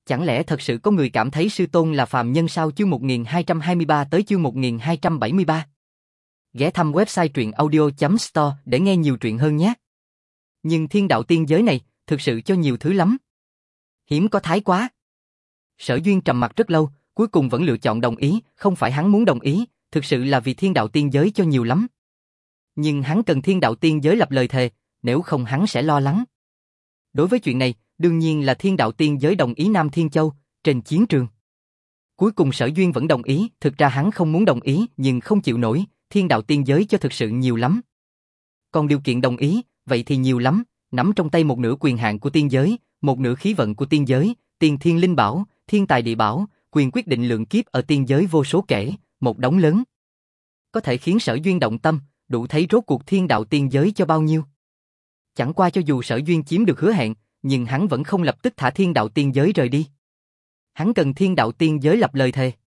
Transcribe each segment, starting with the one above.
Chẳng lẽ thật sự có người cảm thấy sư tôn là phàm nhân sao? Chương 1223 tới chương 1273. Ghé thăm website truyện audio.store để nghe nhiều truyện hơn nhé. Nhưng thiên đạo tiên giới này, thực sự cho nhiều thứ lắm. Hiếm có thái quá. Sở Duyên trầm mặc rất lâu, cuối cùng vẫn lựa chọn đồng ý, không phải hắn muốn đồng ý, thực sự là vì thiên đạo tiên giới cho nhiều lắm. Nhưng hắn cần thiên đạo tiên giới lập lời thề, nếu không hắn sẽ lo lắng. Đối với chuyện này, đương nhiên là thiên đạo tiên giới đồng ý Nam Thiên Châu, trên chiến trường. Cuối cùng Sở Duyên vẫn đồng ý, thực ra hắn không muốn đồng ý nhưng không chịu nổi, thiên đạo tiên giới cho thực sự nhiều lắm. Còn điều kiện đồng ý, vậy thì nhiều lắm, nắm trong tay một nửa quyền hạn của tiên giới, một nửa khí vận của tiên giới, tiên thiên linh bảo, thiên tài địa bảo, quyền quyết định lượng kiếp ở tiên giới vô số kể, một đống lớn. Có thể khiến Sở Duyên động tâm, đủ thấy rốt cuộc thiên đạo tiên giới cho bao nhiêu. Chẳng qua cho dù Sở Duyên chiếm được hứa hẹn, nhưng hắn vẫn không lập tức thả thiên đạo tiên giới rời đi. Hắn cần thiên đạo tiên giới lập lời thề.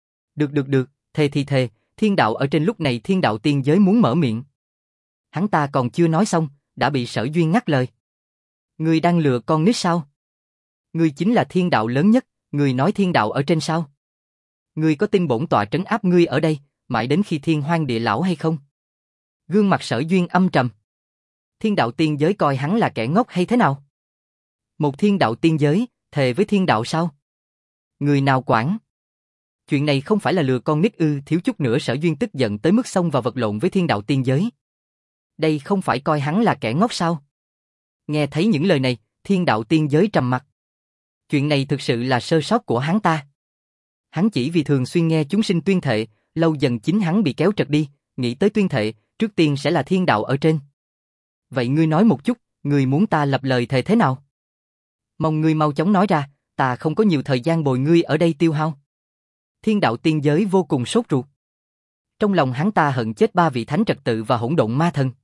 Được, thề thì thề, thiên đạo ở trên. Lúc này thiên đạo tiên giới muốn mở miệng. Hắn ta còn chưa nói xong, đã bị Sở Duyên ngắt lời. Ngươi đang lừa con nít sao? Ngươi chính là thiên đạo lớn nhất, ngươi nói thiên đạo ở trên sao? Ngươi có tin bổn tọa trấn áp ngươi ở đây, mãi đến khi thiên hoang địa lão hay không? Gương mặt Sở Duyên âm trầm. Thiên đạo tiên giới coi hắn là kẻ ngốc hay thế nào? Một thiên đạo tiên giới, thề với thiên đạo sao? Người nào quản? Chuyện này không phải là lừa con nít ư? Thiếu chút nữa Sở Duyên tức giận tới mức xông vào vật lộn với thiên đạo tiên giới. Đây không phải coi hắn là kẻ ngốc sao? Nghe thấy những lời này, thiên đạo tiên giới trầm mặc. Chuyện này thực sự là sơ sót của hắn ta. Hắn chỉ vì thường xuyên nghe chúng sinh tuyên thệ, lâu dần chính hắn bị kéo trật đi, nghĩ tới tuyên thệ, trước tiên sẽ là thiên đạo ở trên. Vậy ngươi nói một chút, ngươi muốn ta lập lời thề thế nào? Mong ngươi mau chóng nói ra, ta không có nhiều thời gian bồi ngươi ở đây tiêu hao. Thiên đạo tiên giới vô cùng sốt ruột. Trong lòng hắn ta hận chết ba vị thánh trật tự và hỗn độn ma thần.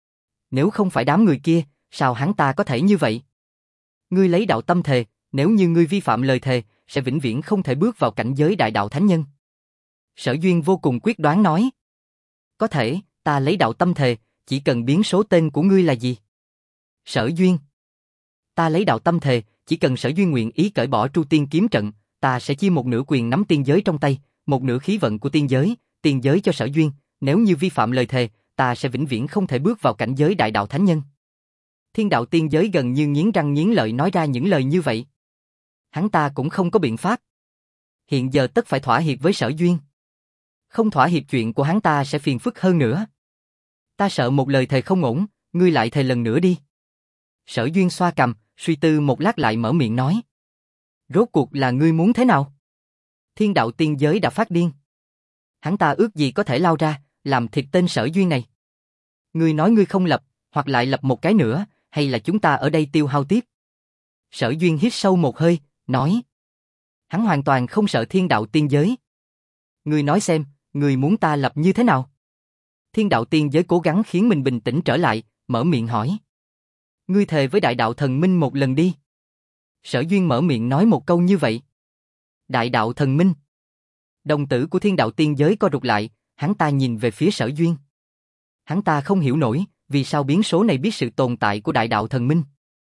Nếu không phải đám người kia, sao hắn ta có thể như vậy? Ngươi lấy đạo tâm thề, nếu như ngươi vi phạm lời thề, sẽ vĩnh viễn không thể bước vào cảnh giới đại đạo thánh nhân. Sở Duyên vô cùng quyết đoán nói. Có thể, ta lấy đạo tâm thề, chỉ cần biến số tên của ngươi là gì? Sở Duyên. Ta lấy đạo tâm thề, chỉ cần Sở Duyên nguyện ý cởi bỏ Tru Tiên kiếm trận, ta sẽ chia một nửa quyền nắm tiên giới trong tay, một nửa khí vận của tiên giới cho Sở Duyên, nếu như vi phạm lời thề, ta sẽ vĩnh viễn không thể bước vào cảnh giới đại đạo thánh nhân. Thiên đạo tiên giới gần như nghiến răng nghiến lợi nói ra những lời như vậy. Hắn ta cũng không có biện pháp. Hiện giờ tất phải thỏa hiệp với Sở Duyên. Không thỏa hiệp chuyện của hắn ta sẽ phiền phức hơn nữa. Ta sợ một lời thề không ổn, ngươi lại thề lần nữa đi. Sở Duyên xoa cằm, suy tư một lát lại mở miệng nói. Rốt cuộc là ngươi muốn thế nào? Thiên đạo tiên giới đã phát điên. Hắn ta ước gì có thể lao ra, làm thịt tên Sở Duyên này. Ngươi nói ngươi không lập, hoặc lại lập một cái nữa, hay là chúng ta ở đây tiêu hao tiếp? Sở Duyên hít sâu một hơi, nói. Hắn hoàn toàn không sợ thiên đạo tiên giới. Ngươi nói xem, ngươi muốn ta lập như thế nào? Thiên đạo tiên giới cố gắng khiến mình bình tĩnh trở lại, mở miệng hỏi. Ngươi thề với đại đạo thần minh một lần đi. Sở Duyên mở miệng nói một câu như vậy. Đại đạo thần minh. Đồng tử của thiên đạo tiên giới co rụt lại, hắn ta nhìn về phía Sở Duyên. Hắn ta không hiểu nổi, vì sao biến số này biết sự tồn tại của đại đạo thần minh.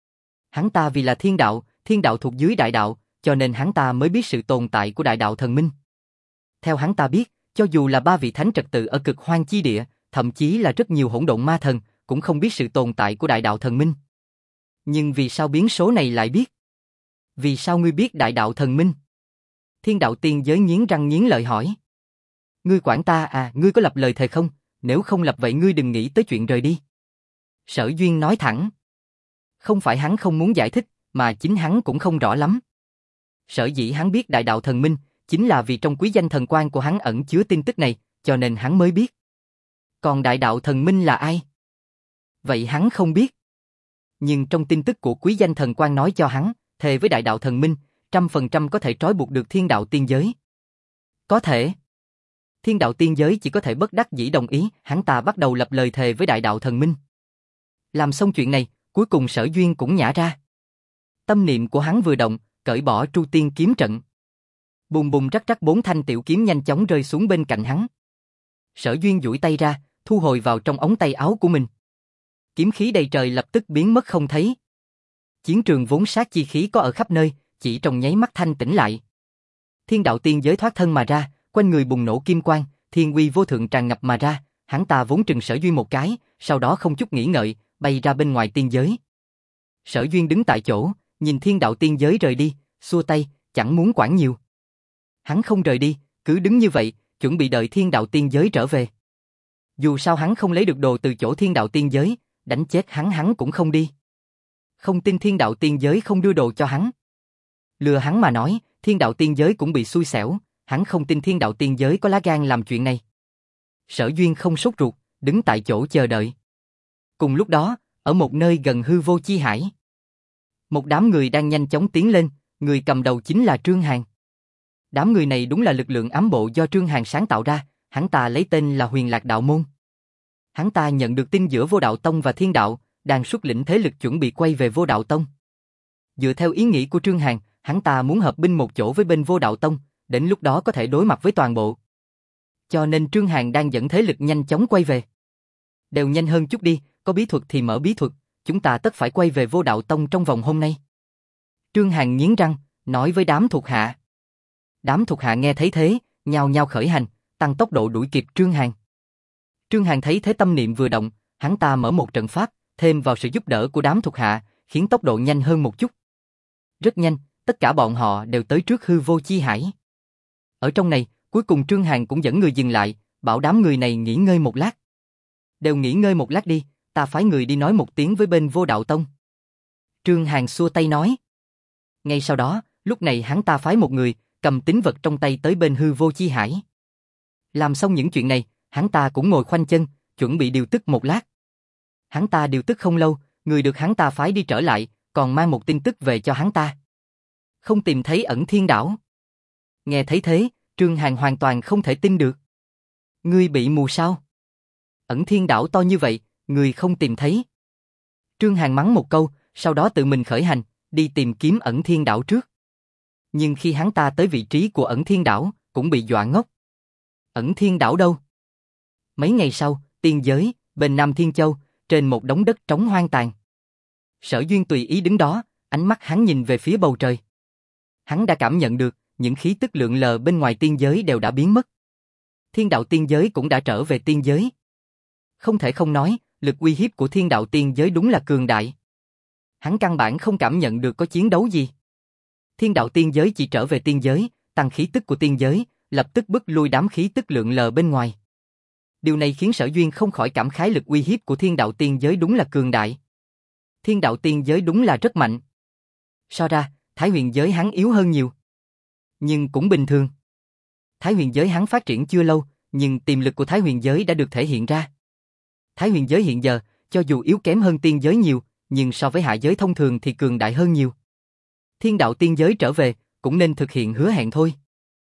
Hắn ta vì là thiên đạo thuộc dưới đại đạo, cho nên hắn ta mới biết sự tồn tại của đại đạo thần minh. Theo hắn ta biết, cho dù là ba vị thánh trật tự ở cực hoang chi địa, thậm chí là rất nhiều hỗn độn ma thần, cũng không biết sự tồn tại của đại đạo thần minh. Nhưng vì sao biến số này lại biết? Vì sao ngươi biết đại đạo thần minh? Thiên đạo tiên giới nghiến răng nghiến lợi hỏi. Ngươi quản ta à, ngươi có lập lời thề không? Nếu không lập vậy ngươi đừng nghĩ tới chuyện rời đi. Sở Duyên nói thẳng. Không phải hắn không muốn giải thích, mà chính hắn cũng không rõ lắm. Sở dĩ hắn biết đại đạo thần minh, chính là vì trong quý danh thần quan của hắn ẩn chứa tin tức này, cho nên hắn mới biết. Còn đại đạo thần minh là ai? Vậy hắn không biết. Nhưng trong tin tức của quý danh thần quan nói cho hắn, thề với đại đạo thần minh, 100% có thể trói buộc được thiên đạo tiên giới. Có thể. Thiên đạo tiên giới chỉ có thể bất đắc dĩ đồng ý, hắn ta bắt đầu lập lời thề với đại đạo thần minh. Làm xong chuyện này, cuối cùng Sở Duyên cũng nhả ra. Tâm niệm của hắn vừa động, cởi bỏ Tru Tiên kiếm trận. Bùng bùng rắc rắc 4 thanh tiểu kiếm nhanh chóng rơi xuống bên cạnh hắn. Sở Duyên duỗi tay ra, thu hồi vào trong ống tay áo của mình. Kiếm khí đầy trời lập tức biến mất không thấy. Chiến trường vốn sát chi khí có ở khắp nơi, chỉ trong nháy mắt thanh tỉnh lại. Thiên đạo tiên giới thoát thân mà ra, quanh người bùng nổ kim quang, thiên uy vô thượng tràn ngập mà ra, hắn ta vốn trừng Sở Duyên một cái, sau đó không chút nghĩ ngợi, bay ra bên ngoài tiên giới. Sở Duyên đứng tại chỗ, nhìn thiên đạo tiên giới rời đi, xua tay, chẳng muốn quản nhiều. Hắn không rời đi, cứ đứng như vậy, chuẩn bị đợi thiên đạo tiên giới trở về. Dù sao hắn không lấy được đồ từ chỗ thiên đạo tiên giới, đánh chết hắn cũng không đi. Không tin thiên đạo tiên giới không đưa đồ cho hắn. Lừa hắn mà nói, thiên đạo tiên giới cũng bị xui xẻo, hắn không tin thiên đạo tiên giới có lá gan làm chuyện này. Sở Duyên không sốt ruột, đứng tại chỗ chờ đợi. Cùng lúc đó, ở một nơi gần hư vô chi hải, một đám người đang nhanh chóng tiến lên, người cầm đầu chính là Trương Hàn. Đám người này đúng là lực lượng ám bộ do Trương Hàn sáng tạo ra, hắn ta lấy tên là Huyền Lạc Đạo Môn. Hắn ta nhận được tin giữa Vô Đạo Tông và Thiên Đạo, đang xuất lĩnh thế lực chuẩn bị quay về Vô Đạo Tông. Dựa theo ý nghĩ của Trương Hàn, hắn ta muốn hợp binh một chỗ với bên Vô Đạo Tông, đến lúc đó có thể đối mặt với toàn bộ. Cho nên Trương Hàn đang dẫn thế lực nhanh chóng quay về. Đều nhanh hơn chút đi, có bí thuật thì mở bí thuật, chúng ta tất phải quay về Vô Đạo Tông trong vòng hôm nay. Trương Hàn nghiến răng, nói với đám thuộc hạ. Đám thuộc hạ nghe thấy thế, nhao nhao khởi hành, tăng tốc độ đuổi kịp Trương Hàn. Trương Hàn thấy thế tâm niệm vừa động, hắn ta mở một trận pháp, thêm vào sự giúp đỡ của đám thuộc hạ, khiến tốc độ nhanh hơn một chút. Rất nhanh, tất cả bọn họ đều tới trước hư vô chi hải. Ở trong này, cuối cùng Trương Hàn cũng dẫn người dừng lại, bảo đám người này nghỉ ngơi một lát. Đều nghỉ ngơi một lát đi, ta phái người đi nói một tiếng với bên Vô Đạo Tông. Trương Hàn xua tay nói. Ngay sau đó, lúc này hắn ta phái một người, cầm tín vật trong tay tới bên hư vô chi hải. Làm xong những chuyện này, hắn ta cũng ngồi khoanh chân, chuẩn bị điều tức một lát. Hắn ta điều tức không lâu, người được hắn ta phái đi trở lại, còn mang một tin tức về cho hắn ta. Không tìm thấy Ẩn Thiên Đảo. Nghe thấy thế, Trương Hàn hoàn toàn không thể tin được. Ngươi bị mù sao? Ẩn Thiên Đảo to như vậy, ngươi không tìm thấy. Trương Hàn mắng một câu, sau đó tự mình khởi hành, đi tìm kiếm Ẩn Thiên Đảo trước. Nhưng khi hắn ta tới vị trí của Ẩn Thiên Đảo, cũng bị dọa ngốc. Ẩn Thiên Đảo đâu? Mấy ngày sau, tiên giới, bên Nam Thiên Châu, trên một đống đất trống hoang tàn. Sở Duyên tùy ý đứng đó, ánh mắt hắn nhìn về phía bầu trời. Hắn đã cảm nhận được, những khí tức lượn lờ bên ngoài tiên giới đều đã biến mất. Thiên đạo tiên giới cũng đã trở về tiên giới. Không thể không nói, lực uy hiếp của thiên đạo tiên giới đúng là cường đại. Hắn căn bản không cảm nhận được có chiến đấu gì. Thiên đạo tiên giới chỉ trở về tiên giới, tăng khí tức của tiên giới, lập tức bức lui đám khí tức lượn lờ bên ngoài. Điều này khiến Sở Duyên không khỏi cảm khái lực uy hiếp của thiên đạo tiên giới đúng là cường đại. Thiên đạo tiên giới đúng là rất mạnh. So ra, Thái Huyền giới hắn yếu hơn nhiều. Nhưng cũng bình thường. Thái Huyền giới hắn phát triển chưa lâu, nhưng tiềm lực của Thái Huyền giới đã được thể hiện ra. Thái Huyền giới hiện giờ, cho dù yếu kém hơn tiên giới nhiều, nhưng so với hạ giới thông thường thì cường đại hơn nhiều. Thiên đạo tiên giới trở về, cũng nên thực hiện hứa hẹn thôi.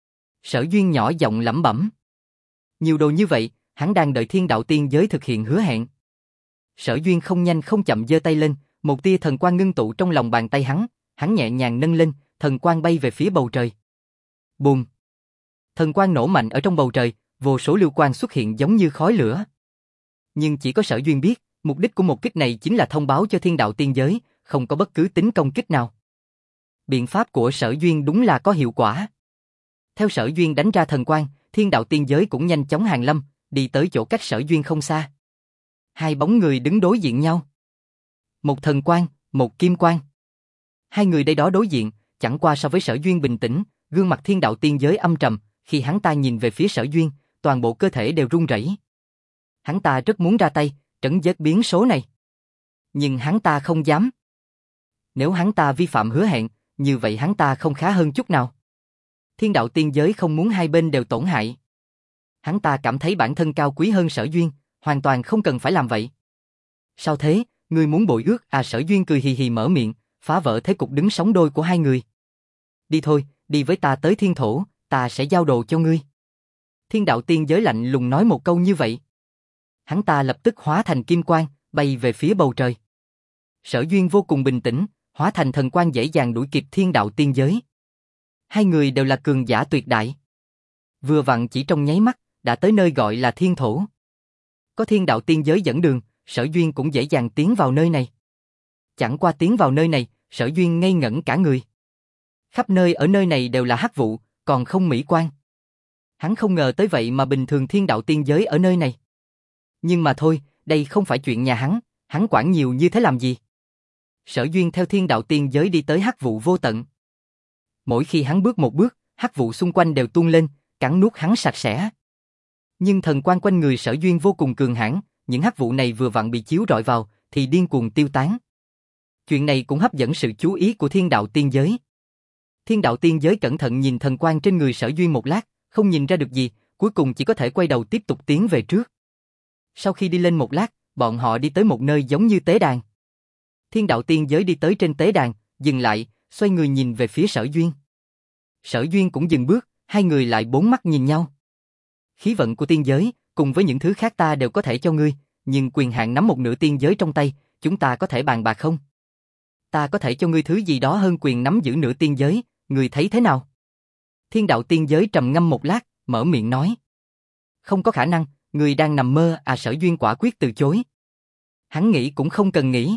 Sở Duyên nhỏ giọng lẩm bẩm. Nhiều đồ như vậy, hắn đang đợi thiên đạo tiên giới thực hiện hứa hẹn. Sở Duyên không nhanh không chậm giơ tay lên, một tia thần quang ngưng tụ trong lòng bàn tay hắn nhẹ nhàng nâng lên, thần quang bay về phía bầu trời. Bùm! Thần quang nổ mạnh ở trong bầu trời, vô số lưu quang xuất hiện giống như khói lửa. Nhưng chỉ có Sở Duyên biết, mục đích của một kích này chính là thông báo cho thiên đạo tiên giới, không có bất cứ tính công kích nào. Biện pháp của Sở Duyên đúng là có hiệu quả. Theo Sở Duyên đánh ra thần quang, thiên đạo tiên giới cũng nhanh chóng hàng lâm, đi tới chỗ cách Sở Duyên không xa. Hai bóng người đứng đối diện nhau. Một thần quang, một kim quang. Hai người đây đó đối diện, chẳng qua so với Sở Duyên bình tĩnh, gương mặt thiên đạo tiên giới âm trầm, khi hắn ta nhìn về phía Sở Duyên, toàn bộ cơ thể đều run rẩy. Hắn ta rất muốn ra tay, trấn giết biến số này. Nhưng hắn ta không dám. Nếu hắn ta vi phạm hứa hẹn, như vậy hắn ta không khá hơn chút nào. Thiên đạo tiên giới không muốn hai bên đều tổn hại. Hắn ta cảm thấy bản thân cao quý hơn Sở Duyên, hoàn toàn không cần phải làm vậy. Sao thế, ngươi muốn bội ước à? Sở Duyên cười hì hì mở miệng, phá vỡ thế cục đứng sóng đôi của hai người. Đi thôi, đi với ta tới thiên thổ, ta sẽ giao đồ cho ngươi. Thiên đạo tiên giới lạnh lùng nói một câu như vậy. Hắn ta lập tức hóa thành kim quang, bay về phía bầu trời. Sở Duyên vô cùng bình tĩnh, hóa thành thần quang dễ dàng đuổi kịp thiên đạo tiên giới. Hai người đều là cường giả tuyệt đại. Vừa vặn chỉ trong nháy mắt, đã tới nơi gọi là thiên thổ. Có thiên đạo tiên giới dẫn đường, Sở Duyên cũng dễ dàng tiến vào nơi này. Chẳng qua tiến vào nơi này, Sở Duyên ngây ngẩn cả người. Khắp nơi ở nơi này đều là hắc vụ, còn không mỹ quan. Hắn không ngờ tới vậy mà bình thường thiên đạo tiên giới ở nơi này. Nhưng mà thôi, đây không phải chuyện nhà hắn quản nhiều như thế làm gì? Sở Duyên theo thiên đạo tiên giới đi tới hắc vụ vô tận. Mỗi khi hắn bước một bước, hắc vụ xung quanh đều tuôn lên, cắn nuốt hắn sạch sẽ. Nhưng thần quang quanh người Sở Duyên vô cùng cường hãn, những hắc vụ này vừa vặn bị chiếu rọi vào, thì điên cuồng tiêu tán. Chuyện này cũng hấp dẫn sự chú ý của thiên đạo tiên giới. Thiên đạo tiên giới cẩn thận nhìn thần quang trên người Sở Duyên một lát, không nhìn ra được gì, cuối cùng chỉ có thể quay đầu tiếp tục tiến về trước. Sau khi đi lên một lát, bọn họ đi tới một nơi giống như tế đàn. Thiên đạo tiên giới đi tới trên tế đàn, dừng lại, xoay người nhìn về phía Sở Duyên. Sở Duyên cũng dừng bước, hai người lại bốn mắt nhìn nhau. Khí vận của tiên giới, cùng với những thứ khác ta đều có thể cho ngươi, nhưng quyền hạn nắm một nửa tiên giới trong tay, chúng ta có thể bàn bạc không? Ta có thể cho ngươi thứ gì đó hơn quyền nắm giữ nửa tiên giới, ngươi thấy thế nào? Thiên đạo tiên giới trầm ngâm một lát, mở miệng nói. Không có khả năng, ngươi đang nằm mơ à? Sở Duyên quả quyết từ chối. Hắn nghĩ cũng không cần nghĩ.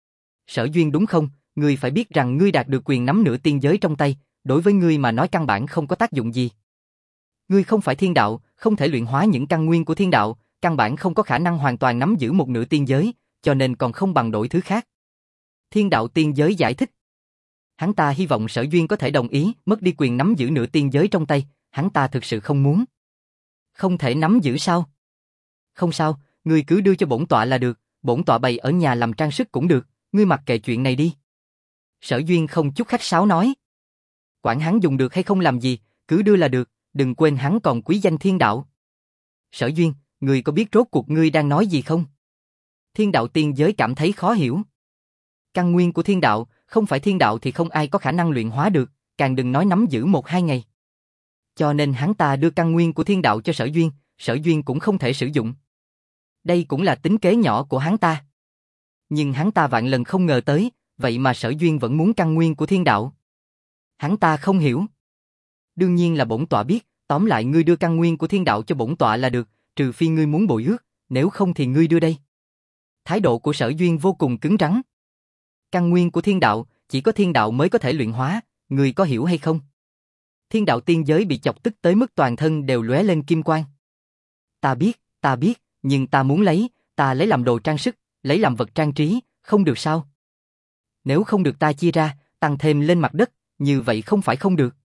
Sở Duyên đúng không, ngươi phải biết rằng ngươi đạt được quyền nắm nửa tiên giới trong tay, đối với ngươi mà nói căn bản không có tác dụng gì. Ngươi không phải thiên đạo, không thể luyện hóa những căn nguyên của thiên đạo, căn bản không có khả năng hoàn toàn nắm giữ một nửa tiên giới, cho nên còn không bằng đổi thứ khác. Thiên đạo tiên giới giải thích. Hắn ta hy vọng Sở Duyên có thể đồng ý, mất đi quyền nắm giữ nửa tiên giới trong tay, hắn ta thực sự không muốn. Không thể nắm giữ sao? Không sao, ngươi cứ đưa cho bổn tọa là được, bổn tọa bày ở nhà làm trang sức cũng được, ngươi mặc kệ chuyện này đi. Sở Duyên không chút khách sáo nói. Quản hắn dùng được hay không làm gì, cứ đưa là được, đừng quên hắn còn quý danh thiên đạo. Sở Duyên, ngươi có biết rốt cuộc ngươi đang nói gì không? Thiên đạo tiên giới cảm thấy khó hiểu. Căn nguyên của thiên đạo, không phải thiên đạo thì không ai có khả năng luyện hóa được, càng đừng nói nắm giữ 1-2 ngày. Cho nên hắn ta đưa căn nguyên của thiên đạo cho Sở Duyên, Sở Duyên cũng không thể sử dụng. Đây cũng là tính kế nhỏ của hắn ta. Nhưng hắn ta vạn lần không ngờ tới, vậy mà Sở Duyên vẫn muốn căn nguyên của thiên đạo. Hắn ta không hiểu. Đương nhiên là bổn tọa biết, tóm lại ngươi đưa căn nguyên của thiên đạo cho bổn tọa là được, trừ phi ngươi muốn bội ước, nếu không thì ngươi đưa đây. Thái độ của Sở Duyên vô cùng cứng rắn. Căn nguyên của thiên đạo, chỉ có thiên đạo mới có thể luyện hóa, ngươi có hiểu hay không? Thiên đạo tiên giới bị chọc tức tới mức toàn thân đều lóe lên kim quang. Ta biết, nhưng ta muốn ta lấy làm đồ trang sức, lấy làm vật trang trí, không được sao? Nếu không được ta chia ra, tăng thêm lên mặt đất, như vậy không phải không được.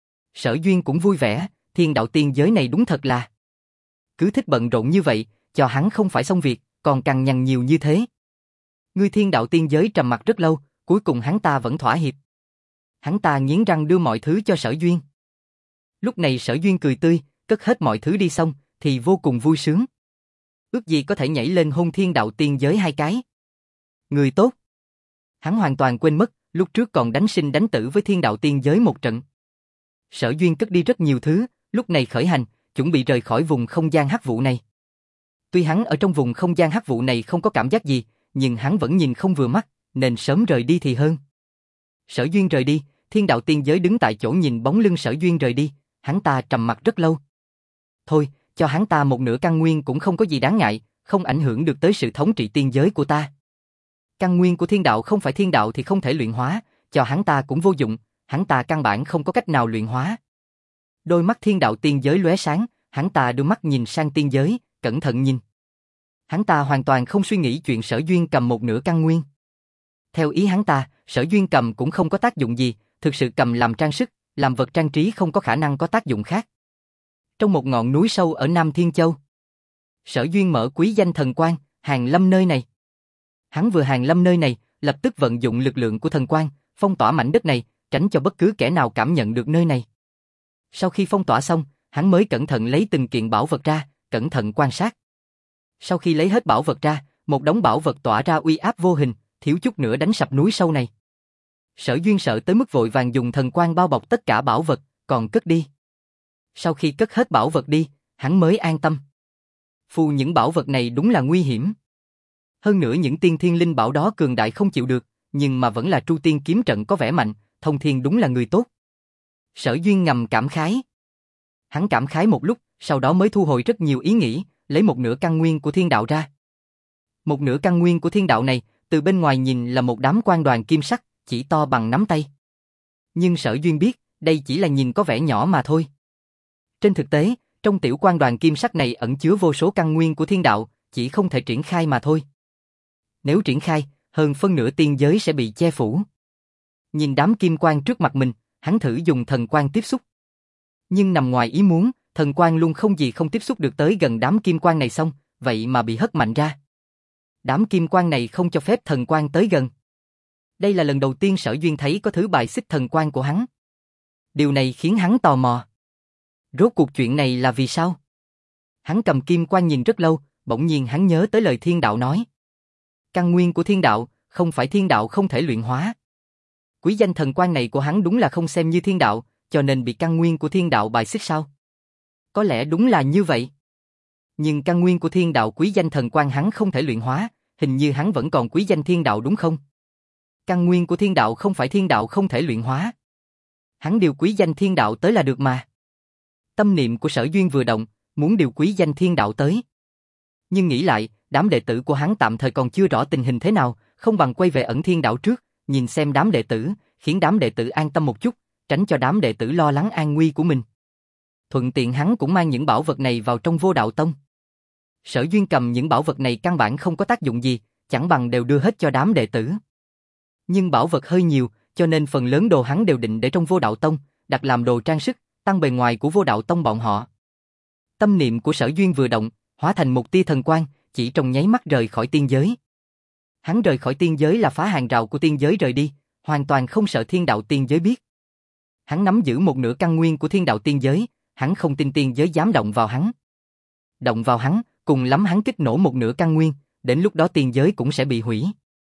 Sở Duyên cũng vui vẻ, thiên đạo tiên giới này đúng thật là. Cứ thích bận rộn như vậy, cho hắn không phải xong việc, còn cằn nhằn nhiều như thế. Ngươi thiên đạo tiên giới trầm mặt rất lâu, cuối cùng hắn ta vẫn thỏa hiệp. Hắn ta nghiến răng đưa mọi thứ cho Sở Duyên. Lúc này Sở Duyên cười tươi, cất hết mọi thứ đi xong, thì vô cùng vui sướng. Ước gì có thể nhảy lên hôn thiên đạo tiên giới 2 cái. Người tốt. Hắn hoàn toàn quên mất, lúc trước còn đánh sinh đánh tử với thiên đạo tiên giới một trận. Sở Duyên cất đi rất nhiều thứ, lúc này khởi hành, chuẩn bị rời khỏi vùng không gian hắc vụ này. Tuy hắn ở trong vùng không gian hắc vụ này không có cảm giác gì, nhưng hắn vẫn nhìn không vừa mắt, nên sớm rời đi thì hơn. Sở Duyên rời đi, thiên đạo tiên giới đứng tại chỗ nhìn bóng lưng Sở Duyên rời đi, hắn ta trầm mặc rất lâu. Thôi, cho hắn ta một nửa căn nguyên cũng không có gì đáng ngại, không ảnh hưởng được tới sự thống trị tiên giới của ta. Căn nguyên của thiên đạo không phải thiên đạo thì không thể luyện hóa, cho hắn ta cũng vô dụng, hắn ta căn bản không có cách nào luyện hóa. Đôi mắt thiên đạo tiên giới lóe sáng, hắn ta đưa mắt nhìn sang tiên giới, cẩn thận nhìn. Hắn ta hoàn toàn không suy nghĩ chuyện Sở Duyên cầm một nửa căn nguyên. Theo ý hắn ta, Sở Duyên cầm cũng không có tác dụng gì, thực sự cầm làm trang sức, làm vật trang trí không có khả năng có tác dụng khác. Trong một ngọn núi sâu ở Nam Thiên Châu, Sở Duyên mở quý danh thần quang, hàng lâm nơi này. Hắn vừa hàng lâm nơi này, lập tức vận dụng lực lượng của thần quang, phong tỏa mảnh đất này, tránh cho bất cứ kẻ nào cảm nhận được nơi này. Sau khi phong tỏa xong, hắn mới cẩn thận lấy từng kiện bảo vật ra, cẩn thận quan sát. Sau khi lấy hết bảo vật ra, một đống bảo vật tỏa ra uy áp vô hình, thiếu chút nữa đánh sập núi sâu này. Sở Duyên sợ tới mức vội vàng dùng thần quang bao bọc tất cả bảo vật, còn cất đi. Sau khi cất hết bảo vật đi, hắn mới an tâm. Phù những bảo vật này đúng là nguy hiểm. Hơn nữa những tiên thiên linh bảo đó cường đại không chịu được, nhưng mà vẫn là Tru Tiên kiếm trận có vẻ mạnh, Thông Thiên đúng là người tốt. Sở Duyên ngầm cảm khái. Hắn cảm khái một lúc, sau đó mới thu hồi rất nhiều ý nghĩ, lấy một nửa căn nguyên của thiên đạo ra. Một nửa căn nguyên của thiên đạo này, từ bên ngoài nhìn là một đám quang đoàn kim sắc, chỉ to bằng nắm tay. Nhưng Sở Duyên biết, đây chỉ là nhìn có vẻ nhỏ mà thôi. Trên thực tế, trong tiểu quan đoàn kim sắc này ẩn chứa vô số căn nguyên của thiên đạo, chỉ không thể triển khai mà thôi. Nếu triển khai, hơn phân nửa tiên giới sẽ bị che phủ. Nhìn đám kim quang trước mặt mình, hắn thử dùng thần quang tiếp xúc. Nhưng nằm ngoài ý muốn, thần quang luôn không gì không tiếp xúc được tới gần đám kim quang này xong, vậy mà bị hất mạnh ra. Đám kim quang này không cho phép thần quang tới gần. Đây là lần đầu tiên Sở Duyên thấy có thứ bài xích thần quang của hắn. Điều này khiến hắn tò mò. Rốt cuộc chuyện này là vì sao? Hắn cầm kim quang nhìn rất lâu, bỗng nhiên hắn nhớ tới lời thiên đạo nói. Căn nguyên của thiên đạo, không phải thiên đạo không thể luyện hóa. Quý danh thần quang này của hắn đúng là không xem như thiên đạo, cho nên bị căn nguyên của thiên đạo bài xích sao? Có lẽ đúng là như vậy. Nhưng căn nguyên của thiên đạo quý danh thần quang hắn không thể luyện hóa, hình như hắn vẫn còn quý danh thiên đạo đúng không? Căn nguyên của thiên đạo không phải thiên đạo không thể luyện hóa. Hắn điều quý danh thiên đạo tới là được mà. Tâm niệm của Sở Duyên vừa động, muốn điều quý danh thiên đạo tới. Nhưng nghĩ lại, đám đệ tử của hắn tạm thời còn chưa rõ tình hình thế nào, không bằng quay về ẩn thiên đạo trước, nhìn xem đám đệ tử, khiến đám đệ tử an tâm một chút, tránh cho đám đệ tử lo lắng an nguy của mình. Thuận tiện hắn cũng mang những bảo vật này vào trong Vô Đạo Tông. Sở Duyên cầm những bảo vật này căn bản không có tác dụng gì, chẳng bằng đều đưa hết cho đám đệ tử. Nhưng bảo vật hơi nhiều, cho nên phần lớn đồ hắn đều định để trong Vô Đạo Tông, đặt làm đồ trang sức, tăng bề ngoài của Vô Đạo Tông bọn họ. Tâm niệm của Sở Duyên vừa động, hóa thành một tia thần quang, chỉ trong nháy mắt rời khỏi tiên giới. Hắn rời khỏi tiên giới là phá hàng rào của tiên giới rời đi, hoàn toàn không sợ thiên đạo tiên giới biết. Hắn nắm giữ một nửa căn nguyên của thiên đạo tiên giới, hắn không tin tiên giới dám động vào hắn. Động vào hắn, cùng lắm hắn kích nổ một nửa căn nguyên, đến lúc đó tiên giới cũng sẽ bị hủy.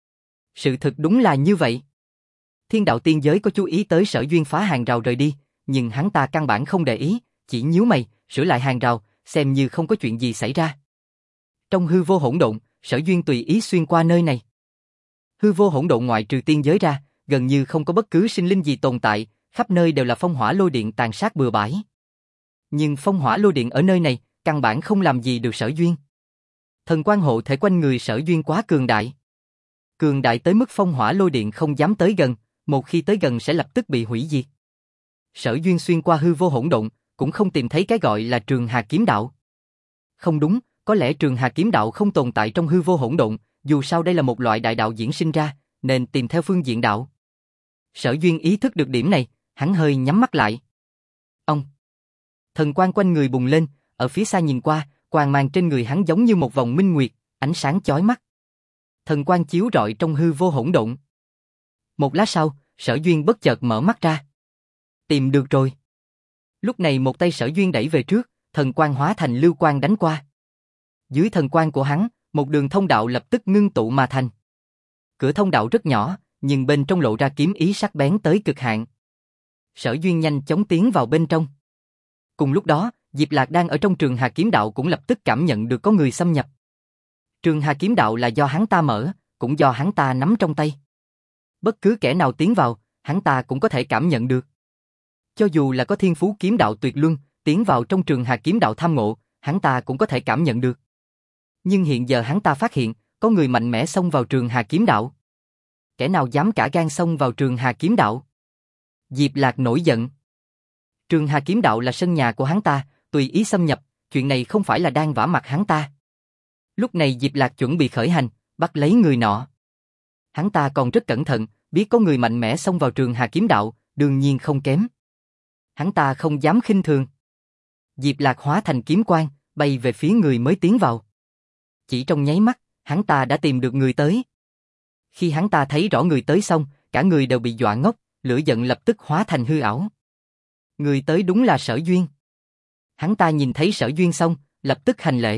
Sự thực đúng là như vậy. Thiên đạo tiên giới có chú ý tới Sở Duyên phá hàng rào rời đi, nhưng hắn ta căn bản không để ý, chỉ nhíu mày, sửa lại hàng rào, xem như không có chuyện gì xảy ra. Trong hư vô hỗn độn, Sở Duyên tùy ý xuyên qua nơi này. Hư vô hỗn độn ngoại trừ tiên giới ra, gần như không có bất cứ sinh linh gì tồn tại, khắp nơi đều là phong hỏa lôi điện tàn sát bừa bãi. Nhưng phong hỏa lôi điện ở nơi này, căn bản không làm gì được Sở Duyên. Thần quang hộ thể quanh người Sở Duyên quá cường đại. Cường đại tới mức phong hỏa lôi điện không dám tới gần, một khi tới gần sẽ lập tức bị hủy diệt. Sở Duyên xuyên qua hư vô hỗn độn, cũng không tìm thấy cái gọi là Trường Hà Kiếm Đạo. Không đúng, có lẽ Trường Hà Kiếm Đạo không tồn tại trong hư vô hỗn độn, dù sao đây là một loại đại đạo diễn sinh ra, nên tìm theo phương diện đạo. Sở Duyên ý thức được điểm này, hắn hơi nhắm mắt lại. Ông! Thần quang quanh người bùng lên, ở phía xa nhìn qua, quang mang trên người hắn giống như một vòng minh nguyệt, ánh sáng chói mắt. Thần quang chiếu rọi trong hư vô hỗn độn. Một lát sau, Sở Duyên bất chợt mở mắt ra. Tìm được rồi. Lúc này một tay Sở Duyên đẩy về trước, thần quang hóa thành lưu quang đánh qua. Dưới thần quang của hắn, một đường thông đạo lập tức ngưng tụ mà thành. Cửa thông đạo rất nhỏ, nhưng bên trong lộ ra kiếm ý sắc bén tới cực hạn. Sở Duyên nhanh chóng tiến vào bên trong. Cùng lúc đó, Diệp Lạc đang ở trong Trường Hà Kiếm Đạo cũng lập tức cảm nhận được có người xâm nhập. Trường Hà Kiếm Đạo là do hắn ta mở, cũng do hắn ta nắm trong tay. Bất cứ kẻ nào tiến vào, hắn ta cũng có thể cảm nhận được. Cho dù là có thiên phú kiếm đạo tuyệt luân, tiến vào trong Trường Hà Kiếm Đạo tham ngộ, hắn ta cũng có thể cảm nhận được. Nhưng hiện giờ hắn ta phát hiện, có người mạnh mẽ xông vào Trường Hà Kiếm Đạo. Kẻ nào dám cả gan xông vào Trường Hà Kiếm Đạo? Diệp Lạc nổi giận. Trường Hà Kiếm Đạo là sân nhà của hắn ta, tùy ý xâm nhập, chuyện này không phải là đang vả mặt hắn ta. Lúc này Diệp Lạc chuẩn bị khởi hành, bắt lấy người nọ. Hắn ta còn rất cẩn thận, biết có người mạnh mẽ xông vào Trường Hà Kiếm Đạo, đương nhiên không kém. Hắn ta không dám khinh thường. Diệp Lạc hóa thành kiếm quang, bay về phía người mới tiến vào. Chỉ trong nháy mắt, hắn ta đã tìm được người tới. Khi hắn ta thấy rõ người tới xong, cả người đều bị dọa ngốc, lửa giận lập tức hóa thành hư ảo. Người tới đúng là Sở Duyên. Hắn ta nhìn thấy Sở Duyên xong, lập tức hành lễ.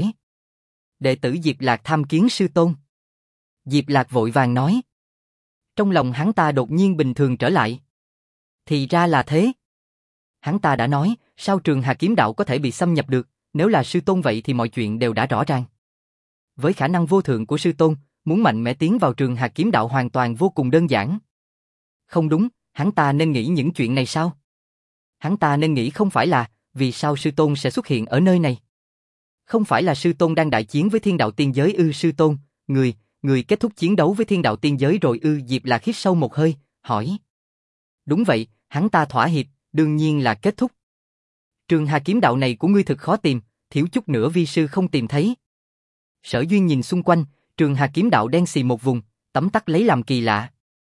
Đệ tử Diệp Lạc tham kiến sư tôn. Diệp Lạc vội vàng nói. Trong lòng hắn ta đột nhiên bình thường trở lại. Thì ra là thế. Hắn ta đã nói, sao Trường Hà Kiếm Đạo có thể bị xâm nhập được, nếu là sư tôn vậy thì mọi chuyện đều đã rõ ràng. Với khả năng vô thượng của sư tôn, muốn mạnh mẽ tiến vào Trường Hà Kiếm Đạo hoàn toàn vô cùng đơn giản. Không đúng, hắn ta nên nghĩ những chuyện này sao? Hắn ta nên nghĩ không phải là, vì sao sư tôn sẽ xuất hiện ở nơi này? Không phải là sư tôn đang đại chiến với thiên đạo tiên giới ư? Sư tôn, người kết thúc chiến đấu với thiên đạo tiên giới rồi ư? Diệp Lạc hít sâu một hơi, hỏi. Đúng vậy, Hắn ta thỏa hiệp, đương nhiên là kết thúc. Trường Hà kiếm đạo này của ngươi thật khó tìm, thiếu chút nữa vi sư không tìm thấy. Sở Duyên nhìn xung quanh, Trường Hà kiếm đạo đen xì một vùng, tấm tắc lấy làm kỳ lạ.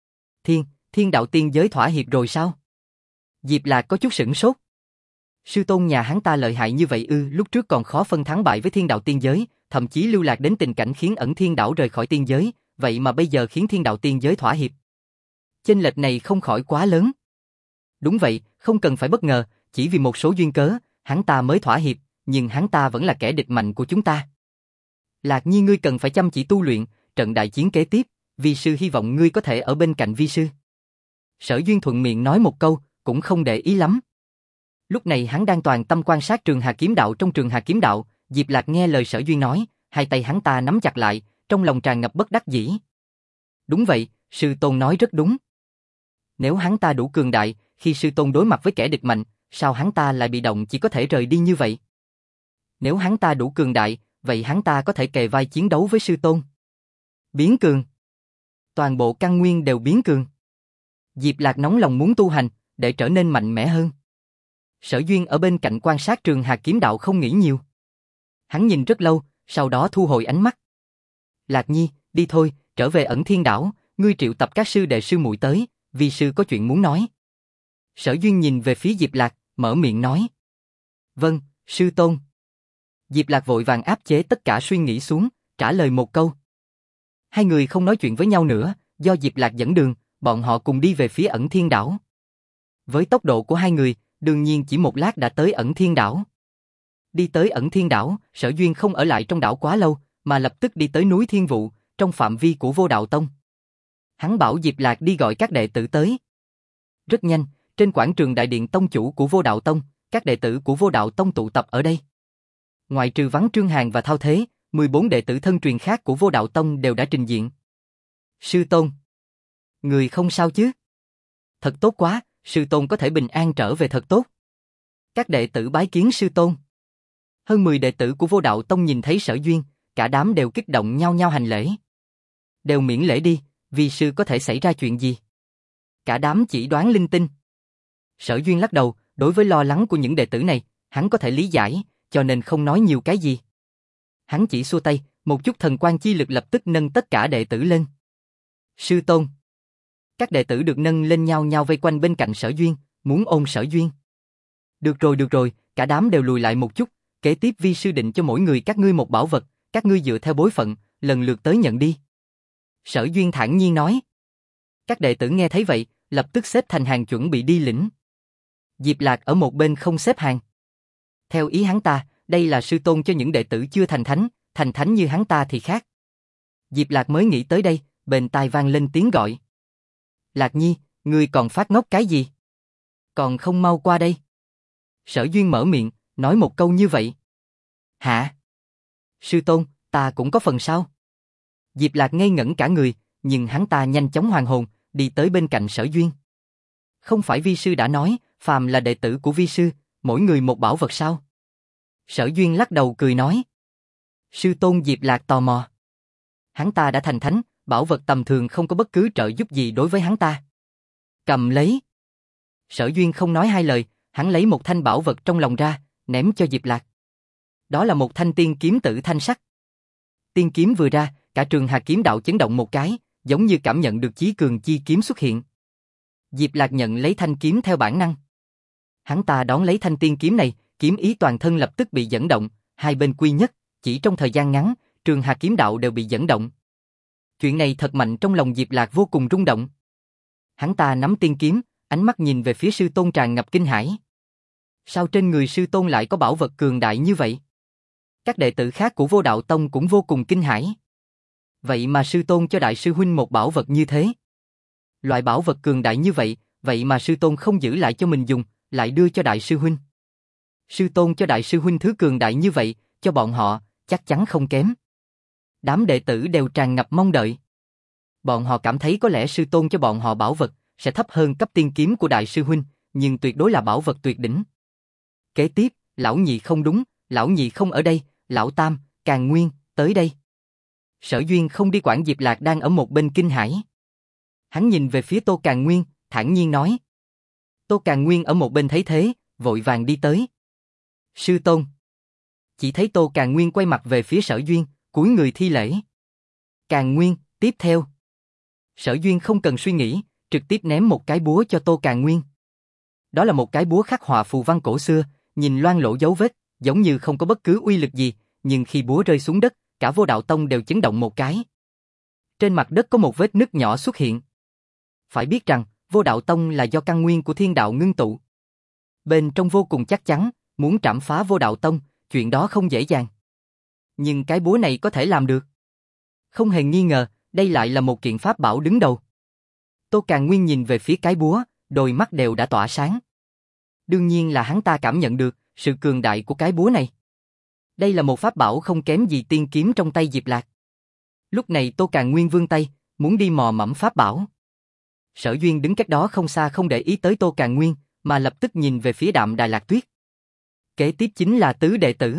Thiên đạo tiên giới thỏa hiệp rồi sao? Diệp Lạc có chút sửng sốt. Sư tôn nhà hắn ta lợi hại như vậy ư? Lúc trước còn khó phân thắng bại với thiên đạo tiên giới, thậm chí lưu lạc đến tình cảnh khiến ẩn thiên đảo rời khỏi tiên giới, vậy mà bây giờ khiến thiên đạo tiên giới thỏa hiệp. Chênh lệch này không khỏi quá lớn. Đúng vậy, không cần phải bất ngờ, chỉ vì một số duyên cớ, hắn ta mới thỏa hiệp, nhưng hắn ta vẫn là kẻ địch mạnh của chúng ta. Lạc Nhi ngươi cần phải chăm chỉ tu luyện, trận đại chiến kế tiếp, vi sư hy vọng ngươi có thể ở bên cạnh vi sư. Sở Duyên thuận miệng nói một câu, cũng không để ý lắm. Lúc này hắn đang toàn tâm quan sát Trường Hà kiếm đạo. Trong Trường Hà kiếm đạo, Diệp Lạc nghe lời Sở Duyên nói, hai tay hắn ta nắm chặt lại, trong lòng tràn ngập bất đắc dĩ. Đúng vậy, sư tôn nói rất đúng. Nếu hắn ta đủ cường đại, khi sư tôn đối mặt với kẻ địch mạnh, sao hắn ta lại bị động chỉ có thể rời đi như vậy? Nếu hắn ta đủ cường đại, vậy hắn ta có thể kề vai chiến đấu với sư tôn. Biến cường. Toàn bộ căn nguyên đều biến cường. Diệp Lạc nóng lòng muốn tu hành, để trở nên mạnh mẽ hơn. Sở Duyên ở bên cạnh quan sát Trường Hà kiếm đạo không nghĩ nhiều. Hắn nhìn rất lâu, sau đó thu hồi ánh mắt. Lạc Nhi, đi thôi, trở về ẩn thiên đảo, ngươi triệu tập các sư đệ sư muội tới, vi sư có chuyện muốn nói. Sở Duyên nhìn về phía Diệp Lạc, mở miệng nói. Vâng, sư tôn. Diệp Lạc vội vàng áp chế tất cả suy nghĩ xuống, trả lời một câu. Hai người không nói chuyện với nhau nữa, do Diệp Lạc dẫn đường, bọn họ cùng đi về phía ẩn thiên đảo. Với tốc độ của hai người, đương nhiên chỉ một lát đã tới ẩn thiên đảo. Đi tới ẩn thiên đảo, Sở Duyên không ở lại trong đảo quá lâu, mà lập tức đi tới núi Thiên Vụ, trong phạm vi của Vô Đạo Tông. Hắn bảo Diệp Lạc đi gọi các đệ tử tới. Rất nhanh, trên quảng trường đại điện tông chủ của Vô Đạo Tông, các đệ tử của Vô Đạo Tông tụ tập ở đây. Ngoại trừ vắng Trương Hàn và Thao Thế, 14 đệ tử thân truyền khác của Vô Đạo Tông đều đã trình diện. Sư tôn, người không sao chứ? Thật tốt quá, sư tôn có thể bình an trở về thật tốt. Các đệ tử bái kiến sư tôn. Hơn 10 đệ tử của Vô Đạo Tông nhìn thấy Sở Duyên, cả đám đều kích động nhao nhao hành lễ. Đều miễn lễ đi, vì sư có thể xảy ra chuyện gì? Cả đám chỉ đoán linh tinh. Sở Duyên lắc đầu, đối với lo lắng của những đệ tử này, hắn có thể lý giải, cho nên không nói nhiều cái gì. Hắn chỉ xua tay, một chút thần quang chi lực lập tức nâng tất cả đệ tử lên. Sư tôn. Các đệ tử được nâng lên nhau nhau vây quanh bên cạnh Sở Duyên, muốn ôm Sở Duyên. Được rồi, cả đám đều lùi lại một chút, kế tiếp vi sư định cho mỗi người các ngươi một bảo vật, các ngươi dựa theo bối phận, lần lượt tới nhận đi. Sở Duyên thản nhiên nói. Các đệ tử nghe thấy vậy, lập tức xếp thành hàng chuẩn bị đi lĩnh. Diệp Lạc ở một bên không xếp hàng. Theo ý hắn ta, đây là sư tôn cho những đệ tử chưa thành thánh như hắn ta thì khác. Diệp Lạc mới nghĩ tới đây, bên tai vang lên tiếng gọi. Lạc Nhi, ngươi còn phát ngốc cái gì? Còn không mau qua đây. Sở Duyên mở miệng, nói một câu như vậy. Hả? Sư tôn, ta cũng có phần sao? Diệp Lạc ngây ngẩn cả người, nhưng hắn ta nhanh chóng hoàn hồn, đi tới bên cạnh Sở Duyên. Không phải vi sư đã nói, phàm là đệ tử của vi sư, mỗi người một bảo vật sao? Sở Duyên lắc đầu cười nói. Sư tôn. Diệp Lạc tò mò. Hắn ta đã thành thánh, bảo vật tầm thường không có bất cứ trợ giúp gì đối với hắn ta. Cầm lấy. Sở Duyên không nói hai lời, hắn lấy một thanh bảo vật trong lòng ra, ném cho Diệp Lạc. Đó là một thanh tiên kiếm tử thanh sắc. Tiên kiếm vừa ra, cả Trường Hà kiếm đạo chấn động một cái, giống như cảm nhận được chí cường chi kiếm xuất hiện. Diệp Lạc nhận lấy thanh kiếm theo bản năng. Hắn ta đón lấy thanh tiên kiếm này, kiếm ý toàn thân lập tức bị dẫn động, hai bên quy nhất, chỉ trong thời gian ngắn, Trường Hà kiếm đạo đều bị dẫn động. Chuyện này thật mạnh, trong lòng Diệp Lạc vô cùng rung động. Hắn ta nắm tiên kiếm, ánh mắt nhìn về phía sư tôn tràn ngập kinh hãi. Sao trên người sư tôn lại có bảo vật cường đại như vậy? Các đệ tử khác của Vô Đạo Tông cũng vô cùng kinh hãi. Vậy mà sư tôn cho đại sư huynh một bảo vật như thế. Loại bảo vật cường đại như vậy, vậy mà sư tôn không giữ lại cho mình dùng, lại đưa cho đại sư huynh. Sư tôn cho đại sư huynh thứ cường đại như vậy, cho bọn họ, chắc chắn không kém. Đám đệ tử đều tràn ngập mong đợi. Bọn họ cảm thấy có lẽ sư tôn cho bọn họ bảo vật sẽ thấp hơn cấp tiên kiếm của đại sư huynh, nhưng tuyệt đối là bảo vật tuyệt đỉnh. Kế tiếp, lão nhị không đúng, lão nhị không ở đây, lão tam, Càn Nguyên, tới đây. Sở Duyên không đi quản Diệp Lạc đang ở một bên kinh hãi. Hắn nhìn về phía Tô Càn Nguyên, thản nhiên nói. Tô Càn Nguyên ở một bên thấy thế, vội vàng đi tới. Sư tôn. Chỉ thấy Tô Càn Nguyên quay mặt về phía Sở Duyên, cúi người thi lễ. Càn Nguyên, tiếp theo. Sở Duyên không cần suy nghĩ, trực tiếp ném một cái búa cho Tô Càn Nguyên. Đó là một cái búa khắc họa phù văn cổ xưa, nhìn loang lổ dấu vết, giống như không có bất cứ uy lực gì, nhưng khi búa rơi xuống đất, cả Vô Đạo Tông đều chấn động một cái. Trên mặt đất có một vết nứt nhỏ xuất hiện. Phải biết rằng, Vô Đạo Tông là do căn nguyên của thiên đạo ngưng tụ. Bên trong vô cùng chắc chắn, muốn trảm phá Vô Đạo Tông, chuyện đó không dễ dàng. Nhưng cái búa này có thể làm được. Không hề nghi ngờ, đây lại là một kiện pháp bảo đứng đầu. Tô Càn Nguyên nhìn về phía cái búa, đôi mắt đều đã tỏa sáng. Đương nhiên là hắn ta cảm nhận được sự cường đại của cái búa này. Đây là một pháp bảo không kém gì tiên kiếm trong tay Diệp Lạc. Lúc này Tô Càn Nguyên vươn tay, muốn đi mò mẫm pháp bảo. Sở Duyên đứng cách đó không xa không để ý tới Tô Càn Nguyên, mà lập tức nhìn về phía Đạm Đài Lạc Tuyết. Kế tiếp chính là tứ đệ tử.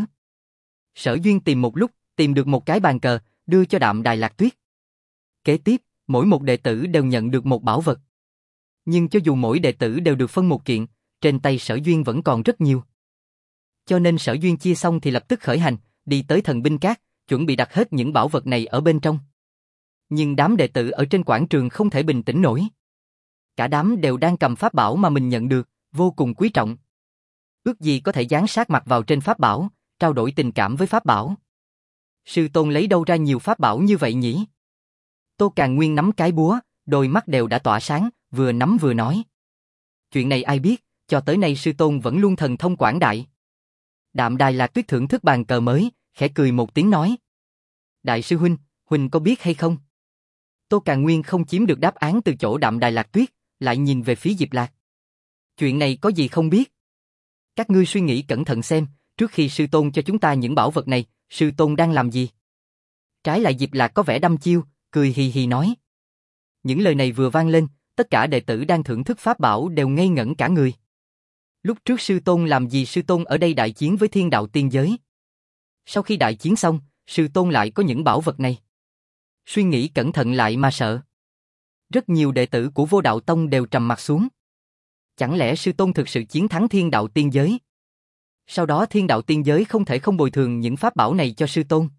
Sở Duyên tìm một lúc, tìm được một cái bàn cờ, đưa cho Đạm Đài Lạc Tuyết. Kế tiếp, mỗi một đệ tử đều nhận được một bảo vật. Nhưng cho dù mỗi đệ tử đều được phân một kiện, trên tay Sở Duyên vẫn còn rất nhiều. Cho nên Sở Duyên chia xong thì lập tức khởi hành, đi tới Thần Binh Các, chuẩn bị đặt hết những bảo vật này ở bên trong. Nhưng đám đệ tử ở trên quảng trường không thể bình tĩnh nổi. Cả đám đều đang cầm pháp bảo mà mình nhận được, vô cùng quý trọng. Ước gì có thể dán sát mặt vào trên pháp bảo, trao đổi tình cảm với pháp bảo. Sư tôn lấy đâu ra nhiều pháp bảo như vậy nhỉ? Tô Càn Nguyên nắm cái búa, đôi mắt đều đã tỏa sáng, vừa nắm vừa nói. Chuyện này ai biết, cho tới nay sư tôn vẫn luôn thần thông quảng đại. Đạm Đài Lạc Tuyết thưởng thức bàn cờ mới, khẽ cười một tiếng nói. Đại sư huynh, huynh có biết hay không? Tô Càn Nguyên không chiếm được đáp án từ chỗ Đạm Đài Lạc Tuyết, lại nhìn về phía Diệp Lạc. Chuyện này có gì không biết? Các ngươi suy nghĩ cẩn thận xem, trước khi sư tôn cho chúng ta những bảo vật này, sư tôn đang làm gì? Trái lại Diệp Lạc có vẻ đăm chiêu, cười hì hì nói. Những lời này vừa vang lên, tất cả đệ tử đang thưởng thức pháp bảo đều ngây ngẩn cả người. Lúc trước sư tôn làm gì sư tôn ở đây đại chiến với thiên đạo tiên giới? Sau khi đại chiến xong, sư tôn lại có những bảo vật này. Suy nghĩ cẩn thận lại mà sợ. Rất nhiều đệ tử của Vô Đạo Tông đều trầm mặt xuống. Chẳng lẽ sư tôn thực sự chiến thắng thiên đạo tiên giới? Sau đó thiên đạo tiên giới không thể không bồi thường những pháp bảo này cho sư tôn.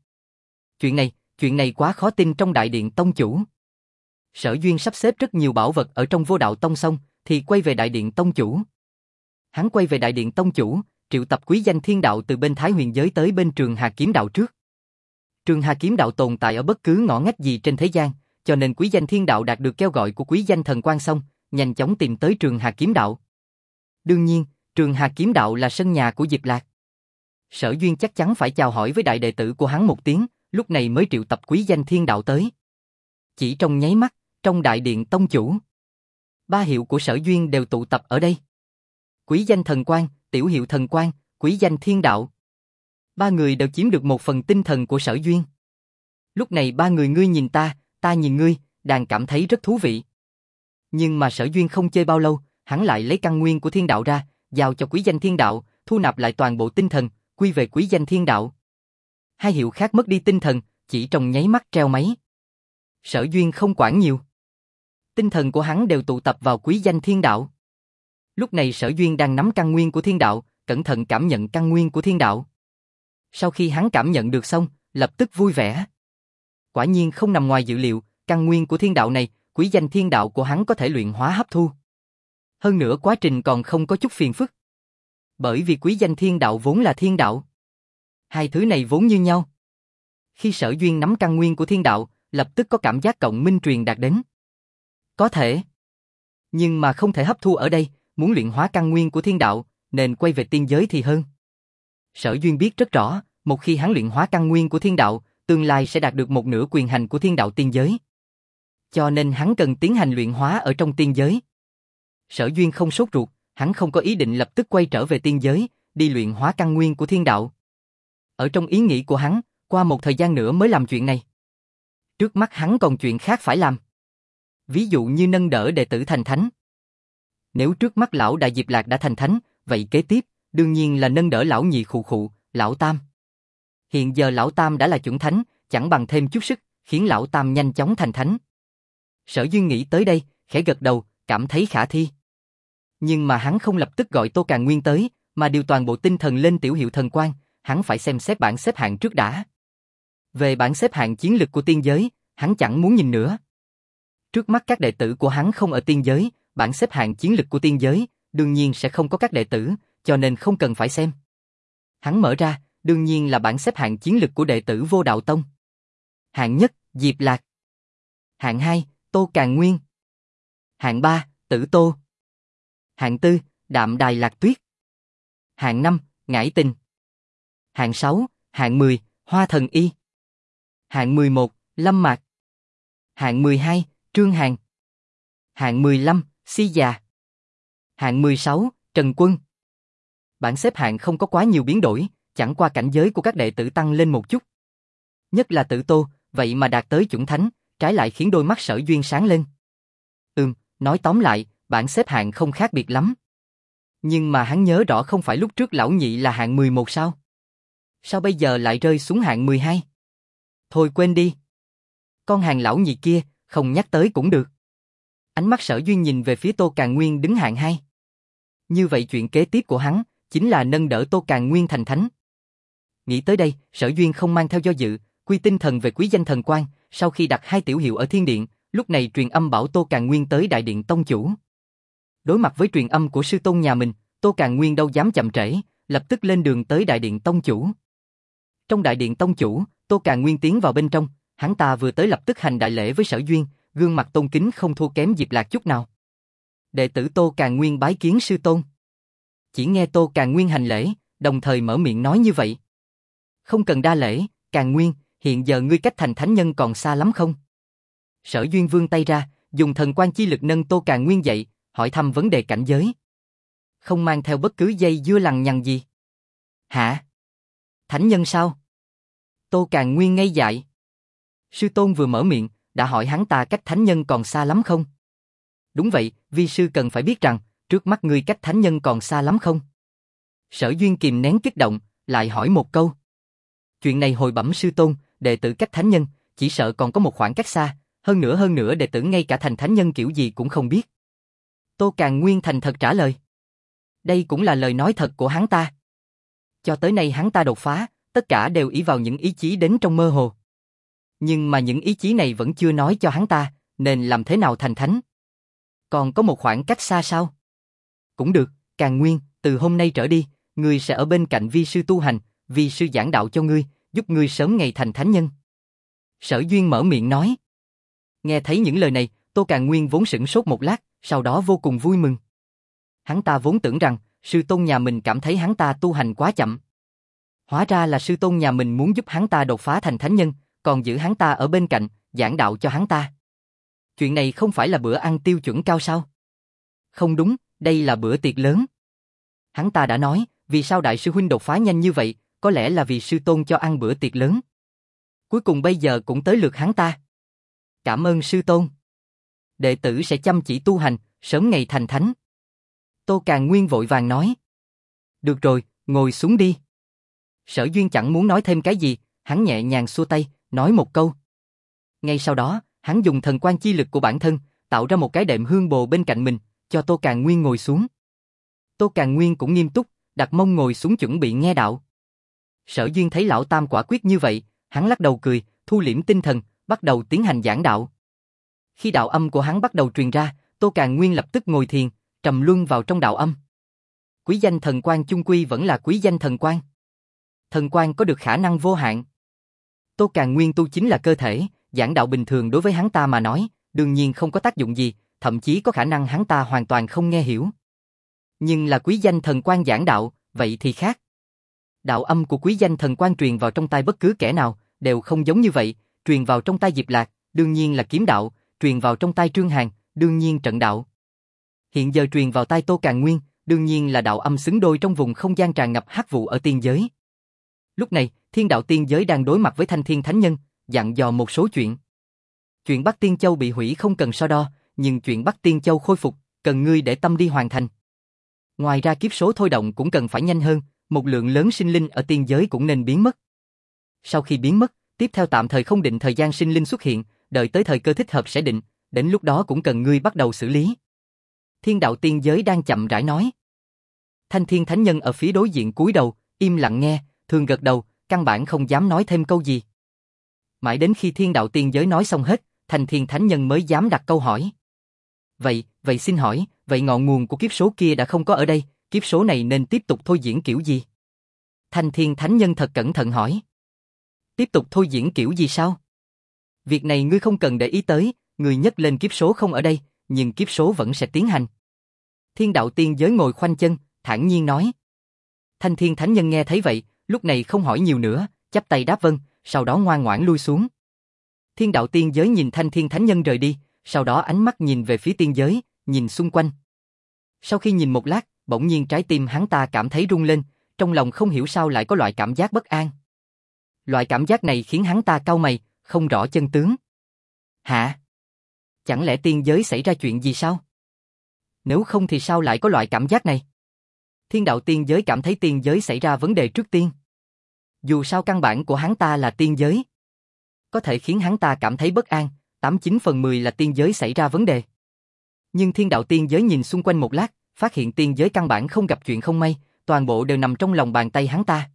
Chuyện này quá khó tin trong đại điện tông chủ. Sở Duyên sắp xếp rất nhiều bảo vật ở trong Vô Đạo Tông xong, thì quay về đại điện tông chủ. Hắn quay về đại điện tông chủ, triệu tập quý danh thiên đạo từ bên Thái Huyền giới tới bên Trường Hà Kiếm Đạo trước. Trường Hà Kiếm Đạo tồn tại ở bất cứ ngõ ngách gì trên thế gian, cho nên quý danh thiên đạo đạt được kêu gọi của quý danh thần quan xong, nhanh chóng tìm tới Trường Hà Kiếm Đạo. Đương nhiên, Trường Hà Kiếm Đạo là sân nhà của Diệp Lạc. Sở Duyên chắc chắn phải chào hỏi với đại đệ tử của hắn một tiếng, lúc này mới triệu tập quý danh thiên đạo tới. Chỉ trong nháy mắt, trong đại điện tông chủ, ba hiệu của Sở Duyên đều tụ tập ở đây. Quý danh thần quan, tiểu hiệu thần quan, quý danh thiên đạo. Ba người đều chiếm được một phần tinh thần của Sở Duyên. Lúc này ba người ngươi nhìn ta nhìn ngươi, đang cảm thấy rất thú vị. Nhưng mà Sở Duyên không chơi bao lâu, hắn lại lấy căn nguyên của thiên đạo ra, giao cho quý danh thiên đạo, thu nạp lại toàn bộ tinh thần, quy về quý danh thiên đạo. Hai hiệu khác mất đi tinh thần, chỉ trong nháy mắt treo máy. Sở Duyên không quản nhiều. Tinh thần của hắn đều tụ tập vào quý danh thiên đạo. Lúc này Sở Duyên đang nắm căn nguyên của thiên đạo, cẩn thận cảm nhận căn nguyên của thiên đạo. Sau khi hắn cảm nhận được xong, lập tức vui vẻ. Quả nhiên không nằm ngoài dự liệu, căn nguyên của thiên đạo này, quý danh thiên đạo của hắn có thể luyện hóa hấp thu. Hơn nữa quá trình còn không có chút phiền phức. Bởi vì quý danh thiên đạo vốn là thiên đạo. Hai thứ này vốn như nhau. Khi Sở Duyên nắm căn nguyên của thiên đạo, lập tức có cảm giác cộng minh truyền đạt đến. Có thể. Nhưng mà không thể hấp thu ở đây, muốn luyện hóa căn nguyên của thiên đạo, nên quay về tiên giới thì hơn. Sở Duyên biết rất rõ, một khi hắn luyện hóa căn nguyên của thiên đạo, tương lai sẽ đạt được một nửa quyền hành của thiên đạo tiên giới. Cho nên hắn cần tiến hành luyện hóa ở trong tiên giới. Sở Duyên không sốt ruột, hắn không có ý định lập tức quay trở về tiên giới, đi luyện hóa căn nguyên của thiên đạo. Ở trong ý nghĩ của hắn, qua một thời gian nữa mới làm chuyện này. Trước mắt hắn còn chuyện khác phải làm. Ví dụ như nâng đỡ đệ tử thành thánh. Nếu trước mắt lão đại Diệp Lạc đã thành thánh, vậy kế tiếp, đương nhiên là nâng đỡ lão nhị khụ khụ, lão tam. Hiện giờ lão tam đã là chuẩn thánh, chẳng bằng thêm chút sức, khiến lão tam nhanh chóng thành thánh. Sở Duyên nghĩ tới đây, khẽ gật đầu, cảm thấy khả thi. Nhưng mà hắn không lập tức gọi Tô Càn Nguyên tới, mà điều toàn bộ tinh thần lên tiểu hiệu thần quan, hắn phải xem xét bảng xếp hạng trước đã. Về bảng xếp hạng chiến lực của tiên giới, hắn chẳng muốn nhìn nữa. Trước mắt các đệ tử của hắn không ở tiên giới, bảng xếp hạng chiến lực của tiên giới, đương nhiên sẽ không có các đệ tử, cho nên không cần phải xem. Hắn mở ra, đương nhiên là bảng xếp hạng chiến lực của đệ tử Vô Đạo Tông. Hạng nhất, Diệp Lạc. Hạng 2, Tô Càn Nguyên. Hạng 3, Tử Tô. Hạng 4, Đạm Đài Lạc Tuyết. Hạng 5, Ngải Tình. Hạng 6, hạng 10, Hoa Thần Y. Hạng 11, Lâm Mạc. Hạng 12, Trương Hàn. Hạng 15, Si Già. Hạng 16, Trần Quân. Bảng xếp hạng không có quá nhiều biến đổi, chẳng qua cảnh giới của các đệ tử tăng lên một chút. Nhất là Tử Tô, vậy mà đạt tới chuẩn thánh, trái lại khiến đôi mắt Sở Duyên sáng lên. Nói tóm lại, bảng xếp hạng không khác biệt lắm. Nhưng mà hắn nhớ rõ không phải lúc trước lão nhị là hạng 11 sao? Sao bây giờ lại rơi xuống hạng 12? Thôi quên đi. Con hàng lão nhị kia, không nhắc tới cũng được. Ánh mắt Sở Duyên nhìn về phía Tô Càn Nguyên đứng hạng 2. Như vậy chuyện kế tiếp của hắn, chính là nâng đỡ Tô Càn Nguyên thành thánh. Nghĩ tới đây, Sở Duyên không mang theo do dự, quy tinh thần về quý danh thần quan, sau khi đặt 2 tiểu hiệu ở thiên điện, lúc này truyền âm bảo Tô Càn Nguyên tới đại điện tông chủ. Đối mặt với truyền âm của sư tôn nhà mình, Tô Càn Nguyên đâu dám chậm trễ, lập tức lên đường tới đại điện tông chủ. Trong đại điện tông chủ, Tô Càn Nguyên tiến vào bên trong, hắn ta vừa tới lập tức hành đại lễ với Sở Duyên, gương mặt tôn kính không thua kém Diệp Lạc chút nào. Đệ tử Tô Càn Nguyên bái kiến sư tôn. Chỉ nghe Tô Càn Nguyên hành lễ, đồng thời mở miệng nói như vậy. Không cần đa lễ, Càn Nguyên, hiện giờ ngươi cách thành thánh nhân còn xa lắm không? Sở Duyên vươn tay ra, dùng thần quan chi lực nâng Tô Càn Nguyên dậy, hỏi thăm vấn đề cảnh giới. Không mang theo bất cứ dây dưa lằng nhằng gì. Hả? Thánh nhân sao? Tô Càn Nguyên ngây dại. Sư tôn vừa mở miệng, đã hỏi hắn ta cách thánh nhân còn xa lắm không? Đúng vậy, vi sư cần phải biết rằng, trước mắt ngươi cách thánh nhân còn xa lắm không? Sở Duyên kìm nén kích động, lại hỏi một câu. Chuyện này hồi bẩm sư tôn, đệ tử cách thánh nhân, chỉ sợ còn có một khoảng cách xa, hơn nữa đệ tử ngay cả thành thánh nhân kiểu gì cũng không biết. Tô Càn Nguyên thành thật trả lời. Đây cũng là lời nói thật của hắn ta. Cho tới nay hắn ta đột phá, tất cả đều ỷ vào những ý chí đến trong mơ hồ. Nhưng mà những ý chí này vẫn chưa nói cho hắn ta, nên làm thế nào thành thánh? Còn có một khoảng cách xa sao? Cũng được, Càn Nguyên, từ hôm nay trở đi, ngươi sẽ ở bên cạnh vi sư tu hành, vi sư giảng đạo cho ngươi, giúp ngươi sớm ngày thành thánh nhân. Sở Duyên mở miệng nói. Nghe thấy những lời này, Tô Càn Nguyên vốn sửng sốt một lát, sau đó vô cùng vui mừng. Hắn ta vốn tưởng rằng, sư tôn nhà mình cảm thấy hắn ta tu hành quá chậm. Hóa ra là sư tôn nhà mình muốn giúp hắn ta đột phá thành thánh nhân, còn giữ hắn ta ở bên cạnh, giảng đạo cho hắn ta. Chuyện này không phải là bữa ăn tiêu chuẩn cao sao? Không đúng, đây là bữa tiệc lớn. Hắn ta đã nói, vì sao đại sư huynh đột phá nhanh như vậy, có lẽ là vì sư tôn cho ăn bữa tiệc lớn. Cuối cùng bây giờ cũng tới lượt hắn ta. Cảm ơn sư tôn. Đệ tử sẽ chăm chỉ tu hành, sớm ngày thành thánh. Tô Càn Nguyên vội vàng nói. Được rồi, ngồi xuống đi. Sở Duyên chẳng muốn nói thêm cái gì, hắn nhẹ nhàng xua tay, nói một câu. Ngay sau đó, hắn dùng thần quan chi lực của bản thân, tạo ra một cái đệm hương bồ bên cạnh mình, cho Tô Càn Nguyên ngồi xuống. Tô Càn Nguyên cũng nghiêm túc, đặt mông ngồi xuống chuẩn bị nghe đạo. Sở Duyên thấy lão tam quả quyết như vậy, hắn lắc đầu cười, thu liễm tinh thần, bắt đầu tiến hành giảng đạo. Khi đạo âm của hắn bắt đầu truyền ra, Tô Càn Nguyên lập tức ngồi thiền, trầm luân vào trong đạo âm. Quý danh thần quan chung quy vẫn là quý danh thần quan. Thần quan có được khả năng vô hạn. Tô Càn Nguyên tu chính là cơ thể, giảng đạo bình thường đối với hắn ta mà nói, đương nhiên không có tác dụng gì, thậm chí có khả năng hắn ta hoàn toàn không nghe hiểu. Nhưng là quý danh thần quan giảng đạo, vậy thì khác. Đạo âm của quý danh thần quan truyền vào trong tai bất cứ kẻ nào, đều không giống như vậy, truyền vào trong tai Diệp Lạc, đương nhiên là kiếm đạo, truyền vào trong tai Trương Hàn, đương nhiên trận đạo. Hiện giờ truyền vào tai Tô Càn Nguyên, đương nhiên là đạo âm xứng đôi trong vùng không gian tràn ngập hắc vụ ở tiên giới. Lúc này, thiên đạo tiên giới đang đối mặt với Thanh Thiên Thánh Nhân, dặn dò một số chuyện. Chuyện Bắc Tiên Châu bị hủy không cần so đo, nhưng chuyện Bắc Tiên Châu khôi phục, cần ngươi để tâm đi hoàn thành. Ngoài ra kiếp số thôi động cũng cần phải nhanh hơn, một lượng lớn sinh linh ở tiên giới cũng nên biến mất. Sau khi biến mất, tiếp theo tạm thời không định thời gian sinh linh xuất hiện, đợi tới thời cơ thích hợp sẽ định, đến lúc đó cũng cần ngươi bắt đầu xử lý. Thiên đạo tiên giới đang chậm rãi nói. Thanh thiên thánh nhân ở phía đối diện cúi đầu, im lặng nghe, thường gật đầu, căn bản không dám nói thêm câu gì. Mãi đến khi thiên đạo tiên giới nói xong hết, thanh thiên thánh nhân mới dám đặt câu hỏi. Vậy xin hỏi, vậy ngọn nguồn của kiếp số kia đã không có ở đây, kiếp số này nên tiếp tục thôi diễn kiểu gì? Thanh thiên thánh nhân thật cẩn thận hỏi. Tiếp tục thôi diễn kiểu gì sao? Việc này ngươi không cần để ý tới, ngươi nhấc lên kiếp số không ở đây, nhưng kiếp số vẫn sẽ tiến hành. Thiên đạo tiên giới ngồi khoanh chân, thản nhiên nói. Thanh thiên thánh nhân nghe thấy vậy, lúc này không hỏi nhiều nữa, chắp tay đáp vâng, sau đó ngoan ngoãn lui xuống. Thiên đạo tiên giới nhìn thanh thiên thánh nhân rời đi, sau đó ánh mắt nhìn về phía tiên giới, nhìn xung quanh. Sau khi nhìn một lát, bỗng nhiên trái tim hắn ta cảm thấy rung lên, trong lòng không hiểu sao lại có loại cảm giác bất an. Loại cảm giác này khiến hắn ta cau mày, không rõ chân tướng. Hả? Chẳng lẽ tiên giới xảy ra chuyện gì sao? Nếu không thì sao lại có loại cảm giác này? Thiên đạo tiên giới cảm thấy tiên giới xảy ra vấn đề trước tiên. Dù sao căn bản của hắn ta là tiên giới. Có thể khiến hắn ta cảm thấy bất an, 89 phần 10 là tiên giới xảy ra vấn đề. Nhưng thiên đạo tiên giới nhìn xung quanh một lát, phát hiện tiên giới căn bản không gặp chuyện không may, toàn bộ đều nằm trong lòng bàn tay hắn ta.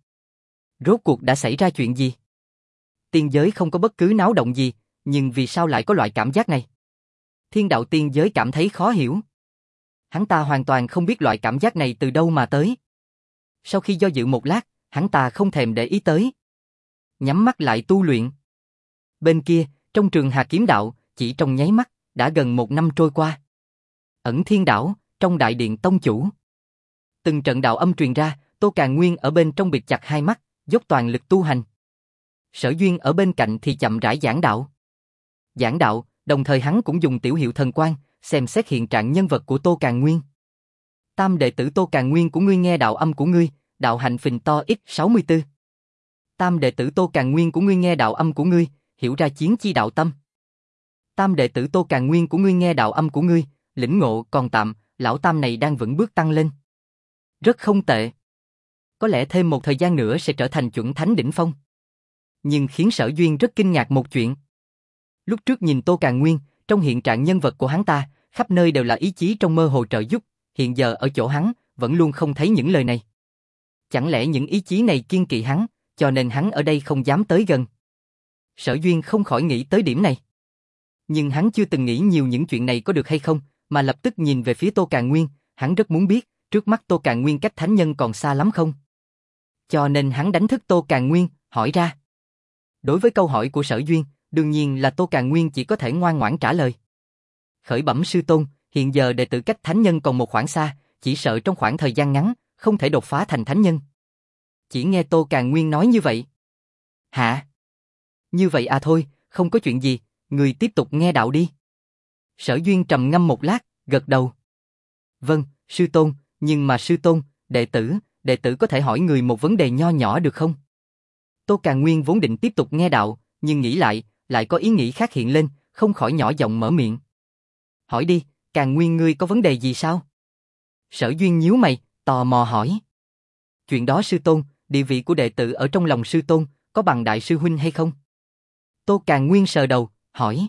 Rốt cuộc đã xảy ra chuyện gì? Tiên giới không có bất cứ náo động gì, nhưng vì sao lại có loại cảm giác này? Thiên đạo tiên giới cảm thấy khó hiểu. Hắn ta hoàn toàn không biết loại cảm giác này từ đâu mà tới. Sau khi do dự một lát, hắn ta không thèm để ý tới. Nhắm mắt lại tu luyện. Bên kia, trong trường Hà Kiếm Đạo, chỉ trong nháy mắt, đã gần 1 năm trôi qua. Ẩn Thiên Đảo, trong đại điện tông chủ. Từng trận đạo âm truyền ra, Tô Càn Nguyên ở bên trong bịt chặt hai mắt, dốc toàn lực tu hành. Sở Duyên ở bên cạnh thì chậm rãi giảng đạo. Giảng đạo, đồng thời hắn cũng dùng tiểu hiệu thần quan, xem xét hiện trạng nhân vật của Tô Càn Nguyên. Tam đệ tử Tô Càn Nguyên của ngươi nghe đạo âm của ngươi, đạo hạnh phình to x64. Tam đệ tử Tô Càn Nguyên của ngươi nghe đạo âm của ngươi, hiểu ra chiến chi đạo tâm. Tam đệ tử Tô Càn Nguyên của ngươi nghe đạo âm của ngươi, lĩnh ngộ còn tạm, lão tam này đang vững bước tăng lên. Rất không tệ. Có lẽ thêm một thời gian nữa sẽ trở thành chuẩn thánh đỉnh phong. Nhưng khiến Sở Duyên rất kinh ngạc một chuyện. Lúc trước nhìn Tô Càn Nguyên, trong hiện trạng nhân vật của hắn ta, khắp nơi đều là ý chí trong mơ hồ trợ giúp, hiện giờ ở chỗ hắn, vẫn luôn không thấy những lời này. Chẳng lẽ những ý chí này kiêng kỵ hắn, cho nên hắn ở đây không dám tới gần? Sở Duyên không khỏi nghĩ tới điểm này. Nhưng hắn chưa từng nghĩ nhiều những chuyện này có được hay không, mà lập tức nhìn về phía Tô Càn Nguyên, hắn rất muốn biết, trước mắt Tô Càn Nguyên cách thánh nhân còn xa lắm không? Cho nên hắn đánh thức Tô Càn Nguyên, hỏi ra. Đối với câu hỏi của Sở Duyên, đương nhiên là Tô Càn Nguyên chỉ có thể ngoan ngoãn trả lời. Khởi bẩm sư tôn, hiện giờ đệ tử cách thánh nhân còn một khoảng xa, chỉ sợ trong khoảng thời gian ngắn, không thể đột phá thành thánh nhân. Chỉ nghe Tô Càn Nguyên nói như vậy. Hả? Như vậy à thôi, không có chuyện gì, người tiếp tục nghe đạo đi. Sở Duyên trầm ngâm một lát, gật đầu. Vâng, sư tôn, nhưng mà sư tôn, đệ tử có thể hỏi người một vấn đề nho nhỏ được không? Tô Càn Nguyên vốn định tiếp tục nghe đạo, nhưng nghĩ lại có ý nghĩ khác hiện lên, không khỏi nhỏ giọng mở miệng. Hỏi đi, Càn Nguyên ngươi có vấn đề gì sao? Sở Duyên nhíu mày, tò mò hỏi. Chuyện đó sư tôn, địa vị của đệ tử ở trong lòng sư tôn, có bằng đại sư huynh hay không? Tô Càn Nguyên sờ đầu, hỏi.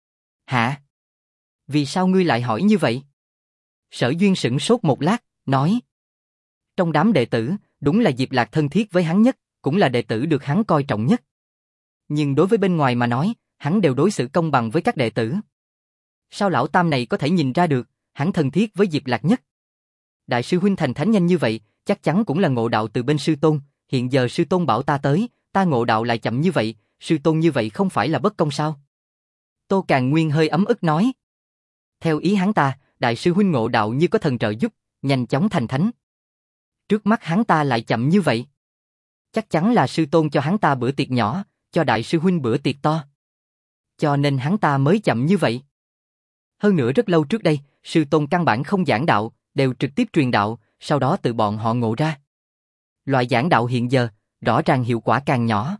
Hả? Vì sao ngươi lại hỏi như vậy? Sở Duyên sững sốt một lát, nói. Trong đám đệ tử, đúng là Diệp Lạc thân thiết với hắn nhất, cũng là đệ tử được hắn coi trọng nhất. Nhưng đối với bên ngoài mà nói, hắn đều đối xử công bằng với các đệ tử. Sao lão tam này có thể nhìn ra được, hắn thân thiết với Diệp Lạc nhất? Đại sư huynh thành thánh nhanh như vậy, chắc chắn cũng là ngộ đạo từ bên sư tôn, hiện giờ sư tôn bảo ta tới, ta ngộ đạo lại chậm như vậy, sư tôn như vậy không phải là bất công sao? Tô Càn Nguyên hơi ấm ức nói. Theo ý hắn ta, đại sư huynh ngộ đạo như có thần trợ giúp, nhanh chóng thành thánh. Trước mắt hắn ta lại chậm như vậy. Chắc chắn là sư tôn cho hắn ta bữa tiệc nhỏ, cho đại sư huynh bữa tiệc to. Cho nên hắn ta mới chậm như vậy. Hơn nữa rất lâu trước đây, sư tôn căn bản không giảng đạo, đều trực tiếp truyền đạo, sau đó tự bọn họ ngộ ra. Loại giảng đạo hiện giờ, rõ ràng hiệu quả càng nhỏ.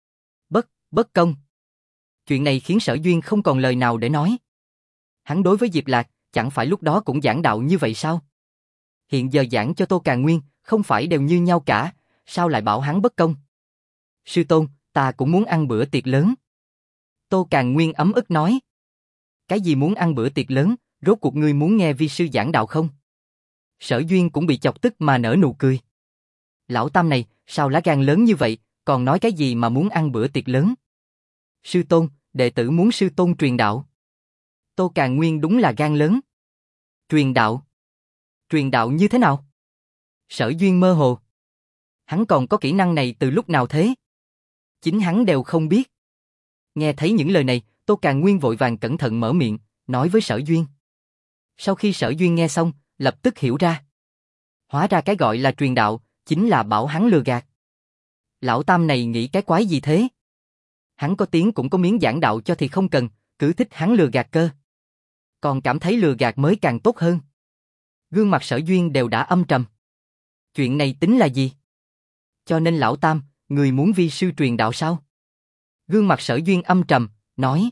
Bất công. Chuyện này khiến Sở Duyên không còn lời nào để nói. Hắn đối với Diệp Lạc, chẳng phải lúc đó cũng giảng đạo như vậy sao? Hiện giờ giảng cho Tô Càn Nguyên, không phải đều như nhau cả, sao lại bảo hắn bất công? Sư tôn, ta cũng muốn ăn bữa tiệc lớn. Tô Càn Nguyên ấm ức nói. Cái gì muốn ăn bữa tiệc lớn, rốt cuộc ngươi muốn nghe vi sư giảng đạo không? Sở Duyên cũng bị chọc tức mà nở nụ cười. Lão Tam này, sao lá gan lớn như vậy, còn nói cái gì mà muốn ăn bữa tiệc lớn? Sư tôn, đệ tử muốn sư tôn truyền đạo. Tô Càn Nguyên đúng là gan lớn. Truyền đạo? Truyền đạo như thế nào? Sở Duyên mơ hồ. Hắn còn có kỹ năng này từ lúc nào thế? Chính hắn đều không biết. Nghe thấy những lời này, Tô Càn Nguyên vội vàng cẩn thận mở miệng, nói với Sở Duyên. Sau khi Sở Duyên nghe xong, lập tức hiểu ra. Hóa ra cái gọi là truyền đạo, chính là bảo hắn lừa gạt. Lão Tam này nghĩ cái quái gì thế? Hắn có tiếng cũng có miếng giảng đạo cho thì không cần, cứ thích hắn lừa gạt cơ. Còn cảm thấy lừa gạt mới càng tốt hơn. Gương mặt Sở Duyên đều đã âm trầm. Chuyện này tính là gì? Cho nên Lão Tam, người muốn vi sư truyền đạo sao? Gương mặt Sở Duyên âm trầm, nói.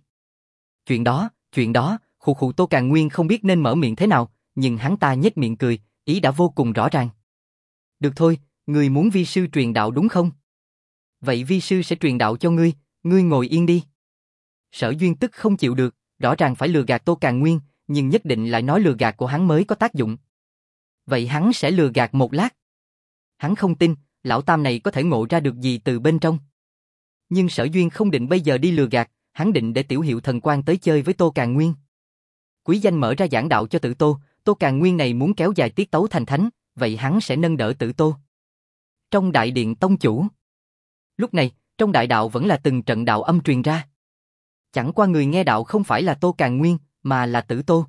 Chuyện đó, khụ khụ. Tô Càn Nguyên không biết nên mở miệng thế nào, nhưng hắn ta nhếch miệng cười, ý đã vô cùng rõ ràng. Được thôi, người muốn vi sư truyền đạo đúng không? Vậy vi sư sẽ truyền đạo cho ngươi, ngươi ngồi yên đi. Sở Duyên tức không chịu được, rõ ràng phải lừa gạt Tô Càn Nguyên, nhưng nhất định lại nói lừa gạt của hắn mới có tác dụng. Vậy hắn sẽ lừa gạt một lát. Hắn không tin, Lão Tam này có thể ngộ ra được gì từ bên trong. Nhưng Sở Duyên không định bây giờ đi lừa gạt, hắn định để Tiểu Hiệu Thần Quang tới chơi với Tô Càn Nguyên. Quý danh mở ra giảng đạo cho Tử Tô, Tô Càn Nguyên này muốn kéo dài tiết tấu thành thánh, vậy hắn sẽ nâng đỡ Tử Tô. Trong đại điện tông chủ. Lúc này, trong đại đạo vẫn là từng trận đạo âm truyền ra. Chẳng qua người nghe đạo không phải là Tô Càn Nguyên, mà là Tử Tô.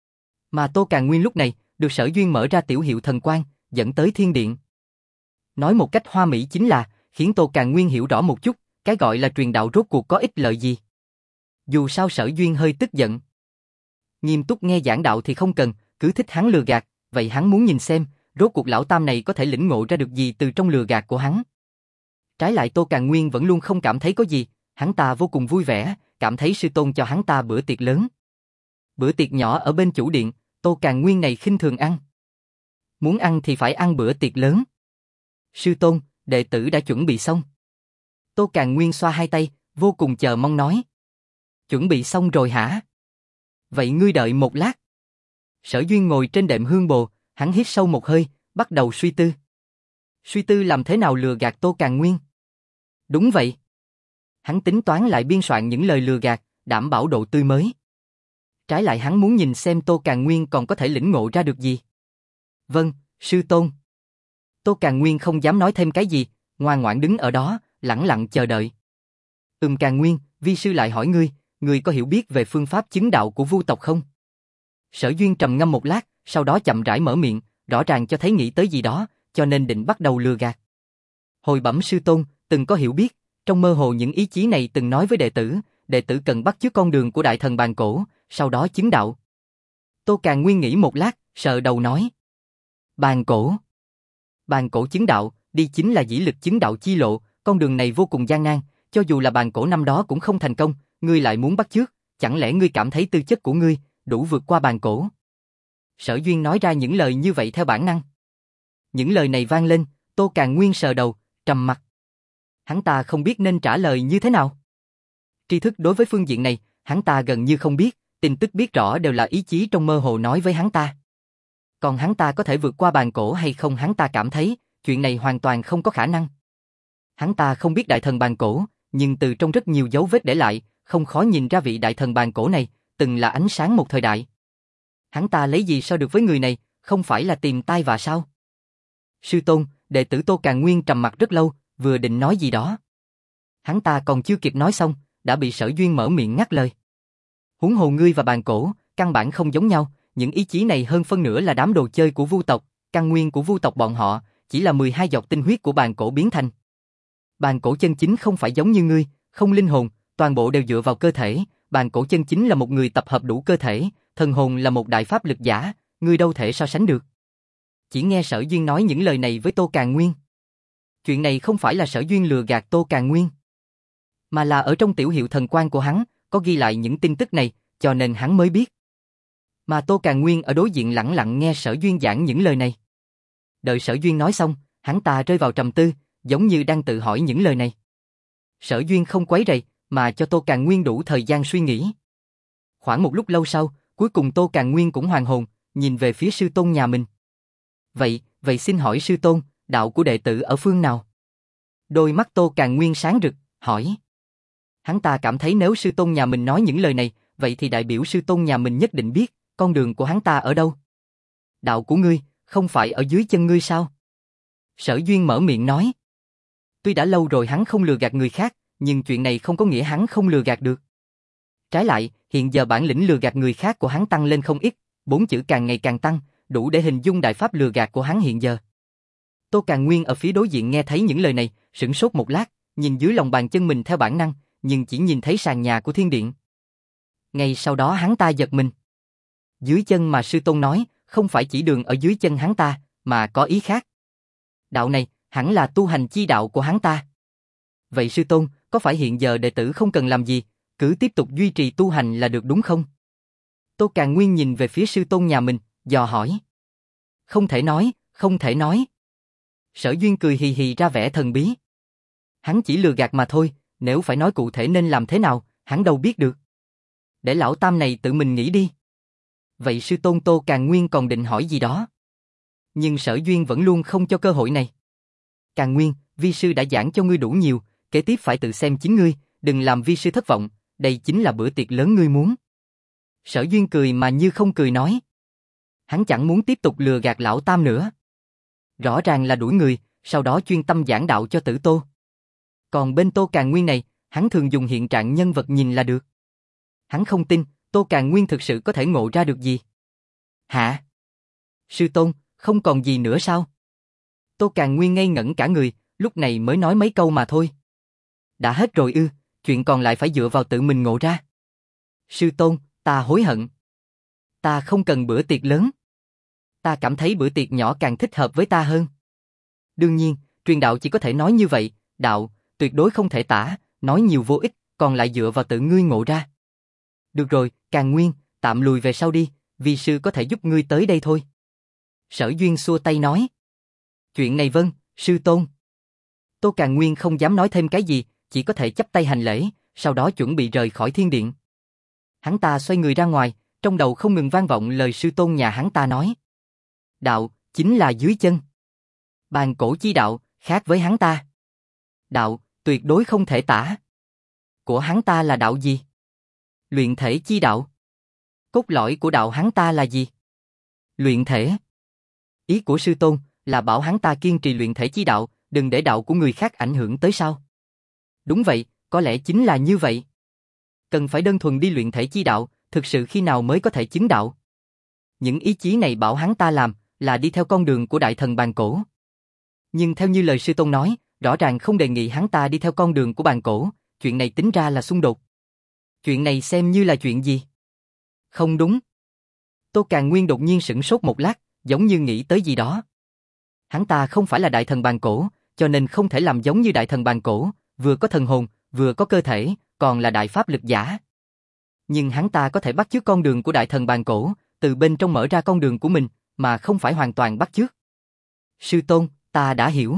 Mà Tô Càn Nguyên lúc này, được Sở Duyên mở ra Tiểu Hiệu Thần Quang, dẫn tới thiên điện. Nói một cách hoa mỹ chính là, khiến Tô Càn Nguyên hiểu rõ một chút, cái gọi là truyền đạo rốt cuộc có ích lợi gì. Dù sao Sở Duyên hơi tức giận. Nghiêm túc nghe giảng đạo thì không cần, cứ thích hắn lừa gạt, vậy hắn muốn nhìn xem, rốt cuộc Lão Tam này có thể lĩnh ngộ ra được gì từ trong lừa gạt của hắn. Trái lại Tô Càn Nguyên vẫn luôn không cảm thấy có gì, hắn ta vô cùng vui vẻ, cảm thấy sư tôn cho hắn ta bữa tiệc lớn. Bữa tiệc nhỏ ở bên chủ điện, Tô Càn Nguyên này khinh thường ăn. Muốn ăn thì phải ăn bữa tiệc lớn. Sư tôn, đệ tử đã chuẩn bị xong. Tô Càn Nguyên xoa hai tay, vô cùng chờ mong nói. Chuẩn bị xong rồi hả? Vậy ngươi đợi một lát. Sở Duyên ngồi trên đệm hương bồ, hắn hít sâu một hơi, bắt đầu suy tư. Suy tư làm thế nào lừa gạt Tô Càn Nguyên? Đúng vậy. Hắn tính toán lại biên soạn những lời lừa gạt, đảm bảo độ tươi mới. Trái lại hắn muốn nhìn xem Tô Càn Nguyên còn có thể lĩnh ngộ ra được gì. Vâng, sư tôn. Tô Càn Nguyên không dám nói thêm cái gì, ngoan ngoãn đứng ở đó, lẳng lặng chờ đợi. Càn Nguyên, vi sư lại hỏi ngươi có hiểu biết về phương pháp chứng đạo của Vu tộc không? Sở Duyên trầm ngâm một lát, sau đó chậm rãi mở miệng, rõ ràng cho thấy nghĩ tới gì đó, cho nên định bắt đầu lừa gạt. Hồi bẩm sư tôn, từng có hiểu biết, trong mơ hồ những ý chí này từng nói với đệ tử cần bắt chước con đường của đại thần bàn cổ, sau đó chứng đạo. Tô Càn Nguyên nghĩ một lát, sờ đầu nói. Bàn cổ. Bàn cổ chứng đạo, đi chính là dĩ lực chứng đạo chi lộ, con đường này vô cùng gian nan, cho dù là bàn cổ năm đó cũng không thành công, ngươi lại muốn bắt chước, chẳng lẽ ngươi cảm thấy tư chất của ngươi đủ vượt qua bàn cổ? Sở Duyên nói ra những lời như vậy theo bản năng. Những lời này vang lên, Tô Càn Nguyên sờ đầu, trầm mặt. Hắn ta không biết nên trả lời như thế nào. Tri thức đối với phương diện này, hắn ta gần như không biết, tin tức biết rõ đều là ý chí trong mơ hồ nói với hắn ta. Còn hắn ta có thể vượt qua bàn cổ hay không, hắn ta cảm thấy, chuyện này hoàn toàn không có khả năng. Hắn ta không biết đại thần bàn cổ, nhưng từ trong rất nhiều dấu vết để lại, không khó nhìn ra vị đại thần bàn cổ này, từng là ánh sáng một thời đại. Hắn ta lấy gì so được với người này, không phải là tìm tai vạ sao? Sư tôn, đệ tử Tô Càn Nguyên trầm mặt rất lâu, vừa định nói gì đó. Hắn ta còn chưa kịp nói xong, đã bị Sở Duyên mở miệng ngắt lời. Huống hồ ngươi và bàn cổ, căn bản không giống nhau, những ý chí này hơn phân nửa là đám đồ chơi của Vu tộc, căn nguyên của Vu tộc bọn họ, chỉ là 12 giọt tinh huyết của bàn cổ biến thành. Bàn cổ chân chính không phải giống như ngươi, không linh hồn, toàn bộ đều dựa vào cơ thể, bàn cổ chân chính là một người tập hợp đủ cơ thể, thần hồn là một đại pháp lực giả, ngươi đâu thể so sánh được. Chỉ nghe Sở Duyên nói những lời này với Tô Càn Nguyên. Chuyện này không phải là Sở Duyên lừa gạt Tô Càn Nguyên, mà là ở trong Tiểu Hiệu Thần Quang của hắn, có ghi lại những tin tức này, cho nên hắn mới biết. Mà Tô Càn Nguyên ở đối diện lẳng lặng nghe Sở Duyên giảng những lời này. Đợi Sở Duyên nói xong, hắn ta rơi vào trầm tư, giống như đang tự hỏi những lời này. Sở Duyên không quấy rầy, mà cho Tô Càn Nguyên đủ thời gian suy nghĩ. Khoảng một lúc lâu sau, Cuối cùng Tô Càn Nguyên cũng hoàn hồn, nhìn về phía sư tôn nhà mình. Vậy xin hỏi sư tôn, đạo của đệ tử ở phương nào? Đôi mắt Tô Càn Nguyên sáng rực, hỏi. Hắn ta cảm thấy nếu sư tôn nhà mình nói những lời này, vậy thì đại biểu sư tôn nhà mình nhất định biết, con đường của hắn ta ở đâu. Đạo của ngươi, không phải ở dưới chân ngươi sao? Sở Duyên mở miệng nói. Tuy đã lâu rồi hắn không lừa gạt người khác, nhưng chuyện này không có nghĩa hắn không lừa gạt được. Trái lại, hiện giờ bản lĩnh lừa gạt người khác của hắn tăng lên không ít, 4 chữ càng ngày càng tăng, đủ để hình dung đại pháp lừa gạt của hắn hiện giờ. Tô Càn Nguyên ở phía đối diện nghe thấy những lời này, sửng sốt một lát, nhìn dưới lòng bàn chân mình theo bản năng, nhưng chỉ nhìn thấy sàn nhà của thiên điện. Ngay sau đó hắn ta giật mình. Dưới chân mà sư tôn nói, không phải chỉ đường ở dưới chân hắn ta, mà có ý khác. Đạo này, hẳn là tu hành chi đạo của hắn ta. Vậy sư tôn, có phải hiện giờ đệ tử không cần làm gì, cứ tiếp tục duy trì tu hành là được đúng không? Tô Càn Nguyên nhìn về phía sư tôn nhà mình, dò hỏi. Không thể nói, không thể nói. Sở Duyên cười hì hì ra vẻ thần bí. Hắn chỉ lừa gạt mà thôi, nếu phải nói cụ thể nên làm thế nào, hắn đâu biết được. Để lão tam này tự mình nghĩ đi. Vậy sư tôn Tô Càn Nguyên còn định hỏi gì đó. Nhưng Sở Duyên vẫn luôn không cho cơ hội này. Càn Nguyên, vi sư đã giảng cho ngươi đủ nhiều, kế tiếp phải tự xem chính ngươi, đừng làm vi sư thất vọng, đây chính là bữa tiệc lớn ngươi muốn. Sở Duyên cười mà như không cười nói. Hắn chẳng muốn tiếp tục lừa gạt lão tam nữa. Rõ ràng là đuổi người, sau đó chuyên tâm giảng đạo cho Tử Tô. Còn bên Tô Càn Nguyên này, hắn thường dùng hiện trạng nhân vật nhìn là được. Hắn không tin, Tô Càn Nguyên thực sự có thể ngộ ra được gì. Hả? Sư tôn, không còn gì nữa sao? Tô Càn Nguyên ngây ngẩn cả người, lúc này mới nói mấy câu mà thôi. Đã hết rồi ư, chuyện còn lại phải dựa vào tự mình ngộ ra. Sư tôn, ta hối hận. Ta không cần bữa tiệc lớn. Ta cảm thấy bữa tiệc nhỏ càng thích hợp với ta hơn. Đương nhiên, truyền đạo chỉ có thể nói như vậy, đạo, tuyệt đối không thể tả, nói nhiều vô ích, còn lại dựa vào tự ngươi ngộ ra. Được rồi, Càn Nguyên, tạm lùi về sau đi, vi sư có thể giúp ngươi tới đây thôi. Sở Duyên xua tay nói. Chuyện này vâng, sư tôn. Tô Càn Nguyên không dám nói thêm cái gì, chỉ có thể chắp tay hành lễ, sau đó chuẩn bị rời khỏi thiên điện. Hắn ta xoay người ra ngoài, trong đầu không ngừng vang vọng lời sư tôn nhà hắn ta nói. Đạo, chính là dưới chân. Bàn cổ chi đạo, khác với hắn ta. Đạo, tuyệt đối không thể tả. Của hắn ta là đạo gì? Luyện thể chi đạo. Cốt lõi của đạo hắn ta là gì? Luyện thể. Ý của sư tôn là bảo hắn ta kiên trì luyện thể chi đạo, đừng để đạo của người khác ảnh hưởng tới sao? Đúng vậy, có lẽ chính là như vậy. Cần phải đơn thuần đi luyện thể chi đạo, thực sự khi nào mới có thể chứng đạo? Những ý chí này bảo hắn ta làm, là đi theo con đường của đại thần bàn cổ. Nhưng theo như lời sư tôn nói, rõ ràng không đề nghị hắn ta đi theo con đường của bàn cổ, chuyện này tính ra là xung đột. Chuyện này xem như là chuyện gì? Không đúng. Tô Càn Nguyên đột nhiên sửng sốt một lát, giống như nghĩ tới gì đó. Hắn ta không phải là đại thần bàn cổ, cho nên không thể làm giống như đại thần bàn cổ, vừa có thần hồn, vừa có cơ thể, còn là đại pháp lực giả. Nhưng hắn ta có thể bắt chước con đường của đại thần bàn cổ, từ bên trong mở ra con đường của mình, mà không phải hoàn toàn bắt chước. Sư tôn, ta đã hiểu.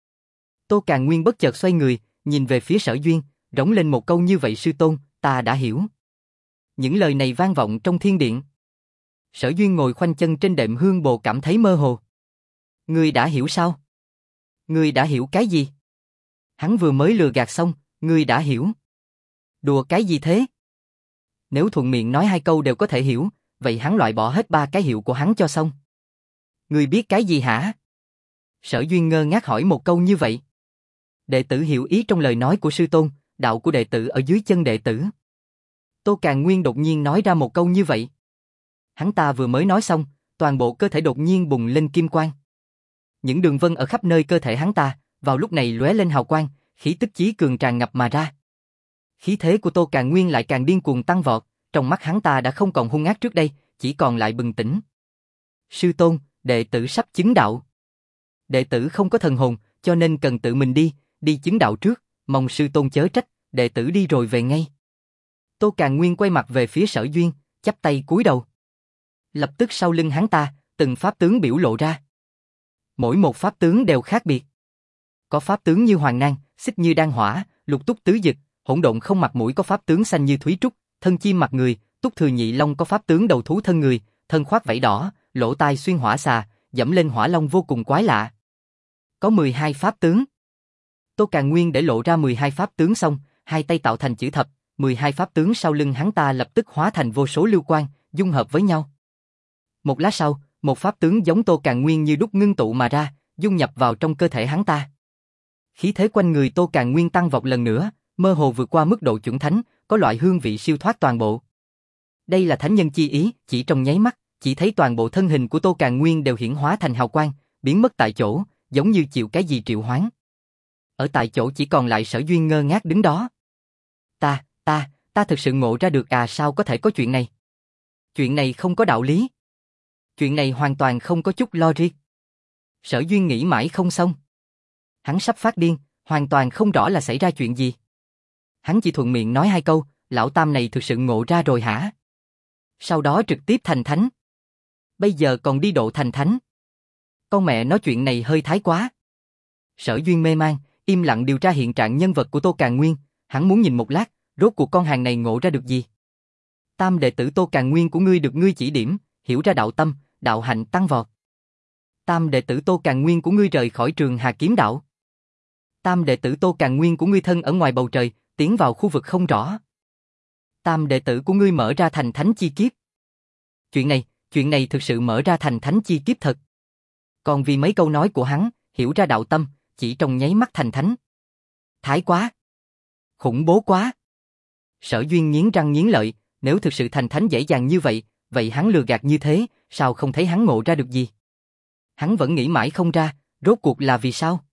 Tô Càn Nguyên bất chợt xoay người, nhìn về phía Sở Duyên, rống lên một câu như vậy sư tôn, ta đã hiểu. Những lời này vang vọng trong thiên điện. Sở Duyên ngồi khoanh chân trên đệm hương bồ cảm thấy mơ hồ. Ngươi đã hiểu sao? Ngươi đã hiểu cái gì? Hắn vừa mới lừa gạt xong, ngươi đã hiểu. Đùa cái gì thế? Nếu thuận miệng nói 2 câu đều có thể hiểu, vậy hắn loại bỏ hết 3 cái hiệu của hắn cho xong. Ngươi biết cái gì hả? Sở Duyên ngơ ngác hỏi một câu như vậy. Đệ tử hiểu ý trong lời nói của sư tôn, đạo của đệ tử ở dưới chân đệ tử. Tô Càn Nguyên đột nhiên nói ra một câu như vậy. Hắn ta vừa mới nói xong, toàn bộ cơ thể đột nhiên bùng lên kim quang. Những đường vân ở khắp nơi cơ thể hắn ta, vào lúc này lóe lên hào quang, khí tức chí cường tràn ngập mà ra. Khí thế của Tô Càn Nguyên lại càng điên cuồng tăng vọt, trong mắt hắn ta đã không còn hung ác trước đây, chỉ còn lại bừng tỉnh. Sư tôn, đệ tử sắp chứng đạo. Đệ tử không có thần hồn, cho nên cần tự mình đi chứng đạo trước, mong sư tôn chớ trách, đệ tử đi rồi về ngay. Tô Càn Nguyên quay mặt về phía Sở Duyên, chắp tay cúi đầu. Lập tức sau lưng hắn ta, từng pháp tướng biểu lộ ra. Mỗi một pháp tướng đều khác biệt. Có pháp tướng như Hoàng Nang, Xích như Đan Hỏa, Lục Túc Tứ Dực, Hỗn Độn không mặt mũi có pháp tướng xanh như Thúy Trúc, Thân Chim mặt người, Túc Thừa Nhị Long có pháp tướng đầu thú thân người, thân khoác vảy đỏ, lỗ tai xuyên hỏa xà, dẫm lên hỏa long vô cùng quái lạ. Có 12 pháp tướng. Tô Càn Nguyên để lộ ra 12 pháp tướng xong, hai tay tạo thành chữ thập, 12 pháp tướng sau lưng hắn ta lập tức hóa thành vô số lưu quang, dung hợp với nhau. Một lát sau, một pháp tướng giống Tô Càn Nguyên như đúc ngưng tụ mà ra, dung nhập vào trong cơ thể hắn ta. Khí thế quanh người Tô Càn Nguyên tăng vọt lần nữa, mơ hồ vượt qua mức độ chuẩn thánh, có loại hương vị siêu thoát toàn bộ. Đây là thánh nhân chi ý, chỉ trong nháy mắt, chỉ thấy toàn bộ thân hình của Tô Càn Nguyên đều hiển hóa thành hào quang, biến mất tại chỗ, giống như chịu cái gì triệu hoán. Ở tại chỗ chỉ còn lại Sở Duyên ngơ ngác đứng đó. Ta thực sự ngộ ra được sao có thể có chuyện này? Chuyện này không có đạo lý. Chuyện này hoàn toàn không có chút logic. Sở Duyên nghĩ mãi không xong. Hắn sắp phát điên, hoàn toàn không rõ là xảy ra chuyện gì. Hắn chỉ thuận miệng nói hai câu, lão tam này thực sự ngộ ra rồi hả? Sau đó trực tiếp thành thánh. Bây giờ còn đi độ thành thánh. Con mẹ nói chuyện này hơi thái quá. Sở Duyên mê man, im lặng điều tra hiện trạng nhân vật của Tô Càn Nguyên, hắn muốn nhìn một lát, rốt cuộc con hàng này ngộ ra được gì. Tam đệ tử Tô Càn Nguyên của ngươi được ngươi chỉ điểm, hiểu ra đạo tâm, đạo hạnh tăng vọt. Tam đệ tử Tô Càn Nguyên của ngươi rời khỏi trường Hà Kiếm Đạo. Tam đệ tử Tô Càn Nguyên của ngươi thân ở ngoài bầu trời, tiến vào khu vực không rõ. Tam đệ tử của ngươi mở ra thành thánh chi kiếp. Chuyện này thực sự mở ra thành thánh chi kiếp thật. Còn vì mấy câu nói của hắn, hiểu ra đạo tâm, chỉ trong nháy mắt thành thánh. Thái quá. Khủng bố quá. Sở Duyên nghiến răng nghiến lợi, nếu thực sự thành thánh dễ dàng như vậy, vậy hắn lừa gạt như thế, sao không thấy hắn ngộ ra được gì? Hắn vẫn nghĩ mãi không ra, rốt cuộc là vì sao?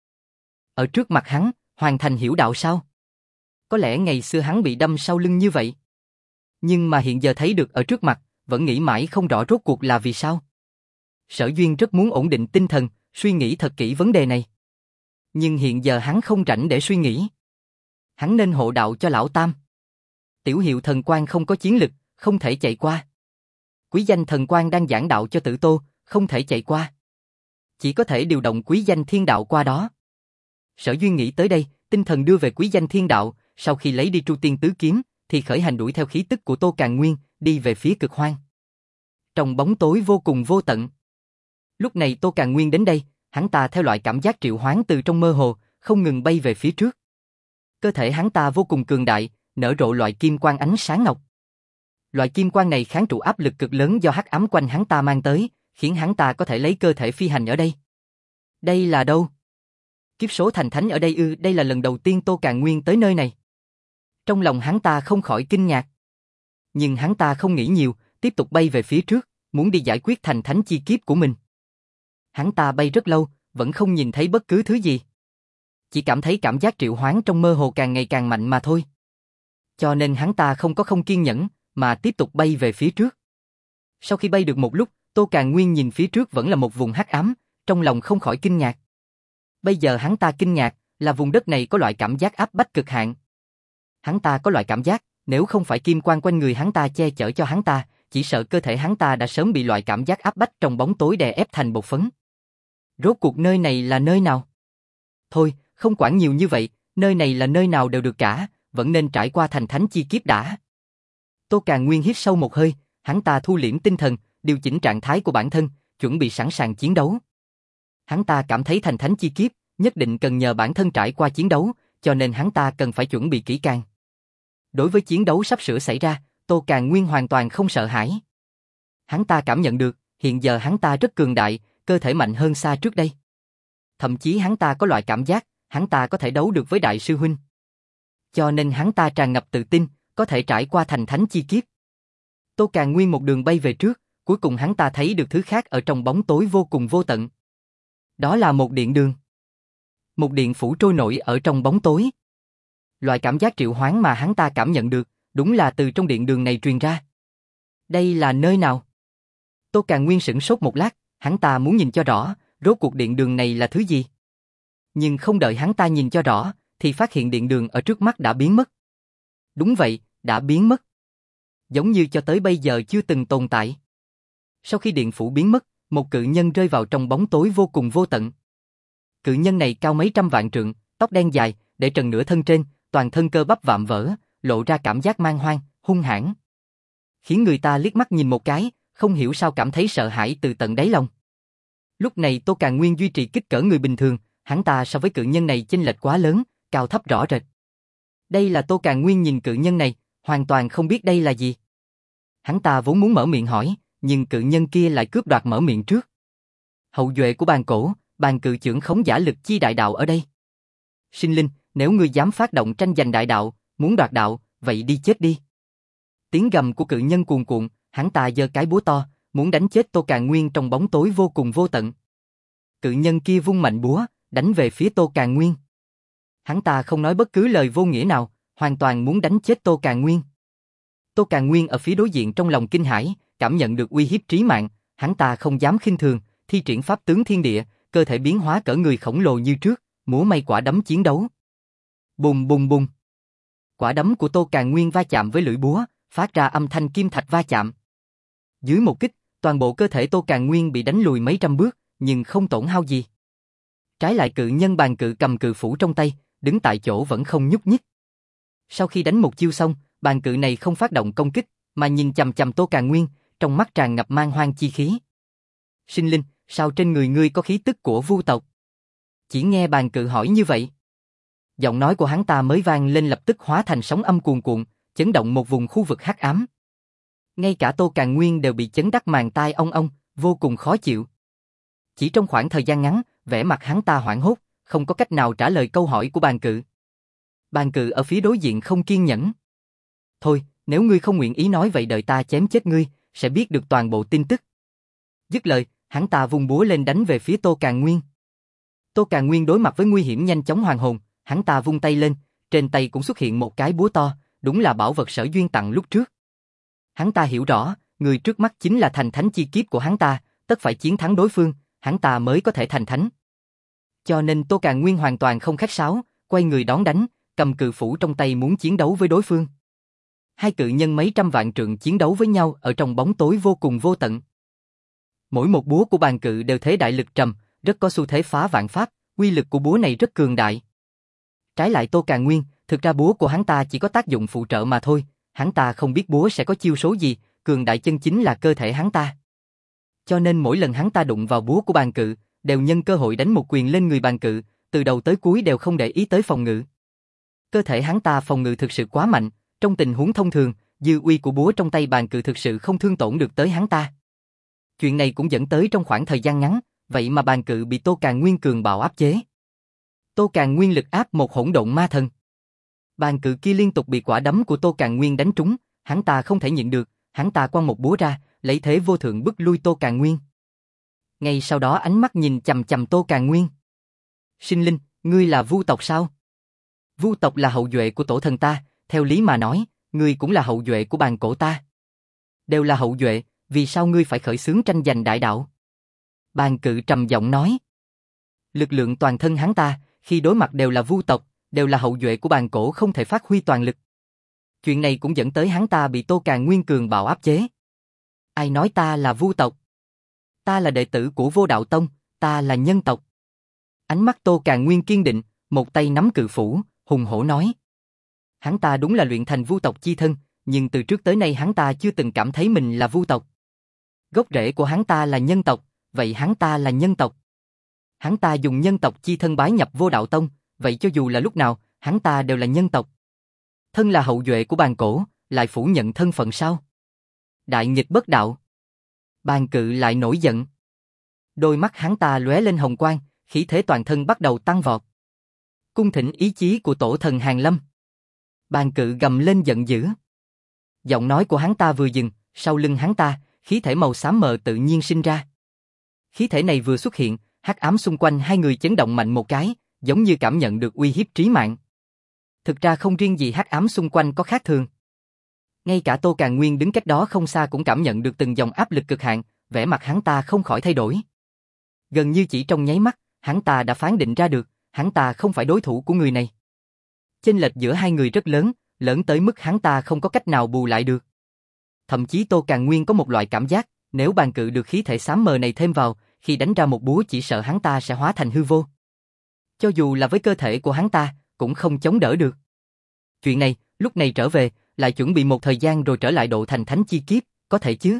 Ở trước mặt hắn, hoàn thành hiểu đạo sao? Có lẽ ngày xưa hắn bị đâm sau lưng như vậy. Nhưng mà hiện giờ thấy được ở trước mặt, vẫn nghĩ mãi không rõ rốt cuộc là vì sao. Sở Duyên rất muốn ổn định tinh thần, suy nghĩ thật kỹ vấn đề này. Nhưng hiện giờ hắn không rảnh để suy nghĩ. Hắn nên hộ đạo cho lão tam. Tiểu hiệu thần quan không có chiến lực, không thể chạy qua. Quý danh thần quan đang giảng đạo cho Tử Tô, không thể chạy qua. Chỉ có thể điều động quý danh thiên đạo qua đó. Sở Duyên nghĩ tới đây, tinh thần đưa về quý danh thiên đạo, sau khi lấy đi Tru Tiên Tứ Kiếm, thì khởi hành đuổi theo khí tức của Tô Càn Nguyên, đi về phía cực hoang. Trong bóng tối vô cùng vô tận. Lúc này Tô Càn Nguyên đến đây, hắn ta theo loại cảm giác triệu hoán từ trong mơ hồ, không ngừng bay về phía trước. Cơ thể hắn ta vô cùng cường đại, nở rộ loại kim quang ánh sáng ngọc. Loại kim quang này kháng trụ áp lực cực lớn do hắc ám quanh hắn ta mang tới, khiến hắn ta có thể lấy cơ thể phi hành ở đây. Đây là đâu? Kiếp số thành thánh ở đây ư? Đây là lần đầu tiên Tô Càn Nguyên tới nơi này. Trong lòng hắn ta không khỏi kinh ngạc. Nhưng hắn ta không nghĩ nhiều, tiếp tục bay về phía trước, muốn đi giải quyết thành thánh chi kiếp của mình. Hắn ta bay rất lâu, vẫn không nhìn thấy bất cứ thứ gì. Chỉ cảm thấy cảm giác triệu hoán trong mơ hồ càng ngày càng mạnh mà thôi. Cho nên hắn ta không kiên nhẫn, mà tiếp tục bay về phía trước. Sau khi bay được một lúc, Tô Càn Nguyên nhìn phía trước vẫn là một vùng hắc ám, trong lòng không khỏi kinh ngạc. Bây giờ hắn ta kinh ngạc, là vùng đất này có loại cảm giác áp bách cực hạn. Hắn ta có loại cảm giác, nếu không phải kim quang quanh người hắn ta che chở cho hắn ta, chỉ sợ cơ thể hắn ta đã sớm bị loại cảm giác áp bách trong bóng tối đè ép thành bột phấn. Rốt cuộc nơi này là nơi nào? Thôi, không quản nhiều như vậy, nơi này là nơi nào đều được cả, vẫn nên trải qua thành thánh chi kiếp đã. Tô Càn Nguyên hít sâu một hơi, hắn ta thu liễm tinh thần, điều chỉnh trạng thái của bản thân, chuẩn bị sẵn sàng chiến đấu. Hắn ta cảm thấy thành thánh chi kiếp, nhất định cần nhờ bản thân trải qua chiến đấu, cho nên hắn ta cần phải chuẩn bị kỹ càng. Đối với chiến đấu sắp sửa xảy ra, Tô Càn Nguyên hoàn toàn không sợ hãi. Hắn ta cảm nhận được, hiện giờ hắn ta rất cường đại, cơ thể mạnh hơn xa trước đây. Thậm chí hắn ta có loại cảm giác, hắn ta có thể đấu được với đại sư huynh. Cho nên hắn ta tràn ngập tự tin, có thể trải qua thành thánh chi kiếp. Tô Càn Nguyên một đường bay về trước, cuối cùng hắn ta thấy được thứ khác ở trong bóng tối vô cùng vô tận. Đó là một điện đường. Một điện phủ trôi nổi ở trong bóng tối. Loại cảm giác triệu hoán mà hắn ta cảm nhận được, đúng là từ trong điện đường này truyền ra. Đây là nơi nào? Tô Càn Nguyên sửng sốt một lát, hắn ta muốn nhìn cho rõ, rốt cuộc điện đường này là thứ gì. Nhưng không đợi hắn ta nhìn cho rõ, thì phát hiện điện đường ở trước mắt đã biến mất. Đúng vậy, đã biến mất. Giống như cho tới bây giờ chưa từng tồn tại. Sau khi điện phủ biến mất, một cự nhân rơi vào trong bóng tối vô cùng vô tận. Cự nhân này cao mấy trăm vạn trượng, tóc đen dài, để trần nửa thân trên, toàn thân cơ bắp vạm vỡ, lộ ra cảm giác man hoang, hung hãn. khiến người ta liếc mắt nhìn một cái, không hiểu sao cảm thấy sợ hãi từ tận đáy lòng. Lúc này Tô Càn Nguyên duy trì kích cỡ người bình thường, hắn ta so với cự nhân này chênh lệch quá lớn, cao thấp rõ rệt. Đây là Tô Càn Nguyên nhìn cự nhân này, hoàn toàn không biết đây là gì. Hắn ta vốn muốn mở miệng hỏi, nhưng cự nhân kia lại cướp đoạt mở miệng trước. Hậu duệ của bàn cổ, bàn cự chưởng khống giả lực chi đại đạo ở đây. Sinh linh, nếu ngươi dám phát động tranh giành đại đạo, muốn đoạt đạo, vậy đi chết đi. Tiếng gầm của cự nhân cuồn cuộn, hắn ta giơ cái búa to, muốn đánh chết Tô Càn Nguyên trong bóng tối vô cùng vô tận. Cự nhân kia vung mạnh búa, đánh về phía Tô Càn Nguyên. Hắn ta không nói bất cứ lời vô nghĩa nào, hoàn toàn muốn đánh chết Tô Càn Nguyên. Tô Càn Nguyên ở phía đối diện trong lòng kinh hãi, cảm nhận được uy hiếp trí mạng, hắn ta không dám khinh thường, thi triển pháp tướng thiên địa, cơ thể biến hóa cỡ người khổng lồ như trước, múa may quả đấm chiến đấu. Bùng bùng bùng. Quả đấm của Tô Càn Nguyên va chạm với lưỡi búa, phát ra âm thanh kim thạch va chạm. Dưới một kích, toàn bộ cơ thể Tô Càn Nguyên bị đánh lùi mấy trăm bước, nhưng không tổn hao gì. Trái lại cự nhân bàn cự cầm cự phủ trong tay, đứng tại chỗ vẫn không nhúc nhích. Sau khi đánh một chiêu xong, bàn cự này không phát động công kích, mà nhìn chằm chằm Tô Càn Nguyên, trong mắt tràn ngập man hoang chi khí. Sinh linh, sao trên người ngươi có khí tức của vu tộc? Chỉ nghe bàn cự hỏi như vậy. Giọng nói của hắn ta mới vang lên lập tức hóa thành sóng âm cuồn cuộn, chấn động một vùng khu vực hắc ám. Ngay cả Tô Càn Nguyên đều bị chấn đắc màng tai ong ong, vô cùng khó chịu. Chỉ trong khoảng thời gian ngắn, vẻ mặt hắn ta hoảng hốt, không có cách nào trả lời câu hỏi của bàn cự. Bàn cự ở phía đối diện không kiên nhẫn. Thôi, nếu ngươi không nguyện ý nói vậy đợi ta chém chết ngươi, sẽ biết được toàn bộ tin tức. Dứt lời, hắn ta vung búa lên đánh về phía Tô Càn Nguyên. Tô Càn Nguyên đối mặt với nguy hiểm nhanh chóng hoàn hồn, hắn ta vung tay lên, trên tay cũng xuất hiện một cái búa to, đúng là bảo vật Sở Duyên tặng lúc trước. Hắn ta hiểu rõ, người trước mắt chính là thành thánh chi kiếp của hắn ta, tất phải chiến thắng đối phương, hắn ta mới có thể thành thánh. Cho nên Tô Càn Nguyên hoàn toàn không khách sáo, quay người đón đánh, cầm cự phủ trong tay muốn chiến đấu với đối phương. Hai cự nhân mấy trăm vạn trượng chiến đấu với nhau ở trong bóng tối vô cùng vô tận. Mỗi một búa của bàn cự đều thế đại lực trầm, rất có xu thế phá vạn pháp, uy lực của búa này rất cường đại. Trái lại Tô Càn Nguyên, thực ra búa của hắn ta chỉ có tác dụng phụ trợ mà thôi, hắn ta không biết búa sẽ có chiêu số gì, cường đại chân chính là cơ thể hắn ta. Cho nên mỗi lần hắn ta đụng vào búa của bàn cự, đều nhân cơ hội đánh một quyền lên người bàn cự, từ đầu tới cuối đều không để ý tới phòng ngự. Cơ thể hắn ta phòng ngự thực sự quá mạnh, trong tình huống thông thường, dư uy của búa trong tay bàn cự thực sự không thương tổn được tới hắn ta. Chuyện này cũng dẫn tới trong khoảng thời gian ngắn, vậy mà bàn cự bị Tô Càn Nguyên cường bạo áp chế. Tô Càn Nguyên lực áp một hỗn độn ma thần. Bàn cự kia liên tục bị quả đấm của Tô Càn Nguyên đánh trúng, hắn ta không thể nhịn được, hắn ta quăng một búa ra, lấy thế vô thượng bức lui Tô Càn Nguyên. Ngay sau đó ánh mắt nhìn chằm chằm Tô Càn Nguyên. Sinh linh, ngươi là vu tộc sao? Vu tộc là hậu duệ của tổ thần ta, theo lý mà nói, ngươi cũng là hậu duệ của bàn cổ ta. Đều là hậu duệ, vì sao ngươi phải khởi xướng tranh giành đại đạo? Bàn cự trầm giọng nói. Lực lượng toàn thân hắn ta, khi đối mặt đều là vu tộc, đều là hậu duệ của bàn cổ không thể phát huy toàn lực. Chuyện này cũng dẫn tới hắn ta bị Tô Càn Nguyên cường bạo áp chế. Ai nói ta là vu tộc? Ta là đệ tử của Vô Đạo Tông, ta là nhân tộc. Ánh mắt Tô Càn Nguyên kiên định, một tay nắm cự phủ, hùng hổ nói. Hắn ta đúng là luyện thành vu tộc chi thân, nhưng từ trước tới nay hắn ta chưa từng cảm thấy mình là vu tộc. Gốc rễ của hắn ta là nhân tộc, vậy hắn ta là nhân tộc. Hắn ta dùng nhân tộc chi thân bái nhập Vô Đạo Tông, vậy cho dù là lúc nào, hắn ta đều là nhân tộc. Thân là hậu duệ của bàn cổ, lại phủ nhận thân phận sao? Đại nghịch bất đạo. Bàn cự lại nổi giận. Đôi mắt hắn ta lóe lên hồng quang, khí thế toàn thân bắt đầu tăng vọt. Cung thỉnh ý chí của tổ thần Hàn Lâm. Bàn cự gầm lên giận dữ. Giọng nói của hắn ta vừa dừng, sau lưng hắn ta, khí thể màu xám mờ tự nhiên sinh ra. Khí thể này vừa xuất hiện, hắc ám xung quanh hai người chấn động mạnh một cái, giống như cảm nhận được uy hiếp trí mạng. Thực ra không riêng gì hắc ám xung quanh có khác thường. Ngay cả Tô Càn Nguyên đứng cách đó không xa cũng cảm nhận được từng dòng áp lực cực hạn, vẻ mặt hắn ta không khỏi thay đổi. Gần như chỉ trong nháy mắt, hắn ta đã phán định ra được, hắn ta không phải đối thủ của người này. Chênh lệch giữa hai người rất lớn, lớn tới mức hắn ta không có cách nào bù lại được. Thậm chí Tô Càn Nguyên có một loại cảm giác, nếu bàn cự được khí thể xám mờ này thêm vào, khi đánh ra một búa chỉ sợ hắn ta sẽ hóa thành hư vô. Cho dù là với cơ thể của hắn ta, cũng không chống đỡ được. Chuyện này, lúc này trở về, lại chuẩn bị một thời gian rồi trở lại độ thành thánh chi kiếp, có thể chứ?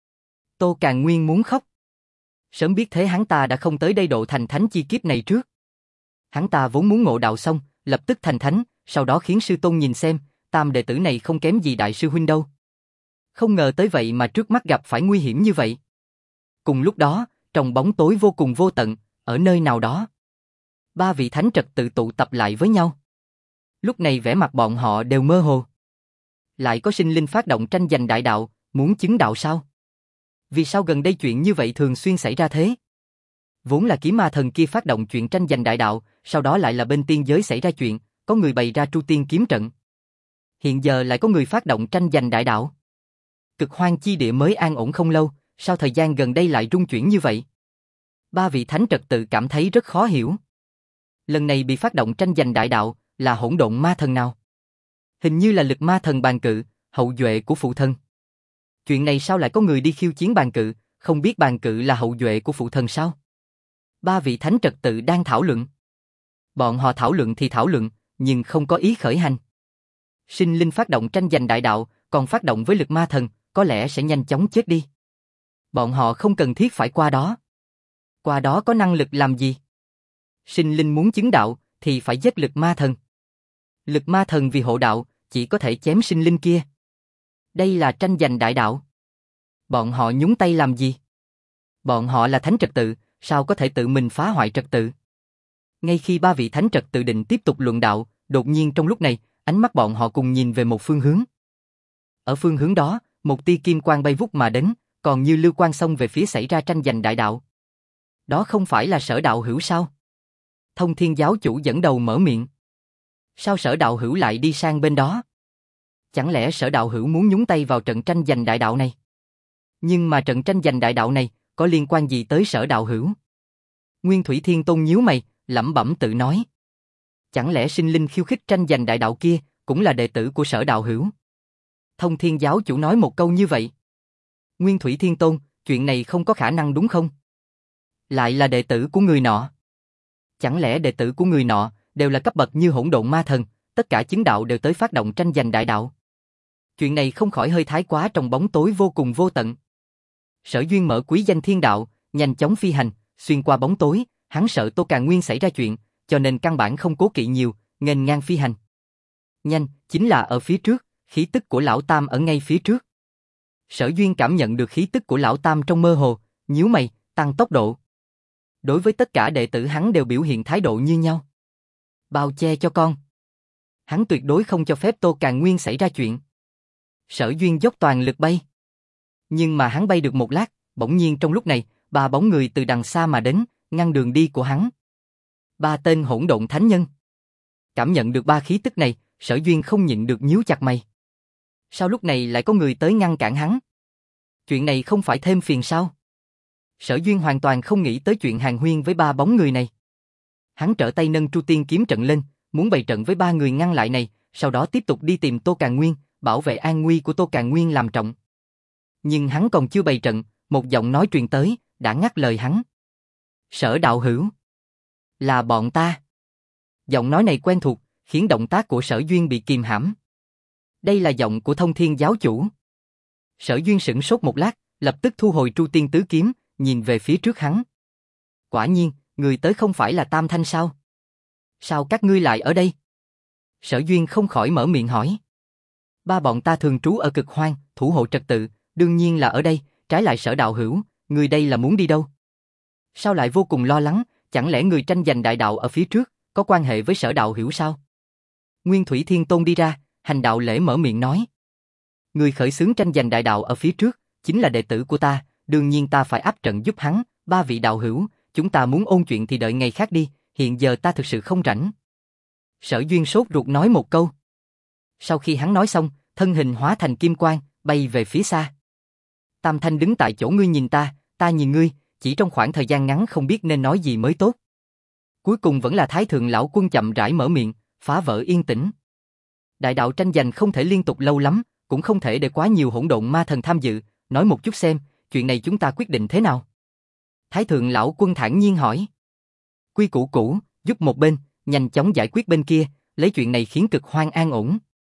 Tô Càn Nguyên muốn khóc. Sớm biết thế hắn ta đã không tới đây độ thành thánh chi kiếp này trước. Hắn ta vốn muốn ngộ đạo xong, lập tức thành thánh, sau đó khiến sư tôn nhìn xem, tam đệ tử này không kém gì đại sư huynh đâu. Không ngờ tới vậy mà trước mắt gặp phải nguy hiểm như vậy. Cùng lúc đó, trong bóng tối vô cùng vô tận, ở nơi nào đó, ba vị thánh trật tự tụ tập lại với nhau. Lúc này vẻ mặt bọn họ đều mơ hồ. Lại có sinh linh phát động tranh giành đại đạo, muốn chứng đạo sao? Vì sao gần đây chuyện như vậy thường xuyên xảy ra thế? Vốn là Kiếm Ma Thần kia phát động chuyện tranh giành đại đạo, sau đó lại là bên tiên giới xảy ra chuyện, có người bày ra Tru Tiên kiếm trận. Hiện giờ lại có người phát động tranh giành đại đạo. Cực Hoang chi địa mới an ổn không lâu, sao thời gian gần đây lại rung chuyển như vậy? Ba vị thánh trật tự cảm thấy rất khó hiểu. Lần này bị phát động tranh giành đại đạo là hỗn độn ma thần nào? Hình như là Lực Ma Thần Bàn Cự, hậu duệ của phụ thân. Chuyện này sao lại có người đi khiêu chiến Bàn Cự, không biết Bàn Cự là hậu duệ của phụ thân sao? Ba vị thánh trật tự đang thảo luận. Bọn họ thảo luận thì thảo luận, nhưng không có ý khởi hành. Sinh linh phát động tranh giành đại đạo, còn phát động với Lực Ma Thần, có lẽ sẽ nhanh chóng chết đi. Bọn họ không cần thiết phải qua đó. Qua đó có năng lực làm gì? Sinh linh muốn chứng đạo, thì phải giết Lực Ma Thần. Lực Ma Thần vì hộ đạo, chỉ có thể chém sinh linh kia. Đây là tranh giành đại đạo. Bọn họ nhúng tay làm gì? Bọn họ là thánh trật tự, sao có thể tự mình phá hoại trật tự? Ngay khi ba vị thánh trật tự định tiếp tục luận đạo, đột nhiên trong lúc này, ánh mắt bọn họ cùng nhìn về một phương hướng. Ở phương hướng đó, một tia kim quang bay vút mà đến, còn như lưu quang xông về phía xảy ra tranh giành đại đạo. Đó không phải là Sở Đạo Hữu sao? Thông Thiên giáo chủ dẫn đầu mở miệng. Sao Sở Đạo Hữu lại đi sang bên đó? Chẳng lẽ Sở Đạo Hữu muốn nhúng tay vào trận tranh giành đại đạo này? Nhưng mà trận tranh giành đại đạo này có liên quan gì tới Sở Đạo Hữu? Nguyên Thủy Thiên Tôn nhíu mày, lẩm bẩm tự nói. Chẳng lẽ sinh linh khiêu khích tranh giành đại đạo kia cũng là đệ tử của Sở Đạo Hữu? Thông Thiên giáo chủ nói một câu như vậy. Nguyên Thủy Thiên Tôn, chuyện này không có khả năng đúng không? Lại là đệ tử của người nọ. Chẳng lẽ đệ tử của người nọ đều là cấp bậc như Hỗn Độn Ma Thần, tất cả chứng đạo đều tới phát động tranh giành đại đạo? Chuyện này không khỏi hơi thái quá trong bóng tối vô cùng vô tận. Sở Duyên mở quý danh thiên đạo, nhanh chóng phi hành, xuyên qua bóng tối, hắn sợ Tô Càn Nguyên xảy ra chuyện, cho nên căn bản không cố kỵ nhiều, nghênh ngang phi hành. Nhanh, chính là ở phía trước, khí tức của Lão Tam ở ngay phía trước. Sở Duyên cảm nhận được khí tức của Lão Tam trong mơ hồ, nhíu mày, tăng tốc độ. Đối với tất cả đệ tử hắn đều biểu hiện thái độ như nhau. Bao che cho con. Hắn tuyệt đối không cho phép Tô Càn Nguyên xảy ra chuyện. Sở Duyên dốc toàn lực bay. Nhưng mà hắn bay được một lát, bỗng nhiên trong lúc này, ba bóng người từ đằng xa mà đến, ngăn đường đi của hắn. Ba tên hỗn độn thánh nhân. Cảm nhận được ba khí tức này, Sở Duyên không nhịn được nhíu chặt mày. Sao lúc này lại có người tới ngăn cản hắn? Chuyện này không phải thêm phiền sao? Sở Duyên hoàn toàn không nghĩ tới chuyện hàn huyên với ba bóng người này. Hắn trở tay nâng Tru Tiên kiếm trận lên, muốn bày trận với ba người ngăn lại này, sau đó tiếp tục đi tìm Tô Càn Nguyên, bảo vệ an nguy của Tô Càn Nguyên làm trọng. Nhưng hắn còn chưa bày trận, một giọng nói truyền tới, đã ngắt lời hắn. Sở Đạo Hữu. Là bọn ta. Giọng nói này quen thuộc, khiến động tác của Sở Duyên bị kìm hãm. Đây là giọng của Thông Thiên giáo chủ. Sở Duyên sửng sốt một lát, lập tức thu hồi Tru Tiên tứ kiếm, nhìn về phía trước hắn. Quả nhiên, người tới không phải là Tam Thanh sao? Sao các ngươi lại ở đây? Sở Duyên không khỏi mở miệng hỏi. Ba bọn ta thường trú ở Cực Hoang, thủ hộ trật tự, đương nhiên là ở đây, trái lại Sở Đạo Hữu, người đây là muốn đi đâu? Sao lại vô cùng lo lắng, chẳng lẽ người tranh giành đại đạo ở phía trước, có quan hệ với Sở Đạo Hữu sao? Nguyên Thủy Thiên Tôn đi ra, hành đạo lễ mở miệng nói. Người khởi xướng tranh giành đại đạo ở phía trước, chính là đệ tử của ta, đương nhiên ta phải áp trận giúp hắn, ba vị đạo hữu, chúng ta muốn ôn chuyện thì đợi ngày khác đi, hiện giờ ta thực sự không rảnh. Sở Duyên sốt ruột nói một câu. Sau khi hắn nói xong, thân hình hóa thành kim quang, bay về phía xa. Tam Thanh đứng tại chỗ, ngươi nhìn ta nhìn ngươi, chỉ trong khoảng thời gian ngắn không biết nên nói gì mới tốt. Cuối cùng vẫn là Thái Thượng Lão Quân chậm rãi mở miệng, phá vỡ yên tĩnh. Đại đạo tranh giành không thể liên tục lâu lắm, cũng không thể để quá nhiều hỗn độn ma thần tham dự, nói một chút xem, chuyện này chúng ta quyết định thế nào? Thái Thượng Lão Quân thản nhiên hỏi. Quy củ cũ, giúp một bên, nhanh chóng giải quyết bên kia, lấy chuyện này khiến Cực Hoang an ổn.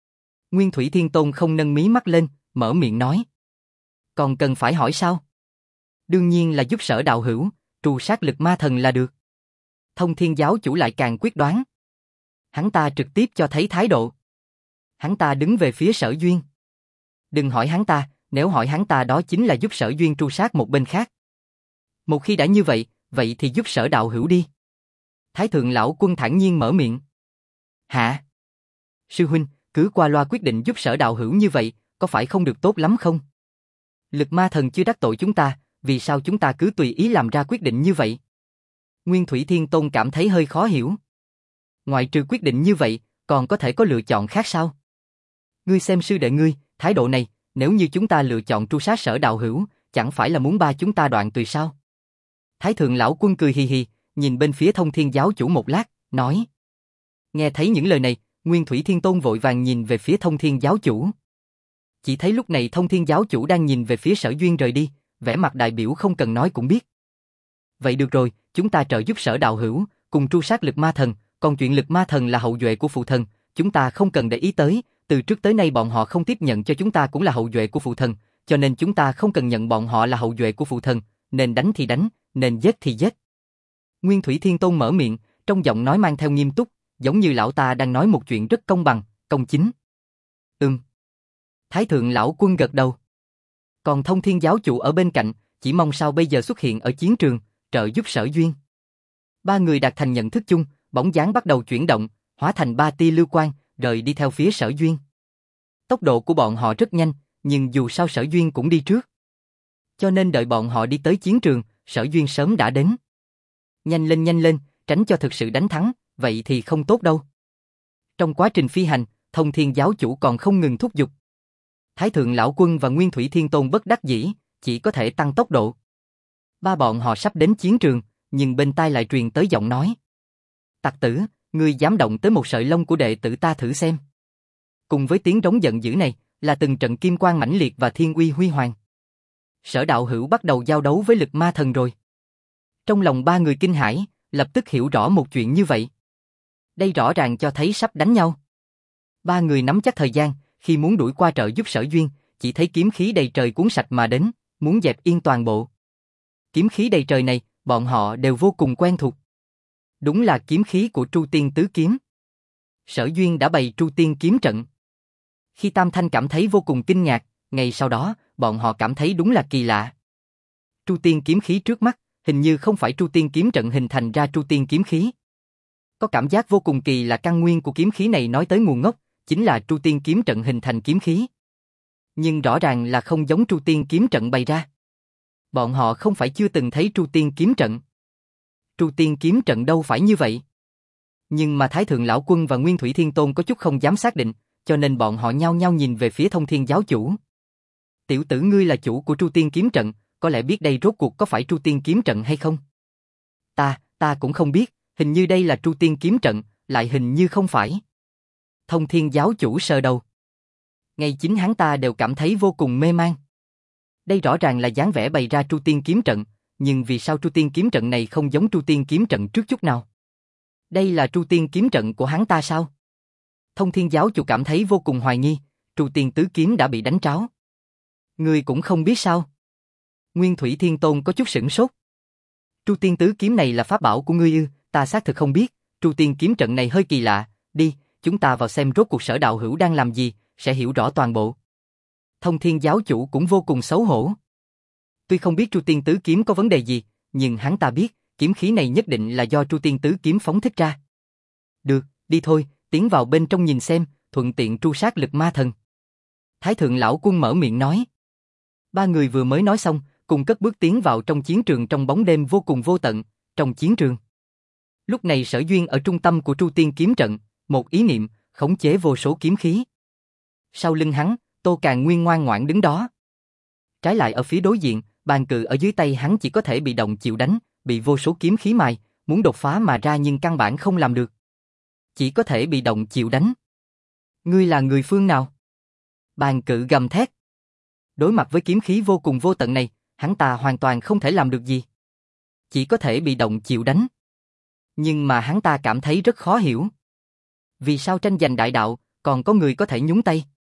Nguyên Thủy Thiên Tôn không nâng mí mắt lên, mở miệng nói. Còn cần phải hỏi sao? Đương nhiên là giúp Sở đạo hữu, trù sát lực ma thần là được. Thông Thiên giáo chủ lại càng quyết đoán. Hắn ta trực tiếp cho thấy thái độ. Hắn ta đứng về phía Sở Duyên. Đừng hỏi hắn ta, nếu hỏi hắn ta đó chính là giúp Sở Duyên tru sát một bên khác. Một khi đã như vậy, vậy thì giúp Sở đạo hữu đi. Thái thượng lão quân thản nhiên mở miệng. Hả? Sư huynh, cứ qua loa quyết định giúp Sở đạo hữu như vậy, có phải không được tốt lắm không? Lực ma thần chưa đắc tội chúng ta, vì sao chúng ta cứ tùy ý làm ra quyết định như vậy? Nguyên Thủy Thiên Tôn cảm thấy hơi khó hiểu. Ngoại trừ quyết định như vậy, còn có thể có lựa chọn khác sao? Ngươi xem sư đệ ngươi, thái độ này, nếu như chúng ta lựa chọn tru sát Sở đạo hữu, chẳng phải là muốn ba chúng ta đoạn tùy sao? Thái thượng lão quân cười hì hì, nhìn bên phía Thông Thiên giáo chủ một lát, nói. Nghe thấy những lời này, Nguyên Thủy Thiên Tôn vội vàng nhìn về phía Thông Thiên giáo chủ. Chỉ thấy lúc này Thông Thiên giáo chủ đang nhìn về phía Sở Duyên rời đi, vẻ mặt đại biểu không cần nói cũng biết. Vậy được rồi, chúng ta trợ giúp Sở đạo hữu, cùng tru sát lực ma thần, còn chuyện lực ma thần là hậu duệ của phụ thần, chúng ta không cần để ý tới, từ trước tới nay bọn họ không tiếp nhận cho chúng ta cũng là hậu duệ của phụ thần, cho nên chúng ta không cần nhận bọn họ là hậu duệ của phụ thần, nên đánh thì đánh, nên giết thì giết. Nguyên Thủy Thiên Tôn mở miệng, trong giọng nói mang theo nghiêm túc, giống như lão ta đang nói một chuyện rất công bằng, công chính. Thái thượng lão quân gật đầu. Còn Thông Thiên giáo chủ ở bên cạnh, chỉ mong sao bây giờ xuất hiện ở chiến trường, trợ giúp Sở Duyên. Ba người đạt thành nhận thức chung, bóng dáng bắt đầu chuyển động, hóa thành ba tia lưu quang, rời đi theo phía Sở Duyên. Tốc độ của bọn họ rất nhanh, nhưng dù sao Sở Duyên cũng đi trước. Cho nên đợi bọn họ đi tới chiến trường, Sở Duyên sớm đã đến. Nhanh lên, tránh cho thực sự đánh thắng, vậy thì không tốt đâu. Trong quá trình phi hành, Thông Thiên giáo chủ còn không ngừng thúc giục. Thái thượng lão quân và Nguyên Thủy Thiên Tôn bất đắc dĩ, chỉ có thể tăng tốc độ. Ba bọn họ sắp đến chiến trường, nhưng bên tai lại truyền tới giọng nói. Tặc tử, ngươi dám động tới một sợi lông của đệ tử ta thử xem. Cùng với tiếng rống giận dữ này, là từng trận kim quang mãnh liệt và thiên uy huy hoàng. Sở đạo hữu bắt đầu giao đấu với lực ma thần rồi. Trong lòng ba người kinh hãi, lập tức hiểu rõ một chuyện như vậy. Đây rõ ràng cho thấy sắp đánh nhau. Ba người nắm chắc thời gian, khi muốn đuổi qua trợ giúp Sở Duyên, chỉ thấy kiếm khí đầy trời cuốn sạch mà đến, muốn dẹp yên toàn bộ. Kiếm khí đầy trời này, bọn họ đều vô cùng quen thuộc. Đúng là kiếm khí của Tru Tiên Tứ Kiếm. Sở Duyên đã bày Tru Tiên kiếm trận. Khi Tam Thanh cảm thấy vô cùng kinh ngạc, ngay sau đó, bọn họ cảm thấy đúng là kỳ lạ. Tru Tiên kiếm khí trước mắt, hình như không phải Tru Tiên kiếm trận hình thành ra Tru Tiên kiếm khí. Có cảm giác vô cùng kỳ lạ, căn nguyên của kiếm khí này nói tới nguồn gốc, chính là Tru Tiên kiếm trận hình thành kiếm khí. Nhưng rõ ràng là không giống Tru Tiên kiếm trận bày ra. Bọn họ không phải chưa từng thấy Tru Tiên kiếm trận. Tru Tiên kiếm trận đâu phải như vậy. Nhưng mà Thái thượng lão quân và Nguyên Thủy Thiên Tôn có chút không dám xác định, cho nên bọn họ nhao nhao nhìn về phía Thông Thiên giáo chủ. Tiểu tử ngươi là chủ của Tru Tiên kiếm trận, có lẽ biết đây rốt cuộc có phải Tru Tiên kiếm trận hay không? Ta cũng không biết, hình như đây là Tru Tiên kiếm trận, lại hình như không phải. Thông Thiên giáo chủ sờ đầu. Ngay chính hắn ta đều cảm thấy vô cùng mê man. Đây rõ ràng là dáng vẻ bày ra Tru Tiên kiếm trận, nhưng vì sao Tru Tiên kiếm trận này không giống Tru Tiên kiếm trận trước chút nào? Đây là Tru Tiên kiếm trận của hắn ta sao? Thông Thiên giáo chủ cảm thấy vô cùng hoài nghi, Tru Tiên tứ kiếm đã bị đánh tráo. Ngươi cũng không biết sao? Nguyên Thủy Thiên Tôn có chút sửng sốt. Tru Tiên tứ kiếm này là pháp bảo của ngươi ư? Ta xác thực không biết, Tru Tiên kiếm trận này hơi kỳ lạ, đi, chúng ta vào xem rốt cuộc Sở đạo hữu đang làm gì, sẽ hiểu rõ toàn bộ. Thông Thiên giáo chủ cũng vô cùng xấu hổ. Tuy không biết Tru Tiên tứ kiếm có vấn đề gì, nhưng hắn ta biết, kiếm khí này nhất định là do Tru Tiên tứ kiếm phóng thích ra. Được, đi thôi, tiến vào bên trong nhìn xem, thuận tiện tru sát lực ma thần. Thái thượng lão quân mở miệng nói. Ba người vừa mới nói xong, cùng cất bước tiến vào trong chiến trường trong bóng đêm vô cùng vô tận, trong chiến trường. Lúc này Sở Duyên ở trung tâm của Tru Tiên kiếm trận, một ý niệm, khống chế vô số kiếm khí. Sau lưng hắn, Tô Càn Nguyên ngoan ngoãn đứng đó. Trái lại ở phía đối diện, bàn cự ở dưới tay hắn chỉ có thể bị động chịu đánh, bị vô số kiếm khí mài, muốn đột phá mà ra nhưng căn bản không làm được. Chỉ có thể bị động chịu đánh. Ngươi là người phương nào? Bàn cự gầm thét. Đối mặt với kiếm khí vô cùng vô tận này, hắn ta hoàn toàn không thể làm được gì. Chỉ có thể bị động chịu đánh. Nhưng mà hắn ta cảm thấy rất khó hiểu. Vì sao tranh giành đại đạo, còn có người có thể nhúng tay?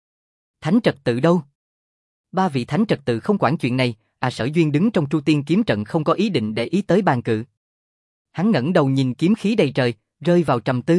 Thánh trật tự đâu? Ba vị thánh trật tự không quản chuyện này, Sở Duyên đứng trong Tru Tiên kiếm trận không có ý định để ý tới Bàn Cự. Hắn ngẩng đầu nhìn kiếm khí đầy trời, rơi vào trầm tư.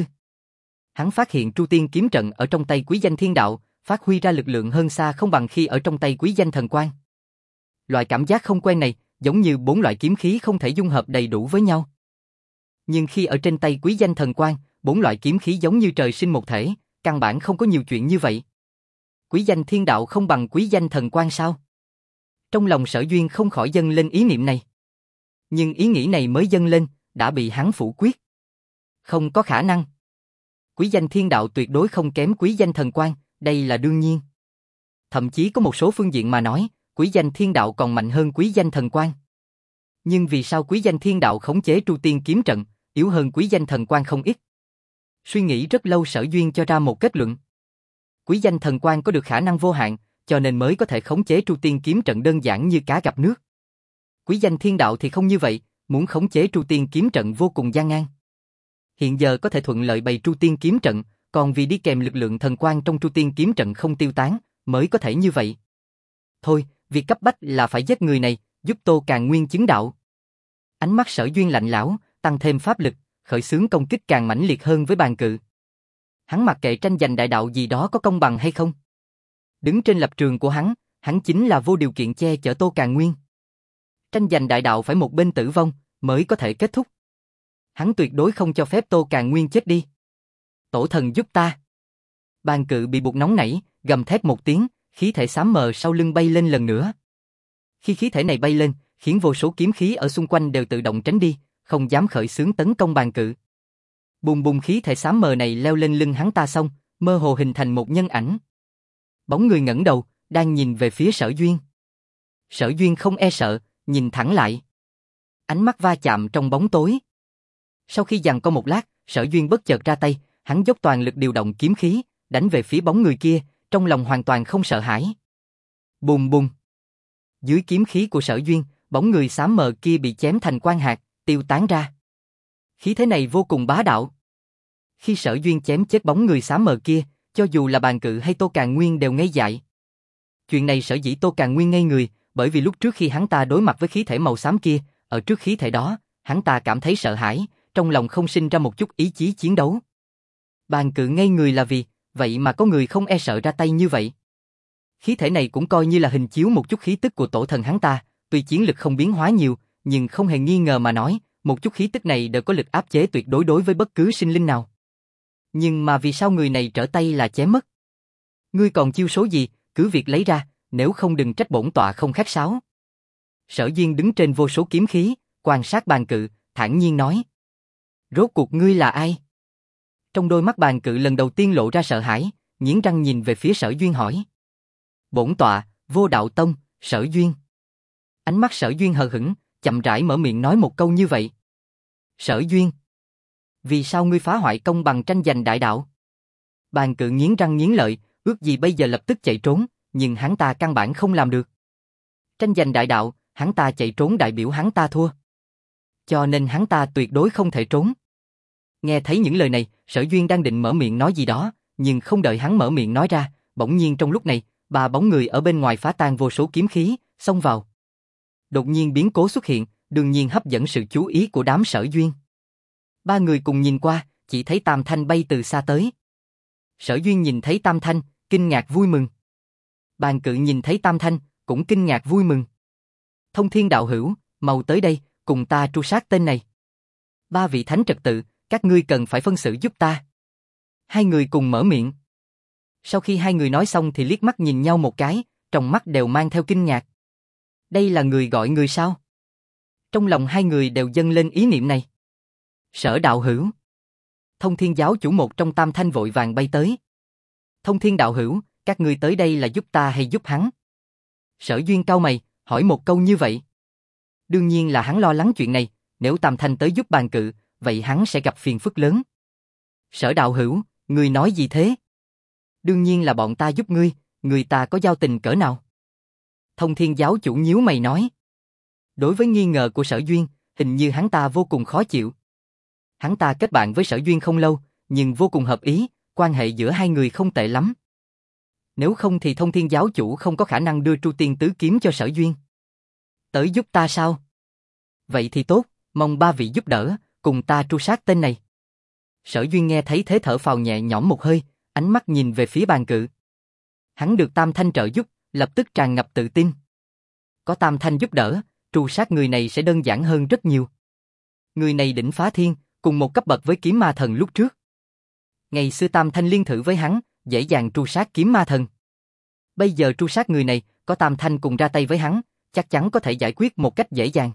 Hắn phát hiện Tru Tiên kiếm trận ở trong tay Quý Danh Thiên Đạo, phát huy ra lực lượng hơn xa không bằng khi ở trong tay Quý Danh Thần Quang. Loại cảm giác không quen này, giống như bốn loại kiếm khí không thể dung hợp đầy đủ với nhau. Nhưng khi ở trên tay Quý Danh Thần Quang, bốn loại kiếm khí giống như trời sinh một thể, căn bản không có nhiều chuyện như vậy. Quý Danh Thiên Đạo không bằng Quý Danh Thần Quang sao? Trong lòng Sở Duyên không khỏi dâng lên ý niệm này. Nhưng ý nghĩ này mới dâng lên, đã bị hắn phủ quyết. Không có khả năng. Quý Danh Thiên Đạo tuyệt đối không kém Quý Danh Thần Quang, đây là đương nhiên. Thậm chí có một số phương diện mà nói, Quý Danh Thiên Đạo còn mạnh hơn Quý Danh Thần Quang. Nhưng vì sao Quý Danh Thiên Đạo khống chế Tru Tiên kiếm trận, yếu hơn Quý Danh Thần Quang không ít? Suy nghĩ rất lâu Sở Duyên cho ra một kết luận. Quý Danh Thần Quang có được khả năng vô hạn, cho nên mới có thể khống chế Tru Tiên kiếm trận đơn giản như cá gặp nước. Quý Danh Thiên Đạo thì không như vậy, muốn khống chế Tru Tiên kiếm trận vô cùng gian nan. Hiện giờ có thể thuận lợi bày Tru Tiên kiếm trận, còn vì đi kèm lực lượng thần quang trong Tru Tiên kiếm trận không tiêu tán, mới có thể như vậy. Thôi, việc cấp bách là phải giết người này, giúp Tô Càn Nguyên chứng đạo. Ánh mắt Sở Duyên lạnh lẽo, tăng thêm pháp lực, khởi xướng công kích càng mãnh liệt hơn với Bàn Cự. Hắn mặc kệ tranh giành đại đạo gì đó có công bằng hay không. Đứng trên lập trường của hắn chính là vô điều kiện che chở Tô Càn Nguyên. Tranh giành đại đạo phải một bên tử vong, mới có thể kết thúc. Hắn tuyệt đối không cho phép Tô Càn Nguyên chết đi. Tổ thần giúp ta. Bàn Cự bị buộc nóng nảy, gầm thét một tiếng, khí thể xám mờ sau lưng bay lên lần nữa. Khi khí thể này bay lên, khiến vô số kiếm khí ở xung quanh đều tự động tránh đi, không dám khởi xướng tấn công Bàn Cự. Bùng bùng khí thể xám mờ này leo lên lưng hắn ta xong, mơ hồ hình thành một nhân ảnh. Bóng người ngẩng đầu, đang nhìn về phía Sở Duyên. Sở Duyên không e sợ, nhìn thẳng lại. Ánh mắt va chạm trong bóng tối. Sau khi giằng co một lát, Sở Duyên bất chợt ra tay, hắn dốc toàn lực điều động kiếm khí, đánh về phía bóng người kia, trong lòng hoàn toàn không sợ hãi. Bùng bùng. Dưới kiếm khí của Sở Duyên, bóng người xám mờ kia bị chém thành quang hạt, tiêu tán ra. Khí thế này vô cùng bá đạo. Khi Sở Duyên chém chết bóng người xám mờ kia, cho dù là Bàn Cự hay Tô Càn Nguyên đều ngây dại. Chuyện này sở dĩ Tô Càn Nguyên ngây người, bởi vì lúc trước khi hắn ta đối mặt với khí thể màu xám kia, ở trước khí thể đó, hắn ta cảm thấy sợ hãi, trong lòng không sinh ra một chút ý chí chiến đấu. Bàn Cự ngây người là vì, vậy mà có người không e sợ ra tay như vậy. Khí thể này cũng coi như là hình chiếu một chút khí tức của tổ thần hắn ta, tuy chiến lực không biến hóa nhiều, nhưng không hề nghi ngờ mà nói, một chút khí tức này đều có lực áp chế tuyệt đối đối với bất cứ sinh linh nào. Nhưng mà vì sao người này trở tay là chém mất? Ngươi còn chiêu số gì, cứ việc lấy ra, nếu không đừng trách bổn tọa không khách sáo. Sở Duyên đứng trên vô số kiếm khí, quan sát Bàn Cự, thản nhiên nói. Rốt cuộc ngươi là ai? Trong đôi mắt Bàn Cự lần đầu tiên lộ ra sợ hãi, nghiến răng nhìn về phía Sở Duyên hỏi. Bổn tọa, Vô Đạo Tông, Sở Duyên. Ánh mắt Sở Duyên hờ hững, chậm rãi mở miệng nói một câu như vậy. Sở Duyên. Vì sao ngươi phá hoại công bằng tranh giành đại đạo? Bàn Cự nghiến răng nghiến lợi, ước gì bây giờ lập tức chạy trốn, nhưng hắn ta căn bản không làm được. Tranh giành đại đạo, hắn ta chạy trốn đại biểu hắn ta thua. Cho nên hắn ta tuyệt đối không thể trốn. Nghe thấy những lời này, Sở Duyên đang định mở miệng nói gì đó, nhưng không đợi hắn mở miệng nói ra, bỗng nhiên trong lúc này, ba bóng người ở bên ngoài phá tan vô số kiếm khí, xông vào. Đột nhiên biến cố xuất hiện, đương nhiên hấp dẫn sự chú ý của đám Sở Duyên. Ba người cùng nhìn qua, chỉ thấy Tam Thanh bay từ xa tới. Sở Duyên nhìn thấy Tam Thanh, kinh ngạc vui mừng. Bàn Cự nhìn thấy Tam Thanh, cũng kinh ngạc vui mừng. Thông Thiên đạo hữu, mau tới đây, cùng ta tru sát tên này. Ba vị thánh trật tự, các ngươi cần phải phân xử giúp ta. Hai người cùng mở miệng. Sau khi hai người nói xong thì liếc mắt nhìn nhau một cái, trong mắt đều mang theo kinh ngạc. Đây là người gọi người sao? Trong lòng hai người đều dâng lên ý niệm này. Sở đạo hữu. Thông Thiên giáo chủ một trong Tam Thanh vội vàng bay tới. Thông Thiên đạo hữu, các ngươi tới đây là giúp ta hay giúp hắn? Sở Duyên cau mày, hỏi một câu như vậy. Đương nhiên là hắn lo lắng chuyện này, nếu Tam Thanh tới giúp Bàn Cự, vậy hắn sẽ gặp phiền phức lớn. Sở đạo hữu, ngươi nói gì thế? Đương nhiên là bọn ta giúp ngươi, người ta có giao tình cỡ nào? Thông Thiên giáo chủ nhíu mày nói. Đối với nghi ngờ của Sở Duyên, hình như hắn ta vô cùng khó chịu. Hắn ta kết bạn với Sở Duyên không lâu, nhưng vô cùng hợp ý, quan hệ giữa hai người không tệ lắm. Nếu không thì Thông Thiên giáo chủ không có khả năng đưa Tru Tiên Tứ Kiếm cho Sở Duyên. Tới giúp ta sao? Vậy thì tốt, mong ba vị giúp đỡ, cùng ta tru sát tên này. Sở Duyên nghe thấy thế thở phào nhẹ nhõm một hơi, ánh mắt nhìn về phía Bàn Cự. Hắn được Tam Thanh trợ giúp, lập tức tràn ngập tự tin. Có Tam Thanh giúp đỡ, tru sát người này sẽ đơn giản hơn rất nhiều. Người này đỉnh phá thiên, cùng một cấp bậc với kiếm ma thần lúc trước. Ngày xưa Tam Thanh liên thử với hắn, dễ dàng tru sát kiếm ma thần. Bây giờ tru sát người này, có Tam Thanh cùng ra tay với hắn, chắc chắn có thể giải quyết một cách dễ dàng.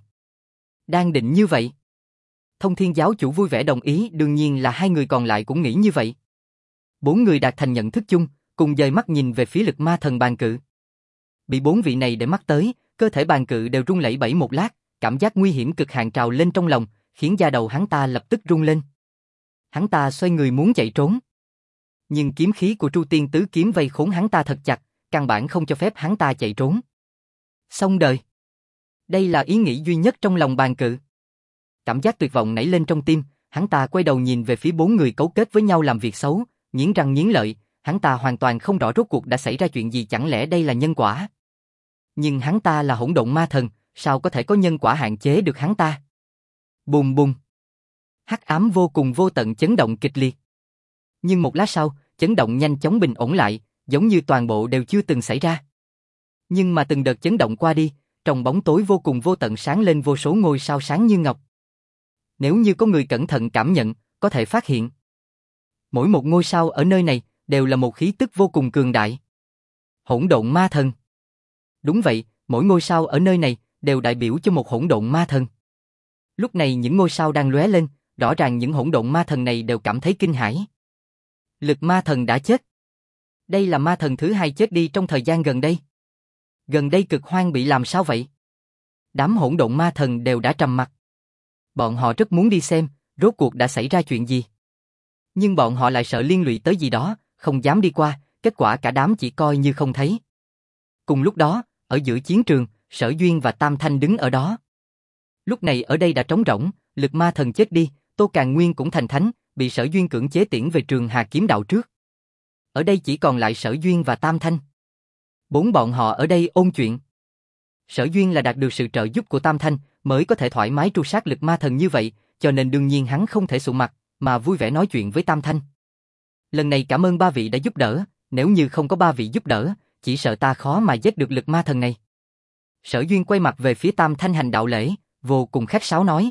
Đang định như vậy. Thông Thiên giáo chủ vui vẻ đồng ý, đương nhiên là hai người còn lại cũng nghĩ như vậy. Bốn người đạt thành nhận thức chung, cùng dời mắt nhìn về phía Lực Ma thần Bàn Cự. Bị bốn vị này để mắt tới, cơ thể Bàn Cự đều rung lẩy bẩy một lát, cảm giác nguy hiểm cực hạn trào lên trong lòng, khiến da đầu hắn ta lập tức rung lên. Hắn ta xoay người muốn chạy trốn. Nhưng kiếm khí của Tru Tiên Tứ Kiếm vây khốn hắn ta thật chặt, căn bản không cho phép hắn ta chạy trốn. Xong đời. Đây là ý nghĩ duy nhất trong lòng Bàn Cự. Cảm giác tuyệt vọng nảy lên trong tim, hắn ta quay đầu nhìn về phía bốn người cấu kết với nhau làm việc xấu, nghiến răng nghiến lợi, hắn ta hoàn toàn không rõ rốt cuộc đã xảy ra chuyện gì, chẳng lẽ đây là nhân quả? Nhưng hắn ta là Hỗn Độn Ma Thần, sao có thể có nhân quả hạn chế được hắn ta? Bùm bùm. Hắc ám vô cùng vô tận chấn động kịch liệt. Nhưng một lát sau, chấn động nhanh chóng bình ổn lại, giống như toàn bộ đều chưa từng xảy ra. Nhưng mà từng đợt chấn động qua đi, trong bóng tối vô cùng vô tận sáng lên vô số ngôi sao sáng như ngọc. Nếu như có người cẩn thận cảm nhận, có thể phát hiện. Mỗi một ngôi sao ở nơi này, đều là một khí tức vô cùng cường đại. Hỗn Độn Ma Thần. Đúng vậy, mỗi ngôi sao ở nơi này, đều đại biểu cho một Hỗn Độn Ma Thần. Lúc này những ngôi sao đang lóe lên, rõ ràng những Hỗn Độn Ma Thần này đều cảm thấy kinh hãi. Lực Ma Thần đã chết. Đây là ma thần thứ hai chết đi trong thời gian gần đây. Gần đây Cực Hoang bị làm sao vậy? Đám Hỗn Độn Ma Thần đều đã trầm mặc. Bọn họ rất muốn đi xem, rốt cuộc đã xảy ra chuyện gì. Nhưng bọn họ lại sợ liên lụy tới gì đó, không dám đi qua, kết quả cả đám chỉ coi như không thấy. Cùng lúc đó, ở giữa chiến trường, Sở Duyên và Tam Thanh đứng ở đó. Lúc này ở đây đã trống rỗng, Lực Ma Thần chết đi, Tô Càn Nguyên cũng thành thánh, bị Sở Duyên cưỡng chế tiễn về Trường Hà Kiếm Đạo trước. Ở đây chỉ còn lại Sở Duyên và Tam Thanh. Bốn bọn họ ở đây ôn chuyện. Sở Duyên là đạt được sự trợ giúp của Tam Thanh mới có thể thoải mái tru sát Lực Ma Thần như vậy, cho nên đương nhiên hắn không thể sụ mặt, mà vui vẻ nói chuyện với Tam Thanh. Lần này cảm ơn ba vị đã giúp đỡ, nếu như không có ba vị giúp đỡ, chỉ sợ ta khó mà giết được Lực Ma Thần này. Sở Duyên quay mặt về phía Tam Thanh hành đạo lễ, vô cùng khách sáo nói.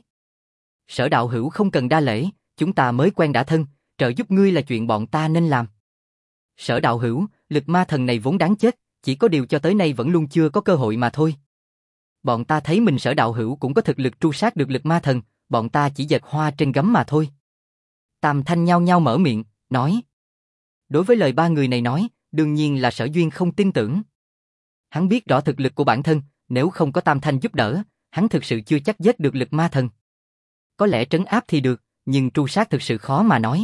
Sở đạo hữu không cần đa lễ, chúng ta mới quen đã thân, trợ giúp ngươi là chuyện bọn ta nên làm. Sở đạo hữu, Lực Ma Thần này vốn đáng chết, chỉ có điều cho tới nay vẫn luôn chưa có cơ hội mà thôi. Bọn ta thấy mình Sở đạo hữu cũng có thực lực tru sát được Lực Ma Thần, bọn ta chỉ dệt hoa trên gấm mà thôi. Tam Thanh nhao nhao mở miệng, nói. Đối với lời ba người này nói, đương nhiên là Sở Duyên không tin tưởng. Hắn biết rõ thực lực của bản thân, nếu không có Tam Thanh giúp đỡ, hắn thực sự chưa chắc giết được Lực Ma Thần. Có lẽ trấn áp thì được, nhưng tru sát thực sự khó mà nói.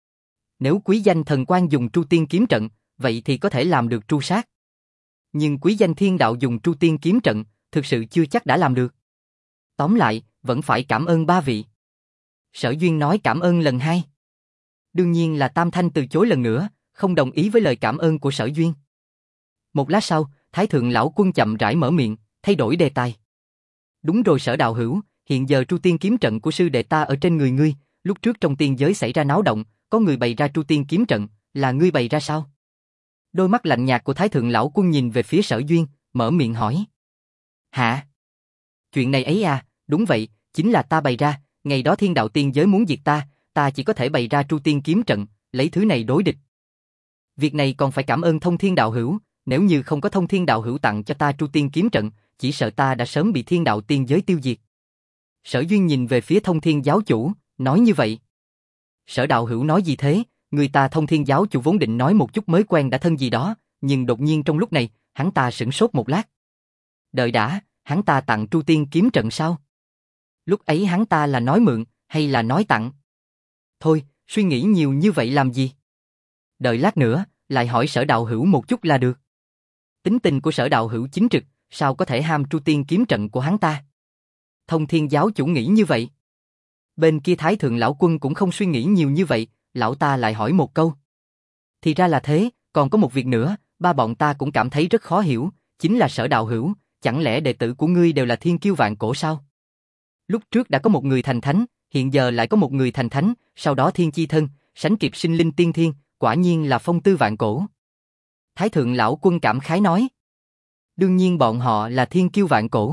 Nếu quý danh thần quan dùng Tru Tiên kiếm trận, vậy thì có thể làm được tru sát. Nhưng quý danh thiên đạo dùng Tru Tiên kiếm trận, thực sự chưa chắc đã làm được. Tóm lại, vẫn phải cảm ơn ba vị. Sở Duyên nói cảm ơn lần hai. Đương nhiên là Tam Thanh từ chối lần nữa, không đồng ý với lời cảm ơn của Sở Duyên. Một lát sau, Thái Thượng Lão Quân chậm rãi mở miệng, thay đổi đề tài. Đúng rồi Sở đạo hữu, hiện giờ Tru Tiên kiếm trận của sư đệ ta ở trên người ngươi, lúc trước trong tiên giới xảy ra náo động, có người bày ra Tru Tiên kiếm trận, là ngươi bày ra sao? Đôi mắt lạnh nhạt của Thái Thượng Lão Quân nhìn về phía Sở Duyên, mở miệng hỏi. Hả? Chuyện này ấy à, đúng vậy, chính là ta bày ra, ngày đó thiên đạo tiên giới muốn diệt ta, ta chỉ có thể bày ra Tru Tiên kiếm trận, lấy thứ này đối địch. Việc này còn phải cảm ơn Thông Thiên đạo hữu, nếu như không có Thông Thiên đạo hữu tặng cho ta Tru Tiên kiếm trận, chỉ sợ ta đã sớm bị thiên đạo tiên giới tiêu diệt. Sở Duyên nhìn về phía Thông Thiên giáo chủ, nói như vậy. Sở đạo hữu nói gì thế, người ta Thông Thiên giáo chủ vốn định nói một chút mới quen đã thân gì đó, nhưng đột nhiên trong lúc này, hắn ta sửng sốt một lát. Đợi đã, hắn ta tặng Tru Tiên kiếm trận sao? Lúc ấy hắn ta là nói mượn, hay là nói tặng? Thôi, suy nghĩ nhiều như vậy làm gì? Đợi lát nữa, lại hỏi Sở đạo hữu một chút là được. Tính tình của Sở đạo hữu chính trực, sao có thể ham Tru Tiên kiếm trận của hắn ta? Thông Thiên giáo chủ nghĩ như vậy. Bên kia Thái Thượng Lão Quân cũng không suy nghĩ nhiều như vậy, lão ta lại hỏi một câu. Thì ra là thế, còn có một việc nữa, ba bọn ta cũng cảm thấy rất khó hiểu, chính là Sở Đạo Hữu, chẳng lẽ đệ tử của ngươi đều là thiên kiêu vạn cổ sao? Lúc trước đã có một người thành thánh, hiện giờ lại có một người thành thánh, sau đó thiên chi thân, sánh kịp sinh linh tiên thiên, quả nhiên là phong tư vạn cổ. Thái thượng lão quân cảm khái nói. Đương nhiên bọn họ là thiên kiêu vạn cổ.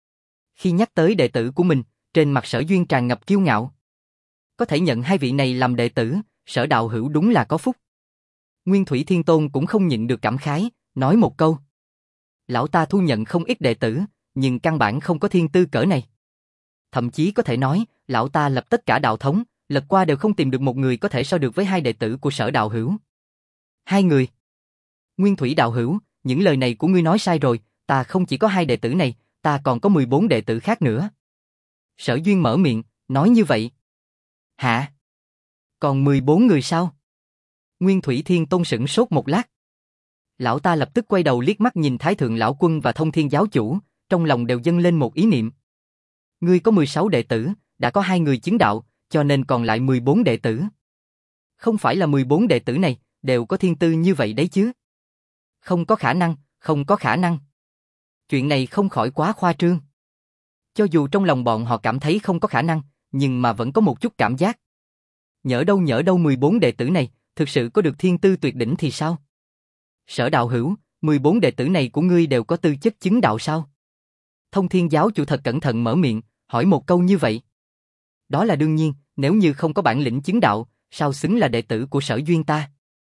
Khi nhắc tới đệ tử của mình, trên mặt Sở Duyên tràn ngập kiêu ngạo. Có thể nhận hai vị này làm đệ tử, Sở Đạo Hữu đúng là có phúc. Nguyên Thủy Thiên Tôn cũng không nhịn được cảm khái, nói một câu. Lão ta thu nhận không ít đệ tử, nhưng căn bản không có thiên tư cỡ này. Thậm chí có thể nói, lão ta lập tất cả đạo thống, lật qua đều không tìm được một người có thể so được với hai đệ tử của Sở Đạo Hữu. Hai người. Nguyên Thủy Đạo Hữu, những lời này của ngươi nói sai rồi, ta không chỉ có hai đệ tử này, ta còn có 14 đệ tử khác nữa. Sở Duyên mở miệng, nói như vậy. Hả? Còn 14 người sao? Nguyên Thủy Thiên Tôn sửng sốt một lát. Lão ta lập tức quay đầu liếc mắt nhìn Thái Thượng Lão Quân và Thông Thiên Giáo Chủ, trong lòng đều dâng lên một ý niệm. Ngươi có 16 đệ tử, đã có 2 người chứng đạo, cho nên còn lại 14 đệ tử. Không phải là 14 đệ tử này, đều có thiên tư như vậy đấy chứ. Không có khả năng, không có khả năng. Chuyện này không khỏi quá khoa trương. Cho dù trong lòng bọn họ cảm thấy không có khả năng, nhưng mà vẫn có một chút cảm giác. Nhỡ đâu 14 đệ tử này, thực sự có được thiên tư tuyệt đỉnh thì sao? Sở Đạo Hữu, 14 đệ tử này của ngươi đều có tư chất chứng đạo sao? Thông Thiên Giáo Chủ thật cẩn thận mở miệng, hỏi một câu như vậy. Đó là đương nhiên, nếu như không có bản lĩnh chứng đạo, sao xứng là đệ tử của Sở Duyên ta?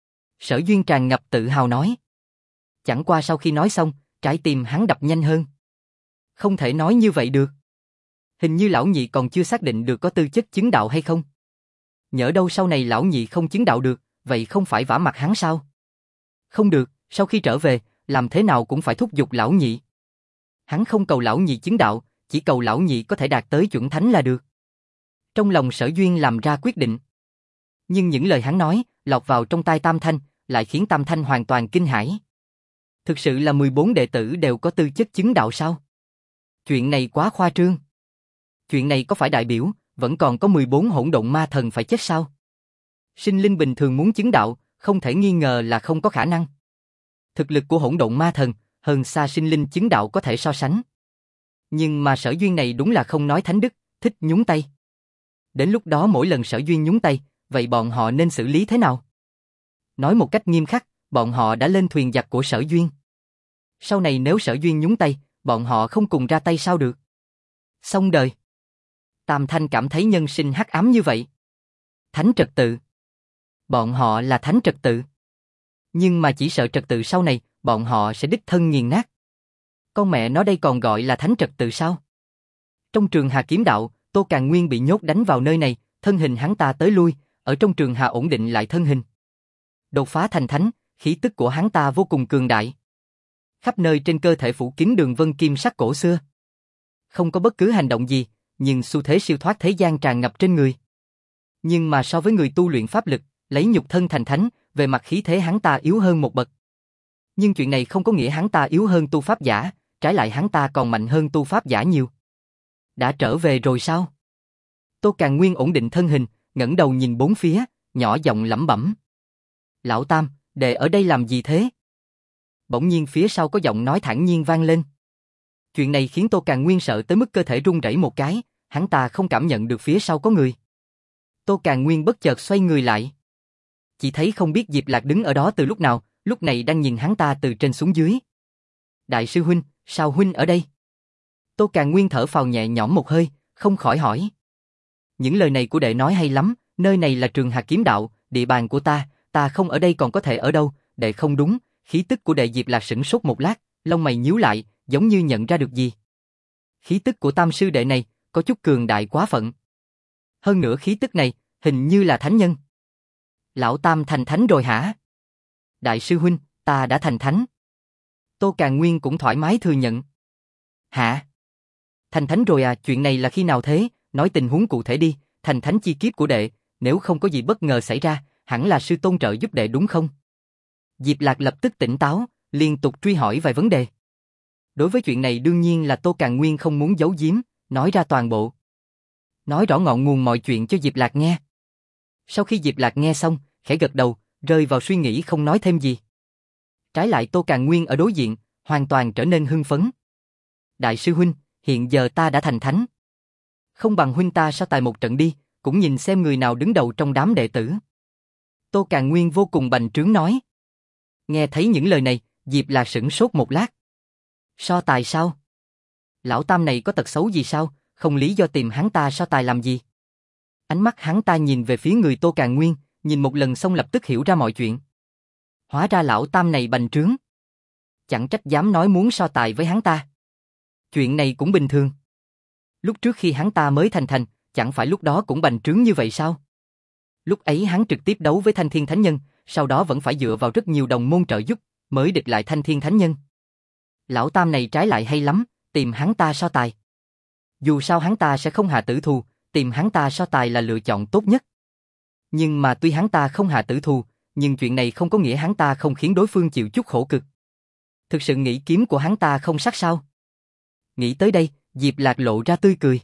Sở Duyên tràn ngập tự hào nói. Chẳng qua sau khi nói xong, trái tim hắn đập nhanh hơn. Không thể nói như vậy được. Hình như lão nhị còn chưa xác định được có tư chất chứng đạo hay không. Nhỡ đâu sau này lão nhị không chứng đạo được, vậy không phải vả mặt hắn sao? Không được, sau khi trở về, làm thế nào cũng phải thúc giục lão nhị. Hắn không cầu lão nhị chứng đạo, chỉ cầu lão nhị có thể đạt tới chuẩn thánh là được. Trong lòng Sở Duyên làm ra quyết định. Nhưng những lời hắn nói, lọt vào trong tai Tam Thanh, lại khiến Tam Thanh hoàn toàn kinh hãi. Thực sự là 14 đệ tử đều có tư chất chứng đạo sao? Chuyện này quá khoa trương. Chuyện này có phải đại biểu, vẫn còn có 14 hỗn độn ma thần phải chết sao? Sinh linh bình thường muốn chứng đạo, không thể nghi ngờ là không có khả năng. Thực lực của hỗn độn ma thần, hơn xa sinh linh chứng đạo có thể so sánh. Nhưng mà Sở Duyên này đúng là không nói thánh đức, thích nhúng tay. Đến lúc đó mỗi lần Sở Duyên nhúng tay, vậy bọn họ nên xử lý thế nào? Nói một cách nghiêm khắc, bọn họ đã lên thuyền giặc của Sở Duyên. Sau này nếu Sở Duyên nhúng tay, bọn họ không cùng ra tay sao được? Xong đời. Tam Thanh cảm thấy nhân sinh hắc ám như vậy. Thánh trật tự. Bọn họ là thánh trật tự. Nhưng mà chỉ sợ trật tự sau này, bọn họ sẽ đích thân nghiền nát. Con mẹ nó đây còn gọi là thánh trật tự sao? Trong trường Hà Kiếm Đạo, Tô Càn Nguyên bị nhốt đánh vào nơi này, thân hình hắn ta tới lui, ở trong trường Hà ổn định lại thân hình. Đột phá thành thánh, khí tức của hắn ta vô cùng cường đại. Khắp nơi trên cơ thể phủ kín đường vân kim sắc cổ xưa. Không có bất cứ hành động gì, nhưng xu thế siêu thoát thế gian tràn ngập trên người. Nhưng mà so với người tu luyện pháp lực, lấy nhục thân thành thánh, về mặt khí thế hắn ta yếu hơn một bậc. Nhưng chuyện này không có nghĩa hắn ta yếu hơn tu pháp giả, trái lại hắn ta còn mạnh hơn tu pháp giả nhiều. Đã trở về rồi sao? Tô Càn Nguyên ổn định thân hình, ngẩng đầu nhìn bốn phía, nhỏ giọng lẩm bẩm. Lão Tam, đệ ở đây làm gì thế? Bỗng nhiên phía sau có giọng nói thản nhiên vang lên. Chuyện này khiến Tô Càn Nguyên sợ tới mức cơ thể run rẩy một cái, hắn ta không cảm nhận được phía sau có người. Tô Càn Nguyên bất chợt xoay người lại. Chỉ thấy không biết Diệp Lạc đứng ở đó từ lúc nào, lúc này đang nhìn hắn ta từ trên xuống dưới. Đại sư huynh, sao huynh ở đây? Tô Càn Nguyên thở phào nhẹ nhõm một hơi, không khỏi hỏi. Những lời này của đệ nói hay lắm, nơi này là trường Hà Kiếm Đạo, địa bàn của ta không ở đây còn có thể ở đâu, đệ không đúng. Khí tức của đệ Diệp Lạc sửng sốt một lát, lông mày nhíu lại, giống như nhận ra được gì. Khí tức của Tam sư đệ này, có chút cường đại quá phận. Hơn nữa khí tức này, hình như là thánh nhân. Lão Tam thành thánh rồi hả? Đại sư huynh, ta đã thành thánh. Tô Càn Nguyên cũng thoải mái thừa nhận. Hả? Thành thánh rồi à, chuyện này là khi nào thế? Nói tình huống cụ thể đi, thành thánh chi kiếp của đệ, nếu không có gì bất ngờ xảy ra, hẳn là sư tôn trợ giúp đệ đúng không? Diệp Lạc lập tức tỉnh táo, liên tục truy hỏi vài vấn đề. Đối với chuyện này đương nhiên là Tô Càn Nguyên không muốn giấu giếm, nói ra toàn bộ. Nói rõ ngọn nguồn mọi chuyện cho Diệp Lạc nghe. Sau khi Diệp Lạc nghe xong, khẽ gật đầu, rơi vào suy nghĩ không nói thêm gì. Trái lại Tô Càn Nguyên ở đối diện, hoàn toàn trở nên hưng phấn. Đại sư huynh, hiện giờ ta đã thành thánh. Không bằng huynh ta so tài một trận đi, cũng nhìn xem người nào đứng đầu trong đám đệ tử. Tô Càn Nguyên vô cùng bành trướng nói. Nghe thấy những lời này, Diệp Lạc sửng sốt một lát. So tài sao? Lão Tam này có tật xấu gì sao, không lý do tìm hắn ta so tài làm gì? Ánh mắt hắn ta nhìn về phía người Tô Càn Nguyên, nhìn một lần xong lập tức hiểu ra mọi chuyện. Hóa ra lão Tam này bành trướng. Chẳng trách dám nói muốn so tài với hắn ta. Chuyện này cũng bình thường. Lúc trước khi hắn ta mới thành, chẳng phải lúc đó cũng bành trướng như vậy sao? Lúc ấy hắn trực tiếp đấu với Thanh Thiên Thánh Nhân, sau đó vẫn phải dựa vào rất nhiều đồng môn trợ giúp, mới địch lại Thanh Thiên Thánh Nhân. Lão Tam này trái lại hay lắm, tìm hắn ta so tài. Dù sao hắn ta sẽ không hạ tử thù, tìm hắn ta so tài là lựa chọn tốt nhất. Nhưng mà tuy hắn ta không hạ tử thù, nhưng chuyện này không có nghĩa hắn ta không khiến đối phương chịu chút khổ cực. Thực sự nghĩ kiếm của hắn ta không sắc sao? Nghĩ tới đây, Diệp Lạc lộ ra tươi cười.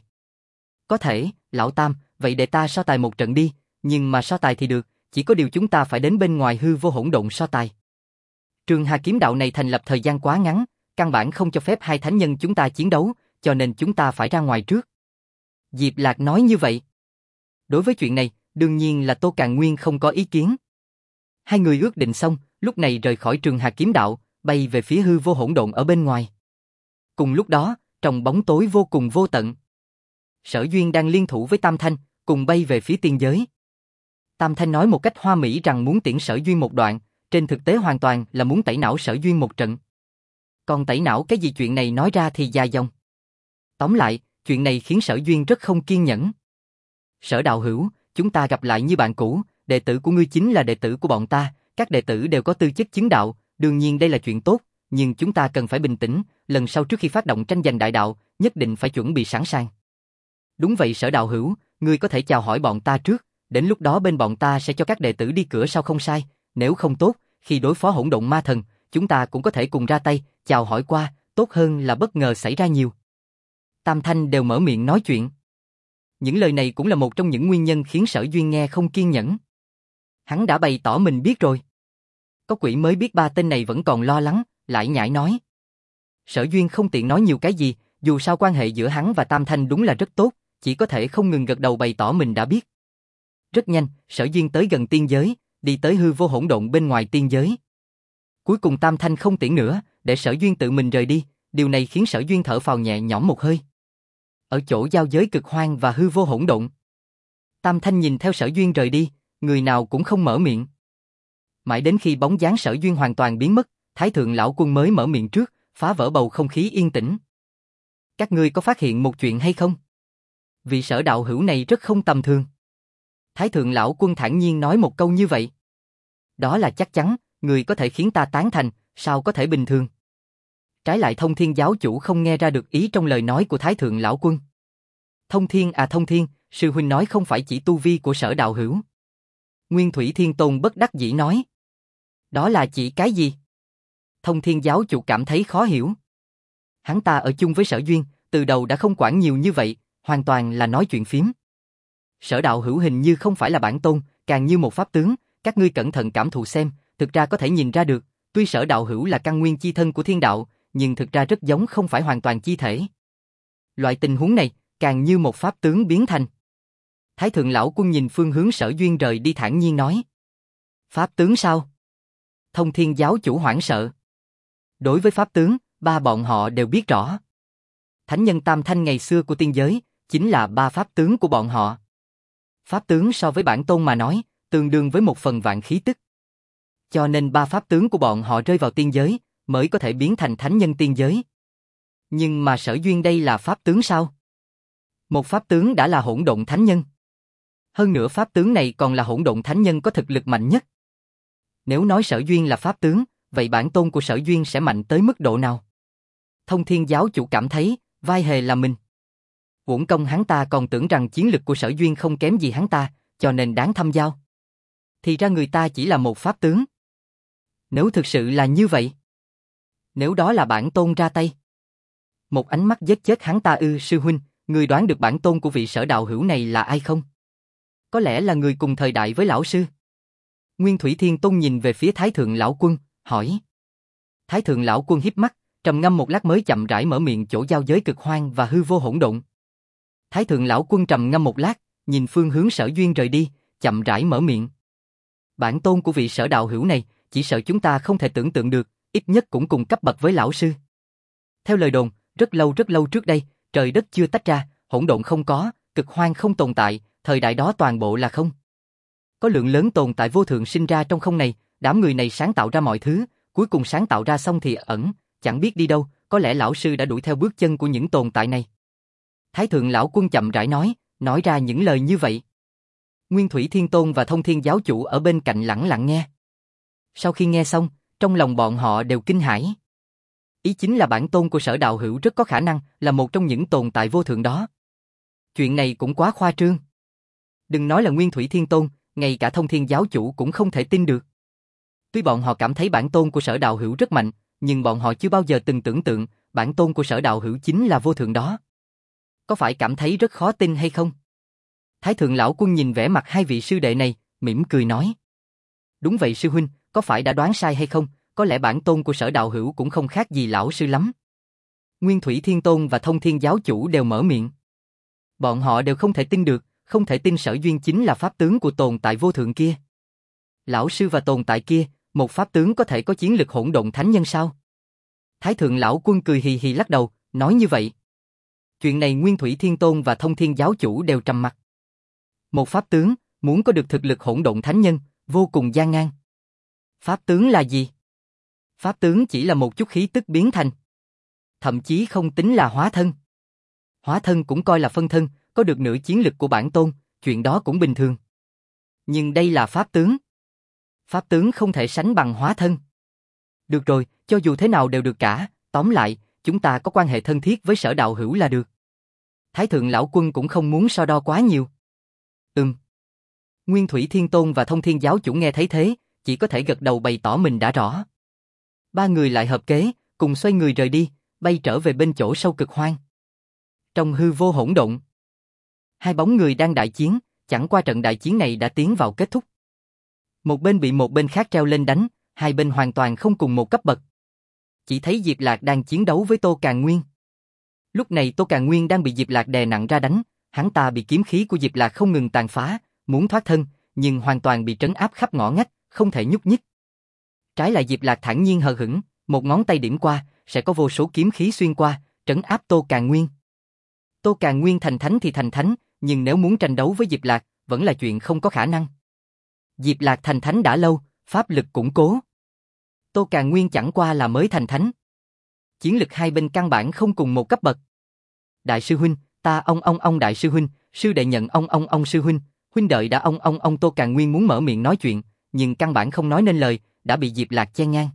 Có thể, lão Tam, vậy để ta so tài một trận đi, nhưng mà so tài thì được, chỉ có điều chúng ta phải đến bên ngoài hư vô hỗn độn so tài. Trường Hà kiếm đạo này thành lập thời gian quá ngắn, căn bản không cho phép hai thánh nhân chúng ta chiến đấu, cho nên chúng ta phải ra ngoài trước. Diệp Lạc nói như vậy. Đối với chuyện này, đương nhiên là Tô Càn Nguyên không có ý kiến. Hai người ước định xong, lúc này rời khỏi Trường Hà kiếm đạo, bay về phía hư vô hỗn độn ở bên ngoài. Cùng lúc đó, trong bóng tối vô cùng vô tận, Sở Duyên đang liên thủ với Tam Thanh, cùng bay về phía tiên giới. Tam Thanh nói một cách hoa mỹ rằng muốn tiễn Sở Duyên một đoạn, trên thực tế hoàn toàn là muốn tẩy não Sở Duyên một trận. Còn tẩy não cái gì, chuyện này nói ra thì dài dòng. Tóm lại, chuyện này khiến Sở Duyên rất không kiên nhẫn. Sở đạo hữu, chúng ta gặp lại như bạn cũ, đệ tử của ngươi chính là đệ tử của bọn ta, các đệ tử đều có tư chất chứng đạo, đương nhiên đây là chuyện tốt, nhưng chúng ta cần phải bình tĩnh, lần sau trước khi phát động tranh giành đại đạo, nhất định phải chuẩn bị sẵn sàng. Đúng vậy Sở đạo hữu, ngươi có thể chào hỏi bọn ta trước, đến lúc đó bên bọn ta sẽ cho các đệ tử đi cửa sau không sai, nếu không tốt, khi đối phó hỗn độn ma thần, chúng ta cũng có thể cùng ra tay, chào hỏi qua, tốt hơn là bất ngờ xảy ra nhiều. Tam Thanh đều mở miệng nói chuyện. Những lời này cũng là một trong những nguyên nhân khiến Sở Duyên nghe không kiên nhẫn. Hắn đã bày tỏ mình biết rồi. Có quỷ mới biết ba tên này vẫn còn lo lắng, lại nhảy nói. Sở Duyên không tiện nói nhiều cái gì, dù sao quan hệ giữa hắn và Tam Thanh đúng là rất tốt, chỉ có thể không ngừng gật đầu bày tỏ mình đã biết. Rất nhanh, Sở Duyên tới gần tiên giới, đi tới hư vô hỗn độn bên ngoài tiên giới. Cuối cùng Tam Thanh không tiễn nữa, để Sở Duyên tự mình rời đi, điều này khiến Sở Duyên thở phào nhẹ nhõm một hơi. Ở chỗ giao giới cực hoang và hư vô hỗn độn, Tam Thanh nhìn theo Sở Duyên rời đi, người nào cũng không mở miệng. Mãi đến khi bóng dáng Sở Duyên hoàn toàn biến mất, Thái Thượng Lão Quân mới mở miệng trước, phá vỡ bầu không khí yên tĩnh. Các ngươi có phát hiện một chuyện hay không? Vị Sở đạo hữu này rất không tầm thường. Thái Thượng Lão Quân thản nhiên nói một câu như vậy. Đó là chắc chắn, người có thể khiến ta tán thành, sao có thể bình thường? Trái lại Thông Thiên giáo chủ không nghe ra được ý trong lời nói của Thái Thượng Lão Quân. Thông Thiên à Thông Thiên, sư huynh nói không phải chỉ tu vi của Sở đạo hữu. Nguyên Thủy Thiên Tôn bất đắc dĩ nói. Đó là chỉ cái gì? Thông Thiên giáo chủ cảm thấy khó hiểu. Hắn ta ở chung với Sở Duyên, từ đầu đã không quản nhiều như vậy, hoàn toàn là nói chuyện phiếm. Sở đạo hữu hình như không phải là bản tôn, càng như một pháp tướng, các ngươi cẩn thận cảm thụ xem, thực ra có thể nhìn ra được, tuy Sở đạo hữu là căn nguyên chi thân của thiên đạo, nhưng thực ra rất giống không phải hoàn toàn chi thể. Loại tình huống này, càng như một pháp tướng biến thành. Thái Thượng Lão Quân nhìn phương hướng Sở Duyên rời đi thản nhiên nói. Pháp tướng sao? Thông Thiên giáo chủ hoảng sợ. Đối với pháp tướng, ba bọn họ đều biết rõ. Thánh nhân Tam Thanh ngày xưa của tiên giới, chính là ba pháp tướng của bọn họ. Pháp tướng so với bản tôn mà nói, tương đương với 1/1000 khí tức. Cho nên ba pháp tướng của bọn họ rơi vào tiên giới, mới có thể biến thành thánh nhân tiên giới. Nhưng mà Sở Duyên đây là pháp tướng sao? Một pháp tướng đã là hỗn độn thánh nhân. Hơn nữa pháp tướng này còn là hỗn độn thánh nhân có thực lực mạnh nhất. Nếu nói Sở Duyên là pháp tướng, vậy bản tôn của Sở Duyên sẽ mạnh tới mức độ nào? Thông Thiên giáo chủ cảm thấy, vai hề là mình. Uổng công hắn ta còn tưởng rằng chiến lực của Sở Duyên không kém gì hắn ta, cho nên đáng thăm giao. Thì ra người ta chỉ là một pháp tướng. Nếu thực sự là như vậy, nếu đó là bản tôn ra tay, một ánh mắt giết chết hắn ta ư? Sư huynh, người đoán được bản tôn của vị Sở đạo hữu này là ai không? Có lẽ là người cùng thời đại với lão sư. Nguyên Thủy Thiên Tôn nhìn về phía Thái Thượng Lão Quân, hỏi. Thái thượng lão quân híp mắt, trầm ngâm một lát mới chậm rãi mở miệng chỗ giao giới cực hoang và hư vô hỗn độn. Thái thượng lão quân trầm ngâm một lát, nhìn phương hướng Sở Duyên rời đi, chậm rãi mở miệng. Bản tôn của vị Sở đạo hữu này, chỉ sợ chúng ta không thể tưởng tượng được, ít nhất cũng cùng cấp bậc với lão sư. Theo lời đồn, rất lâu trước đây, trời đất chưa tách ra, hỗn độn không có, cực hoang không tồn tại, thời đại đó toàn bộ là không. Có lượng lớn tồn tại vô thượng sinh ra trong không này, đám người này sáng tạo ra mọi thứ, cuối cùng sáng tạo ra xong thì ẩn, chẳng biết đi đâu, có lẽ lão sư đã đuổi theo bước chân của những tồn tại này. Thái thượng lão quân chậm rãi nói ra những lời như vậy. Nguyên Thủy Thiên Tôn và Thông Thiên giáo chủ ở bên cạnh lẳng lặng nghe. Sau khi nghe xong, trong lòng bọn họ đều kinh hãi. Ý chính là bản tôn của Sở đạo hữu rất có khả năng là một trong những tồn tại vô thượng đó. Chuyện này cũng quá khoa trương. Đừng nói là Nguyên Thủy Thiên Tôn, ngay cả Thông Thiên giáo chủ cũng không thể tin được. Tuy bọn họ cảm thấy bản tôn của Sở đạo hữu rất mạnh, nhưng bọn họ chưa bao giờ từng tưởng tượng bản tôn của Sở đạo hữu chính là vô thượng đó. Có phải cảm thấy rất khó tin hay không? Thái thượng lão quân nhìn vẻ mặt hai vị sư đệ này, mỉm cười nói. Đúng vậy sư huynh, có phải đã đoán sai hay không? Có lẽ bản tôn của Sở đạo hữu cũng không khác gì lão sư lắm. Nguyên Thủy Thiên Tôn và Thông Thiên giáo chủ đều mở miệng. Bọn họ đều không thể tin được, không thể tin Sở Duyên chính là pháp tướng của tồn tại vô thượng kia. Lão sư và tồn tại kia, một pháp tướng có thể có chiến lực hỗn độn thánh nhân sao? Thái thượng lão quân cười hì hì lắc đầu, nói như vậy. Chuyện này Nguyên Thủy Thiên Tôn và Thông Thiên giáo chủ đều trầm mặc. Một pháp tướng, muốn có được thực lực hỗn độn thánh nhân, vô cùng gian nan. Pháp tướng là gì? Pháp tướng chỉ là một chút khí tức biến thành. Thậm chí không tính là hóa thân. Hóa thân cũng coi là phân thân, có được nửa chiến lực của bản tôn, chuyện đó cũng bình thường. Nhưng đây là pháp tướng. Pháp tướng không thể sánh bằng hóa thân. Được rồi, cho dù thế nào đều được cả, tóm lại, chúng ta có quan hệ thân thiết với Sở đạo hữu là được. Thái thượng lão quân cũng không muốn so đo quá nhiều. Nguyên Thủy Thiên Tôn và Thông Thiên giáo chủ nghe thấy thế, chỉ có thể gật đầu bày tỏ mình đã rõ. Ba người lại hợp kế, cùng xoay người rời đi, bay trở về bên chỗ sâu cực hoang. Trong hư vô hỗn độn, hai bóng người đang đại chiến, chẳng qua trận đại chiến này đã tiến vào kết thúc. Một bên bị một bên khác treo lên đánh, hai bên hoàn toàn không cùng một cấp bậc. Chỉ thấy Diệp Lạc đang chiến đấu với Tô Càn Nguyên. Lúc này Tô Càn Nguyên đang bị Diệp Lạc đè nặng ra đánh, hắn ta bị kiếm khí của Diệp Lạc không ngừng tàn phá, muốn thoát thân, nhưng hoàn toàn bị trấn áp khắp ngõ ngách, không thể nhúc nhích. Trái lại Diệp Lạc thản nhiên hờ hững, một ngón tay điểm qua, sẽ có vô số kiếm khí xuyên qua, trấn áp Tô Càn Nguyên. Tô Càn Nguyên thành thánh thì thành thánh, nhưng nếu muốn tranh đấu với Diệp Lạc, vẫn là chuyện không có khả năng. Diệp Lạc thành thánh đã lâu, pháp lực củng cố. Tô Càn Nguyên chẳng qua là mới thành thánh. Chiến lực hai bên căn bản không cùng một cấp bậc. Đại sư huynh, ta ông đại sư huynh, sư đệ nhận ông sư huynh, huynh đợi đã ông Tô Càn Nguyên muốn mở miệng nói chuyện, nhưng căn bản không nói nên lời, đã bị Diệp Lạc chen ngang.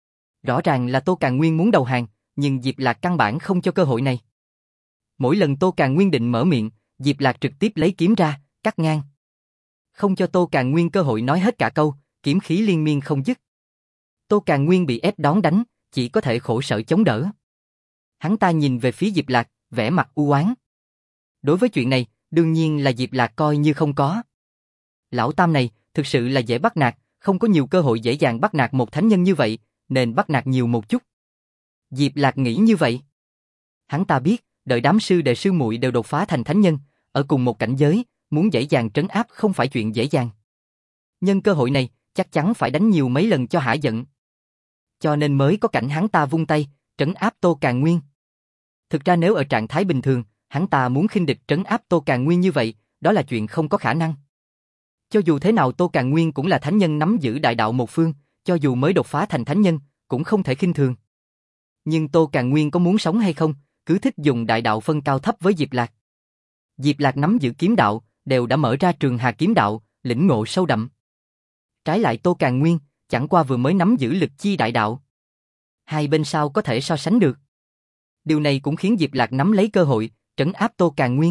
Rõ ràng là Tô Càn Nguyên muốn đầu hàng, nhưng Diệp Lạc căn bản không cho cơ hội này. Mỗi lần Tô Càn Nguyên định mở miệng, Diệp Lạc trực tiếp lấy kiếm ra, cắt ngang. Không cho Tô Càn Nguyên cơ hội nói hết cả câu, kiếm khí liên miên không dứt. Tô Càn Nguyên bị ép đón đánh, chỉ có thể khổ sở chống đỡ. Hắn ta nhìn về phía Diệp Lạc, vẻ mặt u oán. Đối với chuyện này, đương nhiên là Diệp Lạc coi như không có. Lão Tam này, thực sự là dễ bắt nạt, không có nhiều cơ hội dễ dàng bắt nạt một thánh nhân như vậy, nên bắt nạt nhiều một chút. Diệp Lạc nghĩ như vậy. Hắn ta biết, đợi đám sư đệ sư muội đều đột phá thành thánh nhân, ở cùng một cảnh giới, muốn dễ dàng trấn áp không phải chuyện dễ dàng. Nhân cơ hội này, chắc chắn phải đánh nhiều mấy lần cho hả giận. Cho nên mới có cảnh hắn ta vung tay, trấn áp Tô Càn Nguyên. Thực ra nếu ở trạng thái bình thường, hắn ta muốn khinh địch trấn áp Tô Càn Nguyên như vậy, đó là chuyện không có khả năng. Cho dù thế nào Tô Càn Nguyên cũng là thánh nhân nắm giữ đại đạo một phương, cho dù mới đột phá thành thánh nhân, cũng không thể khinh thường. Nhưng Tô Càn Nguyên có muốn sống hay không, cứ thích dùng đại đạo phân cao thấp với Diệp Lạc. Diệp Lạc nắm giữ kiếm đạo, đều đã mở ra Trường Hà kiếm đạo, lĩnh ngộ sâu đậm. Trái lại Tô Càn Nguyên, chẳng qua vừa mới nắm giữ lực chi đại đạo. Hai bên sao có thể so sánh được. Điều này cũng khiến Diệp Lạc nắm lấy cơ hội, trấn áp Tô Càn Nguyên.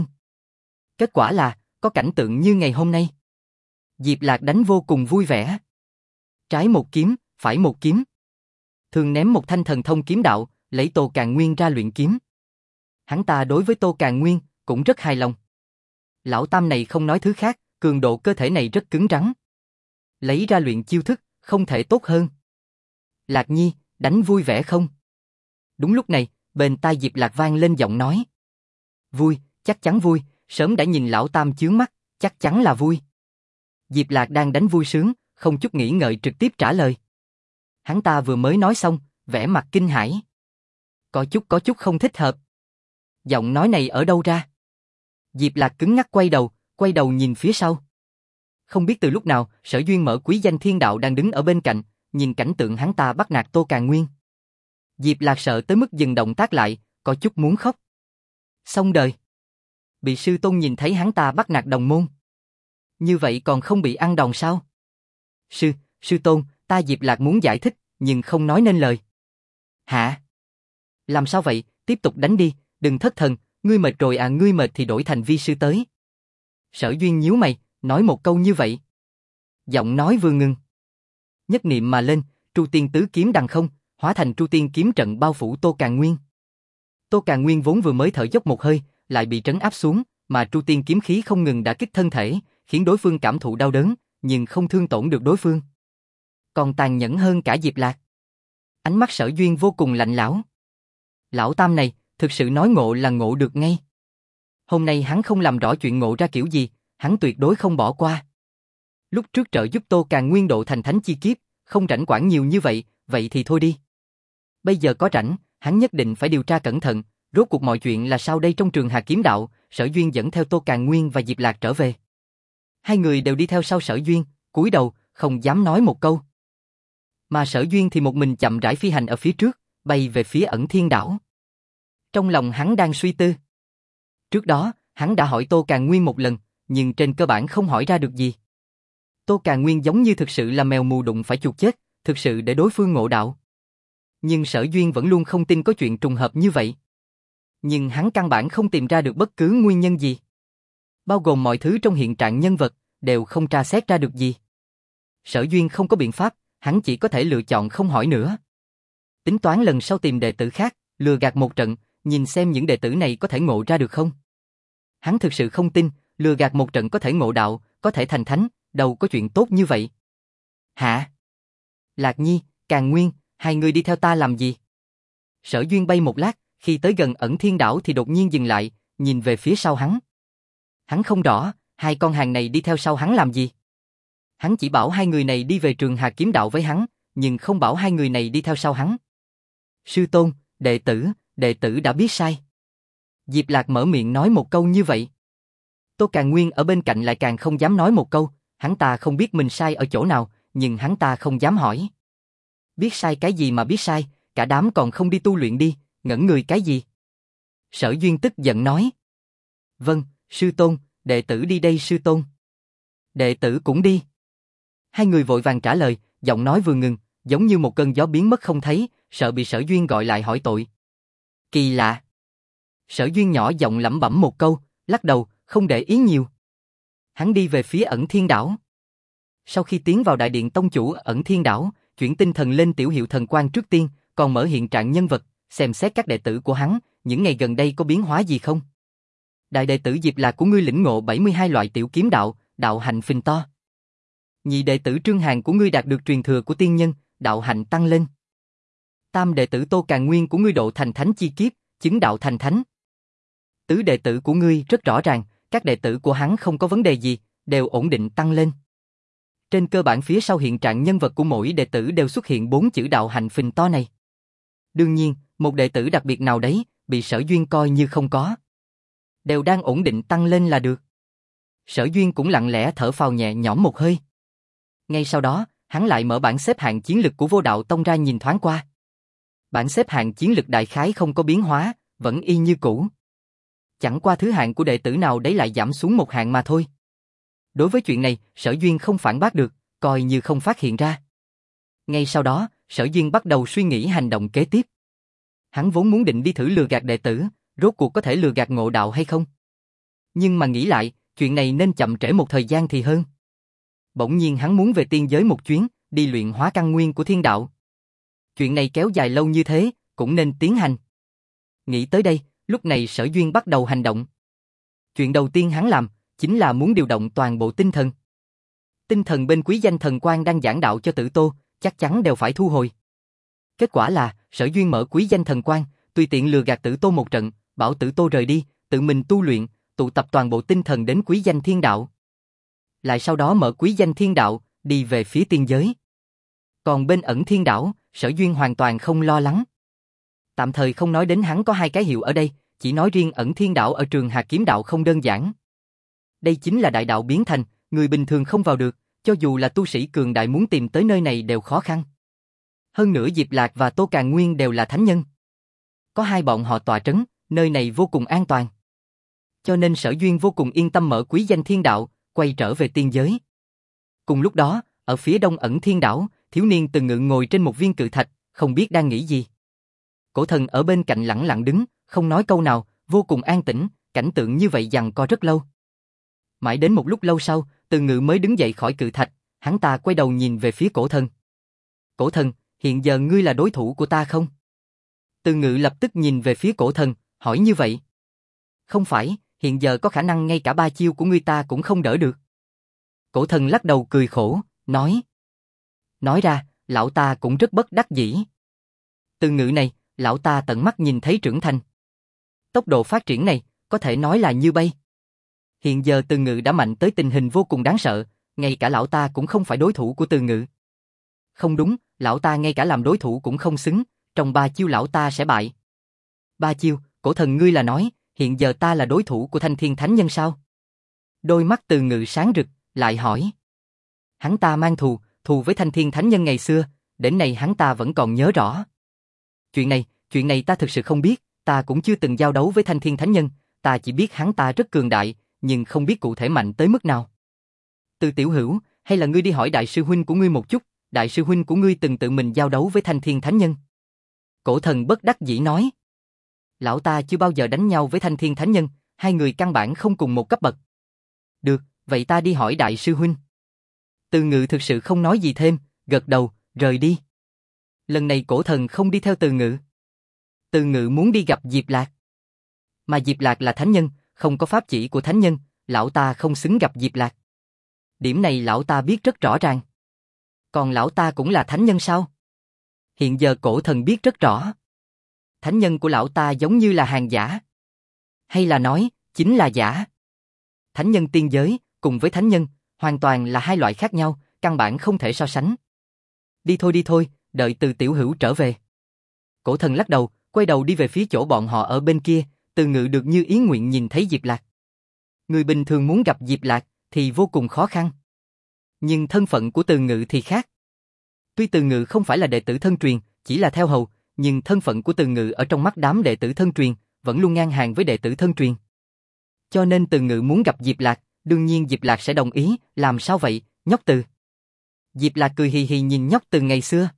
Kết quả là, có cảnh tượng như ngày hôm nay. Diệp Lạc đánh vô cùng vui vẻ. Trái một kiếm, phải một kiếm. Thường ném một thanh thần thông kiếm đạo, lấy Tô Càn Nguyên ra luyện kiếm. Hắn ta đối với Tô Càn Nguyên, cũng rất hài lòng. Lão Tam này không nói thứ khác, cường độ cơ thể này rất cứng rắn. Lấy ra luyện chiêu thức, không thể tốt hơn. Lạc Nhi, đánh vui vẻ không? Đúng lúc này, bên tai Diệp Lạc vang lên giọng nói. Vui, chắc chắn vui, sớm đã nhìn lão tam chướng mắt, chắc chắn là vui. Diệp Lạc đang đánh vui sướng, không chút nghĩ ngợi trực tiếp trả lời. Hắn ta vừa mới nói xong, vẻ mặt kinh hãi. Có chút không thích hợp. Giọng nói này ở đâu ra? Diệp Lạc cứng ngắc quay đầu nhìn phía sau. Không biết từ lúc nào, Sở Duyên mở Quý Danh Thiên Đạo đang đứng ở bên cạnh, nhìn cảnh tượng hắn ta bắt nạt Tô Càn Nguyên. Diệp Lạc sợ tới mức dừng động tác lại, có chút muốn khóc. Xong đời. Bị sư tôn nhìn thấy hắn ta bắt nạt đồng môn. Như vậy còn không bị ăn đòn sao? Sư tôn, ta Diệp Lạc muốn giải thích, nhưng không nói nên lời. Hả? Làm sao vậy, tiếp tục đánh đi, đừng thất thần, ngươi mệt rồi à, ngươi mệt thì đổi thành vi sư tới. Sở Duyên nhíu mày, nói một câu như vậy. Giọng nói vừa ngừng. Nhất niệm mà lên, Tru Tiên Tứ Kiếm đằng không, hóa thành Tru Tiên kiếm trận bao phủ Tô Càn Nguyên. Tô Càn Nguyên vốn vừa mới thở dốc một hơi, lại bị trấn áp xuống, mà Tru Tiên kiếm khí không ngừng đả kích thân thể, khiến đối phương cảm thụ đau đớn, nhưng không thương tổn được đối phương. Còn tàn nhẫn hơn cả Diệp Lạc. Ánh mắt Sở Duyên vô cùng lạnh lẽo. Lão tam này, thực sự nói ngộ là ngộ được ngay. Hôm nay hắn không làm rõ chuyện ngộ ra kiểu gì, hắn tuyệt đối không bỏ qua. Lúc trước trợ giúp Tô Càn Nguyên độ thành thánh chi kiếp, không rảnh quản nhiều như vậy, vậy thì thôi đi. Bây giờ có rảnh, hắn nhất định phải điều tra cẩn thận, rốt cuộc mọi chuyện là sao đây. Trong trường Hà Kiếm Đạo, Sở Duyên dẫn theo Tô Càn Nguyên và Diệp Lạc trở về. Hai người đều đi theo sau Sở Duyên, cúi đầu, không dám nói một câu. Mà Sở Duyên thì một mình chậm rãi phi hành ở phía trước, bay về phía Ẩn Thiên Đảo. Trong lòng hắn đang suy tư. Trước đó, hắn đã hỏi Tô Càn Nguyên một lần, nhưng trên cơ bản không hỏi ra được gì. Tô Càn Nguyên giống như thực sự là mèo mù đụng phải chuột chết, thực sự để đối phương ngộ đạo. Nhưng Sở Duyên vẫn luôn không tin có chuyện trùng hợp như vậy. Nhưng hắn căn bản không tìm ra được bất cứ nguyên nhân gì. Bao gồm mọi thứ trong hiện trạng nhân vật, đều không tra xét ra được gì. Sở Duyên không có biện pháp, hắn chỉ có thể lựa chọn không hỏi nữa. Tính toán lần sau tìm đệ tử khác, lừa gạt một trận, nhìn xem những đệ tử này có thể ngộ ra được không. Hắn thực sự không tin, lừa gạt một trận có thể ngộ đạo, có thể thành thánh, đâu có chuyện tốt như vậy. Hả? Lạc Nhi, Càn Nguyên, hai người đi theo ta làm gì? Sở Duyên bay một lát, khi tới gần Ẩn Thiên Đảo thì đột nhiên dừng lại, nhìn về phía sau hắn. Hắn không rõ, hai con hàng này đi theo sau hắn làm gì. Hắn chỉ bảo hai người này đi về trường Hà Kiếm Đạo với hắn, nhưng không bảo hai người này đi theo sau hắn. Sư tôn, đệ tử đã biết sai. Diệp Lạc mở miệng nói một câu như vậy. Tô Càn Nguyên ở bên cạnh lại càng không dám nói một câu, hắn ta không biết mình sai ở chỗ nào, nhưng hắn ta không dám hỏi. Biết sai cái gì mà biết sai, cả đám còn không đi tu luyện đi, ngẩn người cái gì? Sở Duyên tức giận nói. Vâng, sư tôn, đệ tử đi đây sư tôn. Đệ tử cũng đi. Hai người vội vàng trả lời, giọng nói vừa ngừng, giống như một cơn gió biến mất không thấy, sợ bị Sở Duyên gọi lại hỏi tội. Kỳ lạ. Sở Duyên nhỏ giọng lẩm bẩm một câu, lắc đầu, không để ý nhiều. Hắn đi về phía Ẩn Thiên Đảo. Sau khi tiến vào đại điện tông chủ Ẩn Thiên Đảo, chuyển tinh thần lên tiểu hiệu thần quan trước tiên, còn mở hiện trạng nhân vật, xem xét các đệ tử của hắn, những ngày gần đây có biến hóa gì không. Đại đệ tử Diệp Lạc của ngươi lĩnh ngộ 72 loại tiểu kiếm đạo, đạo hạnh phình to. Nhị đệ tử Trương Hàn của ngươi đạt được truyền thừa của tiên nhân, đạo hạnh tăng lên. Tam đệ tử Tô Càn Nguyên của ngươi độ thành thánh chi kiếp, chứng đạo thành thánh. Tứ đệ tử của ngươi rất rõ ràng, các đệ tử của hắn không có vấn đề gì, đều ổn định tăng lên. Trên cơ bản phía sau hiện trạng nhân vật của mỗi đệ tử đều xuất hiện 4 chữ đạo hạnh phình to này. Đương nhiên, một đệ tử đặc biệt nào đấy, bị Sở Duyên coi như không có. Đều đang ổn định tăng lên là được. Sở Duyên cũng lặng lẽ thở phào nhẹ nhõm một hơi. Ngay sau đó, hắn lại mở bảng xếp hạng chiến lực của Vô Đạo Tông ra nhìn thoáng qua. Bảng xếp hạng chiến lực đại khái không có biến hóa, vẫn y như cũ. Chẳng qua thứ hạng của đệ tử nào đấy lại giảm xuống một hạng mà thôi. Đối với chuyện này, Sở Duyên không phản bác được, coi như không phát hiện ra. Ngay sau đó, Sở Duyên bắt đầu suy nghĩ hành động kế tiếp. Hắn vốn muốn định đi thử lừa gạt đệ tử, rốt cuộc có thể lừa gạt ngộ đạo hay không. Nhưng mà nghĩ lại, chuyện này nên chậm trễ một thời gian thì hơn. Bỗng nhiên hắn muốn về tiên giới một chuyến, đi luyện hóa căn nguyên của thiên đạo. Chuyện này kéo dài lâu như thế, cũng nên tiến hành. Nghĩ tới đây, lúc này Sở Duyên bắt đầu hành động. Chuyện đầu tiên hắn làm, chính là muốn điều động toàn bộ tinh thần. Tinh thần bên Quý Danh Thần Quan đang giảng đạo cho Tử Tô, chắc chắn đều phải thu hồi. Kết quả là, Sở Duyên mở quý danh thần quan, tùy tiện lừa gạt Tử Tô một trận, bảo Tử Tô rời đi, tự mình tu luyện, tụ tập toàn bộ tinh thần đến quý danh thiên đạo. Lại sau đó mở quý danh thiên đạo, đi về phía tiên giới. Còn bên ẩn thiên đảo, Sở Duyên hoàn toàn không lo lắng. Tạm thời không nói đến hắn có hai cái hiệu ở đây, chỉ nói riêng ẩn thiên đảo ở Trường Hà Kiếm Đạo không đơn giản. Đây chính là đại đạo biến thành, người bình thường không vào được, cho dù là tu sĩ cường đại muốn tìm tới nơi này đều khó khăn. Hơn nữa Diệp Lạc và Tô Càn Nguyên đều là thánh nhân. Có hai bọn họ tọa trấn, nơi này vô cùng an toàn. Cho nên Sở Duyên vô cùng yên tâm mở quý danh thiên đạo, quay trở về tiên giới. Cùng lúc đó, ở phía đông ẩn thiên đảo, thiếu niên Từ Ngự ngồi trên một viên cự thạch, không biết đang nghĩ gì. Cổ Thần ở bên cạnh lặng lặng đứng, không nói câu nào, vô cùng an tĩnh, cảnh tượng như vậy giằng co rất lâu. Mãi đến một lúc lâu sau, Từ Ngự mới đứng dậy khỏi cự thạch, hắn ta quay đầu nhìn về phía Cổ Thần. Cổ Thần, hiện giờ ngươi là đối thủ của ta không? Từ Ngự lập tức nhìn về phía Cổ Thần, hỏi như vậy. Không phải, hiện giờ có khả năng ngay cả ba chiêu của ngươi ta cũng không đỡ được. Cổ Thần lắc đầu cười khổ, nói. Nói ra, lão ta cũng rất bất đắc dĩ. Từ Ngự này, lão ta tận mắt nhìn thấy trưởng thành. Tốc độ phát triển này, có thể nói là như bay. Hiện giờ Từ Ngự đã mạnh tới tình hình vô cùng đáng sợ, ngay cả lão ta cũng không phải đối thủ của Từ Ngự. Không đúng, lão ta ngay cả làm đối thủ cũng không xứng, trong ba chiêu lão ta sẽ bại. Ba chiêu, Cổ Thần ngươi là nói, hiện giờ ta là đối thủ của Thanh Thiên Thánh Nhân sao? Đôi mắt Từ Ngự sáng rực, lại hỏi. Hắn ta mang thù với Thanh Thiên Thánh Nhân ngày xưa, đến nay hắn ta vẫn còn nhớ rõ. Chuyện này ta thực sự không biết, ta cũng chưa từng giao đấu với Thanh Thiên Thánh Nhân, ta chỉ biết hắn ta rất cường đại, nhưng không biết cụ thể mạnh tới mức nào. Từ Tiểu Hữu, hay là ngươi đi hỏi đại sư huynh của ngươi một chút, đại sư huynh của ngươi từng tự mình giao đấu với Thanh Thiên Thánh Nhân. Cổ Thần bất đắc dĩ nói. Lão ta chưa bao giờ đánh nhau với Thanh Thiên Thánh Nhân, hai người căn bản không cùng một cấp bậc. Được, vậy ta đi hỏi đại sư huynh. Từ Ngự thực sự không nói gì thêm, gật đầu, rời đi. Lần này Cổ Thần không đi theo Từ Ngự. Từ Ngự muốn đi gặp Diệp Lạc. Mà Diệp Lạc là thánh nhân, không có pháp chỉ của thánh nhân, lão ta không xứng gặp Diệp Lạc. Điểm này lão ta biết rất rõ ràng. Còn lão ta cũng là thánh nhân sao? Hiện giờ Cổ Thần biết rất rõ. Thánh nhân của lão ta giống như là hàng giả. Hay là nói, chính là giả. Thánh nhân tiên giới, cùng với thánh nhân, hoàn toàn là hai loại khác nhau, căn bản không thể so sánh. Đi thôi, đợi Từ Tiểu Hữu trở về. Cổ Thần lắc đầu, quay đầu đi về phía chỗ bọn họ ở bên kia, Từ Ngự được như ý nguyện nhìn thấy Diệp Lạc. Người bình thường muốn gặp Diệp Lạc thì vô cùng khó khăn. Nhưng thân phận của Từ Ngự thì khác. Tuy Từ Ngự không phải là đệ tử thân truyền, chỉ là theo hầu, nhưng thân phận của Từ Ngự ở trong mắt đám đệ tử thân truyền vẫn luôn ngang hàng với đệ tử thân truyền. Cho nên Từ Ngự muốn gặp Diệp Lạc, đương nhiên Diệp Lạc sẽ đồng ý, làm sao vậy, nhóc Từ? Diệp Lạc cười hì hì nhìn nhóc Từ ngày xưa.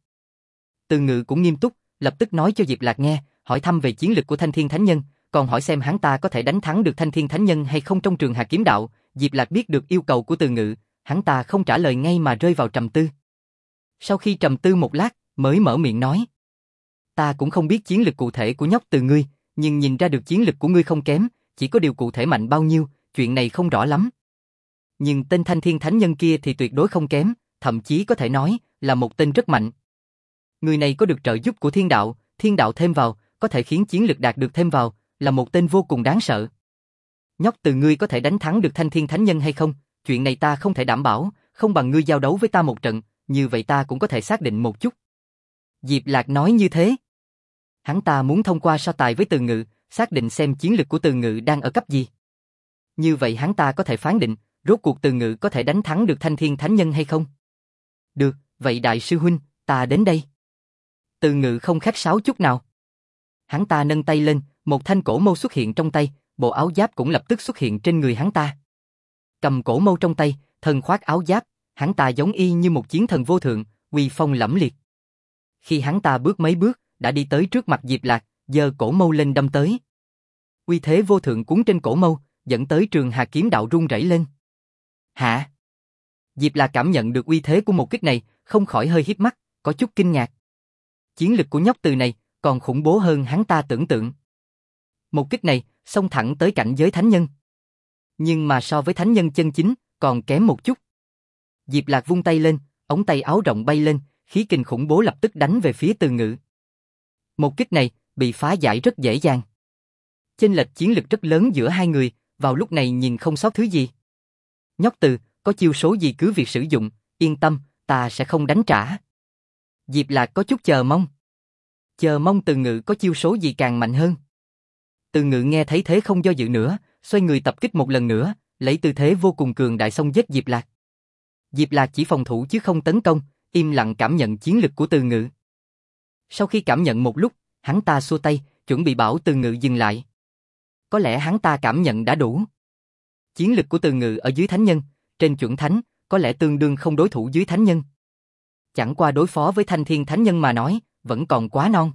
Từ Ngự cũng nghiêm túc, lập tức nói cho Diệp Lạc nghe, hỏi thăm về chiến lực của Thanh Thiên Thánh Nhân, còn hỏi xem hắn ta có thể đánh thắng được Thanh Thiên Thánh Nhân hay không trong Trường Hà Kiếm Đạo. Diệp Lạc biết được yêu cầu của Từ Ngự, hắn ta không trả lời ngay mà rơi vào trầm tư. Sau khi trầm tư một lát, mới mở miệng nói. Ta cũng không biết chiến lực cụ thể của nhóc Từ ngươi, nhưng nhìn ra được chiến lực của ngươi không kém, chỉ có điều cụ thể mạnh bao nhiêu, chuyện này không rõ lắm. Nhưng tên Thanh Thiên Thánh Nhân kia thì tuyệt đối không kém, thậm chí có thể nói là một tên rất mạnh. Người này có được trợ giúp của thiên đạo thêm vào, có thể khiến chiến lực đạt được thêm vào, là một tên vô cùng đáng sợ. Nhóc Từ ngươi có thể đánh thắng được Thanh Thiên Thánh Nhân hay không? Chuyện này ta không thể đảm bảo, không bằng ngươi giao đấu với ta một trận, như vậy ta cũng có thể xác định một chút. Diệp Lạc nói như thế. Hắn ta muốn thông qua so tài với Từ Ngự, xác định xem chiến lực của Từ Ngự đang ở cấp gì. Như vậy hắn ta có thể phán định, rốt cuộc Từ Ngự có thể đánh thắng được Thanh Thiên Thánh Nhân hay không? Được, vậy đại sư huynh, ta đến đây. Từ Ngự không khách sáo chút nào. Hắn ta nâng tay lên, một thanh cổ mâu xuất hiện trong tay, bộ áo giáp cũng lập tức xuất hiện trên người hắn ta. Cầm cổ mâu trong tay, thân khoác áo giáp, hắn ta giống y như một chiến thần vô thượng, uy phong lẫm liệt. Khi hắn ta bước mấy bước, đã đi tới trước mặt Diệp Lạc, giơ cổ mâu lên đâm tới. Uy thế vô thượng cuốn trên cổ mâu, dẫn tới Trường Hà Kiếm Đạo rung rẩy lên. Hả? Diệp Lạc cảm nhận được uy thế của một kích này, không khỏi hơi híp mắt, có chút kinh ngạc. Chiến lực của nhóc Từ này còn khủng bố hơn hắn ta tưởng tượng. Một kích này xông thẳng tới cảnh giới thánh nhân. Nhưng mà so với thánh nhân chân chính, còn kém một chút. Diệp Lạc vung tay lên, ống tay áo rộng bay lên, khí kình khủng bố lập tức đánh về phía Từ Ngự. Một kích này bị phá giải rất dễ dàng. Chênh lệch chiến lực rất lớn giữa hai người, vào lúc này nhìn không sót thứ gì. Nhóc Từ, có chiêu số gì cứ việc sử dụng, yên tâm, ta sẽ không đánh trả. Diệp Lạc có chút chờ mong. Chờ mong Từ Ngự có chiêu số gì càng mạnh hơn. Từ Ngự nghe thấy thế không do dự nữa, xoay người tập kích một lần nữa, lấy tư thế vô cùng cường đại xông giết Diệp Lạc. Diệp Lạc chỉ phòng thủ chứ không tấn công, im lặng cảm nhận chiến lực của Từ Ngự. Sau khi cảm nhận một lúc, hắn ta xua tay, chuẩn bị bảo Từ Ngự dừng lại. Có lẽ hắn ta cảm nhận đã đủ. Chiến lực của Từ Ngự ở dưới thánh nhân, trên chuẩn thánh, có lẽ tương đương không đối thủ dưới thánh nhân. Chẳng qua đối phó với Thanh Thiên Thánh Nhân mà nói, vẫn còn quá non.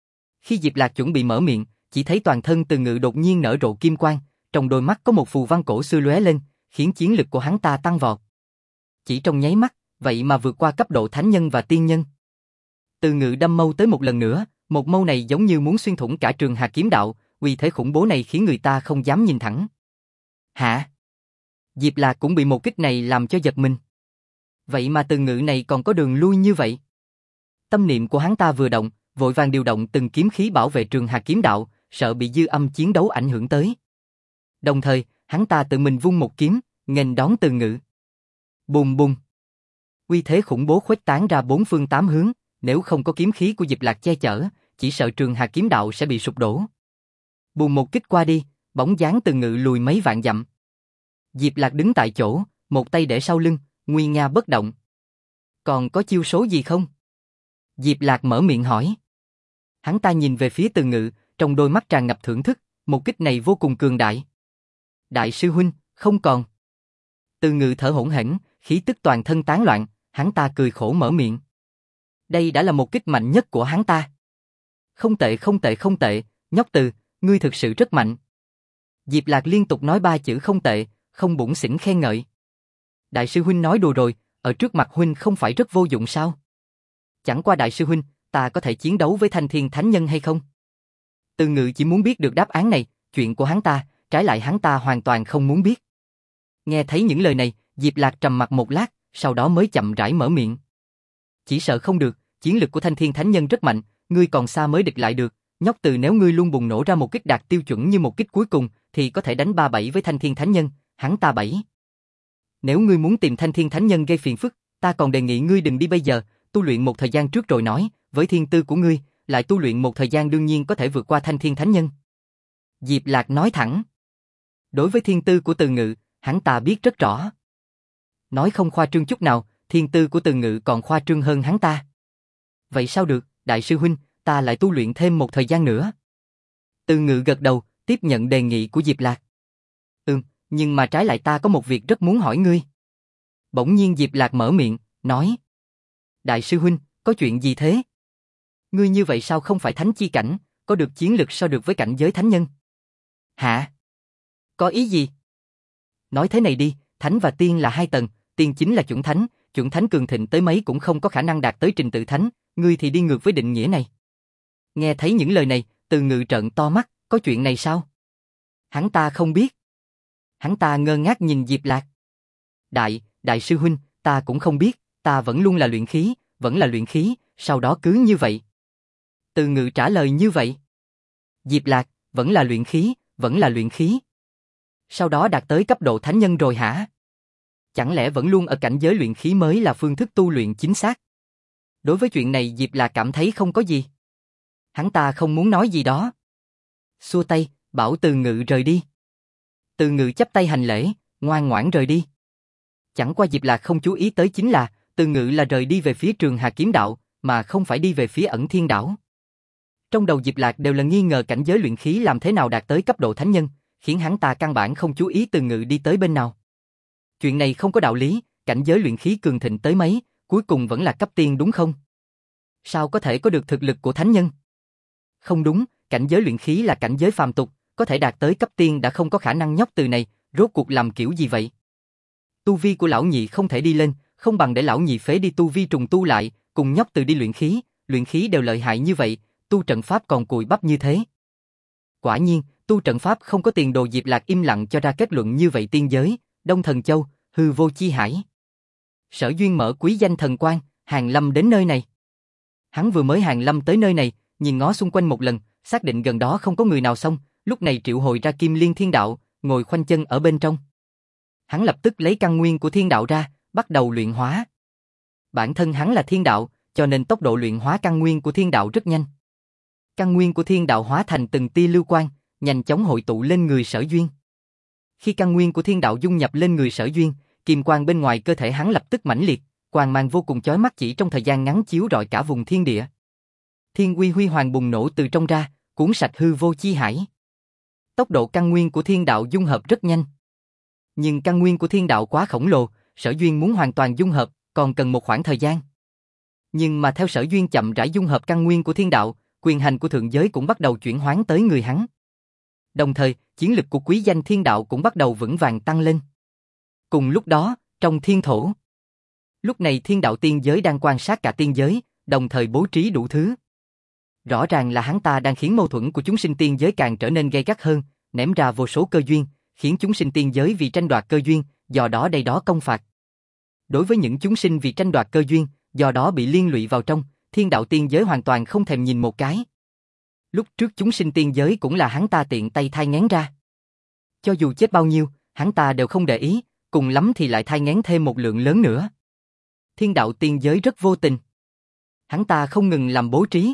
Khi Diệp Lạc chuẩn bị mở miệng, chỉ thấy toàn thân Từ Ngự đột nhiên nở rộ kim quang, trong đôi mắt có một phù văn cổ xưa lóe lên, khiến chiến lực của hắn ta tăng vọt. Chỉ trong nháy mắt, vậy mà vượt qua cấp độ thánh nhân và tiên nhân. Từ Ngự đâm mâu tới một lần nữa, một mâu này giống như muốn xuyên thủng cả Trường Hà Kiếm Đạo, uy thế khủng bố này khiến người ta không dám nhìn thẳng. Hả? Diệp Lạc cũng bị một kích này làm cho giật mình. Vậy mà Từ Ngự này còn có đường lui như vậy. Tâm niệm của hắn ta vừa động, vội vàng điều động từng kiếm khí bảo vệ Trường Hà Kiếm Đạo, sợ bị dư âm chiến đấu ảnh hưởng tới. Đồng thời, hắn ta tự mình vung một kiếm, nghênh đón Từ Ngự. Bùng bùng. Uy thế khủng bố khuếch tán ra bốn phương tám hướng, nếu không có kiếm khí của Diệp Lạc che chở, chỉ sợ Trường Hà Kiếm Đạo sẽ bị sụp đổ. Bùng một kích qua đi, bóng dáng Từ Ngự lùi mấy vạn dặm. Diệp Lạc đứng tại chỗ, một tay để sau lưng, nguy nga bất động. Còn có chiêu số gì không? Diệp Lạc mở miệng hỏi. Hắn ta nhìn về phía Từ Ngự, trong đôi mắt tràn ngập thưởng thức, một kích này vô cùng cường đại. Đại sư huynh, không còn. Từ Ngự thở hổn hển, khí tức toàn thân tán loạn, hắn ta cười khổ mở miệng. Đây đã là một kích mạnh nhất của hắn ta. Không tệ không tệ không tệ, nhóc Từ, ngươi thực sự rất mạnh. Diệp Lạc liên tục nói ba chữ không tệ, không bủn xỉn khen ngợi. Đại sư huynh nói đùa rồi, ở trước mặt huynh không phải rất vô dụng sao? Chẳng qua đại sư huynh, ta có thể chiến đấu với Thanh Thiên Thánh Nhân hay không? Từ Ngự chỉ muốn biết được đáp án này, chuyện của hắn ta, trái lại hắn ta hoàn toàn không muốn biết. Nghe thấy những lời này, Diệp Lạc trầm mặc một lát, sau đó mới chậm rãi mở miệng. Chỉ sợ không được, chiến lực của Thanh Thiên Thánh Nhân rất mạnh, ngươi còn xa mới địch lại được. Nhóc Từ, nếu ngươi luôn bùng nổ ra một kích đạt tiêu chuẩn như một kích cuối cùng, thì có thể đánh 3-7 với Thanh Thiên Thánh Nhân, hắn ta 7. Nếu ngươi muốn tìm Thanh Thiên Thánh Nhân gây phiền phức, ta còn đề nghị ngươi đừng đi bây giờ, tu luyện một thời gian trước rồi nói, với thiên tư của ngươi, lại tu luyện một thời gian đương nhiên có thể vượt qua Thanh Thiên Thánh Nhân. Diệp Lạc nói thẳng. Đối với thiên tư của Từ Ngự, hắn ta biết rất rõ. Nói không khoa trương chút nào, thiên tư của Từ Ngự còn khoa trương hơn hắn ta. Vậy sao được, đại sư huynh, ta lại tu luyện thêm một thời gian nữa. Từ Ngự gật đầu, tiếp nhận đề nghị của Diệp Lạc. Nhưng mà trái lại ta có một việc rất muốn hỏi ngươi. Bỗng nhiên Diệp Lạc mở miệng, nói. Đại sư huynh, có chuyện gì thế? Ngươi như vậy sao không phải thánh chi cảnh, có được chiến lực so được với cảnh giới thánh nhân? Hả? Có ý gì? Nói thế này đi, thánh và tiên là hai tầng, tiên chính là chuẩn thánh cường thịnh tới mấy cũng không có khả năng đạt tới trình tự thánh, ngươi thì đi ngược với định nghĩa này. Nghe thấy những lời này, Từ Ngự trợn to mắt, có chuyện này sao? Hắn ta không biết. Hắn ta ngơ ngác nhìn Diệp Lạc. Đại sư huynh, ta cũng không biết, ta vẫn luôn là luyện khí, sau đó cứ như vậy. Từ Ngự trả lời như vậy. Diệp Lạc, vẫn là luyện khí. Sau đó đạt tới cấp độ thánh nhân rồi hả? Chẳng lẽ vẫn luôn ở cảnh giới luyện khí mới là phương thức tu luyện chính xác? Đối với chuyện này Diệp Lạc cảm thấy không có gì. Hắn ta không muốn nói gì đó. Xua tay, bảo Từ Ngự rời đi. Từ Ngự chắp tay hành lễ, ngoan ngoãn rời đi. Chẳng qua Diệp Lạc không chú ý tới chính là, Từ Ngự là rời đi về phía Trường Hà Kiếm Đạo, mà không phải đi về phía Ẩn Thiên Đảo. Trong đầu Diệp Lạc đều là nghi ngờ cảnh giới luyện khí làm thế nào đạt tới cấp độ thánh nhân, khiến hắn ta căn bản không chú ý Từ Ngự đi tới bên nào. Chuyện này không có đạo lý, cảnh giới luyện khí cường thịnh tới mấy, cuối cùng vẫn là cấp tiên đúng không? Sao có thể có được thực lực của thánh nhân? Không đúng, cảnh giới luyện khí là cảnh giới phàm tục, có thể đạt tới cấp tiên đã không có khả năng. Nhóc Từ này, rốt cuộc làm kiểu gì vậy? Tu vi của lão nhị không thể đi lên, không bằng để lão nhị phế đi tu vi trùng tu lại, cùng nhóc Từ đi luyện khí đều lợi hại như vậy, tu trận pháp còn cùi bắp như thế. Quả nhiên, tu trận pháp không có tiền đồ. Diệp Lạc im lặng cho ra kết luận như vậy. Tiên giới, Đông Thần Châu, hư vô chi hải. Sở Duyên mở quý danh thần quan, hàng lâm đến nơi này. Hắn vừa mới hàng lâm tới nơi này, nhìn ngó xung quanh một lần, xác định gần đó không có người nào xong, lúc này triệu hồi ra Kim Liên Thiên Đạo, ngồi khoanh chân ở bên trong. Hắn lập tức lấy căn nguyên của thiên đạo ra, bắt đầu luyện hóa. Bản thân hắn là thiên đạo, cho nên tốc độ luyện hóa căn nguyên của thiên đạo rất nhanh. Căn nguyên của thiên đạo hóa thành từng tia lưu quang, nhanh chóng hội tụ lên người Sở Duyên. Khi căn nguyên của thiên đạo dung nhập lên người Sở Duyên, kim quang bên ngoài cơ thể hắn lập tức mãnh liệt, quang mang vô cùng chói mắt chỉ trong thời gian ngắn chiếu rọi cả vùng thiên địa. Thiên uy huy hoàng bùng nổ từ trong ra, cuốn sạch hư vô chi hải. Tốc độ căn nguyên của thiên đạo dung hợp rất nhanh. Nhưng căn nguyên của thiên đạo quá khổng lồ, Sở Duyên muốn hoàn toàn dung hợp, còn cần một khoảng thời gian. Nhưng mà theo Sở Duyên chậm rãi dung hợp căn nguyên của thiên đạo, quyền hành của thượng giới cũng bắt đầu chuyển hoán tới người hắn. Đồng thời, chiến lực của quý danh thiên đạo cũng bắt đầu vững vàng tăng lên. Cùng lúc đó, trong thiên thổ, lúc này thiên đạo tiên giới đang quan sát cả tiên giới, đồng thời bố trí đủ thứ. Rõ ràng là hắn ta đang khiến mâu thuẫn của chúng sinh tiên giới càng trở nên gay gắt hơn, ném ra vô số cơ duyên, khiến chúng sinh tiên giới vì tranh đoạt cơ duyên, do đó đây đó công phạt. Đối với những chúng sinh vì tranh đoạt cơ duyên, do đó bị liên lụy vào trong, thiên đạo tiên giới hoàn toàn không thèm nhìn một cái. Lúc trước chúng sinh tiên giới cũng là hắn ta tiện tay thai nghén ra. Cho dù chết bao nhiêu, hắn ta đều không để ý, cùng lắm thì lại thai nghén thêm một lượng lớn nữa. Thiên đạo tiên giới rất vô tình. Hắn ta không ngừng làm bố trí.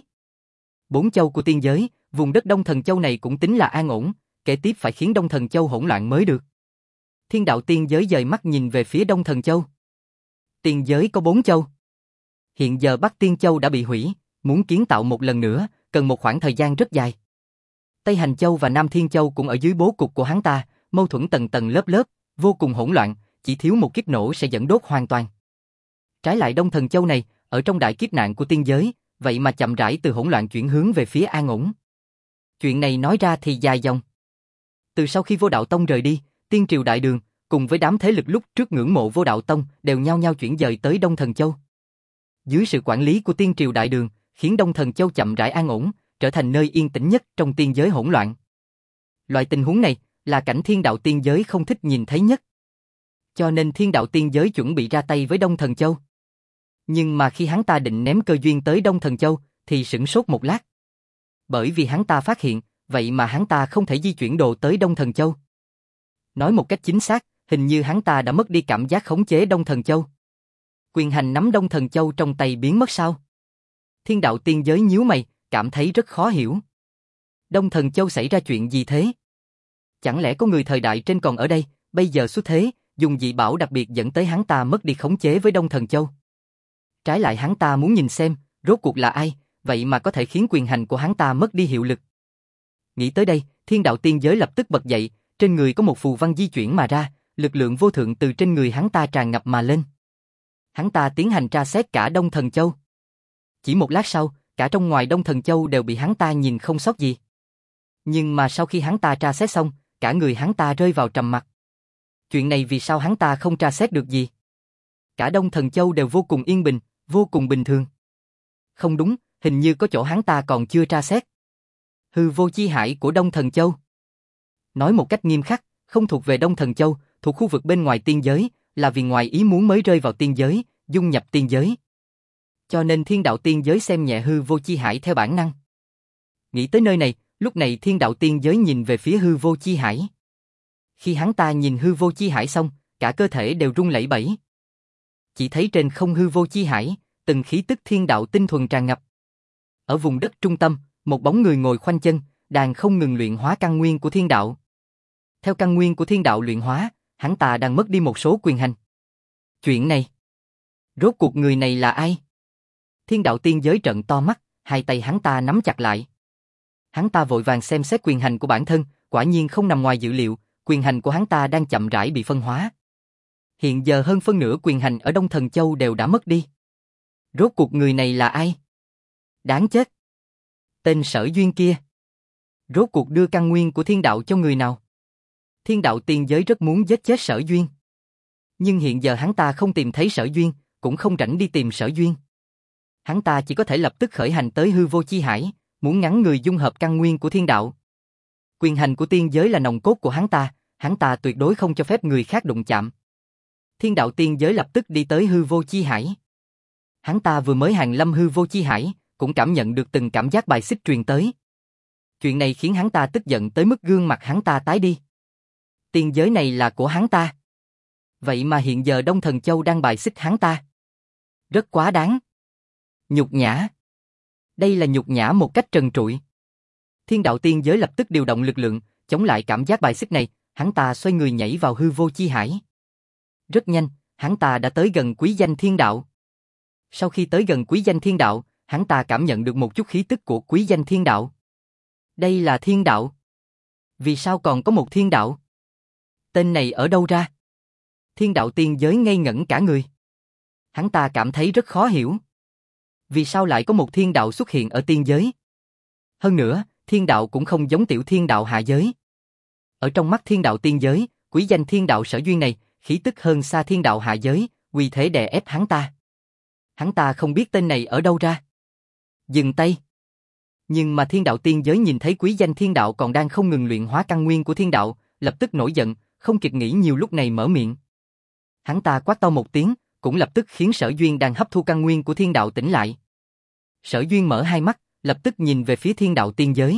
4 châu của tiên giới, vùng đất Đông Thần Châu này cũng tính là an ổn, kế tiếp phải khiến Đông Thần Châu hỗn loạn mới được. Thiên đạo tiên giới dời mắt nhìn về phía Đông Thần Châu. Tiên giới có 4 châu. Hiện giờ Bắc Tiên Châu đã bị hủy, muốn kiến tạo một lần nữa, cần một khoảng thời gian rất dài. Tây Hành Châu và Nam Thiên Châu cũng ở dưới bố cục của hắn ta, mâu thuẫn tầng tầng lớp lớp, vô cùng hỗn loạn, chỉ thiếu một kiếp nổ sẽ dẫn đốt hoàn toàn. Trái lại Đông Thần Châu này, ở trong đại kiếp nạn của tiên giới, vậy mà chậm rãi từ hỗn loạn chuyển hướng về phía an ổn. Chuyện này nói ra thì dài dòng. Từ sau khi Vô Đạo Tông rời đi, Tiên Triều Đại Đường, cùng với đám thế lực lúc trước ngưỡng mộ Vô Đạo Tông đều nhao nhao chuyển dời tới Đông Thần Châu. Dưới sự quản lý của Tiên Triều Đại Đường, khiến Đông Thần Châu chậm rãi an ổn, trở thành nơi yên tĩnh nhất trong tiên giới hỗn loạn. Loại tình huống này là cảnh thiên đạo tiên giới không thích nhìn thấy nhất. Cho nên thiên đạo tiên giới chuẩn bị ra tay với Đông Thần Châu. Nhưng mà khi hắn ta định ném cơ duyên tới Đông Thần Châu, thì sửng sốt một lát. Bởi vì hắn ta phát hiện, vậy mà hắn ta không thể di chuyển đồ tới Đông Thần Châu. Nói một cách chính xác, hình như hắn ta đã mất đi cảm giác khống chế Đông Thần Châu. Quyền hành nắm Đông Thần Châu trong tay biến mất sao? Thiên đạo tiên giới nhíu mày, cảm thấy rất khó hiểu. Đông Thần Châu xảy ra chuyện gì thế? Chẳng lẽ có người thời đại trên còn ở đây, bây giờ xuất thế, dùng dị bảo đặc biệt dẫn tới hắn ta mất đi khống chế với Đông Thần Châu? Trái lại hắn ta muốn nhìn xem, rốt cuộc là ai, vậy mà có thể khiến quyền hành của hắn ta mất đi hiệu lực. Nghĩ tới đây, thiên đạo tiên giới lập tức bật dậy, trên người có một phù văn di chuyển mà ra, lực lượng vô thượng từ trên người hắn ta tràn ngập mà lên. Hắn ta tiến hành tra xét cả Đông Thần Châu. Chỉ một lát sau, cả trong ngoài Đông Thần Châu đều bị hắn ta nhìn không sót gì. Nhưng mà sau khi hắn ta tra xét xong, cả người hắn ta rơi vào trầm mặc. Chuyện này vì sao hắn ta không tra xét được gì? Cả Đông Thần Châu đều vô cùng yên bình, vô cùng bình thường. Không đúng, hình như có chỗ hắn ta còn chưa tra xét. Hư vô chi hải của Đông Thần Châu. Nói một cách nghiêm khắc, không thuộc về Đông Thần Châu, thuộc khu vực bên ngoài tiên giới, là vì ngoài ý muốn mới rơi vào tiên giới, dung nhập tiên giới. Cho nên thiên đạo tiên giới xem nhẹ hư vô chi hải theo bản năng. Nghĩ tới nơi này, lúc này thiên đạo tiên giới nhìn về phía hư vô chi hải. Khi hắn ta nhìn hư vô chi hải xong, cả cơ thể đều rung lẩy bẩy. Chỉ thấy trên không hư vô chi hải, từng khí tức thiên đạo tinh thuần tràn ngập. Ở vùng đất trung tâm, một bóng người ngồi khoanh chân, đang không ngừng luyện hóa căn nguyên của thiên đạo. Theo căn nguyên của thiên đạo luyện hóa, hắn ta đang mất đi một số quyền hành. Chuyện này, rốt cuộc người này là ai? Thiên đạo tiên giới trợn to mắt, hai tay hắn ta nắm chặt lại. Hắn ta vội vàng xem xét quyền hành của bản thân, quả nhiên không nằm ngoài dự liệu, quyền hành của hắn ta đang chậm rãi bị phân hóa. Hiện giờ hơn phân nửa quyền hành ở Đông Thần Châu đều đã mất đi. Rốt cuộc người này là ai? Đáng chết! Tên Sở Duyên kia. Rốt cuộc đưa căn nguyên của thiên đạo cho người nào? Thiên đạo tiên giới rất muốn giết chết Sở Duyên. Nhưng hiện giờ hắn ta không tìm thấy Sở Duyên, cũng không rảnh đi tìm Sở Duyên. Hắn ta chỉ có thể lập tức khởi hành tới hư vô chi hải, muốn ngắn người dung hợp căn nguyên của thiên đạo. Quyền hành của tiên giới là nòng cốt của hắn ta tuyệt đối không cho phép người khác đụng chạm. Thiên đạo tiên giới lập tức đi tới hư vô chi hải. Hắn ta vừa mới hàng lâm hư vô chi hải, cũng cảm nhận được từng cảm giác bài xích truyền tới. Chuyện này khiến hắn ta tức giận tới mức gương mặt hắn ta tái đi. Tiên giới này là của hắn ta. Vậy mà hiện giờ Đông Thần Châu đang bài xích hắn ta. Rất quá đáng. Nhục nhã. Đây là nhục nhã một cách trần trụi. Thiên đạo tiên giới lập tức điều động lực lượng, chống lại cảm giác bài xích này, hắn ta xoay người nhảy vào hư vô chi hải. Rất nhanh, hắn ta đã tới gần Quý Danh Thiên Đạo. Sau khi tới gần Quý Danh Thiên Đạo, hắn ta cảm nhận được một chút khí tức của Quý Danh Thiên Đạo. Đây là thiên đạo. Vì sao còn có một thiên đạo? Tên này ở đâu ra? Thiên đạo tiên giới ngây ngẩn cả người. Hắn ta cảm thấy rất khó hiểu. Vì sao lại có một thiên đạo xuất hiện ở tiên giới? Hơn nữa, thiên đạo cũng không giống tiểu thiên đạo hạ giới. Ở trong mắt thiên đạo tiên giới, Quý Danh Thiên Đạo Sở Duyên này, khí tức hơn xa thiên đạo hạ giới, uy thế đè ép hắn ta. Hắn ta không biết tên này ở đâu ra. Dừng tay. Nhưng mà thiên đạo tiên giới nhìn thấy Quý Danh Thiên Đạo còn đang không ngừng luyện hóa căn nguyên của thiên đạo, lập tức nổi giận, không kịp nghĩ nhiều lúc này mở miệng. Hắn ta quát to một tiếng, cũng lập tức khiến Sở Duyên đang hấp thu căn nguyên của thiên đạo tỉnh lại. Sở Duyên mở hai mắt, lập tức nhìn về phía thiên đạo tiên giới.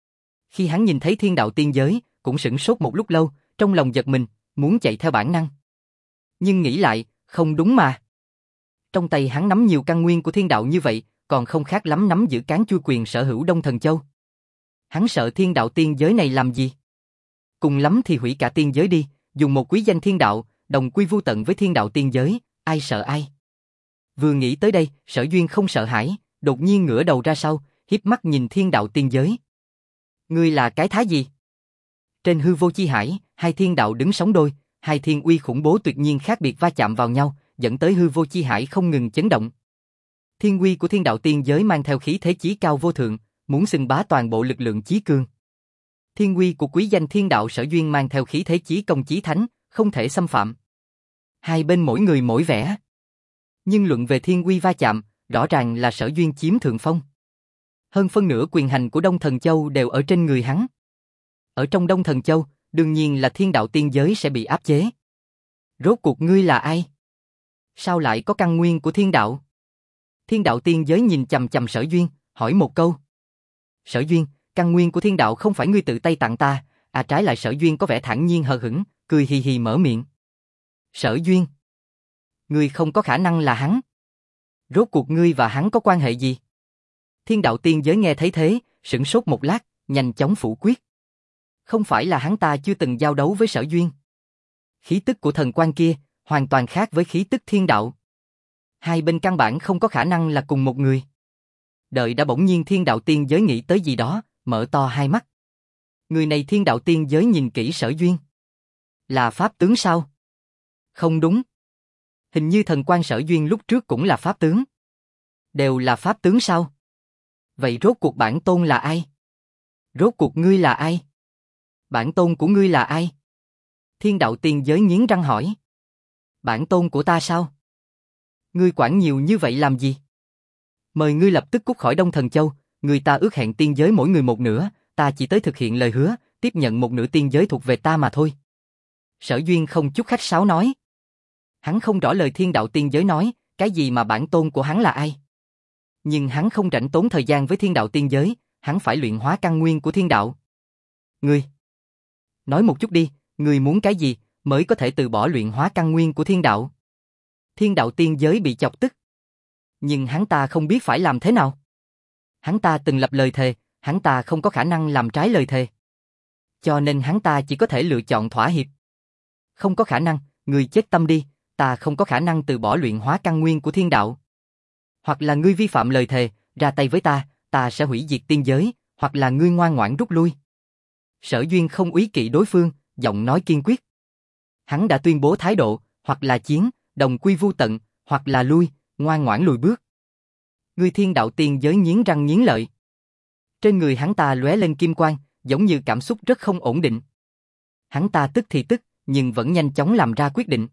Khi hắn nhìn thấy thiên đạo tiên giới, cũng sửng sốt một lúc lâu, trong lòng giật mình, muốn chạy theo bản năng. Nhưng nghĩ lại, không đúng mà. Trong tay hắn nắm nhiều căn nguyên của thiên đạo như vậy, còn không khác lắm nắm giữ cán chui quyền sở hữu Đông Thần Châu. Hắn sợ thiên đạo tiên giới này làm gì? Cùng lắm thì hủy cả tiên giới đi, dùng một Quý Danh Thiên Đạo, đồng quy vu tận với thiên đạo tiên giới, ai sợ ai. Vừa nghĩ tới đây, Sở Duyên không sợ hãi, đột nhiên ngửa đầu ra sau, hiếp mắt nhìn thiên đạo tiên giới. Ngươi là cái thá gì? Trên hư vô chi hải, hai thiên đạo đứng sóng đôi, hai thiên uy khủng bố tuyệt nhiên khác biệt va chạm vào nhau, dẫn tới hư vô chi hải không ngừng chấn động. Thiên uy của thiên đạo tiên giới mang theo khí thế chí cao vô thượng, muốn xưng bá toàn bộ lực lượng chí cương. Thiên uy của Quý Danh Thiên Đạo Sở Duyên mang theo khí thế chí công chí thánh, không thể xâm phạm. Hai bên mỗi người mỗi vẻ. Nhưng luận về thiên uy va chạm, rõ ràng là Sở Duyên chiếm thượng phong. Hơn phân nửa quyền hành của Đông Thần Châu đều ở trên người hắn. Ở trong Đông Thần Châu, đương nhiên là thiên đạo tiên giới sẽ bị áp chế. Rốt cuộc ngươi là ai? Sao lại có căn nguyên của thiên đạo? Thiên đạo tiên giới nhìn chằm chằm Sở Duyên, hỏi một câu. Sở Duyên, căn nguyên của thiên đạo không phải ngươi tự tay tặng ta, trái lại Sở Duyên có vẻ thản nhiên hờ hững, cười hì hì mở miệng. Sở Duyên, ngươi không có khả năng là hắn. Rốt cuộc ngươi và hắn có quan hệ gì? Thiên đạo tiên giới nghe thấy thế, sửng sốt một lát, nhanh chóng phủ quyết. Không phải là hắn ta chưa từng giao đấu với Sở Duyên. Khí tức của thần quan kia, hoàn toàn khác với khí tức thiên đạo. Hai bên căn bản không có khả năng là cùng một người. Đợi đã bỗng nhiên thiên đạo tiên giới nghĩ tới gì đó, mở to hai mắt. Người này thiên đạo tiên giới nhìn kỹ Sở Duyên. Là pháp tướng sao? Không đúng. Hình như thần quan Sở Duyên lúc trước cũng là pháp tướng. Đều là pháp tướng sao? Vậy rốt cuộc bản tôn là ai? Rốt cuộc ngươi là ai? Bản tôn của ngươi là ai? Thiên đạo tiên giới nghiến răng hỏi. Bản tôn của ta sao? Ngươi quản nhiều như vậy làm gì? Mời ngươi lập tức cút khỏi Đông Thần Châu, người ta ước hẹn tiên giới mỗi người một nửa, ta chỉ tới thực hiện lời hứa, tiếp nhận một nửa tiên giới thuộc về ta mà thôi. Sở Duyên không chút khách sáo nói. Hắn không rõ lời thiên đạo tiên giới nói, cái gì mà bản tôn của hắn là ai. Nhưng hắn không rảnh tốn thời gian với thiên đạo tiên giới, hắn phải luyện hóa căn nguyên của thiên đạo. Ngươi, nói một chút đi, ngươi muốn cái gì mới có thể từ bỏ luyện hóa căn nguyên của thiên đạo? Thiên đạo tiên giới bị chọc tức. Nhưng hắn ta không biết phải làm thế nào. Hắn ta từng lập lời thề, hắn ta không có khả năng làm trái lời thề. Cho nên hắn ta chỉ có thể lựa chọn thỏa hiệp. Không có khả năng, ngươi chết tâm đi, ta không có khả năng từ bỏ luyện hóa căn nguyên của thiên đạo. Hoặc là ngươi vi phạm lời thề, ra tay với ta sẽ hủy diệt tiên giới, hoặc là ngươi ngoan ngoãn rút lui. Sở Duyên không úy kỵ đối phương, giọng nói kiên quyết. Hắn đã tuyên bố thái độ, hoặc là chiến, đồng quy vu tận, hoặc là lui, ngoan ngoãn lùi bước. Ngươi thiên đạo tiên giới nghiến răng nghiến lợi. Trên người hắn ta lóe lên kim quang, giống như cảm xúc rất không ổn định. Hắn ta tức thì tức, nhưng vẫn nhanh chóng làm ra quyết định.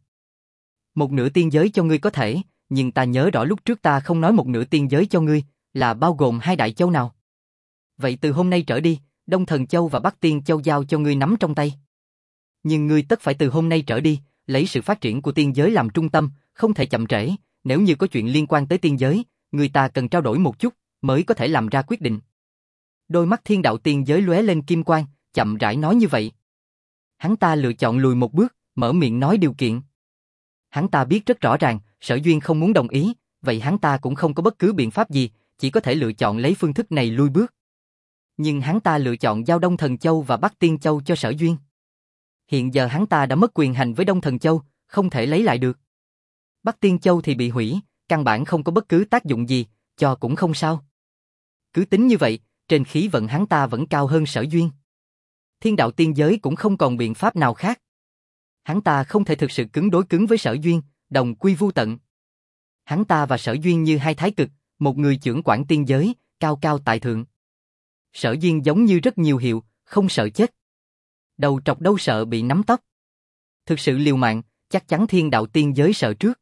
Một nửa tiên giới cho ngươi có thể, nhưng ta nhớ rõ lúc trước ta không nói một nửa tiên giới cho ngươi, là bao gồm hai đại châu nào. Vậy từ hôm nay trở đi, Đông Thần Châu và Bắc Tiên Châu giao cho ngươi nắm trong tay. Nhưng ngươi tất phải từ hôm nay trở đi, lấy sự phát triển của tiên giới làm trung tâm, không thể chậm trễ, nếu như có chuyện liên quan tới tiên giới, người ta cần trao đổi một chút, mới có thể làm ra quyết định. Đôi mắt thiên đạo tiên giới lóe lên kim quang, chậm rãi nói như vậy. Hắn ta lựa chọn lùi một bước, mở miệng nói điều kiện. Hắn ta biết rất rõ ràng, Sở Duyên không muốn đồng ý, vậy hắn ta cũng không có bất cứ biện pháp gì, chỉ có thể lựa chọn lấy phương thức này lui bước. Nhưng hắn ta lựa chọn giao Đông Thần Châu và Bắc Tiên Châu cho Sở Duyên. Hiện giờ hắn ta đã mất quyền hành với Đông Thần Châu, không thể lấy lại được. Bắc Tiên Châu thì bị hủy, căn bản không có bất cứ tác dụng gì, cho cũng không sao. Cứ tính như vậy, trên khí vận hắn ta vẫn cao hơn Sở Duyên. Thiên đạo tiên giới cũng không còn biện pháp nào khác. Hắn ta không thể thực sự cứng đối cứng với Sở Duyên, đồng quy vu tận. Hắn ta và Sở Duyên như hai thái cực, một người chưởng quản tiên giới, cao cao tại thượng. Sở Duyên giống như rất nhiều hiệu, không sợ chết. Đầu trọc đâu sợ bị nắm tóc. Thực sự liều mạng, chắc chắn thiên đạo tiên giới sợ trước.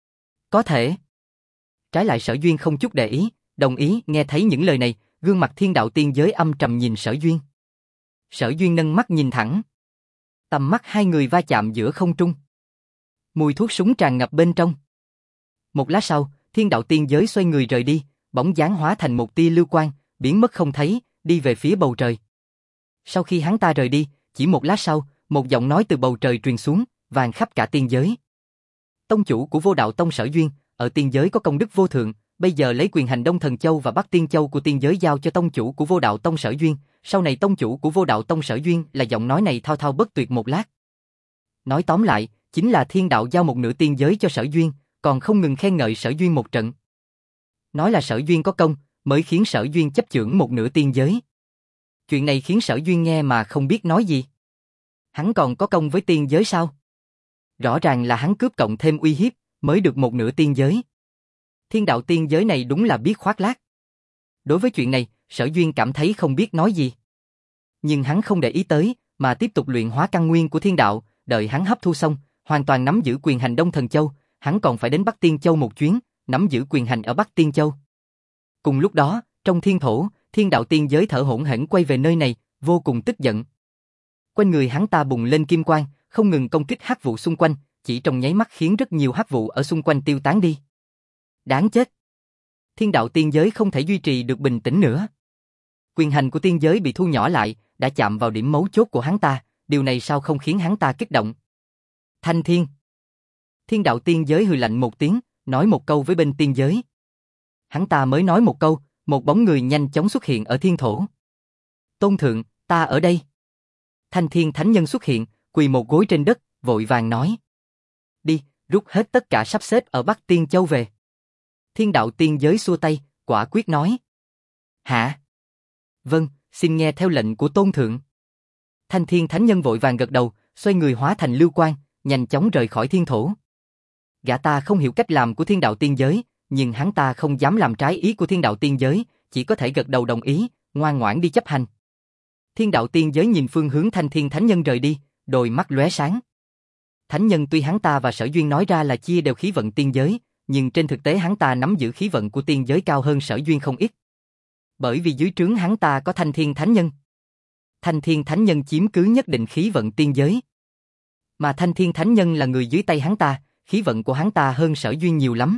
Có thể. Trái lại Sở Duyên không chút để ý, đồng ý. Nghe thấy những lời này, gương mặt thiên đạo tiên giới âm trầm nhìn Sở Duyên. Sở Duyên nâng mắt nhìn thẳng. Tầm mắt hai người va chạm giữa không trung. Mùi thuốc súng tràn ngập bên trong. Một lát sau, thiên đạo tiên giới xoay người rời đi, bóng dáng hóa thành một tia lưu quang, biến mất không thấy, đi về phía bầu trời. Sau khi hắn ta rời đi, chỉ một lát sau, một giọng nói từ bầu trời truyền xuống, vang khắp cả tiên giới. Tông chủ của Vô Đạo Tông Sở Duyên, ở tiên giới có công đức vô thượng, bây giờ lấy quyền hành Đông Thần Châu và Bắc Tiên Châu của tiên giới giao cho tông chủ của Vô Đạo Tông Sở Duyên, sau này tông chủ của Vô Đạo Tông Sở Duyên. Là giọng nói này thao thao bất tuyệt một lát. Nói tóm lại, chính là thiên đạo giao một nửa tiên giới cho Sở Duyên, còn không ngừng khen ngợi Sở Duyên một trận. Nói là Sở Duyên có công, mới khiến Sở Duyên chấp chưởng một nửa tiên giới. Chuyện này khiến Sở Duyên nghe mà không biết nói gì. Hắn còn có công với tiên giới sao? Rõ ràng là hắn cướp cộng thêm uy hiếp, mới được một nửa tiên giới. Thiên đạo tiên giới này đúng là biết khoác lác. Đối với chuyện này, Sở Duyên cảm thấy không biết nói gì. Nhưng hắn không để ý tới, mà tiếp tục luyện hóa căn nguyên của thiên đạo, đợi hắn hấp thu xong, hoàn toàn nắm giữ quyền hành Đông Thần Châu, hắn còn phải đến Bắc Tiên Châu một chuyến, nắm giữ quyền hành ở Bắc Tiên Châu. Cùng lúc đó, trong thiên thổ, thiên đạo tiên giới thở hổn hển quay về nơi này, vô cùng tức giận. Quanh người hắn ta bùng lên kim quang, không ngừng công kích hắc vụ xung quanh, chỉ trong nháy mắt khiến rất nhiều hắc vụ ở xung quanh tiêu tán đi. Đáng chết! Thiên đạo tiên giới không thể duy trì được bình tĩnh nữa. Quyền hành của tiên giới bị thu nhỏ lại, đã chạm vào điểm mấu chốt của hắn ta, điều này sao không khiến hắn ta kích động? Thanh Thiên! Thiên đạo tiên giới hừ lạnh một tiếng, nói một câu với bên tiên giới. Hắn ta mới nói một câu, một bóng người nhanh chóng xuất hiện ở thiên thổ. Tôn thượng, ta ở đây. Thanh Thiên Thánh Nhân xuất hiện, quỳ một gối trên đất, vội vàng nói. Đi, rút hết tất cả sắp xếp ở Bắc Tiên Châu về. Thiên đạo tiên giới xua tay, quả quyết nói. Hả? Vâng, xin nghe theo lệnh của Tôn thượng. Thanh Thiên Thánh Nhân vội vàng gật đầu, xoay người hóa thành lưu quang, nhanh chóng rời khỏi thiên thổ. Gã ta không hiểu cách làm của thiên đạo tiên giới, nhưng hắn ta không dám làm trái ý của thiên đạo tiên giới, chỉ có thể gật đầu đồng ý, ngoan ngoãn đi chấp hành. Thiên đạo tiên giới nhìn phương hướng Thanh Thiên Thánh Nhân rời đi, đôi mắt lóe sáng. Thánh Nhân tuy hắn ta và Sở Duyên nói ra là chia đều khí vận tiên giới, nhưng trên thực tế hắn ta nắm giữ khí vận của tiên giới cao hơn Sở Duyên không ít. Bởi vì dưới trướng hắn ta có Thanh Thiên Thánh Nhân. Thanh Thiên Thánh Nhân chiếm cứ nhất định khí vận tiên giới. Mà Thanh Thiên Thánh Nhân là người dưới tay hắn ta, khí vận của hắn ta hơn Sở Duyên nhiều lắm.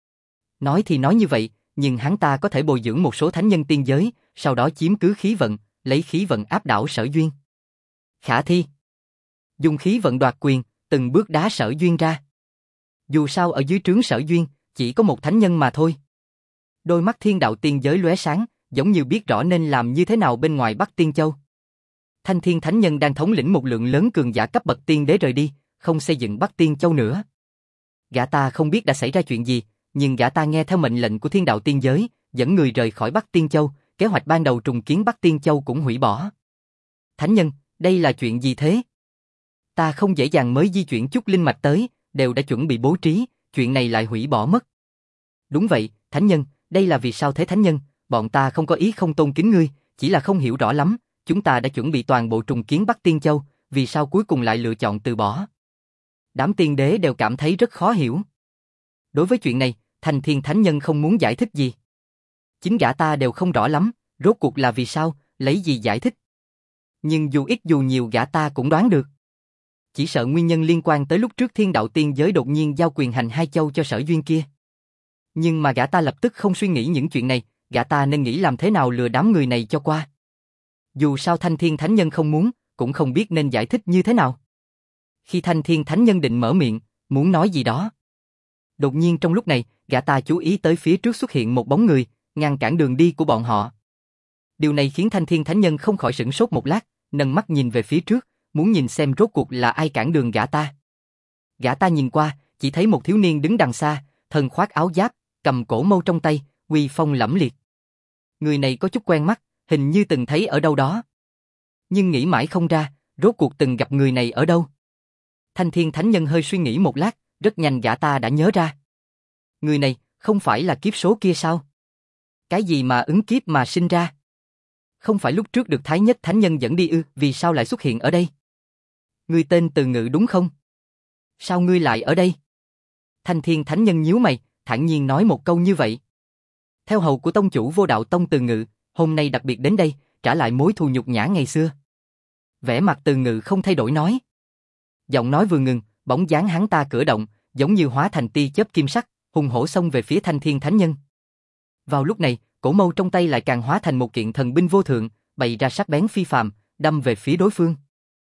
Nói thì nói như vậy, nhưng hắn ta có thể bồi dưỡng một số thánh nhân tiên giới, sau đó chiếm cứ khí vận, lấy khí vận áp đảo Sở Duyên. Khả thi. Dùng khí vận đoạt quyền, từng bước đá Sở Duyên ra. Dù sao ở dưới trướng Sở Duyên, chỉ có một thánh nhân mà thôi. Đôi mắt thiên đạo tiên giới lóe sáng, giống như biết rõ nên làm như thế nào bên ngoài Bắc Tiên Châu. Thanh Thiên Thánh Nhân đang thống lĩnh một lượng lớn cường giả cấp bậc tiên đế rời đi, không xây dựng Bắc Tiên Châu nữa. Gã ta không biết đã xảy ra chuyện gì, nhưng gã ta nghe theo mệnh lệnh của thiên đạo tiên giới, dẫn người rời khỏi Bắc Tiên Châu, kế hoạch ban đầu trùng kiến Bắc Tiên Châu cũng hủy bỏ. Thánh Nhân, đây là chuyện gì thế? Ta không dễ dàng mới di chuyển chút linh mạch tới, đều đã chuẩn bị bố trí, chuyện này lại hủy bỏ mất. Đúng vậy, Thánh Nhân, đây là vì sao thế Thánh Nhân? Bọn ta không có ý không tôn kính ngươi, chỉ là không hiểu rõ lắm, chúng ta đã chuẩn bị toàn bộ trùng kiến Bắc Tiên Châu, vì sao cuối cùng lại lựa chọn từ bỏ? Đám tiên đế đều cảm thấy rất khó hiểu. Đối với chuyện này, Thanh Thiên Thánh Nhân không muốn giải thích gì. Chính gã ta đều không rõ lắm, rốt cuộc là vì sao, lấy gì giải thích. Nhưng dù ít dù nhiều gã ta cũng đoán được. Chỉ sợ nguyên nhân liên quan tới lúc trước thiên đạo tiên giới đột nhiên giao quyền hành hai châu cho Sở Duyên kia. Nhưng mà gã ta lập tức không suy nghĩ những chuyện này, gã ta nên nghĩ làm thế nào lừa đám người này cho qua. Dù sao Thanh Thiên Thánh Nhân không muốn, cũng không biết nên giải thích như thế nào. Khi Thanh Thiên Thánh Nhân định mở miệng, muốn nói gì đó. Đột nhiên trong lúc này, gã ta chú ý tới phía trước xuất hiện một bóng người, ngăn cản đường đi của bọn họ. Điều này khiến Thanh Thiên Thánh Nhân không khỏi sửng sốt một lát, nâng mắt nhìn về phía trước, muốn nhìn xem rốt cuộc là ai cản đường gã ta. Gã ta nhìn qua, chỉ thấy một thiếu niên đứng đằng xa, thân khoác áo giáp, cầm cổ mâu trong tay, uy phong lẫm liệt. Người này có chút quen mắt, hình như từng thấy ở đâu đó. Nhưng nghĩ mãi không ra, rốt cuộc từng gặp người này ở đâu. Thanh Thiên Thánh Nhân hơi suy nghĩ một lát, rất nhanh gã ta đã nhớ ra. Người này, không phải là kiếp số kia sao? Cái gì mà ứng kiếp mà sinh ra? Không phải lúc trước được Thái Nhất Thánh Nhân dẫn đi ư, vì sao lại xuất hiện ở đây? Ngươi tên Từ Ngự đúng không? Sao ngươi lại ở đây? Thanh Thiên Thánh Nhân nhíu mày, thản nhiên nói một câu như vậy. Theo hầu của tông chủ Vô Đạo Tông Từ Ngự, hôm nay đặc biệt đến đây, trả lại mối thù nhục nhã ngày xưa. Vẻ mặt Từ Ngự không thay đổi nói. Giọng nói vừa ngừng, bóng dáng hắn ta cử động, giống như hóa thành tia chớp kim sắc, hùng hổ xông về phía Thanh Thiên Thánh Nhân. Vào lúc này, cổ mâu trong tay lại càng hóa thành một kiện thần binh vô thượng, bày ra sắc bén phi phàm, đâm về phía đối phương.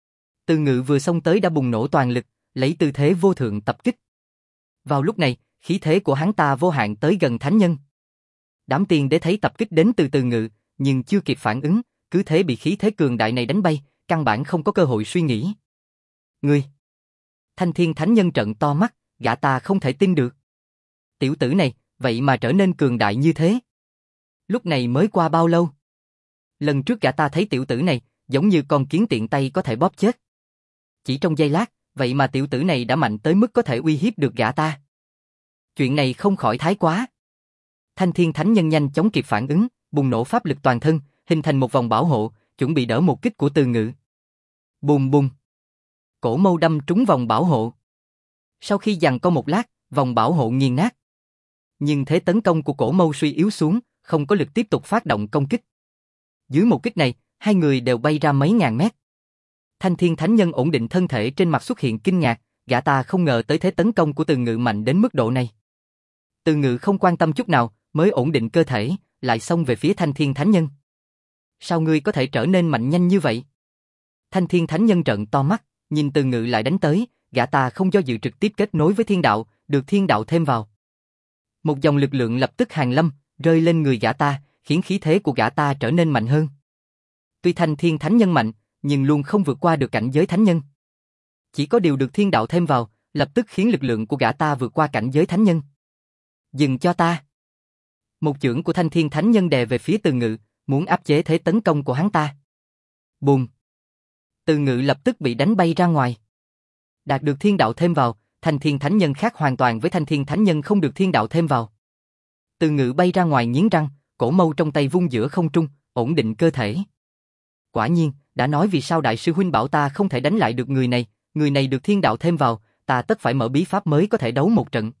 Từ Ngự vừa xông tới đã bùng nổ toàn lực, lấy tư thế vô thượng tập kích. Vào lúc này, khí thế của hắn ta vô hạn tới gần Thánh Nhân. Đám tiên đế thấy tập kích đến từ Từ Ngự, nhưng chưa kịp phản ứng, cứ thế bị khí thế cường đại này đánh bay, căn bản không có cơ hội suy nghĩ. Ngươi! Thanh Thiên Thánh Nhân trợn to mắt, gã ta không thể tin được. Tiểu tử này, vậy mà trở nên cường đại như thế. Lúc này mới qua bao lâu? Lần trước gã ta thấy tiểu tử này, giống như con kiến tiện tay có thể bóp chết. Chỉ trong giây lát, vậy mà tiểu tử này đã mạnh tới mức có thể uy hiếp được gã ta. Chuyện này không khỏi thái quá. Thanh Thiên Thánh Nhân nhanh chóng kịp phản ứng, bùng nổ pháp lực toàn thân, hình thành một vòng bảo hộ, chuẩn bị đỡ một kích của Từ Ngự. Bùm bùm. Cổ mâu đâm trúng vòng bảo hộ. Sau khi giằng co một lát, vòng bảo hộ nghiền nát. Nhưng thế tấn công của cổ mâu suy yếu xuống, không có lực tiếp tục phát động công kích. Dưới một kích này, hai người đều bay ra mấy ngàn mét. Thanh Thiên Thánh Nhân ổn định thân thể, trên mặt xuất hiện kinh ngạc, gã ta không ngờ tới thế tấn công của Từ Ngự mạnh đến mức độ này. Từ Ngự không quan tâm chút nào, mới ổn định cơ thể, lại xông về phía Thanh Thiên Thánh Nhân. Sao ngươi có thể trở nên mạnh nhanh như vậy? Thanh Thiên Thánh Nhân trợn to mắt, nhìn Từ Ngự lại đánh tới, gã ta không do dự trực tiếp kết nối với thiên đạo, được thiên đạo thêm vào. Một dòng lực lượng lập tức hàng lâm, rơi lên người gã ta, khiến khí thế của gã ta trở nên mạnh hơn. Tuy Thanh Thiên Thánh Nhân mạnh, nhưng luôn không vượt qua được cảnh giới Thánh Nhân. Chỉ có điều được thiên đạo thêm vào, lập tức khiến lực lượng của gã ta vượt qua cảnh giới Thánh Nhân. Dừng cho ta! Một chưởng của Thanh Thiên Thánh Nhân đè về phía Từ Ngự, muốn áp chế thế tấn công của hắn ta. Bùm! Từ Ngự lập tức bị đánh bay ra ngoài. Đạt được thiên đạo thêm vào, Thanh Thiên Thánh Nhân khác hoàn toàn với Thanh Thiên Thánh Nhân không được thiên đạo thêm vào. Từ Ngự bay ra ngoài nghiến răng, cổ mâu trong tay vung giữa không trung, ổn định cơ thể. Quả nhiên, đã nói vì sao đại sư huynh bảo ta không thể đánh lại được người này được thiên đạo thêm vào, ta tất phải mở bí pháp mới có thể đấu một trận.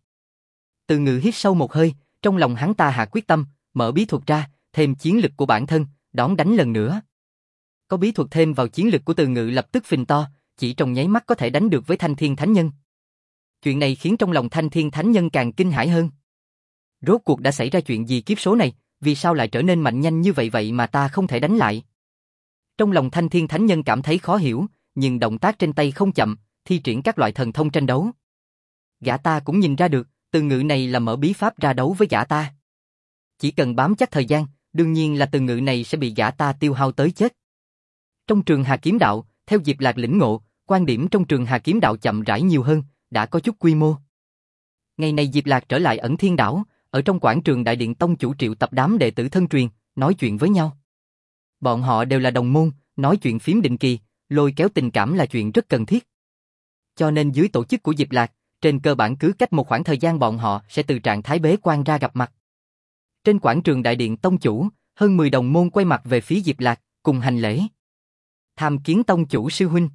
Từ Ngự hít sâu một hơi, trong lòng hắn ta hạ quyết tâm, mở bí thuật ra, thêm chiến lực của bản thân, đón đánh lần nữa. Có bí thuật thêm vào chiến lực của Từ Ngự lập tức phình to, chỉ trong nháy mắt có thể đánh được với Thanh Thiên Thánh Nhân. Chuyện này khiến trong lòng Thanh Thiên Thánh Nhân càng kinh hãi hơn. Rốt cuộc đã xảy ra chuyện gì kiếp số này, vì sao lại trở nên mạnh nhanh như vậy mà ta không thể đánh lại? Trong lòng Thanh Thiên Thánh Nhân cảm thấy khó hiểu, nhưng động tác trên tay không chậm, thi triển các loại thần thông tranh đấu. Gã ta cũng nhìn ra được, Từ Ngự này là mở bí pháp ra đấu với gã ta. Chỉ cần bám chắc thời gian, đương nhiên là Từ Ngự này sẽ bị gã ta tiêu hao tới chết. Trong trường Hà Kiếm Đạo, theo Diệp Lạc lĩnh ngộ, quan điểm trong trường Hà Kiếm Đạo chậm rãi nhiều hơn, đã có chút quy mô. Ngày này Diệp Lạc trở lại Ẩn Thiên Đảo, ở trong quảng trường Đại Điện Tông chủ triệu tập đám đệ tử thân truyền, nói chuyện với nhau. Bọn họ đều là đồng môn, nói chuyện phím định kỳ, lôi kéo tình cảm là chuyện rất cần thiết. Cho nên dưới tổ chức của Diệp Lạc, trên cơ bản cứ cách một khoảng thời gian bọn họ sẽ từ trạng thái bế quan ra gặp mặt. Trên quảng trường Đại Điện Tông chủ, hơn 10 đồng môn quay mặt về phía Diệp Lạc, cùng hành lễ. Tham kiến Tông chủ sư huynh.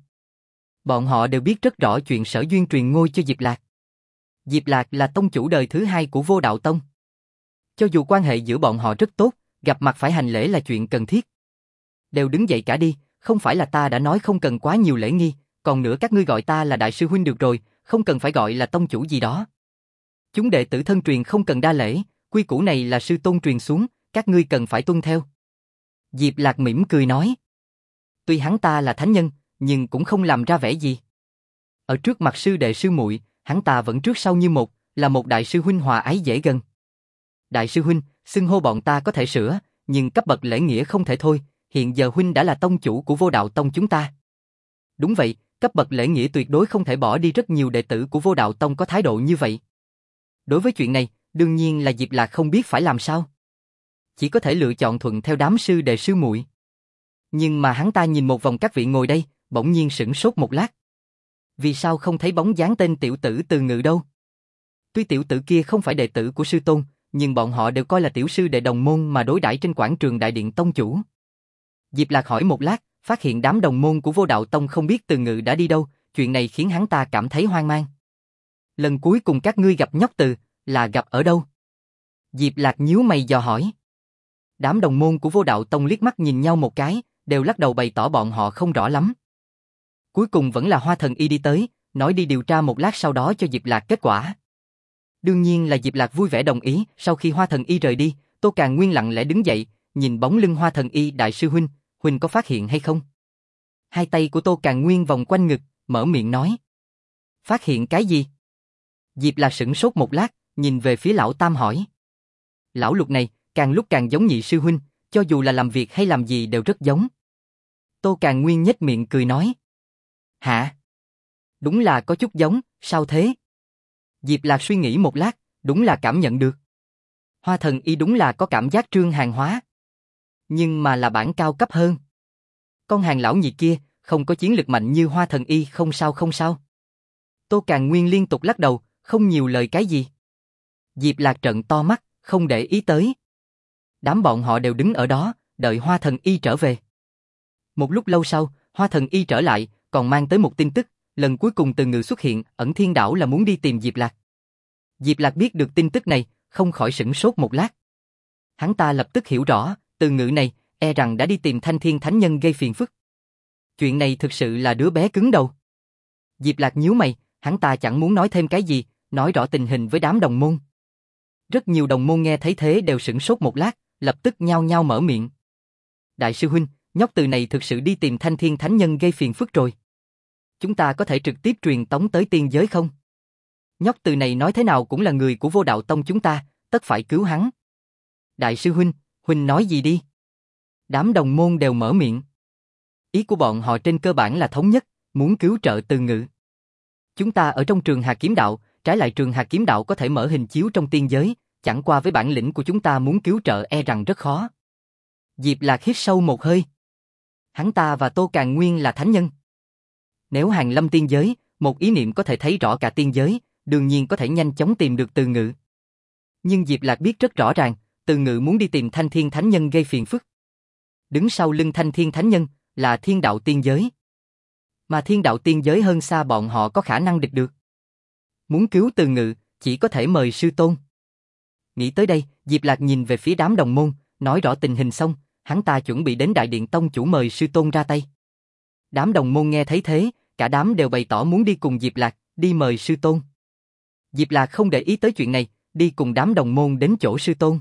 Bọn họ đều biết rất rõ chuyện Sở Duyên truyền ngôi cho Diệp Lạc. Diệp Lạc là tông chủ đời thứ 2 của Vô Đạo Tông. Cho dù quan hệ giữa bọn họ rất tốt, gặp mặt phải hành lễ là chuyện cần thiết. Đều đứng dậy cả đi, không phải là ta đã nói không cần quá nhiều lễ nghi, còn nữa các ngươi gọi ta là đại sư huynh được rồi, không cần phải gọi là tông chủ gì đó. Chúng đệ tử thân truyền không cần đa lễ, quy củ này là sư tôn truyền xuống, các ngươi cần phải tuân theo. Diệp Lạc mỉm cười nói. Tuy hắn ta là thánh nhân, nhưng cũng không làm ra vẻ gì. Ở trước mặt sư đệ sư muội, hắn ta vẫn trước sau như một, là một đại sư huynh hòa ái dễ gần. Đại sư huynh, xưng hô bọn ta có thể sửa, nhưng cấp bậc lễ nghĩa không thể thôi, hiện giờ huynh đã là tông chủ của Vô Đạo Tông chúng ta. Đúng vậy, cấp bậc lễ nghĩa tuyệt đối không thể bỏ đi, rất nhiều đệ tử của Vô Đạo Tông có thái độ như vậy. Đối với chuyện này, đương nhiên là Diệp Lạc không biết phải làm sao. Chỉ có thể lựa chọn thuận theo đám sư đệ sư muội. Nhưng mà hắn ta nhìn một vòng các vị ngồi đây, bỗng nhiên sửng sốt một lát. Vì sao không thấy bóng dáng tên tiểu tử Từ Ngự đâu? Tuy tiểu tử kia không phải đệ tử của sư tôn, nhưng bọn họ đều coi là tiểu sư đệ đồng môn mà đối đãi trên quảng trường đại điện tông chủ. Diệp Lạc hỏi một lát, phát hiện đám đồng môn của Vô Đạo Tông không biết Từ Ngự đã đi đâu, chuyện này khiến hắn ta cảm thấy hoang mang. Lần cuối cùng các ngươi gặp nhóc Từ, là gặp ở đâu? Diệp Lạc nhíu mày dò hỏi. Đám đồng môn của Vô Đạo Tông liếc mắt nhìn nhau một cái, đều lắc đầu bày tỏ bọn họ không rõ lắm. Cuối cùng vẫn là Hoa Thần Y đi tới, nói đi điều tra một lát sau đó cho Diệp Lạc kết quả. Đương nhiên là Diệp Lạc vui vẻ đồng ý. Sau khi Hoa Thần Y rời đi, Tô Càn Nguyên lặng lẽ đứng dậy, nhìn bóng lưng Hoa Thần Y. Đại sư huynh, huynh có phát hiện hay không? Hai tay của Tô Càn Nguyên vòng quanh ngực, mở miệng nói. Phát hiện cái gì? Diệp Lạc sửng sốt một lát, nhìn về phía lão Tam hỏi. Lão Lục này, càng lúc càng giống nhị sư huynh, cho dù là làm việc hay làm gì đều rất giống. Tô Càn Nguyên nhếch miệng cười nói. Hả? Đúng là có chút giống, sao thế? Diệp Lạc suy nghĩ một lát, đúng là cảm nhận được. Hoa Thần Y đúng là có cảm giác trương hàng hóa. Nhưng mà là bản cao cấp hơn. Con hàng lão nhị kia, không có chiến lực mạnh như Hoa Thần Y, không sao không sao. Tô Càn Nguyên liên tục lắc đầu, không nhiều lời cái gì. Diệp Lạc trợn to mắt, không để ý tới. Đám bọn họ đều đứng ở đó, đợi Hoa Thần Y trở về. Một lúc lâu sau, Hoa Thần Y trở lại, còn mang tới một tin tức, lần cuối cùng Từ Ngự xuất hiện, Ẩn Thiên Đảo là muốn đi tìm Diệp Lạc. Diệp Lạc biết được tin tức này, không khỏi sửng sốt một lát. Hắn ta lập tức hiểu rõ, Từ Ngự này, e rằng đã đi tìm Thanh Thiên Thánh Nhân gây phiền phức. Chuyện này thực sự là đứa bé cứng đầu. Diệp Lạc nhíu mày, hắn ta chẳng muốn nói thêm cái gì, nói rõ tình hình với đám đồng môn. Rất nhiều đồng môn nghe thấy thế đều sửng sốt một lát, lập tức nhao nhao mở miệng. Đại sư huynh, nhóc Từ này thực sự đi tìm Thanh Thiên Thánh Nhân gây phiền phức rồi. Chúng ta có thể trực tiếp truyền tống tới tiên giới không? Nhóc Từ này nói thế nào cũng là người của Vô Đạo Tông chúng ta, tất phải cứu hắn. Đại sư huynh, huynh nói gì đi? Đám đồng môn đều mở miệng. Ý của bọn họ trên cơ bản là thống nhất, muốn cứu trợ Từ Ngự. Chúng ta ở trong trường Hà Kiếm Đạo, trái lại trường Hà Kiếm Đạo có thể mở hình chiếu trong tiên giới, chẳng qua với bản lĩnh của chúng ta muốn cứu trợ e rằng rất khó. Diệp Lạc hít sâu một hơi. Hắn ta và Tô Càn Nguyên là thánh nhân. Nếu hàng lâm tiên giới, một ý niệm có thể thấy rõ cả tiên giới, đương nhiên có thể nhanh chóng tìm được Từ Ngự. Nhưng Diệp Lạc biết rất rõ ràng, Từ Ngự muốn đi tìm Thanh Thiên Thánh Nhân gây phiền phức. Đứng sau lưng Thanh Thiên Thánh Nhân là Thiên Đạo tiên giới. Mà Thiên Đạo tiên giới hơn xa bọn họ có khả năng địch được. Muốn cứu Từ Ngự, chỉ có thể mời sư tôn. Nghĩ tới đây, Diệp Lạc nhìn về phía đám đồng môn, nói rõ tình hình xong, hắn ta chuẩn bị đến đại điện tông chủ mời sư tôn ra tay. Đám đồng môn nghe thấy thế, cả đám đều bày tỏ muốn đi cùng Diệp Lạc, đi mời sư tôn. Diệp Lạc không để ý tới chuyện này, đi cùng đám đồng môn đến chỗ sư tôn.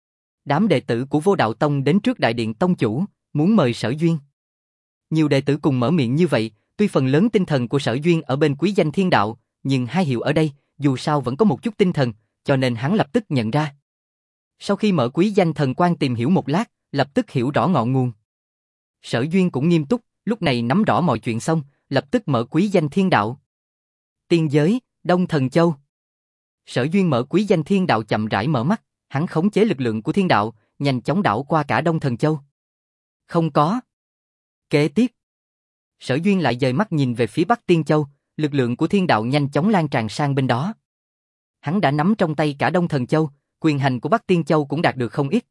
Đám đệ tử của Vô Đạo Tông đến trước đại điện tông chủ, muốn mời Sở Duyên. Nhiều đệ tử cùng mở miệng như vậy, tuy phần lớn tinh thần của Sở Duyên ở bên quý danh Thiên Đạo, nhưng hai hiệu ở đây, dù sao vẫn có một chút tinh thần, cho nên hắn lập tức nhận ra. Sau khi mở quý danh thần quan tìm hiểu một lát, lập tức hiểu rõ ngọn nguồn. Sở Duyên cũng nghiêm túc, lúc này nắm rõ mọi chuyện xong, lập tức mở quý danh Thiên Đạo. Tiên giới, Đông Thần Châu. Sở Duyên mở quý danh Thiên Đạo chậm rãi mở mắt, hắn khống chế lực lượng của Thiên Đạo, nhanh chóng đảo qua cả Đông Thần Châu. Không có. Kế tiếp, Sở Duyên lại dời mắt nhìn về phía Bắc Tiên Châu, lực lượng của Thiên Đạo nhanh chóng lan tràn sang bên đó. Hắn đã nắm trong tay cả Đông Thần Châu, quyền hành của Bắc Tiên Châu cũng đạt được không ít.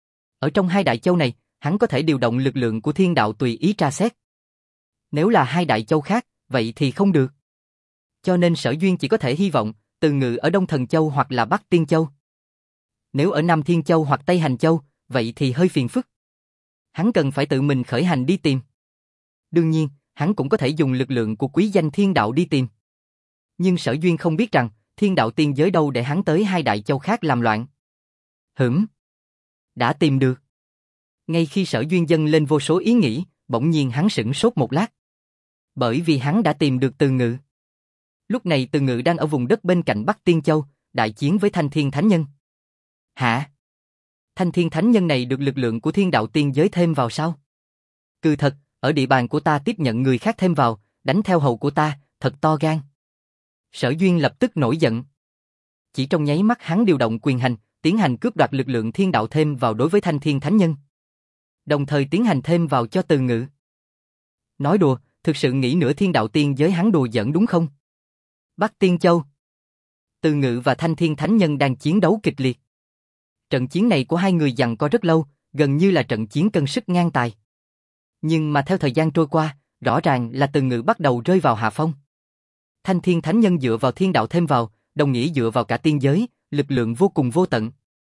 Ở trong hai đại châu này, hắn có thể điều động lực lượng của Thiên Đạo tùy ý tra xét. Nếu là hai đại châu khác, vậy thì không được. Cho nên Sở Duyên chỉ có thể hy vọng, Từ Ngự ở Đông Thần Châu hoặc là Bắc Tiên Châu. Nếu ở Nam Thiên Châu hoặc Tây Hành Châu, vậy thì hơi phiền phức. Hắn cần phải tự mình khởi hành đi tìm. Đương nhiên, hắn cũng có thể dùng lực lượng của quý danh Thiên Đạo đi tìm. Nhưng Sở Duyên không biết rằng, Thiên Đạo tiên giới đâu để hắn tới hai đại châu khác làm loạn. Đã tìm được. Ngay khi Sở Duyên dâng lên vô số ý nghĩ, bỗng nhiên hắn sửng sốt một lát. Bởi vì hắn đã tìm được Từ Ngự. Lúc này Từ Ngự đang ở vùng đất bên cạnh Bắc Tiên Châu, đại chiến với Thanh Thiên Thánh Nhân. Hả? Thanh Thiên Thánh Nhân này được lực lượng của Thiên Đạo Tiên Giới thêm vào sao? Cứ thật, ở địa bàn của ta tiếp nhận người khác thêm vào, đánh theo hầu của ta, thật to gan. Sở Duyên lập tức nổi giận. Chỉ trong nháy mắt hắn điều động quyền hành, tiến hành cướp đoạt lực lượng thiên đạo thêm vào đối với Thanh Thiên Thánh Nhân. Đồng thời tiến hành thêm vào cho Từ Ngự. Nói đùa, thực sự nghĩ nửa Thiên Đạo Tiên Giới hắn đùa giỡn đúng không? Bắc Tiên Châu. Từ Ngự và Thanh Thiên Thánh Nhân đang chiến đấu kịch liệt. Trận chiến này của hai người giằng co rất lâu, gần như là trận chiến cân sức ngang tài. Nhưng mà theo thời gian trôi qua, rõ ràng là Từ Ngự bắt đầu rơi vào hạ phong. Thanh Thiên Thánh Nhân dựa vào thiên đạo thêm vào, đồng nghĩa dựa vào cả tiên giới, lực lượng vô cùng vô tận.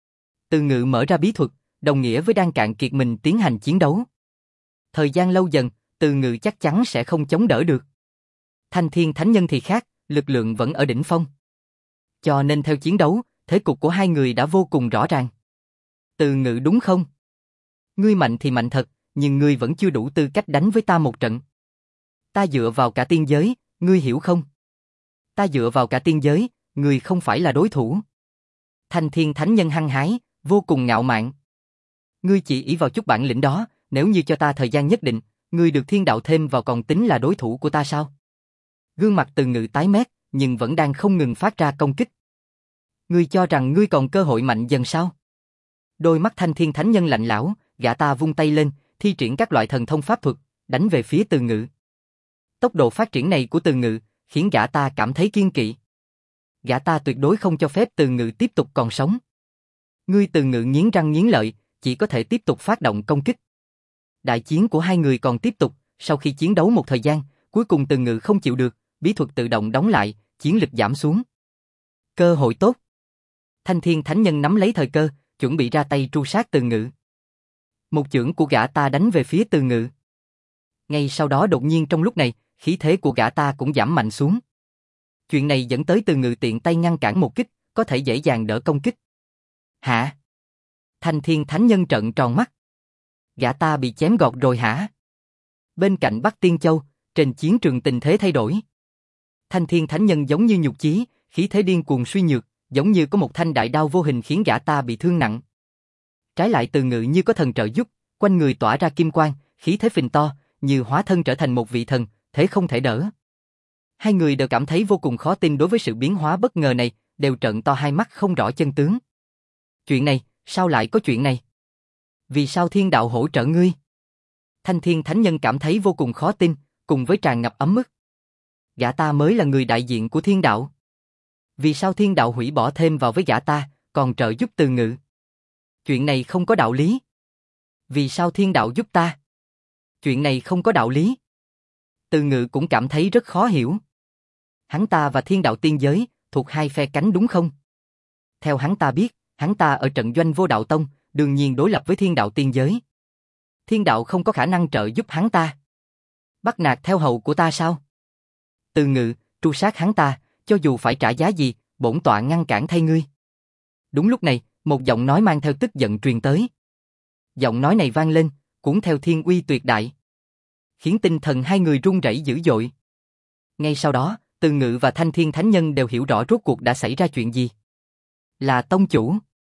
Từ Ngự mở ra bí thuật, đồng nghĩa với đang cạn kiệt mình tiến hành chiến đấu. Thời gian lâu dần, Từ Ngự chắc chắn sẽ không chống đỡ được. Thanh Thiên Thánh Nhân thì khác, lực lượng vẫn ở đỉnh phong. Cho nên theo chiến đấu, thế cục của hai người đã vô cùng rõ ràng. Từ Ngự đúng không? Ngươi mạnh thì mạnh thật, nhưng ngươi vẫn chưa đủ tư cách đánh với ta một trận. Ta dựa vào cả tiên giới, ngươi hiểu không? Ta dựa vào cả tiên giới, ngươi không phải là đối thủ. Thanh Thiên Thánh Nhân hăng hái, vô cùng ngạo mạn. Ngươi chỉ ỷ vào chút bản lĩnh đó, nếu như cho ta thời gian nhất định, ngươi được thiên đạo thêm vào còn tính là đối thủ của ta sao? Gương mặt Từ Ngự tái mét, nhưng vẫn đang không ngừng phát ra công kích. Ngươi cho rằng ngươi còn cơ hội mạnh dần sao? Đôi mắt Thanh Thiên Thánh Nhân lạnh lẽo, gã ta vung tay lên, thi triển các loại thần thông pháp thuật, đánh về phía Từ Ngự. Tốc độ phát triển này của Từ Ngự khiến gã ta cảm thấy kiêng kỵ. Gã ta tuyệt đối không cho phép Từ Ngự tiếp tục còn sống. Ngươi Từ Ngự nghiến răng nghiến lợi, chỉ có thể tiếp tục phát động công kích. Đại chiến của hai người còn tiếp tục, sau khi chiến đấu một thời gian, cuối cùng Từ Ngự không chịu được, bí thuật tự động đóng lại, chiến lực giảm xuống. Cơ hội tốt. Thanh Thiên Thánh Nhân nắm lấy thời cơ, chuẩn bị ra tay tru sát Từ Ngự. Một chưởng của gã ta đánh về phía Từ Ngự. Ngay sau đó đột nhiên trong lúc này, khí thế của gã ta cũng giảm mạnh xuống. Chuyện này dẫn tới Từ Ngự tiện tay ngăn cản một kích, có thể dễ dàng đỡ công kích. Hả? Thanh Thiên Thánh Nhân trợn tròn mắt. Gã ta bị chém gọt rồi hả? Bên cạnh Bắc Tiên Châu, trên chiến trường tình thế thay đổi. Thanh Thiên Thánh Nhân giống như nhục chí, khí thế điên cuồng suy nhược, giống như có một thanh đại đao vô hình khiến gã ta bị thương nặng. Trái lại Từ Ngự như có thần trợ giúp, quanh người tỏa ra kim quang, khí thế phình to, như hóa thân trở thành một vị thần, thế không thể đỡ. Hai người đều cảm thấy vô cùng khó tin đối với sự biến hóa bất ngờ này, đều trợn to hai mắt không rõ chân tướng. Chuyện này, sao lại có chuyện này? Vì sao thiên đạo hỗ trợ ngươi? Thanh Thiên Thánh Nhân cảm thấy vô cùng khó tin, cùng với tràn ngập ấm ức. Gã ta mới là người đại diện của thiên đạo. Vì sao thiên đạo hủy bỏ thêm vào với gã ta, còn trợ giúp Từ Ngự? Chuyện này không có đạo lý. Vì sao thiên đạo giúp ta? Chuyện này không có đạo lý. Từ Ngự cũng cảm thấy rất khó hiểu. Hắn ta và thiên đạo tiên giới, thuộc hai phe cánh đúng không? Theo hắn ta biết, hắn ta ở trận doanh Vô Đạo Tông, đương nhiên đối lập với thiên đạo tiên giới. Thiên đạo không có khả năng trợ giúp hắn ta. Bắt nạt theo hầu của ta sao? Từ Ngự, tru sát hắn ta, cho dù phải trả giá gì, bổn tọa ngăn cản thay ngươi. Đúng lúc này, một giọng nói mang theo tức giận truyền tới. Giọng nói này vang lên, cuốn theo thiên uy tuyệt đại, khiến tinh thần hai người run rẩy dữ dội. Ngay sau đó, Từ Ngự và Thanh Thiên Thánh Nhân đều hiểu rõ rốt cuộc đã xảy ra chuyện gì. Là tông chủ,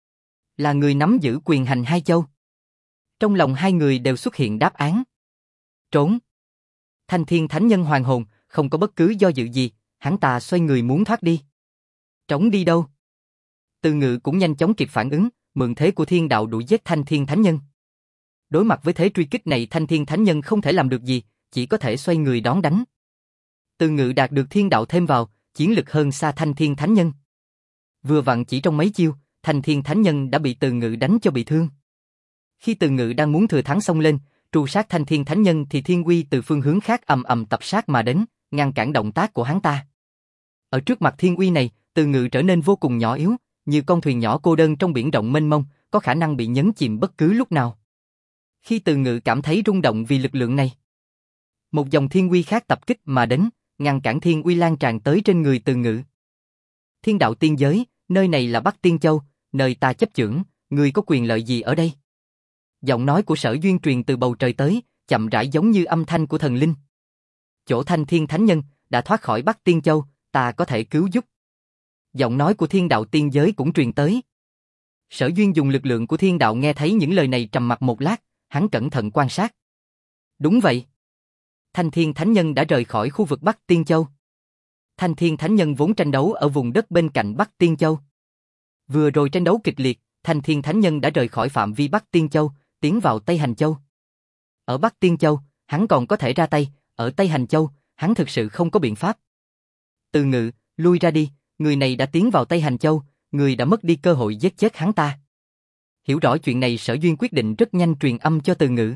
là người nắm giữ quyền hành hai châu. Trong lòng hai người đều xuất hiện đáp án. Trốn. Thanh Thiên Thánh Nhân hoàn hồn, không có bất cứ do dự gì, hắn ta xoay người muốn thoát đi. Trốn đi đâu? Từ Ngự cũng nhanh chóng kịp phản ứng, mượn thế của thiên đạo đuổi giết Thanh Thiên Thánh Nhân. Đối mặt với thế truy kích này, Thanh Thiên Thánh Nhân không thể làm được gì, chỉ có thể xoay người đón đánh. Từ Ngự đạt được thiên đạo thêm vào, chiến lực hơn xa Thanh Thiên Thánh Nhân. Vừa vặn chỉ trong mấy chiêu, Thanh Thiên Thánh Nhân đã bị Từ Ngự đánh cho bị thương. Khi Từ Ngự đang muốn thừa thắng xông lên, tru sát Thanh Thiên Thánh Nhân thì thiên uy từ phương hướng khác ầm ầm tập sát mà đến, ngăn cản động tác của hắn ta. Ở trước mặt thiên uy này, Từ Ngự trở nên vô cùng nhỏ yếu, như con thuyền nhỏ cô đơn trong biển rộng mênh mông, có khả năng bị nhấn chìm bất cứ lúc nào. Khi Từ Ngự cảm thấy rung động vì lực lượng này, một dòng thiên uy khác tập kích mà đến, ngăn cản thiên uy lan tràn tới trên người Từ Ngự. Thiên đạo tiên giới, nơi này là Bắc Tiên Châu, nơi ta chấp chưởng, ngươi có quyền lợi gì ở đây? Giọng nói của Sở Duyên truyền từ bầu trời tới, chậm rãi giống như âm thanh của thần linh. Chỗ Thanh Thiên Thánh Nhân đã thoát khỏi Bắc Tiên Châu, ta có thể cứu giúp. Giọng nói của Thiên Đạo Tiên Giới cũng truyền tới. Sở Duyên dùng lực lượng của Thiên Đạo nghe thấy những lời này trầm mặc một lát, hắn cẩn thận quan sát. Đúng vậy. Thanh Thiên Thánh Nhân đã rời khỏi khu vực Bắc Tiên Châu. Thanh Thiên Thánh Nhân vốn tranh đấu ở vùng đất bên cạnh Bắc Tiên Châu. Vừa rồi tranh đấu kịch liệt, Thanh Thiên Thánh Nhân đã rời khỏi phạm vi Bắc Tiên Châu, tiến vào Tây Hành Châu. Ở Bắc Tiên Châu, hắn còn có thể ra tay, ở Tây Hành Châu, hắn thực sự không có biện pháp. Từ Ngự, lui ra đi, người này đã tiến vào Tây Hành Châu, người đã mất đi cơ hội giết chết hắn ta. Hiểu rõ chuyện này, Sở Duyên quyết định rất nhanh truyền âm cho Từ Ngự.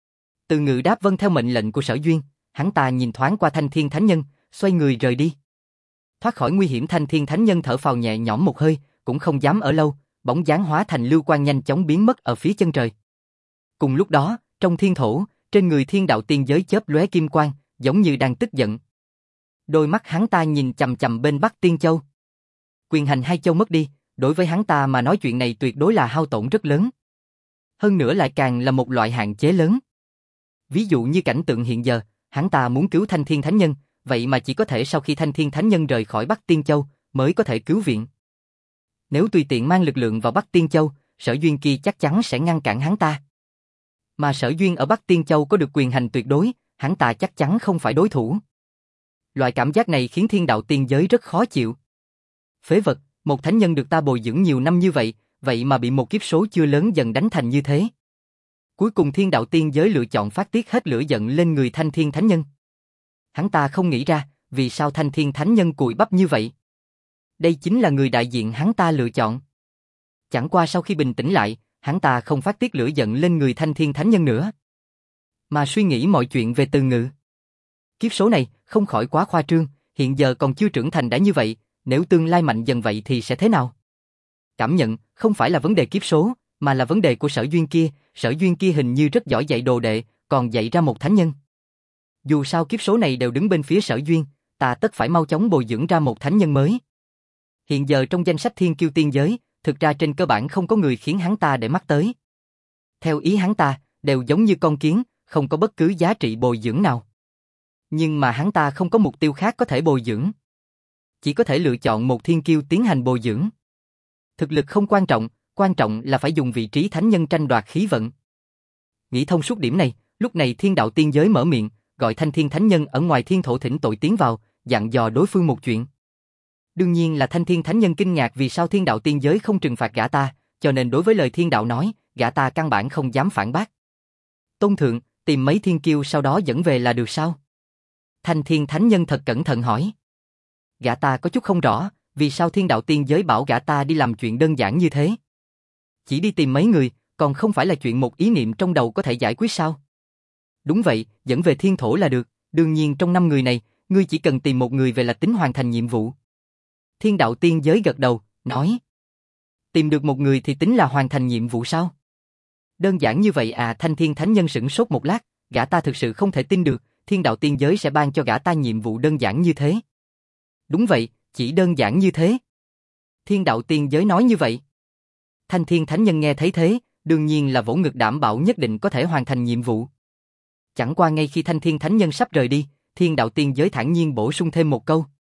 Từ Ngự đáp vâng theo mệnh lệnh của Sở Duyên, hắn ta nhìn thoáng qua Thanh Thiên Thánh Nhân, xoay người rời đi. Thoát khỏi nguy hiểm, Thanh Thiên Thánh Nhân thở phào nhẹ nhõm một hơi, cũng không dám ở lâu, bóng dáng hóa thành lưu quang nhanh chóng biến mất ở phía chân trời. Cùng lúc đó, trong thiên thổ, trên người Thiên Đạo Tiên Giới chớp lóe kim quang, giống như đang tức giận. Đôi mắt hắn ta nhìn chằm chằm bên Bắc Tiên Châu. Quyền hành hai châu mất đi, đối với hắn ta mà nói chuyện này tuyệt đối là hao tổn rất lớn. Hơn nữa lại càng là một loại hạn chế lớn. Ví dụ như cảnh tượng hiện giờ, hắn ta muốn cứu Thanh Thiên Thánh Nhân, vậy mà chỉ có thể sau khi Thanh Thiên Thánh Nhân rời khỏi Bắc Tiên Châu mới có thể cứu viện. Nếu tùy tiện mang lực lượng vào Bắc Tiên Châu, Sở Duyên kia chắc chắn sẽ ngăn cản hắn ta. Mà Sở Duyên ở Bắc Tiên Châu có được quyền hành tuyệt đối, hắn ta chắc chắn không phải đối thủ. Loại cảm giác này khiến Thiên Đạo Tiên Giới rất khó chịu. Phế vật, một thánh nhân được ta bồi dưỡng nhiều năm như vậy, vậy mà bị một kiếp số chưa lớn dần đánh thành như thế. Cuối cùng Thiên Đạo Tiên Giới lựa chọn phát tiết hết lửa giận lên người Thanh Thiên Thánh Nhân. Hắn ta không nghĩ ra, vì sao Thanh Thiên Thánh Nhân cùi bắp như vậy. Đây chính là người đại diện hắn ta lựa chọn. Chẳng qua sau khi bình tĩnh lại, hắn ta không phát tiết lửa giận lên người Thanh Thiên Thánh Nhân nữa, mà suy nghĩ mọi chuyện về Từ Ngự. Kiếp số này không khỏi quá khoa trương, hiện giờ còn chưa trưởng thành đã như vậy, nếu tương lai mạnh dần vậy thì sẽ thế nào? Cảm nhận không phải là vấn đề kiếp số, mà là vấn đề của Sở Duyên kia. Sở Duyên kia hình như rất giỏi dạy đồ đệ, còn dạy ra một thánh nhân. Dù sao kiếp số này đều đứng bên phía Sở Duyên, ta tất phải mau chóng bồi dưỡng ra một thánh nhân mới. Hiện giờ trong danh sách Thiên Kiêu Tiên Giới, thực ra trên cơ bản không có người khiến hắn ta để mắt tới. Theo ý hắn ta, đều giống như con kiến, không có bất cứ giá trị bồi dưỡng nào. Nhưng mà hắn ta không có mục tiêu khác có thể bồi dưỡng. Chỉ có thể lựa chọn một thiên kiêu tiến hành bồi dưỡng. Thực lực không quan trọng là phải dùng vị trí thánh nhân tranh đoạt khí vận. Nghĩ thông suốt điểm này, lúc này Thiên Đạo Tiên Giới mở miệng, gọi Thanh Thiên Thánh Nhân ở ngoài thiên thổ thỉnh tội tiến vào, dặn dò đối phương một chuyện. Đương nhiên là Thanh Thiên Thánh Nhân kinh ngạc vì sao Thiên Đạo Tiên Giới không trừng phạt gã ta, cho nên đối với lời Thiên Đạo nói, gã ta căn bản không dám phản bác. Tôn thượng, tìm mấy thiên kiêu sau đó dẫn về là được sao? Thanh Thiên Thánh Nhân thật cẩn thận hỏi. Gã ta có chút không rõ, vì sao Thiên Đạo Tiên Giới bảo gã ta đi làm chuyện đơn giản như thế. Chỉ đi tìm mấy người, còn không phải là chuyện một ý niệm trong đầu có thể giải quyết sao? Đúng vậy, dẫn về thiên thổ là được, đương nhiên trong 5 người này, ngươi chỉ cần tìm một người về là tính hoàn thành nhiệm vụ. Thiên Đạo Tiên Giới gật đầu, nói. Tìm được một người thì tính là hoàn thành nhiệm vụ sao? Đơn giản như vậy à? Thanh Thiên Thánh Nhân sửng sốt một lát, gã ta thực sự không thể tin được, Thiên Đạo Tiên Giới sẽ ban cho gã ta nhiệm vụ đơn giản như thế. Đúng vậy, chỉ đơn giản như thế. Thiên Đạo Tiên Giới nói như vậy. Thanh Thiên Thánh Nhân nghe thấy thế, đương nhiên là vỗ ngực đảm bảo nhất định có thể hoàn thành nhiệm vụ. Chẳng qua ngay khi Thanh Thiên Thánh Nhân sắp rời đi, Thiên Đạo Tiên Giới thản nhiên bổ sung thêm một câu.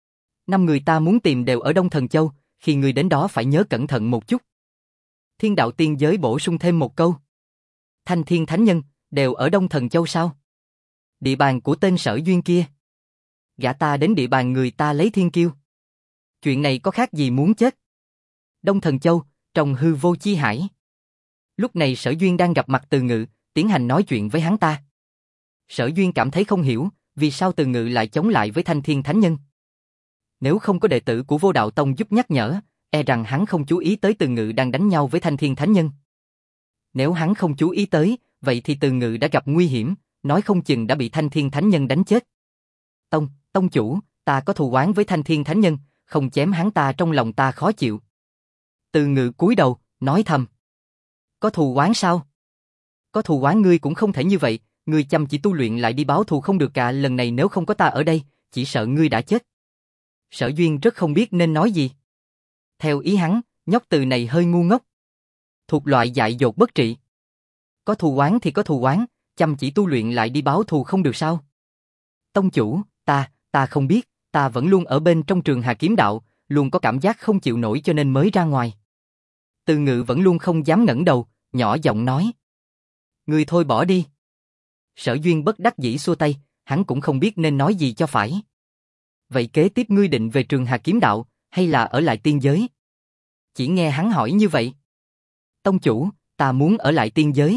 5 người ta muốn tìm đều ở Đông Thần Châu, khi người đến đó phải nhớ cẩn thận một chút. Thiên Đạo Tiên Giới bổ sung thêm một câu. Thanh Thiên Thánh Nhân, đều ở Đông Thần Châu sao? Địa bàn của tên Sở Duyên kia. Gã ta đến địa bàn người ta lấy thiên kiêu. Chuyện này có khác gì muốn chết? Đông Thần Châu, trong hư vô chi hải. Lúc này Sở Duyên đang gặp mặt Từ Ngự, tiến hành nói chuyện với hắn ta. Sở Duyên cảm thấy không hiểu, vì sao Từ Ngự lại chống lại với Thanh Thiên Thánh Nhân. Nếu không có đệ tử của Vô Đạo Tông giúp nhắc nhở, e rằng hắn không chú ý tới Từ Ngự đang đánh nhau với Thanh Thiên Thánh Nhân. Nếu hắn không chú ý tới, vậy thì Từ Ngự đã gặp nguy hiểm, nói không chừng đã bị Thanh Thiên Thánh Nhân đánh chết. Tông chủ, ta có thù oán với Thanh Thiên Thánh Nhân, không chém hắn ta trong lòng ta khó chịu. Từ Ngự cúi đầu, nói thầm. Có thù oán sao? Có thù oán ngươi cũng không thể như vậy, ngươi chăm chỉ tu luyện lại đi báo thù không được cả, lần này nếu không có ta ở đây, chỉ sợ ngươi đã chết. Sở Duyên rất không biết nên nói gì. Theo ý hắn, nhóc Từ này hơi ngu ngốc. Thuộc loại dại dột bất trị. Có thù oán thì có thù oán, chăm chỉ tu luyện lại đi báo thù không được sao? Tông chủ, ta không biết, ta vẫn luôn ở bên trong trường Hà Kiếm Đạo, luôn có cảm giác không chịu nổi cho nên mới ra ngoài. Từ Ngự vẫn luôn không dám ngẩng đầu, nhỏ giọng nói. Ngươi thôi bỏ đi. Sở Duyên bất đắc dĩ xua tay, hắn cũng không biết nên nói gì cho phải. Vậy kế tiếp ngươi định về trường Hà Kiếm Đạo, hay là ở lại tiên giới? Chỉ nghe hắn hỏi như vậy. Tông chủ, ta muốn ở lại tiên giới.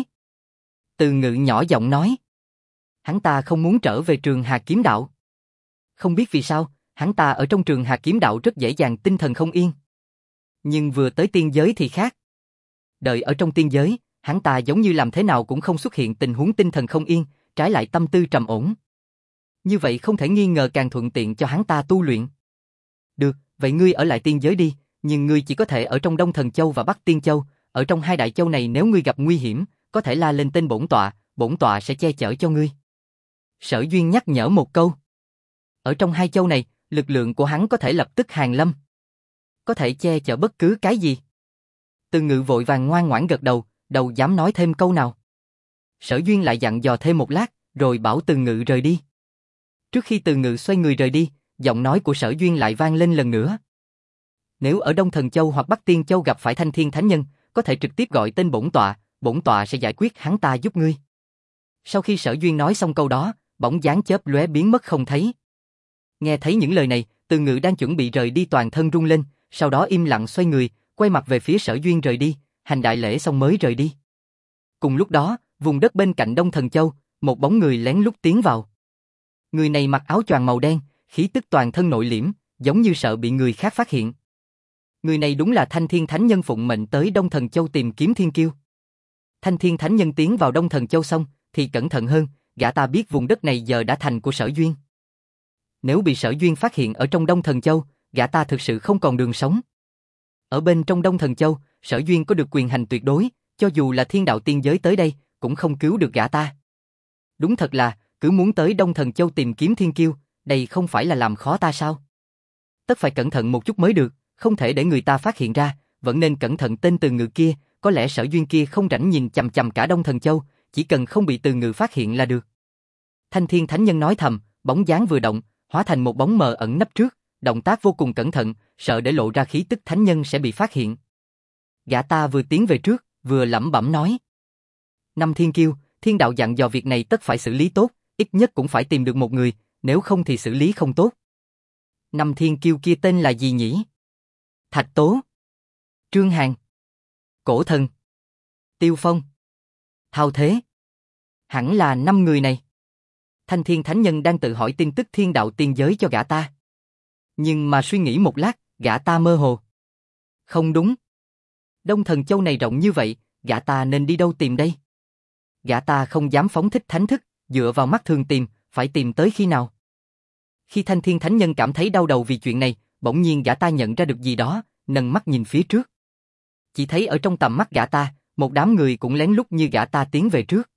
Từ Ngự nhỏ giọng nói. Hắn ta không muốn trở về trường Hà Kiếm Đạo. Không biết vì sao, hắn ta ở trong trường Hà Kiếm Đạo rất dễ dàng tinh thần không yên. Nhưng vừa tới tiên giới thì khác. Đợi ở trong tiên giới, hắn ta giống như làm thế nào cũng không xuất hiện tình huống tinh thần không yên, trái lại tâm tư trầm ổn. Như vậy không thể nghi ngờ càng thuận tiện cho hắn ta tu luyện. Được, vậy ngươi ở lại tiên giới đi, nhưng ngươi chỉ có thể ở trong Đông Thần Châu và Bắc Tiên Châu, ở trong hai đại châu này nếu ngươi gặp nguy hiểm, có thể la lên tên bổn tọa sẽ che chở cho ngươi. Sở Duyên nhắc nhở một câu. Ở trong hai châu này, lực lượng của hắn có thể lập tức hàng lâm. Có thể che chở bất cứ cái gì. Từ Ngự vội vàng ngoan ngoãn gật đầu, đâu dám nói thêm câu nào. Sở Duyên lại dặn dò thêm một lát, rồi bảo Từ Ngự rời đi. Trước khi Từ Ngự xoay người rời đi, giọng nói của Sở Duyên lại vang lên lần nữa. Nếu ở Đông Thần Châu hoặc Bắc Tiên Châu gặp phải Thanh Thiên Thánh Nhân, có thể trực tiếp gọi tên bổn tọa sẽ giải quyết hắn ta giúp ngươi. Sau khi Sở Duyên nói xong câu đó, bóng dáng chớp lóe biến mất không thấy. Nghe thấy những lời này, Từ Ngự đang chuẩn bị rời đi toàn thân rung lên, sau đó im lặng xoay người, quay mặt về phía Sở Duyên rời đi, hành đại lễ xong mới rời đi. Cùng lúc đó, vùng đất bên cạnh Đông Thần Châu, một bóng người lén lút tiến vào. Người này mặc áo choàng màu đen, khí tức toàn thân nội liễm, giống như sợ bị người khác phát hiện. Người này đúng là Thanh Thiên Thánh Nhân phụng mệnh tới Đông Thần Châu tìm kiếm Thiên Kiêu. Thanh Thiên Thánh Nhân tiến vào Đông Thần Châu xong, thì cẩn thận hơn, gã ta biết vùng đất này giờ đã thành của Sở Duyên. Nếu bị Sở Duyên phát hiện ở trong Đông Thần Châu, gã ta thực sự không còn đường sống. Ở bên trong Đông Thần Châu, Sở Duyên có được quyền hành tuyệt đối, cho dù là thiên đạo tiên giới tới đây, cũng không cứu được gã ta. Đúng thật là, cứ muốn tới Đông Thần Châu tìm kiếm Thiên Kiêu, đây không phải là làm khó ta sao? Tất phải cẩn thận một chút mới được, không thể để người ta phát hiện ra, vẫn nên cẩn thận tên Từ Ngự kia, có lẽ Sở Duyên kia không rảnh nhìn chằm chằm cả Đông Thần Châu, chỉ cần không bị Từ Ngự phát hiện là được. Thanh Thiên Thánh Nhân nói thầm, bóng dáng vừa động, hóa thành một bóng mờ ẩn nấp trước, động tác vô cùng cẩn thận, sợ để lộ ra khí tức thánh nhân sẽ bị phát hiện. Gã ta vừa tiến về trước, vừa lẩm bẩm nói: Năm Thiên Kiêu, thiên đạo dặn dò việc này tất phải xử lý tốt, ít nhất cũng phải tìm được một người, nếu không thì xử lý không tốt. Năm Thiên Kiêu kia tên là gì nhỉ? Thạch Tố, Trương Hàn, Cổ Thần, Tiêu Phong, Thao Thế. Hẳn là 5 người này. Thanh Thiên Thánh Nhân đang tự hỏi tin tức thiên đạo tiên giới cho gã ta. Nhưng mà suy nghĩ một lát, gã ta mơ hồ. Không đúng. Đông Thần Châu này rộng như vậy, gã ta nên đi đâu tìm đây? Gã ta không dám phóng thích thánh thức, dựa vào mắt thường tìm, phải tìm tới khi nào? Khi Thanh Thiên Thánh Nhân cảm thấy đau đầu vì chuyện này, bỗng nhiên gã ta nhận ra được gì đó, nâng mắt nhìn phía trước. Chỉ thấy ở trong tầm mắt gã ta, một đám người cũng lén lút như gã ta tiến về trước.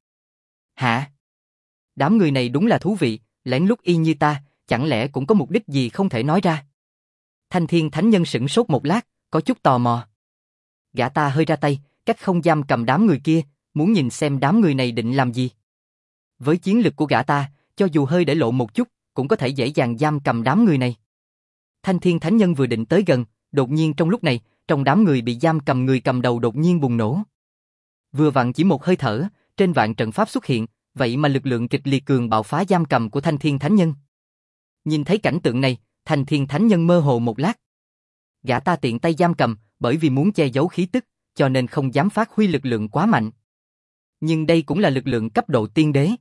Hả? Đám người này đúng là thú vị, lén lút y như ta, chẳng lẽ cũng có mục đích gì không thể nói ra? Thanh Thiên Thánh Nhân sửng sốt một lát, có chút tò mò. Gã ta hơi ra tay, cách không giam cầm đám người kia, muốn nhìn xem đám người này định làm gì. Với chiến lực của gã ta, cho dù hơi để lộ một chút, cũng có thể dễ dàng giam cầm đám người này. Thanh Thiên Thánh Nhân vừa định tới gần, đột nhiên trong lúc này, trong đám người bị giam cầm người cầm đầu đột nhiên bùng nổ. Vừa vặn chỉ một hơi thở, trên vạn trận pháp xuất hiện, vậy mà lực lượng kịch liệt cường bạo phá giam cầm của Thanh Thiên Thánh Nhân. Nhìn thấy cảnh tượng này, Thanh Thiên Thánh Nhân mơ hồ một lát. Gã ta tiện tay giam cầm, bởi vì muốn che giấu khí tức, cho nên không dám phát huy lực lượng quá mạnh. Nhưng đây cũng là lực lượng cấp độ tiên đế.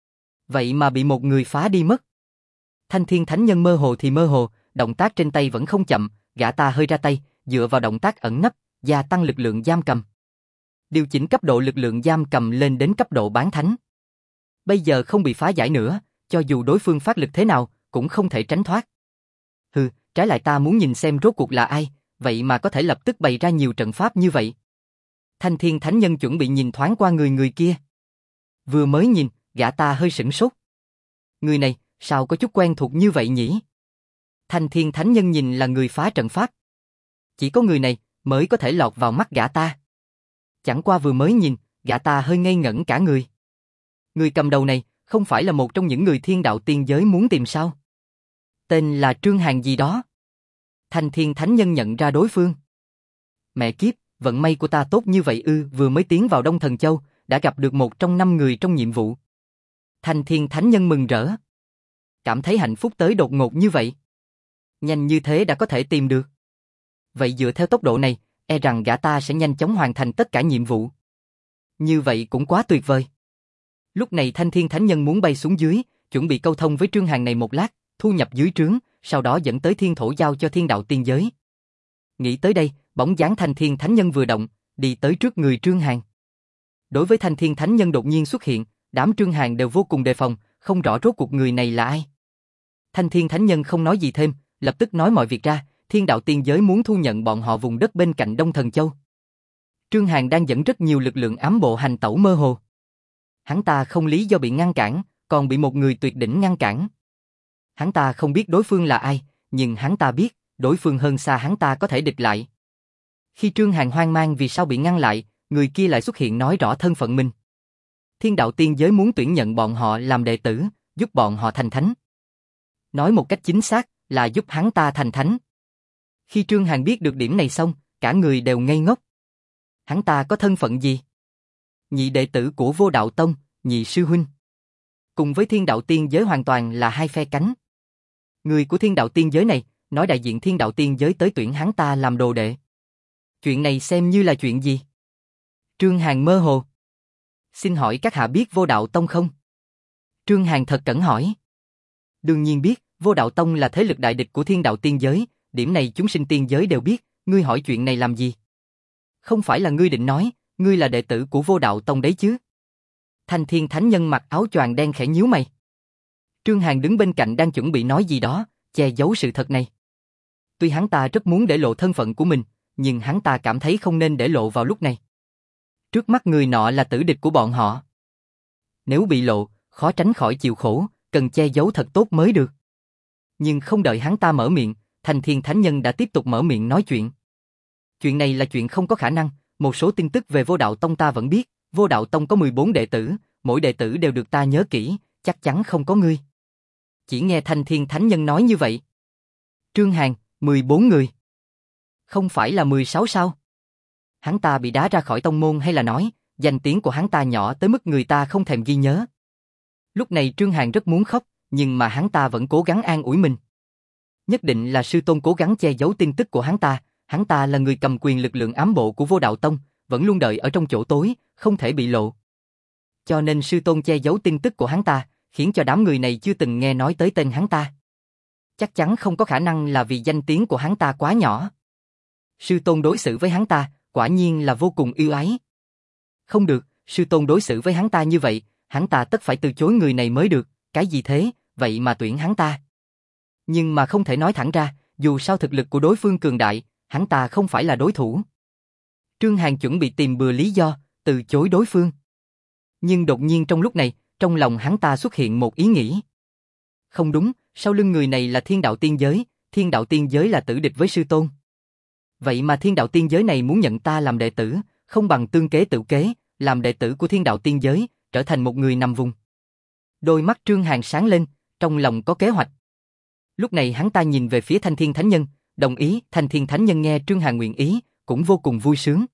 Vậy mà bị một người phá đi mất. Thanh Thiên Thánh Nhân mơ hồ thì mơ hồ, động tác trên tay vẫn không chậm, gã ta hơi ra tay, dựa vào động tác ẩn nấp, gia tăng lực lượng giam cầm. Điều chỉnh cấp độ lực lượng giam cầm lên đến cấp độ bán thánh. Bây giờ không bị phá giải nữa, cho dù đối phương phát lực thế nào, cũng không thể tránh thoát. Hừ, trái lại ta muốn nhìn xem rốt cuộc là ai, vậy mà có thể lập tức bày ra nhiều trận pháp như vậy. Thanh Thiên Thánh Nhân chuẩn bị nhìn thoáng qua người kia. Vừa mới nhìn, gã ta hơi sửng sốt. Người này, sao có chút quen thuộc như vậy nhỉ? Thanh Thiên Thánh Nhân nhìn là người phá trận pháp. Chỉ có người này mới có thể lọt vào mắt gã ta. Chẳng qua vừa mới nhìn, gã ta hơi ngây ngẩn cả người. Người cầm đầu này, không phải là một trong những người thiên đạo tiên giới muốn tìm sao? Tên là Trương Hàn gì đó. Thanh Thiên Thánh Nhân nhận ra đối phương. Mẹ kiếp, vận may của ta tốt như vậy ư, vừa mới tiến vào Đông Thần Châu, đã gặp được một trong 5 người trong nhiệm vụ. Thanh Thiên Thánh Nhân mừng rỡ. Cảm thấy hạnh phúc tới đột ngột như vậy. Nhanh như thế đã có thể tìm được. Vậy dựa theo tốc độ này, e rằng gã ta sẽ nhanh chóng hoàn thành tất cả nhiệm vụ. Như vậy cũng quá tuyệt vời. Lúc này Thanh Thiên Thánh Nhân muốn bay xuống dưới, chuẩn bị câu thông với Trương Hàn này một lát, thu nhập dưới trướng, sau đó dẫn tới thiên thổ giao cho thiên đạo tiên giới. Nghĩ tới đây, bóng dáng Thanh Thiên Thánh Nhân vừa động, đi tới trước người Trương Hàn. Đối với Thanh Thiên Thánh Nhân đột nhiên xuất hiện, đám Trương Hàn đều vô cùng đề phòng, không rõ rốt cuộc người này là ai. Thanh Thiên Thánh Nhân không nói gì thêm, lập tức nói mọi việc ra, thiên đạo tiên giới muốn thu nhận bọn họ vùng đất bên cạnh Đông Thần Châu. Trương Hàn đang dẫn rất nhiều lực lượng ám bộ hành tẩu mơ hồ. Hắn ta không lý do bị ngăn cản, còn bị một người tuyệt đỉnh ngăn cản. Hắn ta không biết đối phương là ai, nhưng hắn ta biết, đối phương hơn xa hắn ta có thể địch lại. Khi Trương Hàn hoang mang vì sao bị ngăn lại, người kia lại xuất hiện nói rõ thân phận mình. Thiên đạo tiên giới muốn tuyển nhận bọn họ làm đệ tử, giúp bọn họ thành thánh. Nói một cách chính xác là giúp hắn ta thành thánh. Khi Trương Hàn biết được điểm này xong, cả người đều ngây ngốc. Hắn ta có thân phận gì? Nhị đệ tử của Vô Đạo Tông, nhị sư huynh. Cùng với thiên đạo tiên giới hoàn toàn là hai phe cánh. Người của thiên đạo tiên giới này, nói đại diện thiên đạo tiên giới tới tuyển hắn ta làm đồ đệ. Chuyện này xem như là chuyện gì? Trương Hàn mơ hồ. Xin hỏi các hạ biết Vô Đạo Tông không? Trương Hàn thật cẩn hỏi. Đương nhiên biết, Vô Đạo Tông là thế lực đại địch của thiên đạo tiên giới, điểm này chúng sinh tiên giới đều biết, ngươi hỏi chuyện này làm gì? Không phải là ngươi định nói, ngươi là đệ tử của Vô Đạo Tông đấy chứ? Thanh Thiên Thánh Nhân mặc áo choàng đen khẽ nhíu mày. Trương Hàn đứng bên cạnh đang chuẩn bị nói gì đó, che giấu sự thật này. Tuy hắn ta rất muốn để lộ thân phận của mình, nhưng hắn ta cảm thấy không nên để lộ vào lúc này. Trước mắt người nọ là tử địch của bọn họ. Nếu bị lộ, khó tránh khỏi chịu khổ, cần che giấu thật tốt mới được. Nhưng không đợi hắn ta mở miệng, Thanh Thiên Thánh Nhân đã tiếp tục mở miệng nói chuyện. Chuyện này là chuyện không có khả năng, một số tin tức về Vô Đạo Tông ta vẫn biết, Vô Đạo Tông có 14 đệ tử, mỗi đệ tử đều được ta nhớ kỹ, chắc chắn không có ngươi. Chỉ nghe Thanh Thiên Thánh Nhân nói như vậy. Trương Hàn, 14 người. Không phải là 16 sao? Hắn ta bị đá ra khỏi tông môn hay là nói, danh tiếng của hắn ta nhỏ tới mức người ta không thèm ghi nhớ. Lúc này Trương Hàn rất muốn khóc, nhưng mà hắn ta vẫn cố gắng an ủi mình. Nhất định là sư tôn cố gắng che giấu tin tức của hắn ta là người cầm quyền lực lượng ám bộ của Vô Đạo Tông, vẫn luôn đợi ở trong chỗ tối, không thể bị lộ. Cho nên sư tôn che giấu tin tức của hắn ta, khiến cho đám người này chưa từng nghe nói tới tên hắn ta. Chắc chắn không có khả năng là vì danh tiếng của hắn ta quá nhỏ. Sư tôn đối xử với hắn ta, quả nhiên là vô cùng yêu ái. Không được, sư tôn đối xử với hắn ta như vậy, hắn ta tất phải từ chối người này mới được, cái gì thế, vậy mà tuyển hắn ta. Nhưng mà không thể nói thẳng ra, dù sao thực lực của đối phương cường đại, hắn ta không phải là đối thủ. Trương Hàn chuẩn bị tìm bừa lý do, từ chối đối phương. Nhưng đột nhiên trong lúc này, trong lòng hắn ta xuất hiện một ý nghĩ. Không đúng, sau lưng người này là thiên đạo tiên giới là tử địch với sư tôn. Vậy mà thiên đạo tiên giới này muốn nhận ta làm đệ tử, không bằng tương kế tự kế, làm đệ tử của thiên đạo tiên giới, trở thành một người nằm vùng. Đôi mắt Trương Hàn sáng lên, trong lòng có kế hoạch. Lúc này hắn ta nhìn về phía Thanh Thiên Thánh Nhân, đồng ý. Thanh Thiên Thánh Nhân nghe Trương Hàn nguyện ý, cũng vô cùng vui sướng.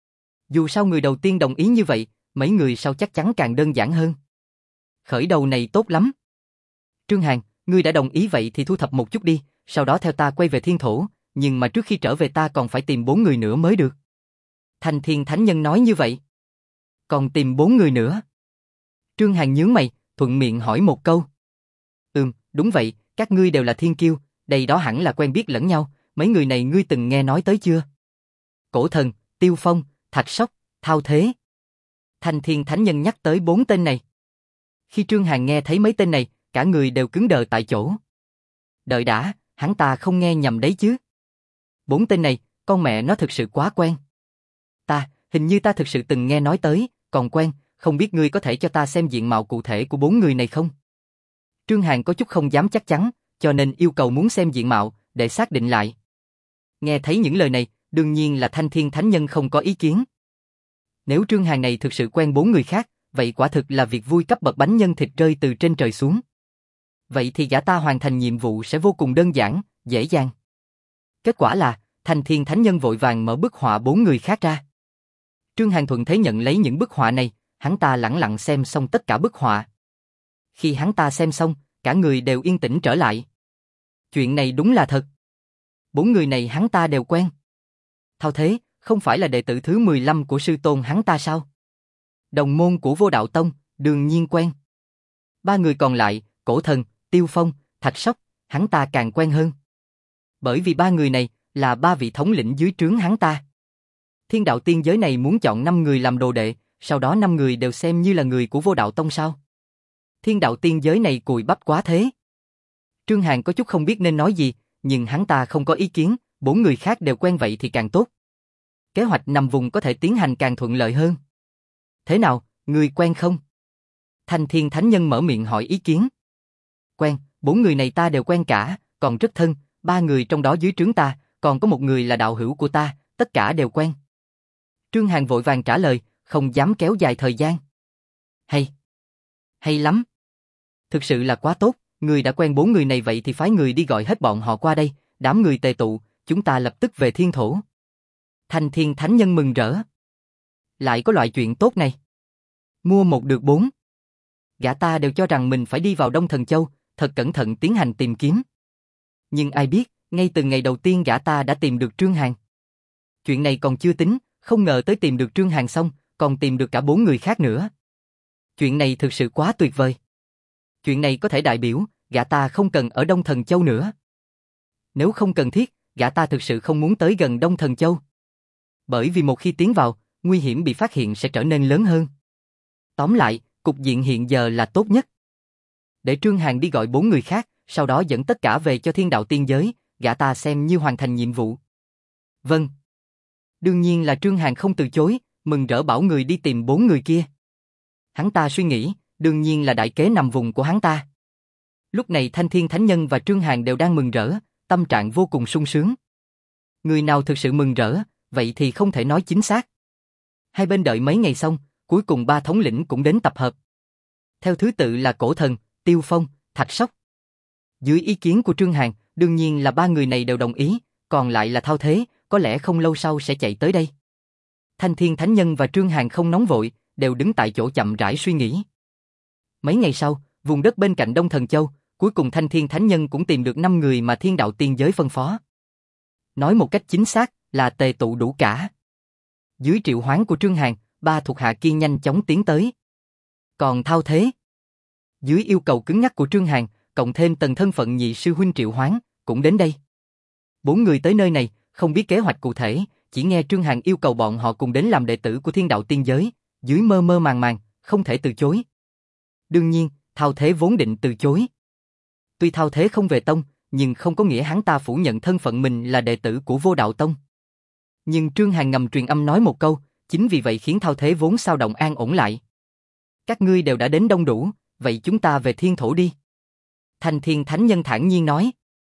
Dù sao người đầu tiên đồng ý như vậy, mấy người sau chắc chắn càng đơn giản hơn. Khởi đầu này tốt lắm. Trương Hàn, ngươi đã đồng ý vậy thì thu thập một chút đi, sau đó theo ta quay về thiên thổ, nhưng mà trước khi trở về ta còn phải tìm 4 người nữa mới được. Thanh Thiên Thánh Nhân nói như vậy. Còn tìm 4 người nữa? Trương Hàn nhướng mày, thuận miệng hỏi một câu. Đúng vậy, các ngươi đều là thiên kiêu, đây đó hẳn là quen biết lẫn nhau, mấy người này ngươi từng nghe nói tới chưa? Cổ Thần, Tiêu Phong, Thạch Sóc, Thao Thế. Thanh Thiên Thánh Nhân nhắc tới 4 tên này. Khi Trương Hàn nghe thấy mấy tên này, cả người đều cứng đờ tại chỗ. Đợi đã, hắn ta không nghe nhầm đấy chứ. 4 tên này, con mẹ nó thực sự quá quen. Hình như ta thực sự từng nghe nói tới, còn quen, không biết ngươi có thể cho ta xem diện mạo cụ thể của 4 người này không? Trương Hàn có chút không dám chắc chắn, cho nên yêu cầu muốn xem diện mạo, để xác định lại. Nghe thấy những lời này, đương nhiên là Thanh Thiên Thánh Nhân không có ý kiến. Nếu Trương Hàn này thực sự quen 4 người khác, vậy quả thực là việc vui cấp bậc bánh nhân thịt rơi từ trên trời xuống. Vậy thì gã ta hoàn thành nhiệm vụ sẽ vô cùng đơn giản, dễ dàng. Kết quả là, Thanh Thiên Thánh Nhân vội vàng mở bức họa 4 người khác ra. Trương Hàn thuận thế nhận lấy những bức họa này, hắn ta lẳng lặng xem xong tất cả bức họa. Khi hắn ta xem xong, cả người đều yên tĩnh trở lại. Chuyện này đúng là thật. 4 người này hắn ta đều quen. Thao Thế, không phải là đệ tử thứ 15 của sư tôn hắn ta sao? Đồng môn của Vô Đạo Tông, đương nhiên quen. 3 người còn lại, Cổ Thần, Tiêu Phong, Thạch Sóc, hắn ta càng quen hơn. Bởi vì 3 người này là 3 vị thống lĩnh dưới trướng hắn ta. Thiên đạo tiên giới này muốn chọn 5 người làm đồ đệ, sau đó 5 người đều xem như là người của Vô Đạo Tông sao? Thiên đạo tiên giới này cùi bắp quá thế. Trương Hàn có chút không biết nên nói gì, nhưng hắn ta không có ý kiến, 4 người khác đều quen vậy thì càng tốt. Kế hoạch nằm vùng có thể tiến hành càng thuận lợi hơn. Thế nào, người quen không? Thanh Thiên Thánh Nhân mở miệng hỏi ý kiến. Quen, 4 người này ta đều quen cả, còn rất thân, 3 người trong đó dưới trướng ta, còn có 1 người là đạo hữu của ta, tất cả đều quen. Trương Hàn vội vàng trả lời, không dám kéo dài thời gian. Hay lắm. Thực sự là quá tốt, người đã quen 4 người này vậy thì phái người đi gọi hết bọn họ qua đây, đám người tề tụ, chúng ta lập tức về thiên thổ. Thanh Thiên Thánh Nhân mừng rỡ. Lại có loại chuyện tốt này. Mua 1 được 4. Gã ta đều cho rằng mình phải đi vào Đông Thần Châu, thật cẩn thận tiến hành tìm kiếm. Nhưng ai biết, ngay từ ngày đầu tiên gã ta đã tìm được Trương Hàn. Chuyện này còn chưa tính, không ngờ tới tìm được Trương Hàn xong, còn tìm được cả 4 người khác nữa. Chuyện này thực sự quá tuyệt vời. Chuyện này có thể đại biểu, gã ta không cần ở Đông Thần Châu nữa. Nếu không cần thiết, gã ta thực sự không muốn tới gần Đông Thần Châu. Bởi vì một khi tiến vào, nguy hiểm bị phát hiện sẽ trở nên lớn hơn. Tóm lại, cục diện hiện giờ là tốt nhất. Để Trương Hàn đi gọi 4 người khác, sau đó dẫn tất cả về cho thiên đạo tiên giới, gã ta xem như hoàn thành nhiệm vụ. Vâng. Đương nhiên là Trương Hàn không từ chối, mừng rỡ bảo người đi tìm 4 người kia. Hắn ta suy nghĩ, đương nhiên là đại kế nằm vùng của hắn ta. Lúc này Thanh Thiên Thánh Nhân và Trương Hàn đều đang mừng rỡ, tâm trạng vô cùng sung sướng. Người nào thực sự mừng rỡ, vậy thì không thể nói chính xác. Hai bên đợi mấy ngày xong, cuối cùng 3 thống lĩnh cũng đến tập hợp. Theo thứ tự là Cổ Thần, Tiêu Phong, Thạch Sóc. Dưới ý kiến của Trương Hàn, đương nhiên là 3 người này đều đồng ý, còn lại là Thao Thế, có lẽ không lâu sau sẽ chạy tới đây. Thanh Thiên Thánh Nhân và Trương Hàn không nóng vội, đều đứng tại chỗ chậm rãi suy nghĩ. Mấy ngày sau, vùng đất bên cạnh Đông Thần Châu, cuối cùng Thanh Thiên Thánh Nhân cũng tìm được 5 người mà thiên đạo tiên giới phân phó. Nói một cách chính xác là tề tụ đủ cả. Dưới triệu hoán của Trương Hàn, 3 thuộc hạ kia nhanh chóng tiến tới. Còn Thao Thế, dưới yêu cầu cứng nhắc của Trương Hàn, cộng thêm tầng thân phận nhị sư huynh triệu hoán, cũng đến đây. 4 người tới nơi này, không biết kế hoạch cụ thể, chỉ nghe Trương Hàn yêu cầu bọn họ cùng đến làm đệ tử của thiên đạo tiên giới, dưới mơ mơ màng màng, không thể từ chối. Đương nhiên, Thao Thế vốn định từ chối. Tuy Thao Thế không về tông, nhưng không có nghĩa hắn ta phủ nhận thân phận mình là đệ tử của Vô Đạo Tông. Nhưng Trương Hàn ngầm truyền âm nói một câu, chính vì vậy khiến Thao Thế vốn xao động an ổn lại. Các ngươi đều đã đến đông đủ, vậy chúng ta về thiên thổ đi. Thanh Thiên Thánh Nhân thản nhiên nói.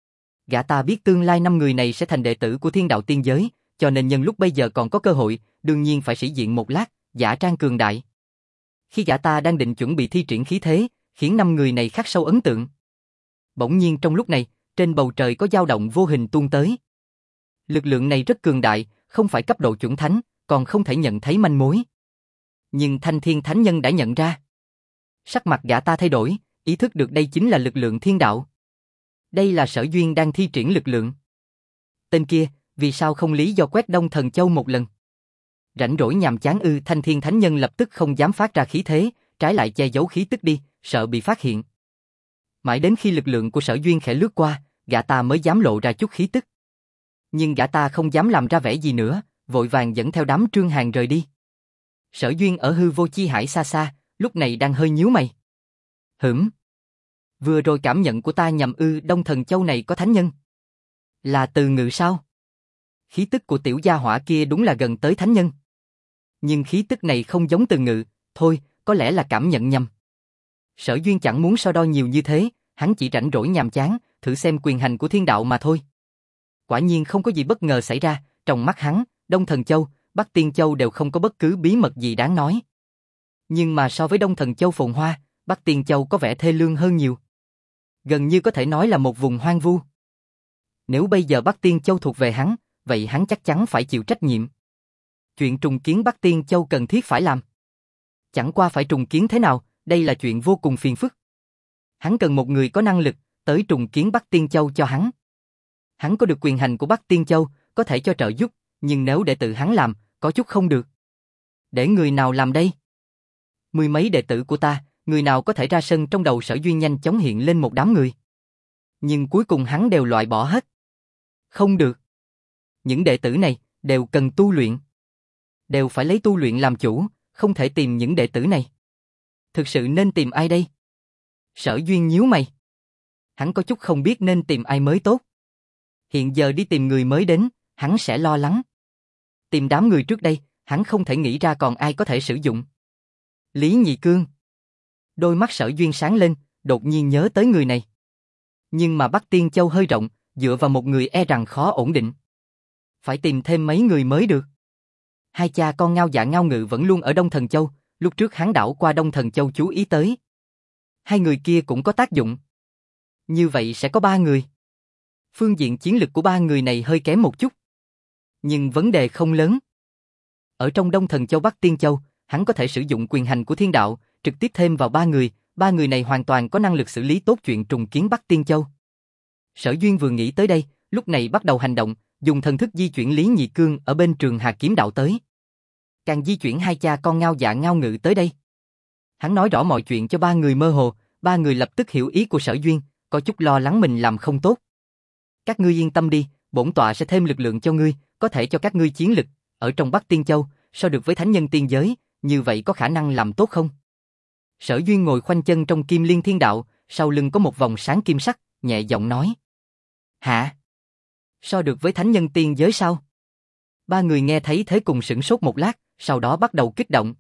Gã ta biết tương lai 5 người này sẽ thành đệ tử của thiên đạo tiên giới, cho nên nhân lúc bây giờ còn có cơ hội, đương nhiên phải sĩ diện một lát, giả trang cường đại. Khi gã ta đang định chuẩn bị thi triển khí thế, khiến 5 người này khắc sâu ấn tượng. Bỗng nhiên trong lúc này, trên bầu trời có dao động vô hình tuôn tới. Lực lượng này rất cường đại, không phải cấp độ chuẩn thánh, còn không thể nhận thấy manh mối. Nhưng Thanh Thiên Thánh Nhân đã nhận ra. Sắc mặt gã ta thay đổi, ý thức được đây chính là lực lượng thiên đạo. Đây là Sở Duyên đang thi triển lực lượng. Tên kia, vì sao không lý do quét Đông Thần Châu một lần? Rảnh rỗi nhàm chán ư? Thanh Thiên Thánh Nhân lập tức không dám phát ra khí thế, trái lại che giấu khí tức đi, sợ bị phát hiện. Mãi đến khi lực lượng của Sở Duyên khẽ lướt qua, gã ta mới dám lộ ra chút khí tức. Nhưng gã ta không dám làm ra vẻ gì nữa, vội vàng dẫn theo đám Trương Hàn rời đi. Sở Duyên ở hư vô chi hải xa xa, lúc này đang hơi nhíu mày. Vừa rồi cảm nhận của ta nhầm ư? Đông Thần Châu này có thánh nhân? Là Từ Ngự sao? Khí tức của tiểu gia hỏa kia đúng là gần tới thánh nhân. Nhưng khí tức này không giống Từ Ngự, thôi, có lẽ là cảm nhận nhầm. Sở Duyên chẳng muốn so đo nhiều như thế, hắn chỉ rảnh rỗi nhàm chán, thử xem quyền hành của thiên đạo mà thôi. Quả nhiên không có gì bất ngờ xảy ra, trong mắt hắn, Đông Thần Châu, Bắc Tiên Châu đều không có bất cứ bí mật gì đáng nói. Nhưng mà so với Đông Thần Châu phồn hoa, Bắc Tiên Châu có vẻ thê lương hơn nhiều. Gần như có thể nói là một vùng hoang vu. Nếu bây giờ Bắc Tiên Châu thuộc về hắn, vậy hắn chắc chắn phải chịu trách nhiệm. Chuyện trùng kiến Bắc Tiên Châu cần thiết phải làm. Chẳng qua phải trùng kiến thế nào, đây là chuyện vô cùng phiền phức. Hắn cần một người có năng lực, tới trùng kiến Bắc Tiên Châu cho hắn. Hắn có được quyền hành của Bắc Tiên Châu, có thể cho trợ giúp, nhưng nếu để tự hắn làm, có chút không được. Để người nào làm đây? Mười mấy đệ tử của ta, người nào có thể ra sân? Trong đầu Sở Duyên nhanh chóng hiện lên một đám người. Nhưng cuối cùng hắn đều loại bỏ hết. Không được. Những đệ tử này, đều cần tu luyện. Đều phải lấy tu luyện làm chủ, không thể tìm những đệ tử này. Thực sự nên tìm ai đây? Sở Duyên nhíu mày. Hắn có chút không biết nên tìm ai mới tốt. Hiện giờ đi tìm người mới đến, hắn sẽ lo lắng. Tìm đám người trước đây, hắn không thể nghĩ ra còn ai có thể sử dụng. Lý Nhị Cương. Đôi mắt Sở Duyên sáng lên, đột nhiên nhớ tới người này. Nhưng mà Bắc Tiên Châu hơi rộng, dựa vào một người e rằng khó ổn định. Phải tìm thêm mấy người mới được. Hai cha con Ngao Dạ Ngao Ngự vẫn luôn ở Đông Thần Châu, lúc trước hắn đảo qua Đông Thần Châu chú ý tới. Hai người kia cũng có tác dụng. Như vậy sẽ có ba người. Phương diện chiến lực của ba người này hơi kém một chút. Nhưng vấn đề không lớn. Ở trong Đông Thần Châu Bắc Tiên Châu, hắn có thể sử dụng quyền hành của thiên đạo, trực tiếp thêm vào ba người này hoàn toàn có năng lực xử lý tốt chuyện trùng kiến Bắc Tiên Châu. Sở Duyên vừa nghĩ tới đây, lúc này bắt đầu hành động, dùng thần thức di chuyển Lý Nhị Cương ở bên Trường Hà Kiếm Đạo tới. Càng di chuyển hai cha con Ngao Dạ Ngao Ngự tới đây. Hắn nói rõ mọi chuyện cho ba người mơ hồ, ba người lập tức hiểu ý của Sở Duyên, có chút lo lắng mình làm không tốt. Các ngươi yên tâm đi, bổn tọa sẽ thêm lực lượng cho ngươi, có thể cho các ngươi chiến lực, ở trong Bắc Tiên Châu, so được với thánh nhân tiên giới, như vậy có khả năng làm tốt không? Sở Duyên ngồi khoanh chân trong Kim Liên Thiên Đạo, sau lưng có một vòng sáng kim sắc, nhẹ giọng nói. Hả? So được với thánh nhân tiên giới sao? Ba người nghe thấy thế cùng sửng sốt một lát, sau đó bắt đầu kích động.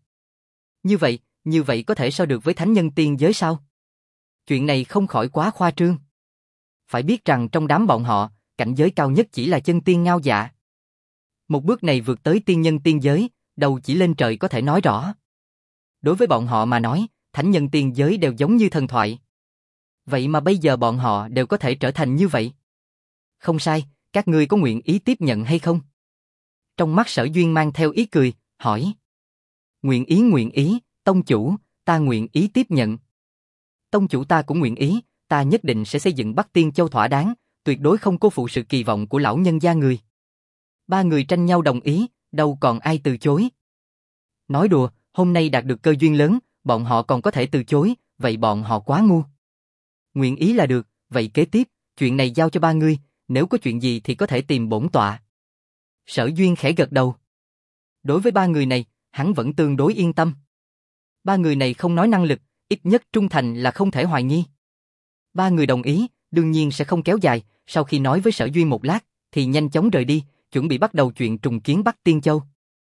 Như vậy có thể so được với thánh nhân tiên giới sao? Chuyện này không khỏi quá khoa trương. Phải biết rằng trong đám bọn họ, cảnh giới cao nhất chỉ là chân tiên Ngao Dạ. Một bước này vượt tới tiên nhân tiên giới, đầu chỉ lên trời có thể nói rõ. Đối với bọn họ mà nói, thánh nhân tiên giới đều giống như thần thoại. Vậy mà bây giờ bọn họ đều có thể trở thành như vậy. Không sai, các ngươi có nguyện ý tiếp nhận hay không? Trong mắt Sở Duyên mang theo ý cười, hỏi. Nguyện ý, tông chủ, ta nguyện ý tiếp nhận. Tông chủ ta cũng nguyện ý, ta nhất định sẽ xây dựng Bắc Tiên Châu thỏa đáng, tuyệt đối không cô phụ sự kỳ vọng của lão nhân gia người. Ba người tranh nhau đồng ý, đâu còn ai từ chối. Nói đùa, hôm nay đạt được cơ duyên lớn, bọn họ còn có thể từ chối, vậy bọn họ quá ngu. Nguyện ý là được, vậy kế tiếp, chuyện này giao cho ba ngươi, nếu có chuyện gì thì có thể tìm bổn tọa. Sở Duyên khẽ gật đầu. Đối với ba người này, hắn vẫn tương đối yên tâm. Ba người này không nói năng lực, ít nhất trung thành là không thể hoài nghi. Ba người đồng ý, đương nhiên sẽ không kéo dài, sau khi nói với Sở Duyên một lát, thì nhanh chóng rời đi, chuẩn bị bắt đầu chuyện trùng kiến Bắc Tiên Châu.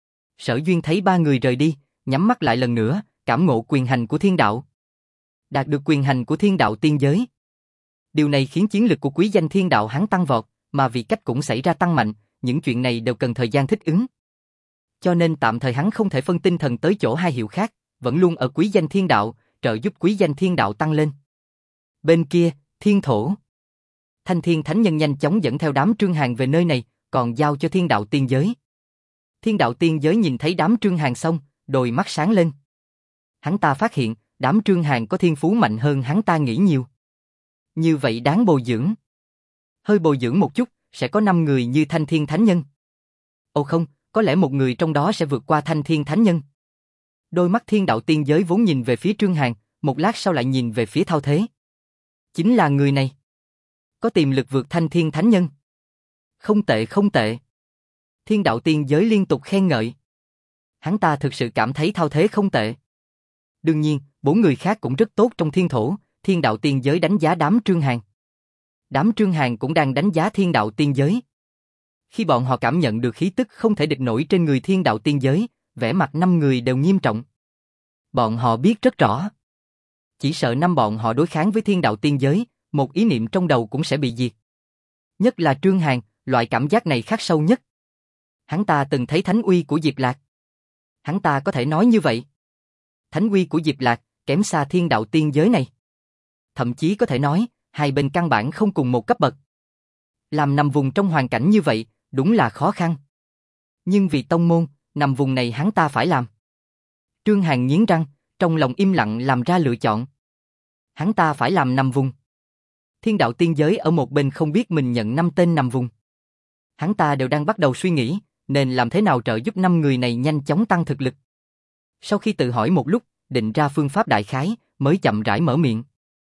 Sở Duyên thấy ba người rời đi, nhắm mắt lại lần nữa, cảm ngộ quyền hành của thiên đạo. Đạt được quyền hành của thiên đạo tiên giới. Điều này khiến chiến lực của quý danh thiên đạo hắn tăng vọt, mà vì cách cũng xảy ra tăng mạnh, những chuyện này đều cần thời gian thích ứng. Cho nên tạm thời hắn không thể phân tinh thần tới chỗ hai hiệu khác, vẫn luôn ở quý danh thiên đạo, trợ giúp quý danh thiên đạo tăng lên. Bên kia, thiên thổ. Thanh Thiên Thánh Nhân nhanh chóng dẫn theo đám Trương Hàn về nơi này, còn giao cho thiên đạo tiên giới. Thiên đạo tiên giới nhìn thấy đám Trương Hàn xong, đôi mắt sáng lên. Hắn ta phát hiện, đám Trương Hàn có thiên phú mạnh hơn hắn ta nghĩ nhiều. Như vậy đáng bồi dưỡng. Hơi bồi dưỡng một chút, sẽ có 5 người như Thanh Thiên Thánh Nhân. Ồ không, có lẽ một người trong đó sẽ vượt qua Thanh Thiên Thánh Nhân. Đôi mắt thiên đạo tiên giới vốn nhìn về phía Trương Hàn, một lát sau lại nhìn về phía Thao Thế. Chính là người này. Có tiềm lực vượt Thanh Thiên Thánh Nhân. Không tệ không tệ. Thiên đạo tiên giới liên tục khen ngợi. Hắn ta thực sự cảm thấy Thao Thế không tệ. Đương nhiên, 4 người khác cũng rất tốt trong thiên thổ, thiên đạo tiên giới đánh giá đám Trương Hàn. Đám Trương Hàn cũng đang đánh giá thiên đạo tiên giới. Khi bọn họ cảm nhận được khí tức không thể địch nổi trên người thiên đạo tiên giới, vẻ mặt 5 người đều nghiêm trọng. Bọn họ biết rất rõ. Chỉ sợ năm bọn họ đối kháng với thiên đạo tiên giới, một ý niệm trong đầu cũng sẽ bị diệt. Nhất là Trương Hàn, loại cảm giác này khắc sâu nhất. Hắn ta từng thấy thánh uy của Diệp Lạc. Hắn ta có thể nói như vậy. Thánh uy của Diệp Lạc kém xa thiên đạo tiên giới này. Thậm chí có thể nói, hai bên căn bản không cùng một cấp bậc. Làm nằm vùng trong hoàn cảnh như vậy, đúng là khó khăn. Nhưng vì tông môn, nằm vùng này hắn ta phải làm. Trương Hàn nghiến răng, trong lòng im lặng làm ra lựa chọn. Hắn ta phải làm nằm vùng. Thiên đạo tiên giới ở một bên không biết mình nhận 5 tên nằm vùng. Hắn ta đều đang bắt đầu suy nghĩ, nên làm thế nào trợ giúp 5 người này nhanh chóng tăng thực lực. Sau khi tự hỏi một lúc, định ra phương pháp đại khái, mới chậm rãi mở miệng.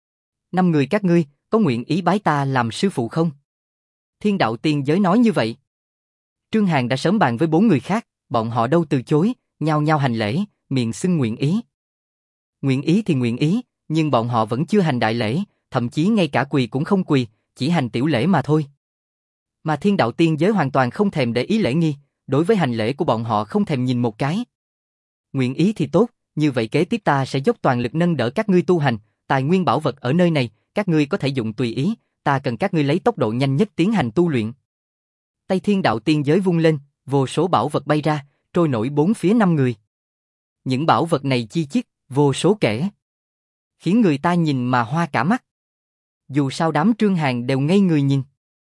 5 người các ngươi, có nguyện ý bái ta làm sư phụ không? Thiên đạo tiên giới nói như vậy. Trương Hàn đã sớm bàn với 4 người khác, bọn họ đâu từ chối, nhao nhao hành lễ, miệng xưng nguyện ý. Nguyện ý thì nguyện ý, nhưng bọn họ vẫn chưa hành đại lễ, thậm chí ngay cả quỳ cũng không quỳ, chỉ hành tiểu lễ mà thôi. Mà thiên đạo tiên giới hoàn toàn không thèm để ý lễ nghi, đối với hành lễ của bọn họ không thèm nhìn một cái. Nguyện ý thì tốt, như vậy kế tiếp ta sẽ dốc toàn lực nâng đỡ các ngươi tu hành, tài nguyên bảo vật ở nơi này, các ngươi có thể dùng tùy ý, ta cần các ngươi lấy tốc độ nhanh nhất tiến hành tu luyện. Tay thiên đạo tiên giới vung lên, vô số bảo vật bay ra, trôi nổi bốn phía 5 người. Những bảo vật này chi chít, vô số kể, khiến người ta nhìn mà hoa cả mắt. Dù sao đám Trương Hàn đều ngây người nhìn.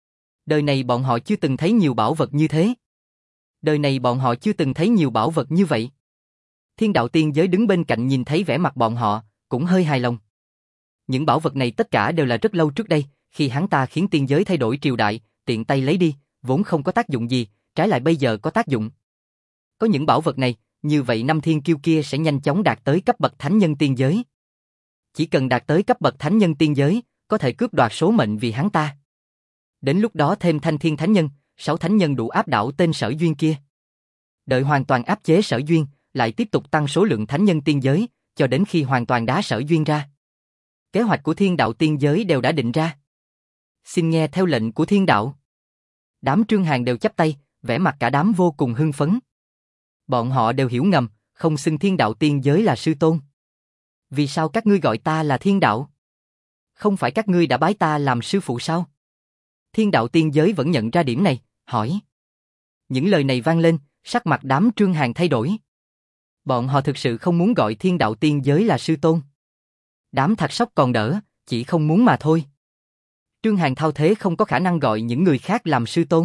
Đời này bọn họ chưa từng thấy nhiều bảo vật như thế. Đời này bọn họ chưa từng thấy nhiều bảo vật như vậy. Thiên đạo tiên giới đứng bên cạnh nhìn thấy vẻ mặt bọn họ, cũng hơi hài lòng. Những bảo vật này tất cả đều là rất lâu trước đây, khi hắn ta khiến tiên giới thay đổi triều đại, tiện tay lấy đi, vốn không có tác dụng gì, trái lại bây giờ có tác dụng. Có những bảo vật này, như vậy 5 thiên kiêu kia sẽ nhanh chóng đạt tới cấp bậc thánh nhân tiên giới. Chỉ cần đạt tới cấp bậc thánh nhân tiên giới, có thể cướp đoạt số mệnh vì hắn ta. Đến lúc đó thêm thanh thiên thánh nhân, 6 thánh nhân đủ áp đảo tên Sở Duyên kia. Đợi hoàn toàn áp chế Sở Duyên, lại tiếp tục tăng số lượng thánh nhân tiên giới, cho đến khi hoàn toàn đá Sở Duyên ra. Kế hoạch của thiên đạo tiên giới đều đã định ra. Xin nghe theo lệnh của thiên đạo. Đám Trương Hàn đều chắp tay, vẻ mặt cả đám vô cùng hưng phấn. Bọn họ đều hiểu ngầm, không xưng thiên đạo tiên giới là sư tôn. Vì sao các ngươi gọi ta là thiên đạo? Không phải các ngươi đã bái ta làm sư phụ sao? Thiên đạo tiên giới vẫn nhận ra điểm này, hỏi. Những lời này vang lên, sắc mặt đám Trương Hàn thay đổi. Bọn họ thực sự không muốn gọi thiên đạo tiên giới là sư tôn. Đám Thạch Sóc còn đỡ, chỉ không muốn mà thôi. Trương Hàn thao thế không có khả năng gọi những người khác làm sư tôn.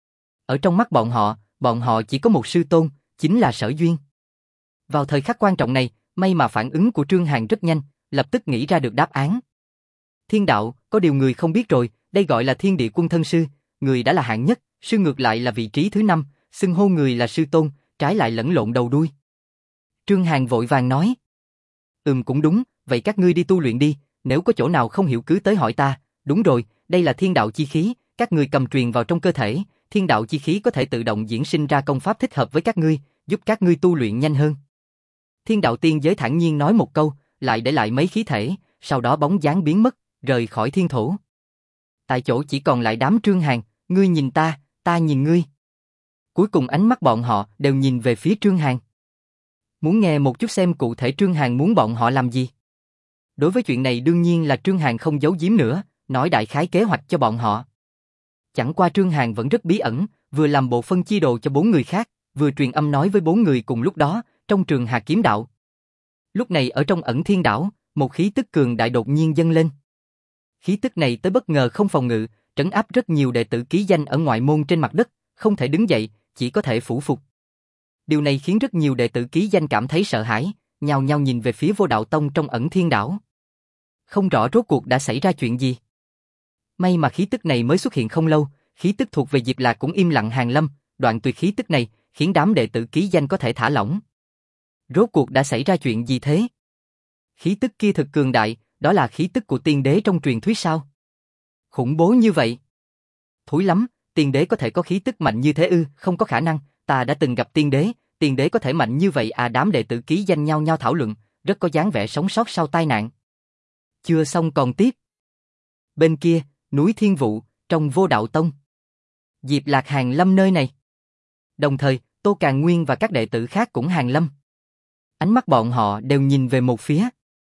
Ở trong mắt bọn họ chỉ có một sư tôn, chính là Sở Duyên. Vào thời khắc quan trọng này, may mà phản ứng của Trương Hàn rất nhanh, lập tức nghĩ ra được đáp án. Thiên đạo, có điều người không biết rồi, đây gọi là thiên địa quân thân sư, người đã là hạng nhất, sư ngược lại là vị trí thứ 5, xưng hô người là sư tôn, trái lại lẫn lộn đầu đuôi. Trương Hàn vội vàng nói. Cũng đúng, vậy các ngươi đi tu luyện đi, nếu có chỗ nào không hiểu cứ tới hỏi ta, đúng rồi, đây là thiên đạo chi khí, các ngươi cầm truyền vào trong cơ thể, thiên đạo chi khí có thể tự động diễn sinh ra công pháp thích hợp với các ngươi, giúp các ngươi tu luyện nhanh hơn. Thiên đạo tiên giới thản nhiên nói một câu, lại để lại mấy khí thể, sau đó bóng dáng biến mất, rời khỏi thiên thổ. Tại chỗ chỉ còn lại đám Trương Hàn, ngươi nhìn ta, ta nhìn ngươi. Cuối cùng ánh mắt bọn họ đều nhìn về phía Trương Hàn. Muốn nghe một chút xem cụ thể Trương Hàn muốn bọn họ làm gì. Đối với chuyện này đương nhiên là Trương Hàn không giấu giếm nữa, nói đại khái kế hoạch cho bọn họ. Chẳng qua Trương Hàn vẫn rất bí ẩn, vừa làm bộ phân chia đồ cho 4 người khác, vừa truyền âm nói với 4 người cùng lúc đó, trong trường Hà Kiếm Đạo. Lúc này ở trong Ẩn Thiên Đảo, một khí tức cường đại đột nhiên dâng lên. Khí tức này tới bất ngờ không phòng ngự, trấn áp rất nhiều đệ tử ký danh ở ngoại môn trên mặt đất, không thể đứng dậy, chỉ có thể phủ phục. Điều này khiến rất nhiều đệ tử ký danh cảm thấy sợ hãi, nhao nhao nhìn về phía Vô Đạo Tông trong Ẩn Thiên Đảo. Không rõ rốt cuộc đã xảy ra chuyện gì. May mà khí tức này mới xuất hiện không lâu, khí tức thuộc về Diệp Lạc cũng im lặng hàng lâm, đoạn tuyệt khí tức này khiến đám đệ tử ký danh có thể thả lỏng. Rốt cuộc đã xảy ra chuyện gì thế? Khí tức kia thực cường đại, đó là khí tức của tiên đế trong truyền thuyết sao? Khủng bố như vậy. Thúi lắm, tiên đế có thể có khí tức mạnh như thế ư? Không có khả năng, ta đã từng gặp tiên đế có thể mạnh như vậy à? Đám đệ tử ký danh nhau nhau thảo luận, rất có dáng vẻ sống sót sau tai nạn. Chưa xong còn tiếp. Bên kia, núi Thiên Vụ, trong Vô Đạo Tông. Diệp Lạc hàng lâm nơi này. Đồng thời, Tô Càn Nguyên và các đệ tử khác cũng hàng lâm. Ánh mắt bọn họ đều nhìn về một phía.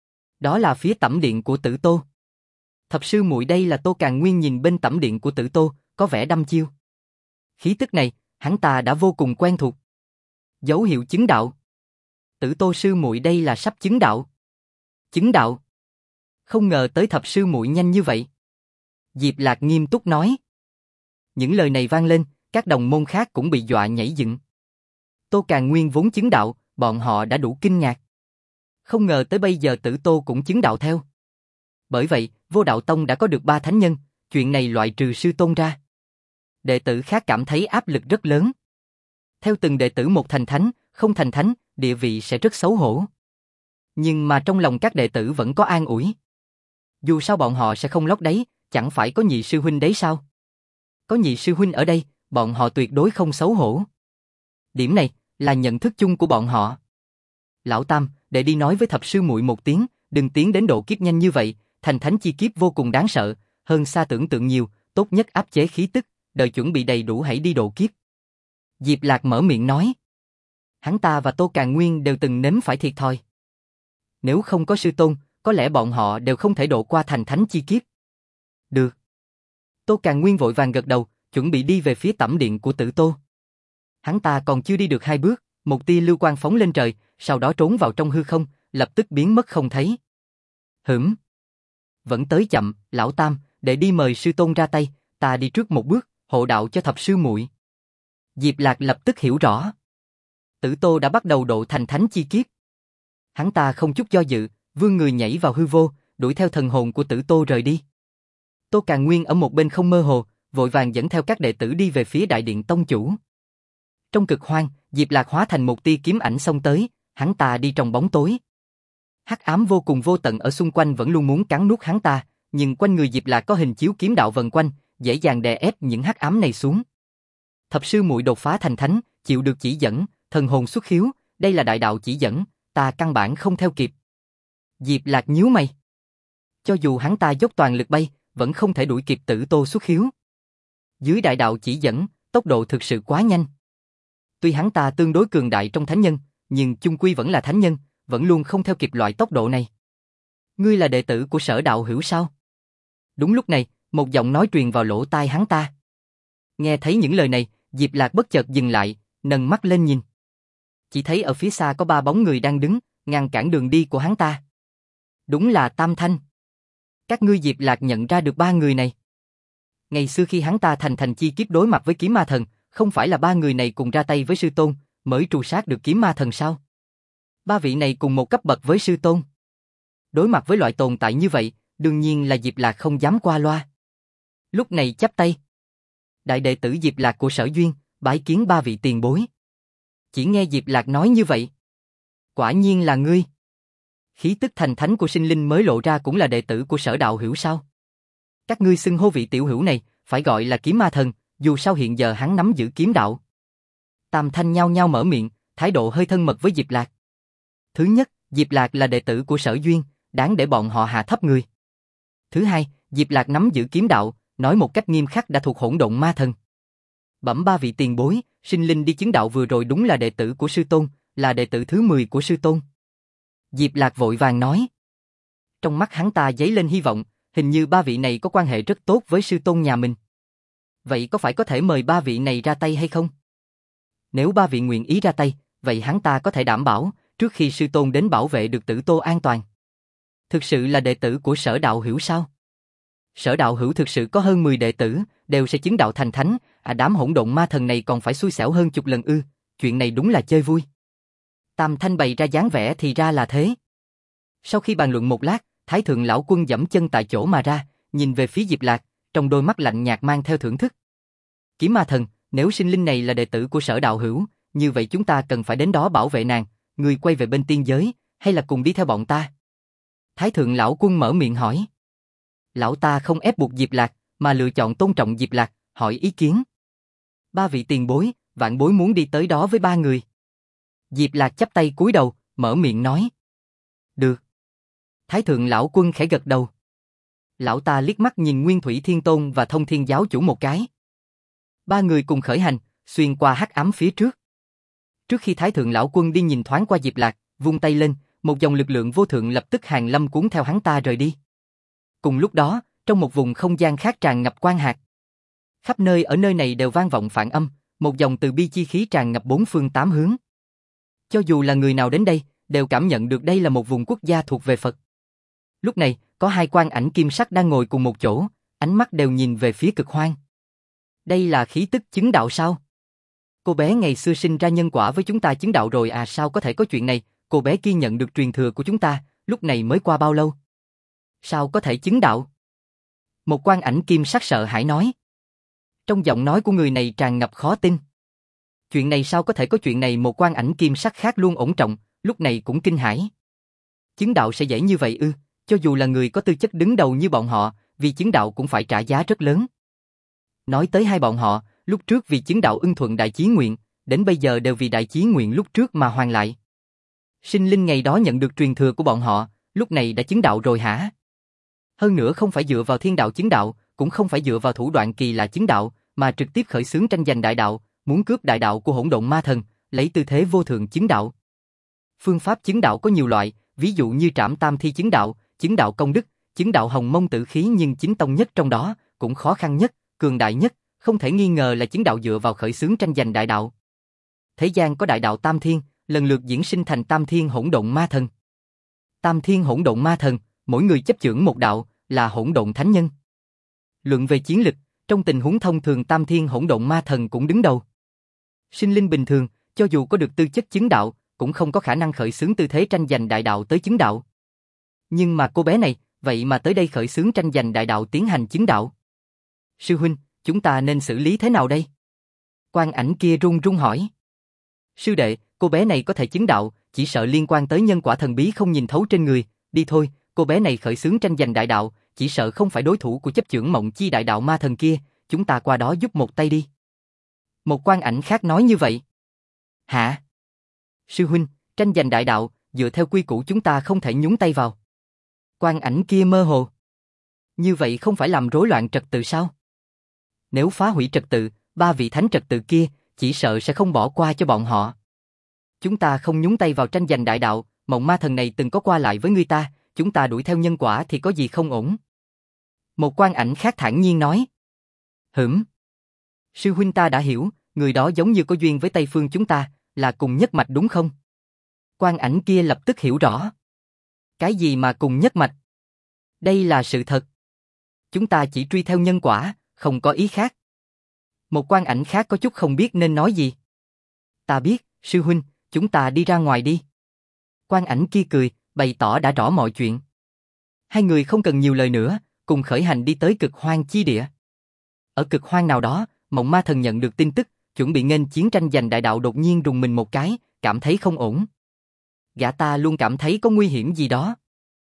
Đó là phía tẩm điện của Tử Tô. Thập sư muội, đây là Tô Càn Nguyên nhìn bên tẩm điện của Tử Tô, có vẻ đăm chiêu. Khí tức này, Hắn ta đã vô cùng quen thuộc. Dấu hiệu chứng đạo. Tử Tô sư muội đây là sắp chứng đạo. Chứng đạo? Không ngờ tới thập sư muội nhanh như vậy. Diệp Lạc nghiêm túc nói. Những lời này vang lên, các đồng môn khác cũng bị dọa nhảy dựng. Tô Càn Nguyên vốn chứng đạo, bọn họ đã đủ kinh ngạc. Không ngờ tới bây giờ Tử Tô cũng chứng đạo theo. Bởi vậy, Vô Đạo Tông đã có được 3 thánh nhân, chuyện này loại trừ sư tôn ra. Đệ tử khác cảm thấy áp lực rất lớn. Theo từng đệ tử một thành thánh, không thành thánh, địa vị sẽ rất xấu hổ. Nhưng mà trong lòng các đệ tử vẫn có an ủi. Dù sao bọn họ sẽ không lót đáy, chẳng phải có nhị sư huynh đấy sao? Có nhị sư huynh ở đây, bọn họ tuyệt đối không xấu hổ. Điểm này là nhận thức chung của bọn họ. Lão Tam, để đi nói với thập sư muội một tiếng, đừng tiến đến độ kiếp nhanh như vậy, thành thánh chi kiếp vô cùng đáng sợ, hơn xa tưởng tượng nhiều, tốt nhất áp chế khí tức, đợi chuẩn bị đầy đủ hãy đi độ kiếp. Diệp Lạc mở miệng nói. Hắn ta và Tô Càn Nguyên đều từng nếm phải thiệt thòi. Nếu không có sư tôn, có lẽ bọn họ đều không thể độ qua thành thánh chi kiếp. Được. Tô Càn Nguyên vội vàng gật đầu, chuẩn bị đi về phía tẩm điện của Tử Tô. Hắn ta còn chưa đi được 2 bước, một tia lưu quang phóng lên trời, sau đó trốn vào trong hư không, lập tức biến mất không thấy. Vẫn tới chậm, lão Tam, để đi mời sư tôn ra tay, ta đi trước một bước, hộ đạo cho thập sư muội. Diệp Lạc lập tức hiểu rõ. Tử Tô đã bắt đầu độ thành thánh chi kiếp. Hắn ta không chút do dự, vươn người nhảy vào hư vô, đuổi theo thần hồn của Tử Tô rời đi. Tô Càn Nguyên ở một bên không mơ hồ, vội vàng dẫn theo các đệ tử đi về phía đại điện tông chủ. Trong cực hoang, Diệp Lạc hóa thành một tia kiếm ảnh xông tới, hắn ta đi trong bóng tối. Hắc ám vô cùng vô tận ở xung quanh vẫn luôn muốn cắn nuốt hắn ta, nhưng quanh người Diệp Lạc có hình chiếu kiếm đạo vần quanh, dễ dàng đè ép những hắc ám này xuống. Thập sư muội đột phá thành thánh, chịu được chỉ dẫn, thần hồn xuất khiếu, đây là đại đạo chỉ dẫn, ta căn bản không theo kịp. Diệp Lạc nhíu mày. Cho dù hắn ta dốc toàn lực bay, vẫn không thể đuổi kịp Tử Tô xuất khiếu. Dưới đại đạo chỉ dẫn, tốc độ thực sự quá nhanh. Tuy hắn ta tương đối cường đại trong thánh nhân, nhưng chung quy vẫn là thánh nhân, vẫn luôn không theo kịp loại tốc độ này. Ngươi là đệ tử của Sở Đạo Hữu sao? Đúng lúc này, một giọng nói truyền vào lỗ tai hắn ta. Nghe thấy những lời này, Diệp Lạc bất chợt dừng lại, nâng mắt lên nhìn. Chỉ thấy ở phía xa có 3 bóng người đang đứng, ngăn cản đường đi của hắn ta. Đúng là Tam Thanh. Các ngươi Diệp Lạc nhận ra được 3 người này. Ngày xưa khi hắn ta thành chi kiếp đối mặt với kiếm ma thần, không phải là 3 người này cùng ra tay với sư tôn, mới trù sát được kiếm ma thần sao? 3 vị này cùng một cấp bậc với sư tôn. Đối mặt với loại tồn tại như vậy, đương nhiên là Diệp Lạc không dám qua loa. Lúc này chắp tay. Đại đệ tử Diệp Lạc của Sở Duyên, bái kiến 3 vị tiền bối. Chỉ nghe Diệp Lạc nói như vậy. Quả nhiên là ngươi. Khí tức thành thánh của sinh linh mới lộ ra cũng là đệ tử của Sở Đạo Hữu sao? Các ngươi xưng hô vị tiểu hữu này, phải gọi là kiếm ma thần, dù sao hiện giờ hắn nắm giữ kiếm đạo. Tam Thanh nhao nhao mở miệng, thái độ hơi thân mật với Diệp Lạc. Thứ nhất, Diệp Lạc là đệ tử của Sở Duyên, đáng để bọn họ hạ thấp người. Thứ hai, Diệp Lạc nắm giữ kiếm đạo, nói một cách nghiêm khắc đã thuộc hỗn độn ma thần. Bẩm 3 vị tiền bối, sinh linh đi chứng đạo vừa rồi đúng là đệ tử của sư tôn, là đệ tử thứ 10 của sư tôn. Diệp Lạc vội vàng nói. Trong mắt hắn ta dấy lên hy vọng, hình như 3 vị này có quan hệ rất tốt với sư tôn nhà mình. Vậy có phải có thể mời 3 vị này ra tay hay không? Nếu 3 vị nguyện ý ra tay, vậy hắn ta có thể đảm bảo, trước khi sư tôn đến bảo vệ được Tử Tô an toàn. Thực sự là đệ tử của Sở Đạo Hữu sao? Sở Đạo Hữu thực sự có hơn 10 đệ tử, đều sẽ chứng đạo thành thánh, đám hỗn độn ma thần này còn phải xui xẻo hơn chục lần ư, chuyện này đúng là chơi vui. Tam Thanh bày ra dáng vẻ thì ra là thế. Sau khi bàn luận một lát, Thái Thượng Lão Quân giẫm chân tại chỗ mà ra, nhìn về phía Diệp Lạc, trong đôi mắt lạnh nhạt mang theo thưởng thức. Kiếm ma thần, nếu sinh linh này là đệ tử của Sở Đạo Hữu, như vậy chúng ta cần phải đến đó bảo vệ nàng, người quay về bên tiên giới, hay là cùng đi theo bọn ta? Thái Thượng Lão Quân mở miệng hỏi. Lão ta không ép buộc Diệp Lạc, mà lựa chọn tôn trọng Diệp Lạc, hỏi ý kiến. 3 vị tiền bối, vạn bối muốn đi tới đó với 3 người. Diệp Lạc chắp tay cúi đầu, mở miệng nói. Được. Thái Thượng Lão Quân khẽ gật đầu. Lão ta liếc mắt nhìn Nguyên Thủy Thiên Tôn và Thông Thiên Giáo Chủ một cái. 3 người cùng khởi hành, xuyên qua hắc ám phía trước. Trước khi Thái Thượng Lão Quân đi nhìn thoáng qua Diệp Lạc, vung tay lên, một dòng lực lượng vô thượng lập tức hàng lâm cuốn theo hắn ta rời đi. Cùng lúc đó, trong một vùng không gian khác tràn ngập quang hạt. Khắp nơi ở nơi này đều vang vọng phản âm, Một dòng từ bi chi khí tràn ngập bốn phương tám hướng. Cho dù là người nào đến đây, đều cảm nhận được đây là một vùng quốc gia thuộc về Phật. Lúc này, có hai quan ảnh kim sắc đang ngồi cùng một chỗ, ánh mắt đều nhìn về phía Cực Hoang. Đây là khí tức chứng đạo sao? Cô bé ngày xưa sinh ra nhân quả với chúng ta chứng đạo rồi à, sao có thể có chuyện này? Cô bé kia nhận được truyền thừa của chúng ta, lúc này mới qua bao lâu? Sao có thể chứng đạo? Một quan ảnh kim sắc sợ hãi nói. Trong giọng nói của người này tràn ngập khó tin. Chuyện này sao có thể có chuyện này? Một quan ảnh kim sắc khác luôn ổn trọng, lúc này cũng kinh hãi. Chứng đạo sẽ dễ như vậy ư? Cho dù là người có tư chất đứng đầu như bọn họ, vì chứng đạo cũng phải trả giá rất lớn. Nói tới hai bọn họ, lúc trước vì chứng đạo ưng thuận đại chí nguyện, đến bây giờ đều vì đại chí nguyện lúc trước mà hoàn lại. Sinh linh ngày đó nhận được truyền thừa của bọn họ, lúc này đã chứng đạo rồi hả? Hơn nữa không phải dựa vào thiên đạo chứng đạo, cũng không phải dựa vào thủ đoạn kỳ lạ chứng đạo, mà trực tiếp khởi xướng tranh giành đại đạo, muốn cướp đại đạo của hỗn độn ma thần, lấy tư thế vô thượng chứng đạo. Phương pháp chứng đạo có nhiều loại, ví dụ như Trảm Tam Thi chứng đạo công đức, chứng đạo hồng mông tử khí, nhưng chính tông nhất trong đó, cũng khó khăn nhất, cường đại nhất, không thể nghi ngờ là chứng đạo dựa vào khởi xướng tranh giành đại đạo. Thế gian có đại đạo Tam Thiên, lần lượt diễn sinh thành Tam Thiên hỗn độn ma thần. Tam Thiên hỗn độn ma thần, mỗi người chấp chưởng một đạo, là hỗn độn thánh nhân. Luận về chiến lực, trong tình huống thông thường Tam Thiên hỗn độn ma thần cũng đứng đầu. Sinh linh bình thường, cho dù có được tư chất chứng đạo, cũng không có khả năng khởi xướng tư thế tranh giành đại đạo tới chứng đạo. Nhưng mà cô bé này, vậy mà tới đây khởi xướng tranh giành đại đạo tiến hành chứng đạo. Sư huynh, chúng ta nên xử lý thế nào đây? Quan ảnh kia run run hỏi. Sư đệ, cô bé này có thể chứng đạo, chỉ sợ liên quan tới nhân quả thần bí không nhìn thấu trên người. Đi thôi, cô bé này khởi xướng tranh giành đại đạo, chỉ sợ không phải đối thủ của chấp chưởng mộng chi đại đạo ma thần kia, chúng ta qua đó giúp một tay đi. Một quan ảnh khác nói như vậy. Hả? Sư huynh, tranh giành đại đạo, dựa theo quy củ chúng ta không thể nhúng tay vào. Quan ảnh kia mơ hồ. Như vậy không phải làm rối loạn trật tự sao? Nếu phá hủy trật tự, ba vị thánh trật tự kia, chỉ sợ sẽ không bỏ qua cho bọn họ. Chúng ta không nhúng tay vào tranh giành đại đạo, mộng ma thần này từng có qua lại với người ta, chúng ta đuổi theo nhân quả thì có gì không ổn. Một quan ảnh khác thản nhiên nói. Sư huynh ta đã hiểu, người đó giống như có duyên với Tây Phương chúng ta, là cùng nhất mạch đúng không? Quan ảnh kia lập tức hiểu rõ. Cái gì mà cùng nhất mạch? Đây là sự thật. Chúng ta chỉ truy theo nhân quả, không có ý khác. Một quan ảnh khác có chút không biết nên nói gì. Ta biết, sư huynh, chúng ta đi ra ngoài đi. Quan ảnh kia cười, bày tỏ đã rõ mọi chuyện. Hai người không cần nhiều lời nữa, cùng khởi hành đi tới Cực Hoang chi địa. Ở Cực Hoang nào đó, mộng ma thần nhận được tin tức, chuẩn bị nghênh chiến tranh giành đại đạo, đột nhiên rùng mình một cái, cảm thấy không ổn. Gã ta luôn cảm thấy có nguy hiểm gì đó.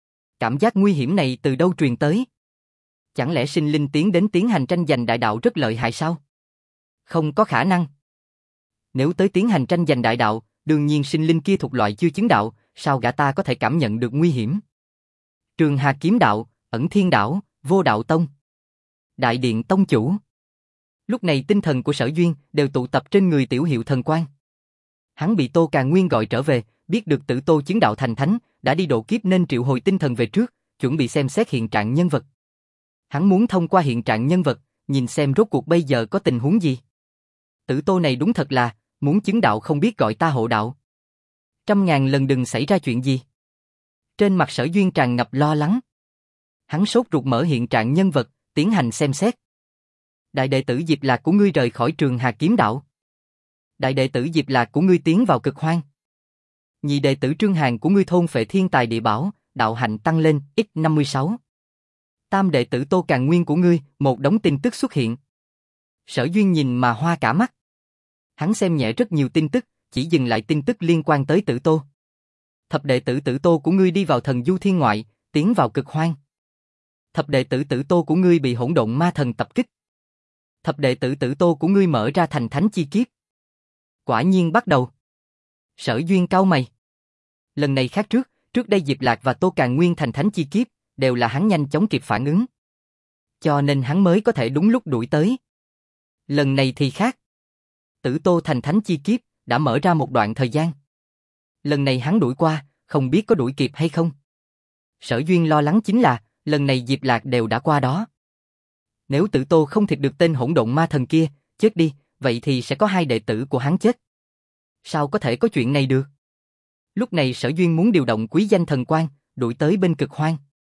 Cảm giác nguy hiểm này từ đâu truyền tới? Chẳng lẽ sinh linh tiến đến tiến hành tranh giành đại đạo rất lợi hại sao? Không có khả năng. Nếu tới tiến hành tranh giành đại đạo, đương nhiên sinh linh kia thuộc loại chưa chứng đạo, sao gã ta có thể cảm nhận được nguy hiểm? Trường Hà Kiếm Đạo, Ẩn Thiên Đảo, Vô Đạo Tông. Đại điện tông chủ. Lúc này tinh thần của Sở Duyên đều tụ tập trên người Tiểu Hiệu Thần Quan. Hắn bị Tô Càn Nguyên gọi trở về, biết được Tử Tô chứng đạo thành thánh, đã đi độ kiếp nên triệu hồi tinh thần về trước, chuẩn bị xem xét hiện trạng nhân vật. Hắn muốn thông qua hiện trạng nhân vật, nhìn xem rốt cuộc bây giờ có tình huống gì. Tử Tô này đúng thật là, muốn chứng đạo không biết gọi ta hộ đạo. 100.000 lần đừng xảy ra chuyện gì. Trên mặt Sở Duyên tràn ngập lo lắng. Hắn sốt ruột mở hiện trạng nhân vật, tiến hành xem xét. Đại đệ tử Diệp Lạc của ngươi rời khỏi Trường Hà Kiếm Đạo. Đại đệ tử Diệp Lạc của ngươi tiến vào Cực Hoang. Nhị đệ tử Trương Hàn của ngươi thôn phệ thiên tài địa bảo, đạo hạnh tăng lên, x56. Tam đệ tử Tô Càn Nguyên của ngươi, một đống tin tức xuất hiện. Sở Duyên nhìn mà hoa cả mắt. Hắn xem nhẹ rất nhiều tin tức, chỉ dừng lại tin tức liên quan tới Tử Tô. Thập đệ tử Tử Tô của ngươi đi vào thần du thiên ngoại, tiến vào Cực Hoang. Thập đệ tử Tử Tô của ngươi bị hỗn độn ma thần tập kích. Thập đệ tử Tử Tô của ngươi mở ra thành thánh chi kiếp. Quả nhiên bắt đầu. Sở Duyên cau mày. Lần này khác trước đây Diệp Lạc và Tô Càn Nguyên thành thánh chi kiếp, đều là hắn nhanh chóng kịp phản ứng. Cho nên hắn mới có thể đúng lúc đuổi tới. Lần này thì khác. Tử Tô thành thánh chi kiếp, đã mở ra một đoạn thời gian. Lần này hắn đuổi qua, không biết có đuổi kịp hay không. Sở Duyên lo lắng chính là, lần này Diệp Lạc đều đã qua đó. Nếu Tử Tô không thịt được tên hỗn độn ma thần kia, chết đi, vậy thì sẽ có hai đệ tử của hắn chết. Sao có thể có chuyện này được? Lúc này Sở Duyên muốn điều động quý danh thần quang, đuổi tới bên Cực Hoang.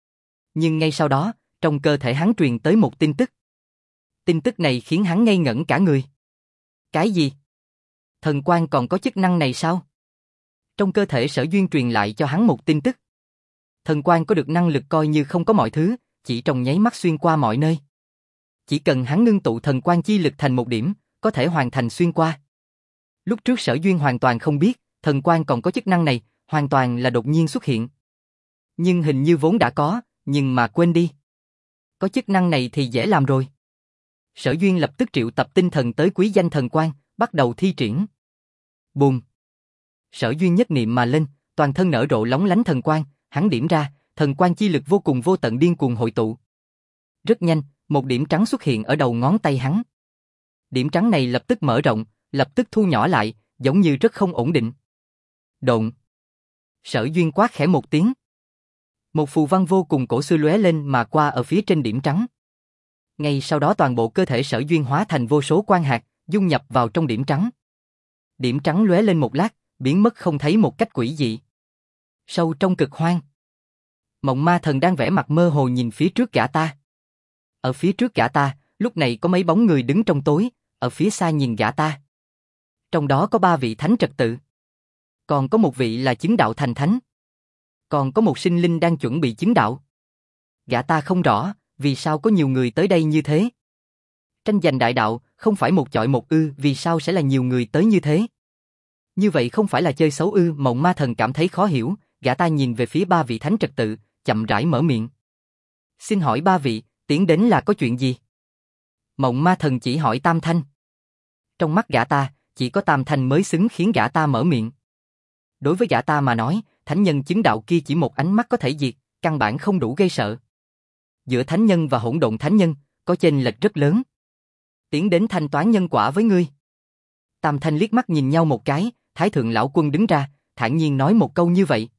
Nhưng ngay sau đó, trong cơ thể hắn truyền tới một tin tức. Tin tức này khiến hắn ngây ngẩn cả người. Cái gì? Thần quang còn có chức năng này sao? Trong cơ thể Sở Duyên truyền lại cho hắn một tin tức. Thần quang có được năng lực coi như không có mọi thứ, chỉ trong nháy mắt xuyên qua mọi nơi. Chỉ cần hắn ngưng tụ thần quang chi lực thành một điểm, có thể hoàn thành xuyên qua. Lúc trước Sở Duyên hoàn toàn không biết, thần quang còn có chức năng này, hoàn toàn là đột nhiên xuất hiện. Nhưng hình như vốn đã có, nhưng mà quên đi. Có chức năng này thì dễ làm rồi. Sở Duyên lập tức triệu tập tinh thần tới quý danh thần quang, bắt đầu thi triển. Bùm! Sở Duyên nhất niệm mà lên, toàn thân nở rộ lóng lánh thần quang, hắn điểm ra, thần quang chi lực vô cùng vô tận điên cuồng hội tụ. Rất nhanh, một điểm trắng xuất hiện ở đầu ngón tay hắn. Điểm trắng này lập tức mở rộng, lập tức thu nhỏ lại, giống như rất không ổn định. Độn! Sở Duyên quát khẽ một tiếng. Một phù văn vô cùng cổ xưa lóe lên mà qua ở phía trên điểm trắng. Ngay sau đó toàn bộ cơ thể Sở Duyên hóa thành vô số quang hạt, dung nhập vào trong điểm trắng. Điểm trắng lóe lên một lát, biến mất không thấy một cách quỷ dị. Sâu trong Cực Hoang, Mộng Ma Thần đang vẽ mặt mơ hồ nhìn phía trước gã ta. Ở phía trước gã ta, lúc này có mấy bóng người đứng trong tối, ở phía xa nhìn gã ta. Trong đó có 3 vị thánh trật tự. Còn có một vị là chứng đạo thành thánh. Còn có một sinh linh đang chuẩn bị chứng đạo. Gã ta không rõ, vì sao có nhiều người tới đây như thế. Tranh giành đại đạo, không phải một chọi một ư, vì sao sẽ là nhiều người tới như thế? Như vậy không phải là chơi xấu ư? Mộng Ma Thần cảm thấy khó hiểu, gã ta nhìn về phía 3 vị thánh trật tự, chậm rãi mở miệng. Xin hỏi 3 vị, tiến đến là có chuyện gì? Mộng Ma Thần chỉ hỏi Tam Thanh. Trong mắt gã ta, chỉ có Tam Thanh mới xứng khiến gã ta mở miệng. Đối với gã ta mà nói, thánh nhân chứng đạo kia chỉ một ánh mắt có thể diệt, căn bản không đủ gây sợ. Giữa thánh nhân và hỗn độn thánh nhân, có chênh lệch rất lớn. Tiến đến thanh toán nhân quả với ngươi. Tam Thanh liếc mắt nhìn nhau một cái, Thái Thượng Lão Quân đứng ra, thản nhiên nói một câu như vậy.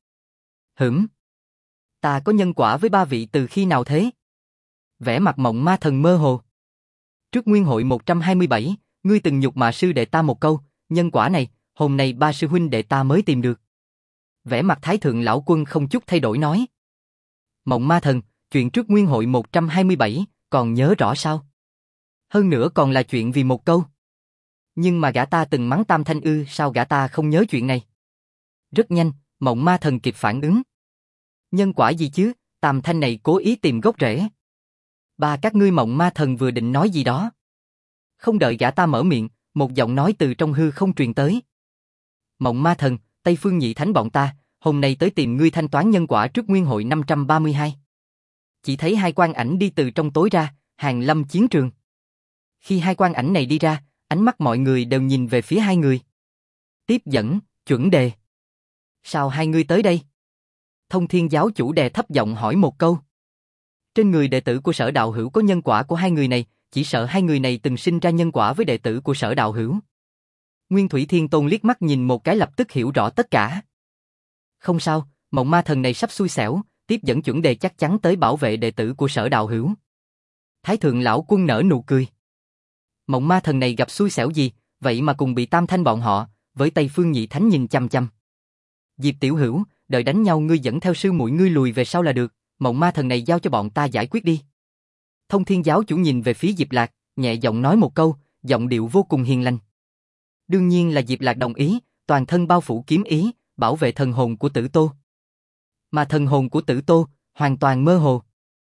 Ta có nhân quả với 3 vị từ khi nào thế? Vẻ mặt Mộng Ma Thần mơ hồ. Trước Nguyên hội 127, ngươi từng nhục mạ sư đệ ta một câu, nhân quả này, hôm nay 3 sư huynh đệ ta mới tìm được. Vẻ mặt Thái Thượng Lão Quân không chút thay đổi nói. Mộng Ma Thần, chuyện trước Nguyên hội 127, còn nhớ rõ sao? Hơn nữa còn là chuyện vì một câu. Nhưng mà gã ta từng mắng Tam Thanh ư, sao gã ta không nhớ chuyện này? Rất nhanh, Mộng Ma Thần kịp phản ứng. Nhân quả gì chứ, Tam Thanh này cố ý tìm gốc rễ. Ba các ngươi. Mộng Ma Thần vừa định nói gì đó. Không đợi gã ta mở miệng, một giọng nói từ trong hư không truyền tới. Mộng Ma Thần, Tây Phương Nhị Thánh bọn ta, hôm nay tới tìm ngươi thanh toán nhân quả trước Nguyên hội 532. Chỉ thấy 2 quang ảnh đi từ trong tối ra, hàng lâm chiến trường. Khi 2 quang ảnh này đi ra, ánh mắt mọi người đều nhìn về phía 2 người. Tiếp dẫn, chuẩn đề. Sao 2 người tới đây? Thông Thiên giáo chủ đè thấp giọng hỏi một câu. Trên người đệ tử của Sở Đạo Hữu có nhân quả của 2 người này, chỉ sợ 2 người này từng sinh ra nhân quả với đệ tử của Sở Đạo Hữu. Nguyên Thủy Thiên Tôn liếc mắt nhìn một cái lập tức hiểu rõ tất cả. Không sao, Mộng Ma Thần này sắp xui xẻo, tiếp dẫn chuẩn đề chắc chắn tới bảo vệ đệ tử của Sở Đạo Hữu. Thái Thượng Lão Quân nở nụ cười. Mộng Ma Thần này gặp xui xẻo gì, vậy mà cùng bị Tam Thanh bọn họ, với Tây Phương Nhị Thánh nhìn chăm chăm. Diệp Tiểu Hữu, đợi đánh nhau ngươi dẫn theo sư muội ngươi lùi về sau là được, Mộng Ma Thần này giao cho bọn ta giải quyết đi. Thông Thiên giáo chủ nhìn về phía Diệp Lạc, nhẹ giọng nói một câu, giọng điệu vô cùng hiền lành. Đương nhiên là Diệp Lạc đồng ý, toàn thân bao phủ kiếm ý, bảo vệ thần hồn của Tử Tô. Mà thần hồn của Tử Tô, hoàn toàn mơ hồ.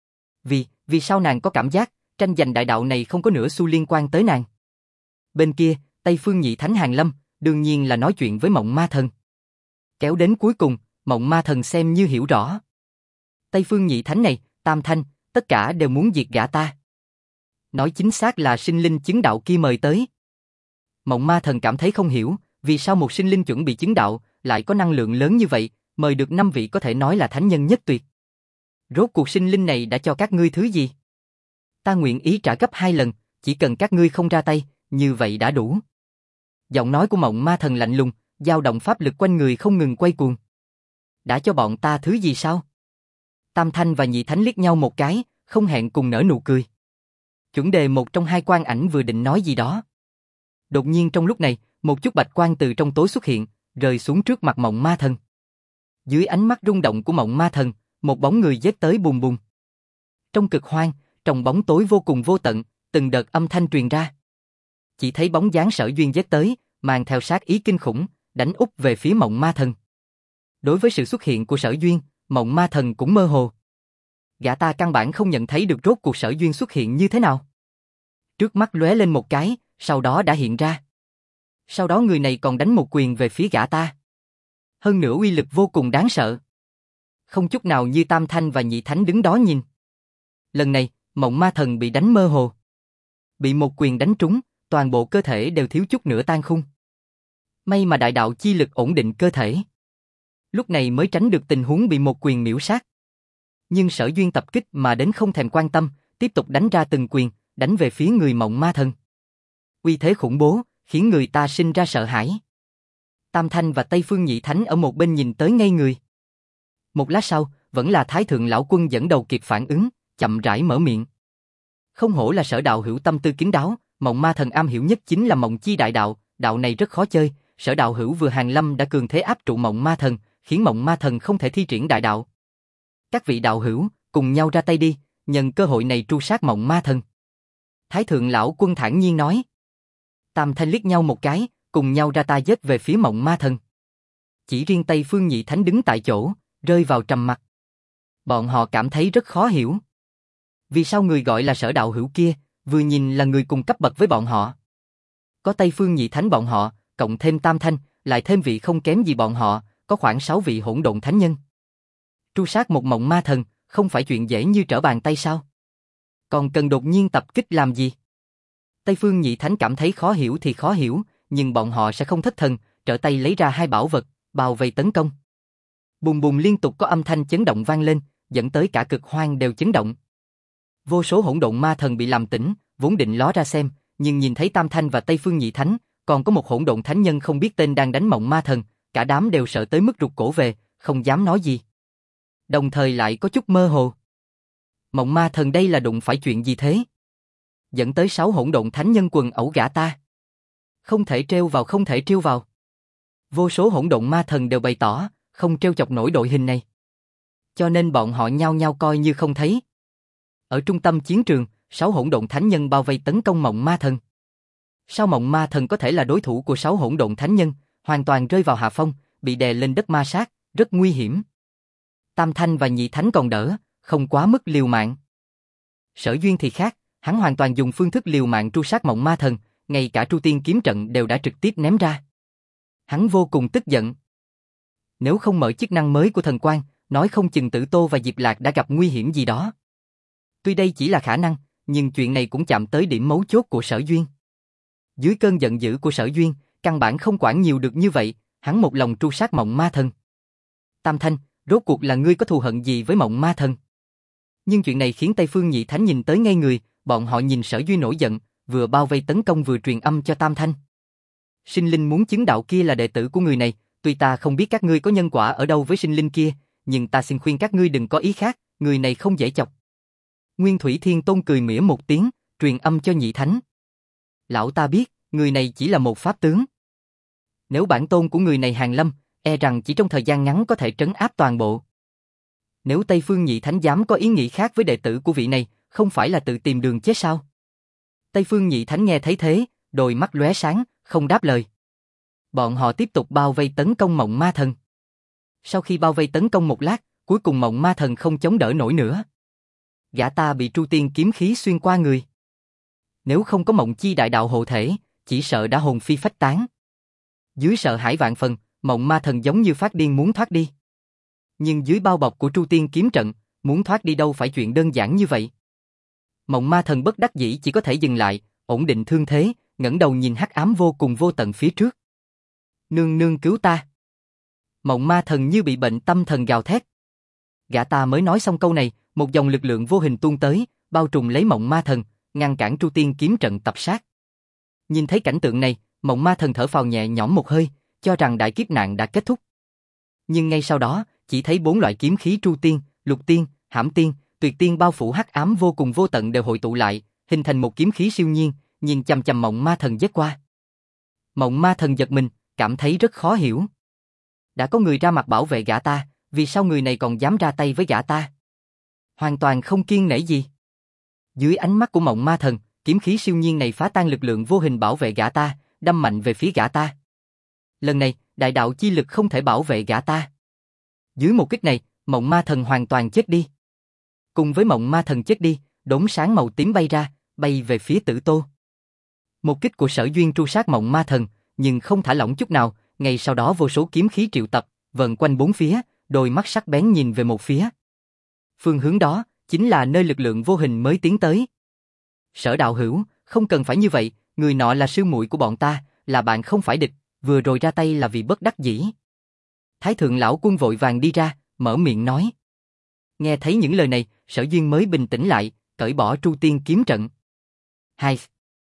Vì sao nàng có cảm giác, tranh giành đại đạo này không có nửa xu liên quan tới nàng. Bên kia, Tây Phương Nhị Thánh hàng lâm, đương nhiên là nói chuyện với Mộng Ma Thần. Kéo đến cuối cùng, Mộng Ma Thần xem như hiểu rõ. Tây Phương Nhị Thánh này, Tam Thanh, tất cả đều muốn diệt gã ta. Nói chính xác là sinh linh chứng đạo kia mời tới. Mộng Ma Thần cảm thấy không hiểu, vì sao một sinh linh chuẩn bị chứng đạo, lại có năng lượng lớn như vậy, mời được 5 vị có thể nói là thánh nhân nhất tuyệt. Rốt cuộc sinh linh này đã cho các ngươi thứ gì? Ta nguyện ý trả gấp 2 lần, chỉ cần các ngươi không ra tay, như vậy đã đủ. Giọng nói của Mộng Ma Thần lạnh lùng, dao động pháp lực quanh người không ngừng quay cuồng. Đã cho bọn ta thứ gì sao? Tam Thanh và Nhị Thánh liếc nhau một cái, không hẹn cùng nở nụ cười. Chuẩn đề một trong 2 quang ảnh vừa định nói gì đó. Đột nhiên trong lúc này, một chút bạch quang từ trong tối xuất hiện, rơi xuống trước mặt Mộng Ma Thần. Dưới ánh mắt rung động của Mộng Ma Thần, một bóng người giết tới bùm bùm. Trong cực hoang, trong bóng tối vô cùng vô tận, từng đợt âm thanh truyền ra. Chỉ thấy bóng dáng Sở Duyên giết tới, mang theo sát ý kinh khủng, đánh úp về phía Mộng Ma Thần. Đối với sự xuất hiện của Sở Duyên, Mộng Ma Thần cũng mơ hồ. Gã ta căn bản không nhận thấy được rốt cuộc Sở Duyên xuất hiện như thế nào. Trước mắt lóe lên một cái, sau đó đã hiện ra. Sau đó người này còn đánh một quyền về phía gã ta. Hơn nữa uy lực vô cùng đáng sợ. Không chút nào như Tam Thanh và Nhị Thánh đứng đó nhìn. Lần này, Mộng Ma Thần bị đánh mơ hồ. Bị một quyền đánh trúng, toàn bộ cơ thể đều thiếu chút nữa tan khung. May mà đại đạo chi lực ổn định cơ thể. Lúc này mới tránh được tình huống bị một quyền miểu sát. Nhưng Sở Duyên tập kích mà đến không thèm quan tâm, tiếp tục đánh ra từng quyền, đánh về phía người Mộng Ma Thần. Uy thế khủng bố, khiến người ta sinh ra sợ hãi. Tam Thanh và Tây Phương Nhị Thánh ở một bên nhìn tới ngây người. Một lát sau, vẫn là Thái Thượng Lão Quân dẫn đầu kịp phản ứng, chậm rãi mở miệng. Không hổ là Sở đạo hữu tâm tư kín đáo, Mộng Ma Thần am hiểu nhất chính là Mộng Chi đại đạo, đạo này rất khó chơi, Sở đạo hữu vừa hàng lâm đã cường thế áp trụ Mộng Ma Thần, khiến Mộng Ma Thần không thể thi triển đại đạo. Các vị đạo hữu, cùng nhau ra tay đi, nhân cơ hội này tru sát Mộng Ma Thần. Thái Thượng Lão Quân thản nhiên nói. Tam Thanh liếc nhau một cái, cùng nhau ra tay giết về phía Mộng Ma Thần. Chỉ riêng Tây Phương Nhị Thánh đứng tại chỗ, rơi vào trầm mặc. Bọn họ cảm thấy rất khó hiểu. Vì sao người gọi là Sở đạo hữu kia, vừa nhìn là người cùng cấp bậc với bọn họ. Có Tây Phương Nhị Thánh bọn họ, cộng thêm Tam Thanh, lại thêm vị không kém gì bọn họ, có khoảng 6 vị hỗn độn thánh nhân. Tru sát một Mộng Ma Thần, không phải chuyện dễ như trở bàn tay sao? Còn cần đột nhiên tập kích làm gì? Tây Phương Nhị Thánh cảm thấy khó hiểu thì khó hiểu, nhưng bọn họ sẽ không thất thần, trở tay lấy ra hai bảo vật, bao vây tấn công. Bùm bùm liên tục có âm thanh chấn động vang lên, dẫn tới cả cực hoang đều chấn động. Vô số hỗn độn ma thần bị làm tỉnh, vốn định ló ra xem, nhưng nhìn thấy Tam Thanh và Tây Phương Nhị Thánh, còn có một hỗn độn thánh nhân không biết tên đang đánh Mộng Ma Thần, cả đám đều sợ tới mức rụt cổ về, không dám nói gì. Đồng thời lại có chút mơ hồ. Mộng Ma Thần đây là đụng phải chuyện gì thế? Dẫn tới 6 hỗn độn thánh nhân quần ẩu gã ta. Không thể trêu vào, không thể trêu vào. Vô số hỗn độn ma thần đều bày tỏ, không trêu chọc nổi đội hình này. Cho nên bọn họ nhao nhao coi như không thấy. Ở trung tâm chiến trường, 6 hỗn độn thánh nhân bao vây tấn công Mộng Ma Thần. Sao Mộng Ma Thần có thể là đối thủ của 6 hỗn độn thánh nhân, hoàn toàn rơi vào hạ phong, bị đè lên đất ma sát, rất nguy hiểm. Tam Thanh và Nhị Thánh còn đỡ, không quá mức liều mạng. Sở Duyên thì khác, hắn hoàn toàn dùng phương thức liều mạng tru sát Mộng Ma Thần, ngay cả Tru Tiên kiếm trận đều đã trực tiếp ném ra. Hắn vô cùng tức giận. Nếu không mở chức năng mới của thần quan, nói không chừng Tử Tô và Diệp Lạc đã gặp nguy hiểm gì đó. Tuy đây chỉ là khả năng, nhưng chuyện này cũng chạm tới điểm mấu chốt của Sở Duyên. Dưới cơn giận dữ của Sở Duyên, căn bản không quản nhiều được như vậy, hắn một lòng tru sát Mộng Ma Thần. Tam Thanh, rốt cuộc là ngươi có thù hận gì với Mộng Ma Thần? Nhưng chuyện này khiến Tây Phương Nhị Thánh nhìn tới ngay người, bọn họ nhìn Sở Duyên nổi giận, vừa bao vây tấn công vừa truyền âm cho Tam Thanh. Sinh linh muốn chứng đạo kia là đệ tử của người này, tuy ta không biết các ngươi có nhân quả ở đâu với sinh linh kia, nhưng ta xin khuyên các ngươi đừng có ý khác, người này không dễ chọc. Nguyên Thủy Thiên Tôn cười mỉa một tiếng, truyền âm cho Nhị Thánh. Lão ta biết, người này chỉ là một pháp tướng. Nếu bản tôn của người này hàng lâm, e rằng chỉ trong thời gian ngắn có thể trấn áp toàn bộ. Nếu Tây Phương Nhị Thánh dám có ý nghĩ khác với đệ tử của vị này, không phải là tự tìm đường chết sao? Tây Phương Nhị Thánh nghe thấy thế, đôi mắt lóe sáng, không đáp lời. Bọn họ tiếp tục bao vây tấn công Mộng Ma Thần. Sau khi bao vây tấn công một lát, cuối cùng Mộng Ma Thần không chống đỡ nổi nữa. Gã ta bị Tru Tiên kiếm khí xuyên qua người. Nếu không có Mộng Chi đại đạo hộ thể, chỉ sợ đã hồn phi phách tán. Dưới sợ hãi vạn phần, Mộng Ma Thần giống như phát điên muốn thoát đi. Nhưng dưới bao bọc của Tru Tiên kiếm trận, muốn thoát đi đâu phải chuyện đơn giản như vậy. Mộng Ma Thần bất đắc dĩ chỉ có thể dừng lại, ổn định thương thế, ngẩng đầu nhìn hắc ám vô cùng vô tận phía trước. Nương nương cứu ta. Mộng Ma Thần như bị bệnh tâm thần gào thét. Gã ta mới nói xong câu này, một dòng lực lượng vô hình tuôn tới, bao trùm lấy Mộng Ma Thần, ngăn cản Tru Tiên kiếm trận tập sát. Nhìn thấy cảnh tượng này, Mộng Ma Thần thở phào nhẹ nhõm một hơi, cho rằng đại kiếp nạn đã kết thúc. Nhưng ngay sau đó, chỉ thấy 4 loại kiếm khí Tru Tiên, Lục Tiên, Hãm Tiên, Tuyệt Tiên bao phủ hắc ám vô cùng vô tận đều hội tụ lại, hình thành một kiếm khí siêu nhiên, nhìn chằm chằm Mộng Ma Thần giết qua. Mộng ma thần giật mình, cảm thấy rất khó hiểu. Đã có người ra mặt bảo vệ gã ta, vì sao người này còn dám ra tay với gã ta? Hoàn toàn không kiêng nể gì. Dưới ánh mắt của mộng ma thần, kiếm khí siêu nhiên này phá tan lực lượng vô hình bảo vệ gã ta, đâm mạnh về phía gã ta. Lần này, đại đạo chi lực không thể bảo vệ gã ta. Dưới một kích này, mộng ma thần hoàn toàn chết đi. Cùng với mộng ma thần chết đi, đốm sáng màu tím bay ra, bay về phía Tử Tô. Một kích của Sở Duyên tru sát mộng ma thần, nhưng không thả lỏng chút nào, ngay sau đó vô số kiếm khí triệu tập, vần quanh bốn phía, đôi mắt sắc bén nhìn về một phía. Phương hướng đó, chính là nơi lực lượng vô hình mới tiến tới. Sở đạo hữu, không cần phải như vậy, người nọ là sư muội của bọn ta, là bạn không phải địch, vừa rồi ra tay là vì bất đắc dĩ. Thái thượng lão quân vội vàng đi ra, mở miệng nói. Nghe thấy những lời này, Sở Duyên mới bình tĩnh lại, cởi bỏ Tru Tiên kiếm trận. Hai.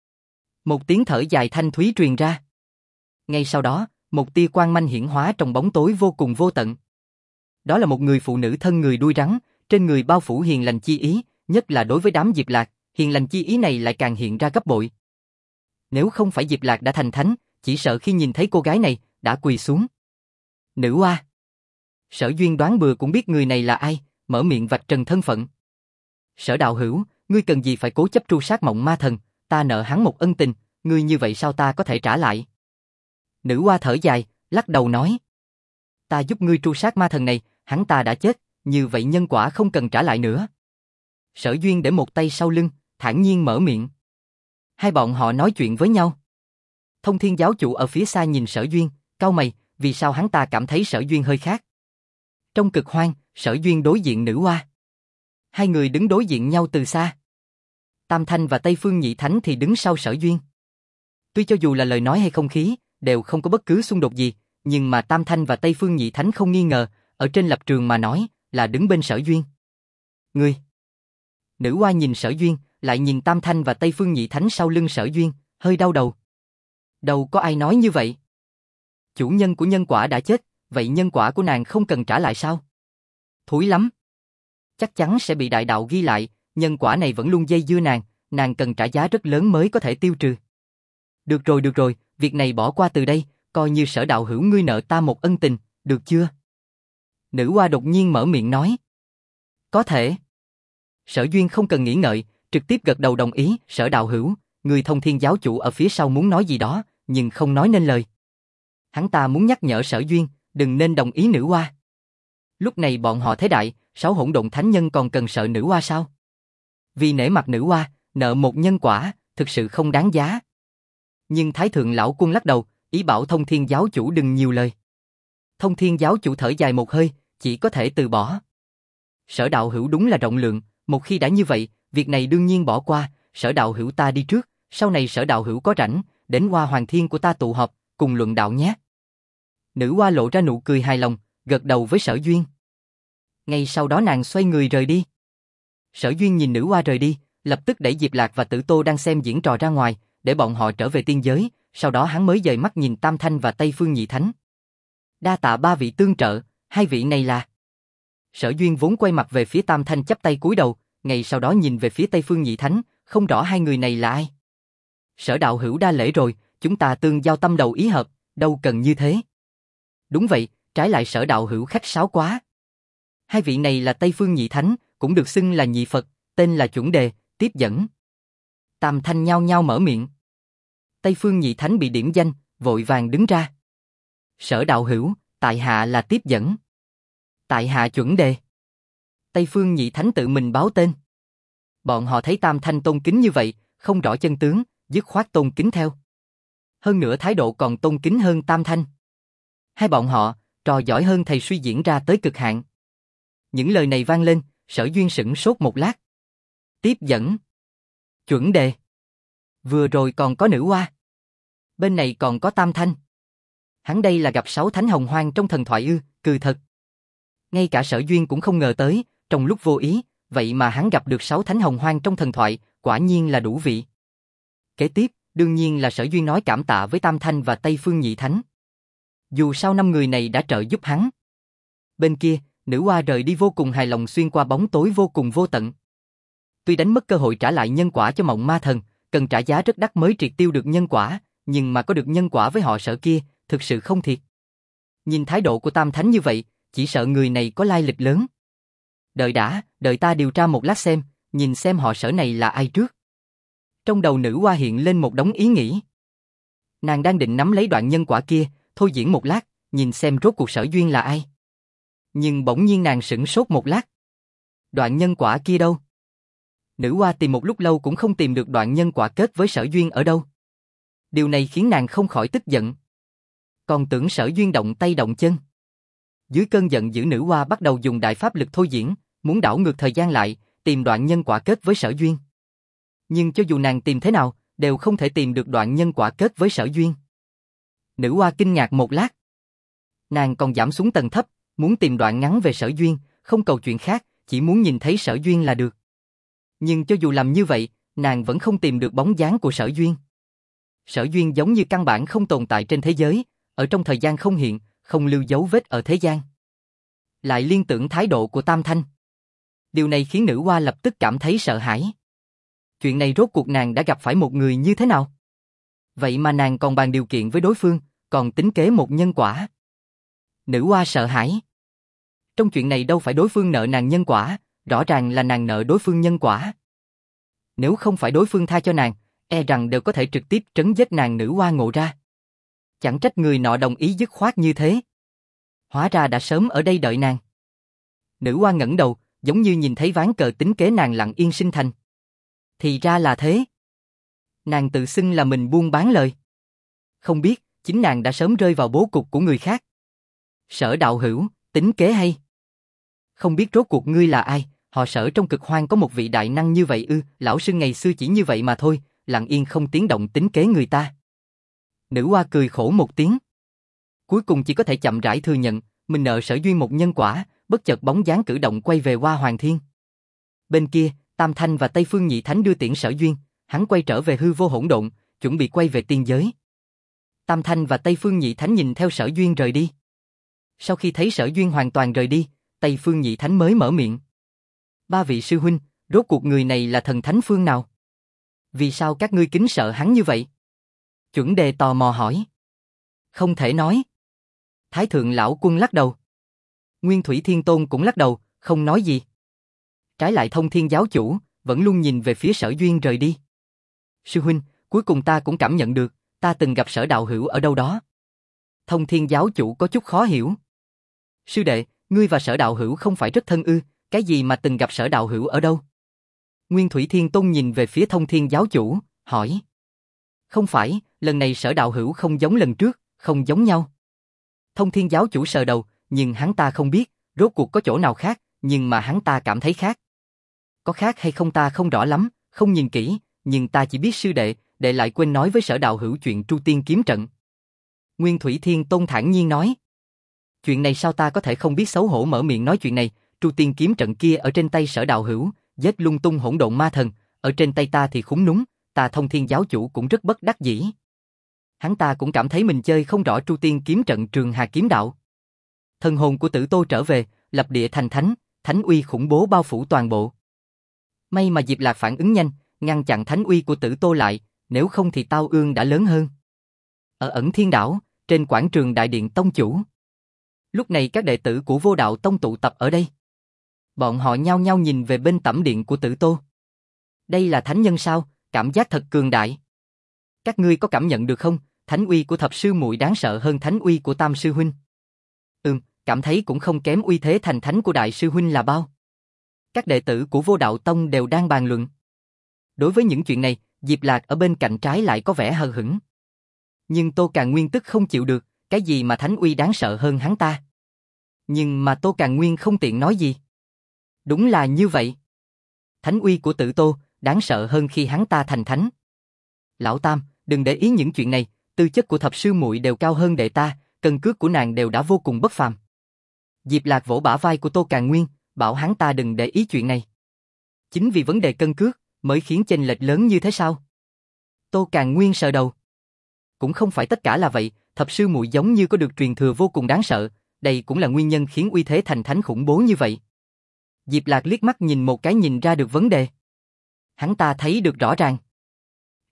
Một tiếng thở dài thanh thúy truyền ra. Ngay sau đó, một tia quang manh hiển hóa trong bóng tối vô cùng vô tận. Đó là một người phụ nữ thân người đuôi rắn, trên người bao phủ hiền lành chi ý, nhất là đối với đám Diệp Lạc, hiền lành chi ý này lại càng hiện ra gấp bội. Nếu không phải Diệp Lạc đã thành thánh, chỉ sợ khi nhìn thấy cô gái này, đã quỳ xuống. Nữ oa. Sở Duyên đoán bừa cũng biết người này là ai, mở miệng vạch trần thân phận. Sở đạo hữu, ngươi cần gì phải cố chấp tru sát mộng ma thần, ta nợ hắn một ân tình, ngươi như vậy sao ta có thể trả lại? Nữ oa thở dài, lắc đầu nói. Ta giúp ngươi tru sát ma thần này, hắn ta đã chết, như vậy nhân quả không cần trả lại nữa. Sở Duyên để một tay sau lưng, thản nhiên mở miệng. Hai bọn họ nói chuyện với nhau. Thông Thiên giáo chủ ở phía xa nhìn Sở Duyên, cau mày, vì sao hắn ta cảm thấy Sở Duyên hơi khác. Trong cực hoang, Sở Duyên đối diện nữ oa. Hai người đứng đối diện nhau từ xa. Tam Thanh và Tây Phương Nhị Thánh thì đứng sau Sở Duyên. Tuy cho dù là lời nói hay không khí, đều không có bất cứ xung đột gì, nhưng mà Tam Thanh và Tây Phương Nhị Thánh không nghi ngờ, ở trên lập trường mà nói, là đứng bên Sở Duyên. Ngươi. Nữ oa nhìn Sở Duyên, lại nhìn Tam Thanh và Tây Phương Nhị Thánh sau lưng Sở Duyên, hơi đau đầu. Đâu có ai nói như vậy. Chủ nhân của nhân quả đã chết, vậy nhân quả của nàng không cần trả lại sao? Thúi lắm. Chắc chắn sẽ bị đại đạo ghi lại, nhân quả này vẫn luôn dây dưa nàng cần trả giá rất lớn mới có thể tiêu trừ. Được rồi, việc này bỏ qua từ đây, coi như Sở đạo hữu ngươi nợ ta một ân tình, được chưa? Nữ oa đột nhiên mở miệng nói. Có thể. Sở Duyên không cần nghĩ ngợi, trực tiếp gật đầu đồng ý. Sở đạo hữu, người Thông Thiên giáo chủ ở phía sau muốn nói gì đó, nhưng không nói nên lời. Hắn ta muốn nhắc nhở Sở Duyên, đừng nên đồng ý nữ oa. Lúc này bọn họ thế đại, 6 hỗn độn thánh nhân còn cần sợ nữ oa sao? Vì nể mặt nữ oa, nợ một nhân quả, thực sự không đáng giá. Nhưng Thái thượng lão quân lắc đầu, ý bảo Thông Thiên giáo chủ đừng nhiều lời. Thông Thiên giáo chủ thở dài một hơi, chỉ có thể từ bỏ. Sở đạo hữu đúng là rộng lượng, một khi đã như vậy, việc này đương nhiên bỏ qua. Sở đạo hữu ta đi trước, sau này Sở đạo hữu có rảnh, đến Hoa Hoàng Thiên của ta tụ họp, cùng luận đạo nhé. Nữ oa lộ ra nụ cười hài lòng, gật đầu với Sở Duyên. Ngay sau đó nàng xoay người rời đi. Sở Duyên nhìn nữ oa rời đi, lập tức đẩy Diệp Lạc và Tử Tô đang xem diễn trò ra ngoài, để bọn họ trở về tiên giới, sau đó hắn mới dời mắt nhìn Tam Thanh và Tây Phương Nhị Thánh. Đa tạ ba vị tương trợ, hai vị này là... Sở Duyên vốn quay mặt về phía Tam Thanh chắp tay cúi đầu, ngay sau đó nhìn về phía Tây Phương Nhị Thánh, không rõ hai người này là ai. Sở đạo hữu đa lễ rồi, chúng ta tương giao tâm đầu ý hợp, đâu cần như thế. Đúng vậy, trái lại Sở đạo hữu khách sáo quá. Hai vị này là Tây Phương Nhị Thánh, cũng được xưng là nhị Phật, tên là chuẩn đề, tiếp dẫn. Tam Thanh nhao nhao mở miệng. Tây Phương Nhị Thánh bị điểm danh, vội vàng đứng ra. Sở đạo hữu, tại hạ là tiếp dẫn. Tại hạ chuẩn đề. Tây Phương Nhị Thánh tự mình báo tên. Bọn họ thấy Tam Thanh tôn kính như vậy, không rõ chân tướng, dứt khoát tôn kính theo. Hơn nữa thái độ còn tôn kính hơn Tam Thanh. Hai bọn họ, trò giỏi hơn thầy suy diễn ra tới cực hạn. Những lời này vang lên, Sở Duyên sửng sốt một lát. Tiếp dẫn. Chuẩn đề. Vừa rồi còn có nữ oa. Bên này còn có Tam Thanh. Hắn đây là gặp 6 thánh hồng hoang trong thần thoại ư, cười thật. Ngay cả Sở Duyên cũng không ngờ tới, trong lúc vô ý, vậy mà hắn gặp được 6 thánh hồng hoang trong thần thoại, quả nhiên là đủ vị. Kế tiếp, đương nhiên là Sở Duyên nói cảm tạ với Tam Thanh và Tây Phương Nhị Thánh. Dù sao 5 người này đã trợ giúp hắn. Bên kia, nữ oa rời đi vô cùng hài lòng xuyên qua bóng tối vô cùng vô tận. Tuy đánh mất cơ hội trả lại nhân quả cho mộng ma thần, cần trả giá rất đắt mới triệt tiêu được nhân quả, nhưng mà có được nhân quả với họ Sở kia, thực sự không thiệt. Nhìn thái độ của Tam Thánh như vậy, chỉ sợ người này có lai lịch lớn. Đợi đã, đợi ta điều tra một lát xem, nhìn xem họ Sở này là ai trước. Trong đầu nữ hoa hiện lên một đống ý nghĩ. Nàng đang định nắm lấy đoạn nhân quả kia, thôi diễn một lát, nhìn xem rốt cuộc Sở Duyên là ai. Nhưng bỗng nhiên nàng sửng sốt một lát. Đoạn nhân quả kia đâu? Nữ hoa tìm một lúc lâu cũng không tìm được đoạn nhân quả kết với Sở Duyên ở đâu. Điều này khiến nàng không khỏi tức giận. Còn tưởng Sở Duyên động tay động chân. Dưới cơn giận dữ, nữ hoa bắt đầu dùng đại pháp lực thôi diễn, muốn đảo ngược thời gian lại, tìm đoạn nhân quả kết với Sở Duyên. Nhưng cho dù nàng tìm thế nào, đều không thể tìm được đoạn nhân quả kết với Sở Duyên. Nữ hoa kinh ngạc một lát. Nàng còn giảm xuống tầng thấp, muốn tìm đoạn ngắn về Sở Duyên, không cầu chuyện khác, chỉ muốn nhìn thấy Sở Duyên là được. Nhưng cho dù làm như vậy, nàng vẫn không tìm được bóng dáng của Sở Duyên. Sở Duyên giống như căn bản không tồn tại trên thế giới, ở trong thời gian không hiện, không lưu dấu vết ở thế gian. Lại liên tưởng thái độ của Tam Thanh. Điều này khiến nữ hoa lập tức cảm thấy sợ hãi. Chuyện này rốt cuộc nàng đã gặp phải một người như thế nào? Vậy mà nàng còn bàn điều kiện với đối phương, còn tính kế một nhân quả. Nữ hoa sợ hãi. Trong chuyện này đâu phải đối phương nợ nàng nhân quả, rõ ràng là nàng nợ đối phương nhân quả. Nếu không phải đối phương tha cho nàng, e rằng đều có thể trực tiếp trấn giết nàng. Nữ hoa ngộ ra. Chẳng trách người nọ đồng ý dứt khoát như thế. Hóa ra đã sớm ở đây đợi nàng. Nữ hoa ngẩng đầu, giống như nhìn thấy ván cờ tính kế nàng lặng yên sinh thành. Thì ra là thế. Nàng tự xưng là mình buôn bán lời. Không biết, chính nàng đã sớm rơi vào bố cục của người khác. Sở đạo hữu, tính kế hay? Không biết rốt cuộc ngươi là ai, họ Sở trong Cực Hoang có một vị đại năng như vậy ư? Lão sư ngày xưa chỉ như vậy mà thôi, lặng yên không tiếng động tính kế người ta. Nữ hoa cười khổ một tiếng. Cuối cùng chỉ có thể chậm rãi thừa nhận, mình nợ Sở Duyên một nhân quả, bất chợt bóng dáng cử động quay về Hoa Hoàng Thiên. Bên kia, Tam Thanh và Tây Phương Nhị Thánh đưa tiễn Sở Duyên, hắn quay trở về hư vô hỗn độn, chuẩn bị quay về tiên giới. Tam Thanh và Tây Phương Nhị Thánh nhìn theo Sở Duyên rời đi. Sau khi thấy Sở Duyên hoàn toàn rời đi, Tây Phương Nhị Thánh mới mở miệng. Ba vị sư huynh, rốt cuộc người này là thần thánh phương nào? Vì sao các ngươi kính sợ hắn như vậy? Chuẩn Đề tò mò hỏi. Không thể nói. Thái Thượng Lão Quân lắc đầu. Nguyên Thủy Thiên Tôn cũng lắc đầu, không nói gì. Trái lại Thông Thiên Giáo Chủ, vẫn luôn nhìn về phía Sở Duyên rời đi. Sư huynh, cuối cùng ta cũng cảm nhận được, ta từng gặp Sở đạo hữu ở đâu đó. Thông Thiên Giáo Chủ có chút khó hiểu. Sư đệ, ngươi và Sở đạo hữu không phải rất thân ư, cái gì mà từng gặp Sở đạo hữu ở đâu? Nguyên Thủy Thiên Tôn nhìn về phía Thông Thiên Giáo Chủ, hỏi. Không phải, lần này Sở đạo hữu không giống lần trước, không giống nhau. Thông Thiên Giáo Chủ sờ đầu, nhưng hắn ta không biết, rốt cuộc có chỗ nào khác, nhưng mà hắn ta cảm thấy khác. Có khác hay không ta không rõ lắm, không nhìn kỹ, nhưng ta chỉ biết sư đệ, đệ lại quên nói với Sở đạo hữu chuyện Tru Tiên kiếm trận. Nguyên Thủy Thiên Tôn thản nhiên nói. Chuyện này sao ta có thể không biết, xấu hổ mở miệng nói chuyện này, Tru Tiên kiếm trận kia ở trên tay Sở đạo hữu, giết lung tung hỗn độn ma thần, ở trên tay ta thì khúng núng, ta Thông Thiên Giáo Chủ cũng rất bất đắc dĩ. Hắn ta cũng cảm thấy mình chơi không rõ Tru Tiên kiếm trận Trường Hà kiếm đạo. Thần hồn của Tử Tô trở về, lập địa thành thánh, thánh uy khủng bố bao phủ toàn bộ. May mà Diệp Lạc phản ứng nhanh, ngăn chặn thánh uy của Tử Tô lại, nếu không thì tao ương đã lớn hơn. Ở Ẩn Thiên Đảo, trên quảng trường Đại Điện Tông Chủ. Lúc này các đệ tử của Vô Đạo Tông tụ tập ở đây. Bọn họ nhao nhao nhìn về bên tẩm điện của Tử Tô. Đây là thánh nhân sao, cảm giác thật cường đại. Các ngươi có cảm nhận được không, thánh uy của thập sư muội đáng sợ hơn thánh uy của Tam sư huynh. Cảm thấy cũng không kém, uy thế thành thánh của đại sư huynh là bao. Các đệ tử của Vô Đạo Tông đều đang bàn luận. Đối với những chuyện này, Diệp Lạc ở bên cạnh trái lại có vẻ hờ hững. Nhưng Tô Càn Nguyên tức không chịu được, cái gì mà thánh uy đáng sợ hơn hắn ta. Nhưng mà Tô Càn Nguyên không tiện nói gì. Đúng là như vậy. Thánh uy của Tử Tô đáng sợ hơn khi hắn ta thành thánh. Lão Tam, đừng để ý những chuyện này, tư chất của thập sư muội đều cao hơn đệ ta, cân cước của nàng đều đã vô cùng bất phàm. Diệp Lạc vỗ bả vai của Tô Càn Nguyên, bảo hắn ta đừng để ý chuyện này. Chính vì vấn đề cân cước mới khiến chênh lệch lớn như thế sao? Tô Càn Nguyên sờ đầu. Cũng không phải tất cả là vậy, thập sư muội giống như có được truyền thừa vô cùng đáng sợ, đây cũng là nguyên nhân khiến uy thế thành thánh khủng bố như vậy. Diệp Lạc liếc mắt nhìn một cái nhìn ra được vấn đề. Hắn ta thấy được rõ ràng.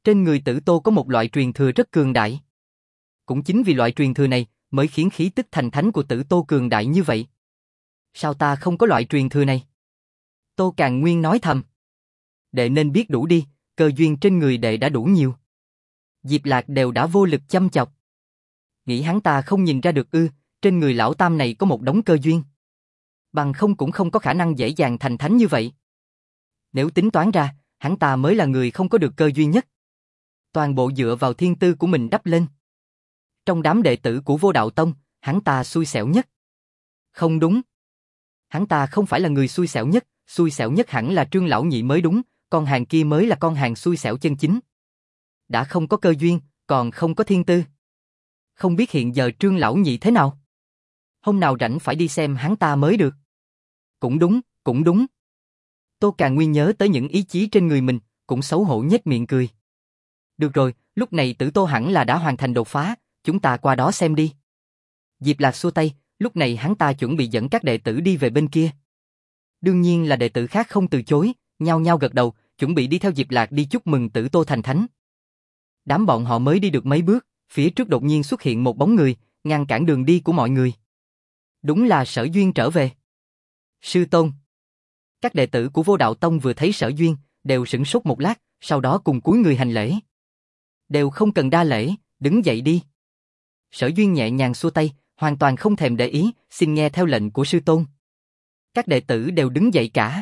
Trên người Tử Tô có một loại truyền thừa rất cường đại. Cũng chính vì loại truyền thừa này mới khiến khí tức thành thánh của Tử Tô cường đại như vậy. Sao ta không có loại truyền thừa này? Tô Càn Nguyên nói thầm. Đệ nên biết đủ đi, cơ duyên trên người đệ đã đủ nhiều. Diệp Lạc đều đã vô lực chăm chọc. Nghĩ hắn ta không nhìn ra được ư, trên người lão tam này có một đống cơ duyên. Bằng không cũng không có khả năng dễ dàng thành thánh như vậy. Nếu tính toán ra, hắn ta mới là người không có được cơ duyên nhất. Toàn bộ dựa vào thiên tư của mình đắp lên. Trong đám đệ tử của Vô Đạo Tông, hắn ta xui xẻo nhất. Không đúng. Hắn ta không phải là người xui xẻo nhất hẳn là Trương Lão Nhị mới đúng, con hàng kia mới là con hàng xui xẻo chân chính. Đã không có cơ duyên, còn không có thiên tư. Không biết hiện giờ Trương Lão Nhị thế nào? Hôm nào rảnh phải đi xem hắn ta mới được. Cũng đúng, cũng đúng. Tô Càn Nguyên nhớ tới những ý chí trên người mình, cũng xấu hổ nhếch miệng cười. Được rồi, lúc này Tử Tô hẳn là đã hoàn thành đột phá, chúng ta qua đó xem đi. Diệp Lạc xua tay, lúc này hắn ta chuẩn bị dẫn các đệ tử đi về bên kia. Đương nhiên là đệ tử khác không từ chối, nhao nhao gật đầu, chuẩn bị đi theo Diệp Lạc đi chúc mừng Tử Tô thành thánh. Đám bọn họ mới đi được mấy bước, phía trước đột nhiên xuất hiện một bóng người, ngăn cản đường đi của mọi người. Đúng là Sở Duyên trở về. Sư tôn. Các đệ tử của Vô Đạo Tông vừa thấy Sở Duyên, đều sửng sốt một lát, sau đó cùng cúi người hành lễ. Đều không cần đa lễ, đứng dậy đi. Sở Duyên nhẹ nhàng xua tay, hoàn toàn không thèm để ý, xin nghe theo lệnh của sư tôn. Các đệ tử đều đứng dậy cả.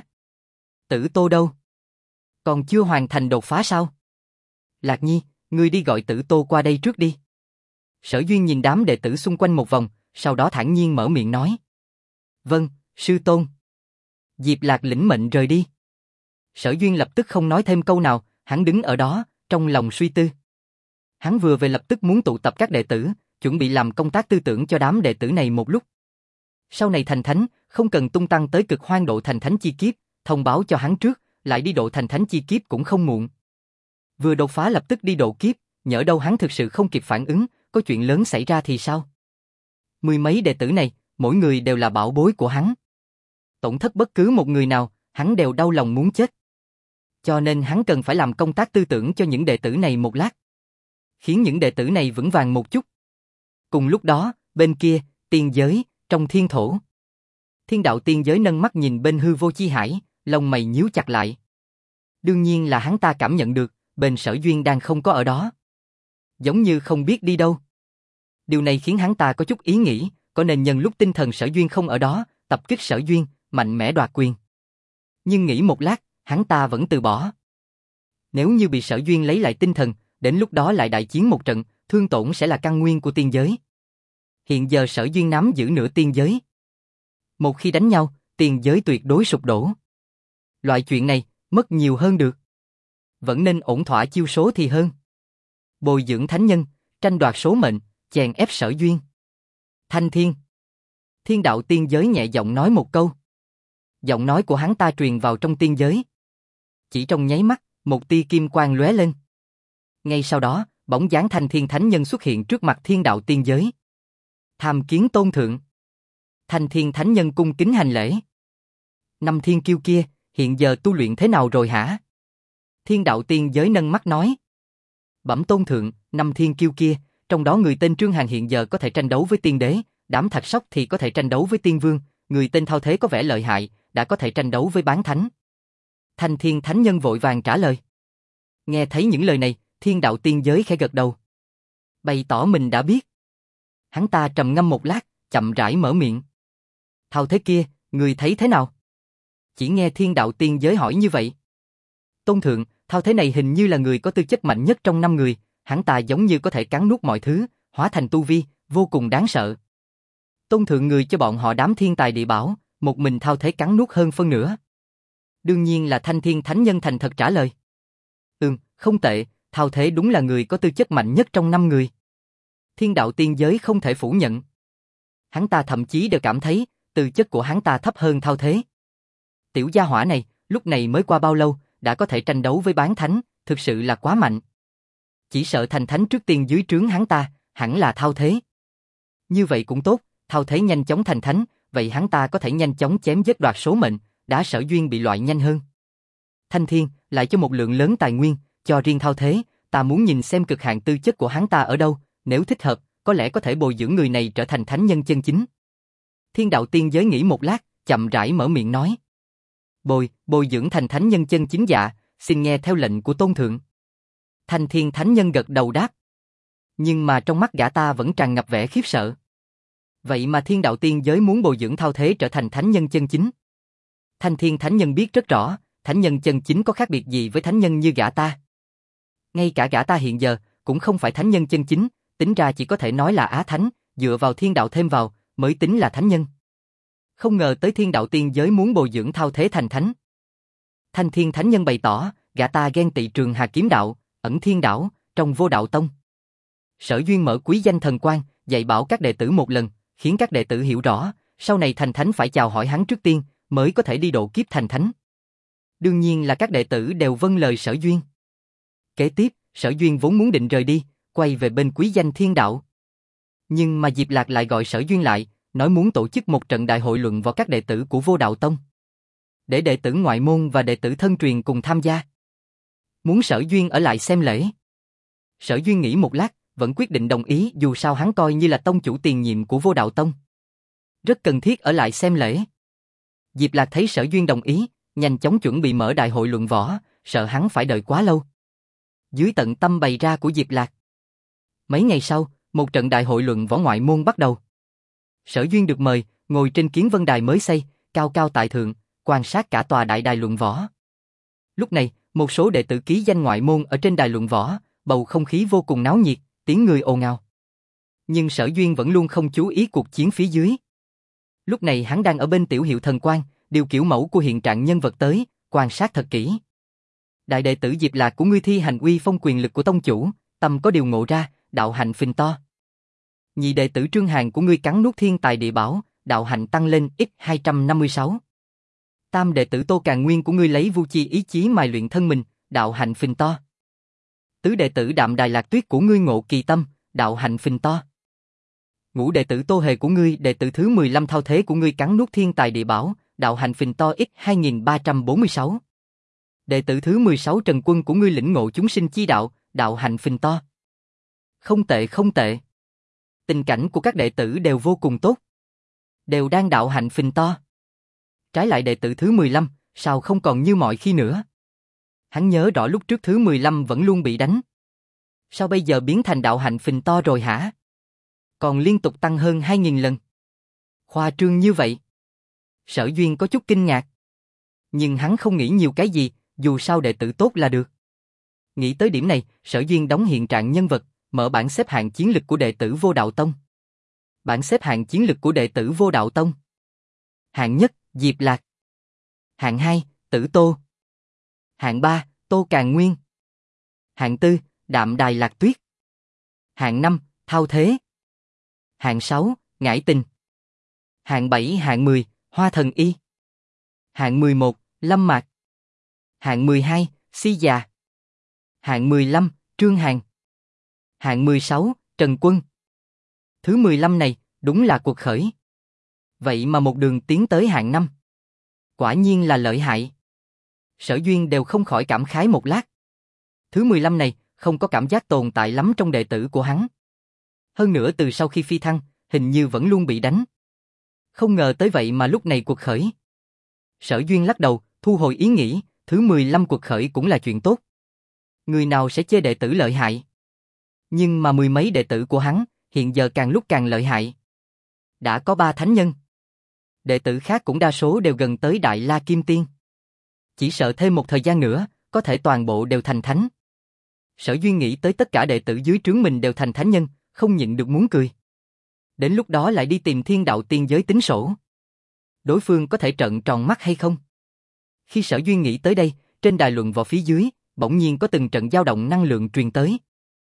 Tử Tô đâu? Còn chưa hoàn thành đột phá sao? Lạc Nhi, ngươi đi gọi Tử Tô qua đây trước đi. Sở Duyên nhìn đám đệ tử xung quanh một vòng, sau đó thản nhiên mở miệng nói. Vâng, sư tôn. Diệp Lạc lĩnh mệnh rời đi. Sở Duyên lập tức không nói thêm câu nào, hắn đứng ở đó, trong lòng suy tư. Hắn vừa về lập tức muốn tụ tập các đệ tử, chuẩn bị làm công tác tư tưởng cho đám đệ tử này một lúc. Sau này thành thánh, không cần tung tăng tới cực hoang độ thành thánh chi kiếp, thông báo cho hắn trước, lại đi độ thành thánh chi kiếp cũng không muộn. Vừa đột phá lập tức đi độ kiếp, nhỡ đâu hắn thực sự không kịp phản ứng, có chuyện lớn xảy ra thì sao? Mười mấy đệ tử này, mỗi người đều là bảo bối của hắn. Tổn thất bất cứ một người nào, hắn đều đau lòng muốn chết. Cho nên hắn cần phải làm công tác tư tưởng cho những đệ tử này một lát. Khiến những đệ tử này vững vàng một chút. Cùng lúc đó, bên kia, tiên giới, trong thiên thổ. Thiên đạo tiên giới nâng mắt nhìn bên hư vô chi hải, lông mày nhíu chặt lại. Đương nhiên là hắn ta cảm nhận được, bên Sở Duyên đang không có ở đó. Giống như không biết đi đâu. Điều này khiến hắn ta có chút ý nghĩ, có nên nhân lúc tinh thần Sở Duyên không ở đó, tập kích Sở Duyên, mạnh mẽ đoạt quyền. Nhưng nghĩ một lát, hắn ta vẫn từ bỏ. Nếu như bị Sở Duyên lấy lại tinh thần, đến lúc đó lại đại chiến một trận, thương tổn sẽ là căn nguyên của tiên giới. Hiện giờ Sở Duyên nắm giữ nửa tiên giới. Một khi đánh nhau, tiên giới tuyệt đối sụp đổ. Loại chuyện này, mất nhiều hơn được. Vẫn nên ổn thỏa chiêu số thì hơn. Bồi dưỡng thánh nhân, tranh đoạt số mệnh, chèn ép Sở Duyên. Thanh Thiên. Thiên đạo tiên giới nhẹ giọng nói một câu. Giọng nói của hắn ta truyền vào trong tiên giới. Chỉ trong nháy mắt, một tia kim quang lóe lên. Ngay sau đó, bóng dáng Thanh Thiên Thánh Nhân xuất hiện trước mặt thiên đạo tiên giới. Tham kiến tôn thượng. Thanh Thiên Thánh Nhân cung kính hành lễ. Năm thiên kiêu kia, hiện giờ tu luyện thế nào rồi hả? Thiên đạo tiên giới nâng mắt nói. Bẩm tôn thượng, năm thiên kiêu kia, trong đó người tên Trương Hàn hiện giờ có thể tranh đấu với tiên đế, đám Thạch Sóc thì có thể tranh đấu với tiên vương, người tên Thao Thế có vẻ lợi hại, đã có thể tranh đấu với bán thánh. Thanh Thiên Thánh Nhân vội vàng trả lời. Nghe thấy những lời này, thiên đạo tiên giới khẽ gật đầu. Bày tỏ mình đã biết. Hắn ta trầm ngâm một lát, chậm rãi mở miệng. Thao Thế kia, người thấy thế nào? Chỉ nghe thiên đạo tiên giới hỏi như vậy. Tôn thượng, Thao Thế này hình như là người có tư chất mạnh nhất trong 5 người, hắn ta giống như có thể cắn nuốt mọi thứ, hóa thành tu vi, vô cùng đáng sợ. Tôn thượng người cho bọn họ đám thiên tài địa bảo, một mình Thao Thế cắn nuốt hơn phân nửa. Đương nhiên là Thanh Thiên Thánh Nhân thành thật trả lời. Không tệ, Thao Thế đúng là người có tư chất mạnh nhất trong 5 người. Thiên đạo tiên giới không thể phủ nhận. Hắn ta thậm chí đều cảm thấy, tư chất của hắn ta thấp hơn Thao Thế. Tiểu gia hỏa này, lúc này mới qua bao lâu, đã có thể tranh đấu với bán thánh, thực sự là quá mạnh. Chỉ sợ thành thánh trước tiên dưới trướng hắn ta, hẳn là Thao Thế. Như vậy cũng tốt, Thao Thế nhanh chóng thành thánh, vậy hắn ta có thể nhanh chóng chém giết đoạt số mệnh, đã Sở Duyên bị loại nhanh hơn. Thanh Thiên lại cho một lượng lớn tài nguyên, cho riêng Thao Thế, ta muốn nhìn xem cực hạn tư chất của hắn ta ở đâu, nếu thích hợp, có lẽ có thể bồi dưỡng người này trở thành thánh nhân chân chính. Thiên đạo tiên giới nghĩ một lát, chậm rãi mở miệng nói. Bồi dưỡng thành thánh nhân chân chính dạ, xin nghe theo lệnh của tôn thượng. Thanh thiên thánh nhân gật đầu đáp. Nhưng mà trong mắt gã ta vẫn tràn ngập vẻ khiếp sợ. Vậy mà thiên đạo tiên giới muốn bồi dưỡng Thao Thế trở thành thánh nhân chân chính. Thanh thiên thánh nhân biết rất rõ, thánh nhân chân chính có khác biệt gì với thánh nhân như gã ta. Ngay cả gã ta hiện giờ, cũng không phải thánh nhân chân chính, tính ra chỉ có thể nói là á thánh, dựa vào thiên đạo thêm vào, mới tính là thánh nhân. Không ngờ tới thiên đạo tiên giới muốn bồi dưỡng Thao Thế thành thánh. Thanh thiên thánh nhân bày tỏ, gã ta ghen tị Trường Hà kiếm đạo, ẩn thiên đảo, trong Vô Đạo Tông. Sở Duyên mở quý danh thần quan, dạy bảo các đệ tử một lần, khiến các đệ tử hiểu rõ, sau này thành thánh phải chào hỏi hắn trước tiên, mới có thể đi độ kiếp thành thánh. Đương nhiên là các đệ tử đều vâng lời Sở Duyên. Kế tiếp, Sở Duyên vốn muốn định rời đi, quay về bên quý danh thiên đạo. Nhưng mà Diệp Lạc lại gọi Sở Duyên lại, nói muốn tổ chức một trận đại hội luận vào các đệ tử của Vô Đạo Tông. Để đệ tử ngoại môn và đệ tử thân truyền cùng tham gia. Muốn Sở Duyên ở lại xem lễ. Sở Duyên nghĩ một lát, vẫn quyết định đồng ý, dù sao hắn coi như là tông chủ tiền nhiệm của Vô Đạo Tông. Rất cần thiết ở lại xem lễ. Diệp Lạc thấy Sở Duyên đồng ý, nhanh chóng chuẩn bị mở đại hội luận võ, sợ hắn phải đợi quá lâu. Dưới tận tâm bày ra của Diệp Lạc. Mấy ngày sau, một trận đại hội luận võ ngoại môn bắt đầu. Sở Duyên được mời, ngồi trên kiến vân đài mới xây, cao cao tại thượng, quan sát cả tòa đại đài luận võ. Lúc này, một số đệ tử ký danh ngoại môn ở trên đài luận võ, bầu không khí vô cùng náo nhiệt, tiếng người ồn ào. Nhưng Sở Duyên vẫn luôn không chú ý cuộc chiến phía dưới. Lúc này hắn đang ở bên tiểu hiệu thần quan, điều kiểu mẫu của hiện trạng nhân vật tới, quan sát thật kỹ. Đại đệ tử Diệp Lạc của ngươi thi hành uy phong quyền lực của tông chủ, tâm có điều ngộ ra, đạo hạnh phình to. Nhị đệ tử Trương Hàn của ngươi cắn nuốt thiên tài địa bảo, đạo hạnh tăng lên x256. Tam đệ tử Tô Càn Nguyên của ngươi lấy vu chi ý chí mài luyện thân mình, đạo hạnh phình to. Tứ đệ tử Đạm Đài Lạc Tuyết của ngươi ngộ kỳ tâm, đạo hạnh phình to. Ngũ đệ tử Tô Hề của ngươi, đệ tử thứ 15 Thao Thế của ngươi cắn nuốt thiên tài địa bảo, đạo hạnh phình to x2346. Đệ tử thứ 16 Trần Quân của ngươi lĩnh ngộ chúng sinh chi đạo, đạo hạnh phình to. Không tệ không tệ. Tình cảnh của các đệ tử đều vô cùng tốt. Đều đang đạo hạnh phình to. Trái lại đệ tử thứ 15, sao không còn như mọi khi nữa? Hắn nhớ rõ lúc trước thứ 15 vẫn luôn bị đánh. Sao bây giờ biến thành đạo hạnh phình to rồi hả? Còn liên tục tăng hơn 2000 lần. Khoa trương như vậy. Sở Duyên có chút kinh ngạc. Nhưng hắn không nghĩ nhiều cái gì, dù sao đệ tử tốt là được. Nghĩ tới điểm này, Sở Duyên đóng hiện trạng nhân vật, mở bảng xếp hạng chiến lực của đệ tử Vô Đạo Tông. Bảng xếp hạng chiến lực của đệ tử Vô Đạo Tông. Hạng nhất, Diệp Lạc. Hạng 2, Tử Tô. Hạng 3, Tô Càn Nguyên. Hạng 4, Đạm Đài Lạc Tuyết. Hạng 5, Thao Thế. Hạng 6, Ngải Tình. Hạng 7, hạng 10, Hoa Thần Y. Hạng 11, Lâm Mạc. Hạng 12, Si Già. Hạng 15, Trương Hàn. Hạng 16, Trần Quân. Thứ 15 này, đúng là cuộc khởi. Vậy mà một đường tiến tới hạng 5. Quả nhiên là lợi hại. Sở Duyên đều không khỏi cảm khái một lát. Thứ 15 này, không có cảm giác tồn tại lắm trong đệ tử của hắn. Hơn nữa từ sau khi phi thăng, hình như vẫn luôn bị đánh. Không ngờ tới vậy mà lúc này cuộc khởi. Sở Duyên lắc đầu, thu hồi ý nghĩ, thứ 15 cuộc khởi cũng là chuyện tốt. Người nào sẽ chê đệ tử lợi hại. Nhưng mà mười mấy đệ tử của hắn, hiện giờ càng lúc càng lợi hại. Đã có 3 thánh nhân. Đệ tử khác cũng đa số đều gần tới Đại La Kim Tiên. Chỉ sợ thêm một thời gian nữa, có thể toàn bộ đều thành thánh. Sở Duyên nghĩ tới tất cả đệ tử dưới trướng mình đều thành thánh nhân, không nhịn được muốn cười. Đến lúc đó lại đi tìm thiên đạo tiên giới tính sổ. Đối phương có thể trợn tròn mắt hay không? Khi Sở Duyên nghĩ tới đây, trên đài luận võ phía dưới, bỗng nhiên có từng trận dao động năng lượng truyền tới.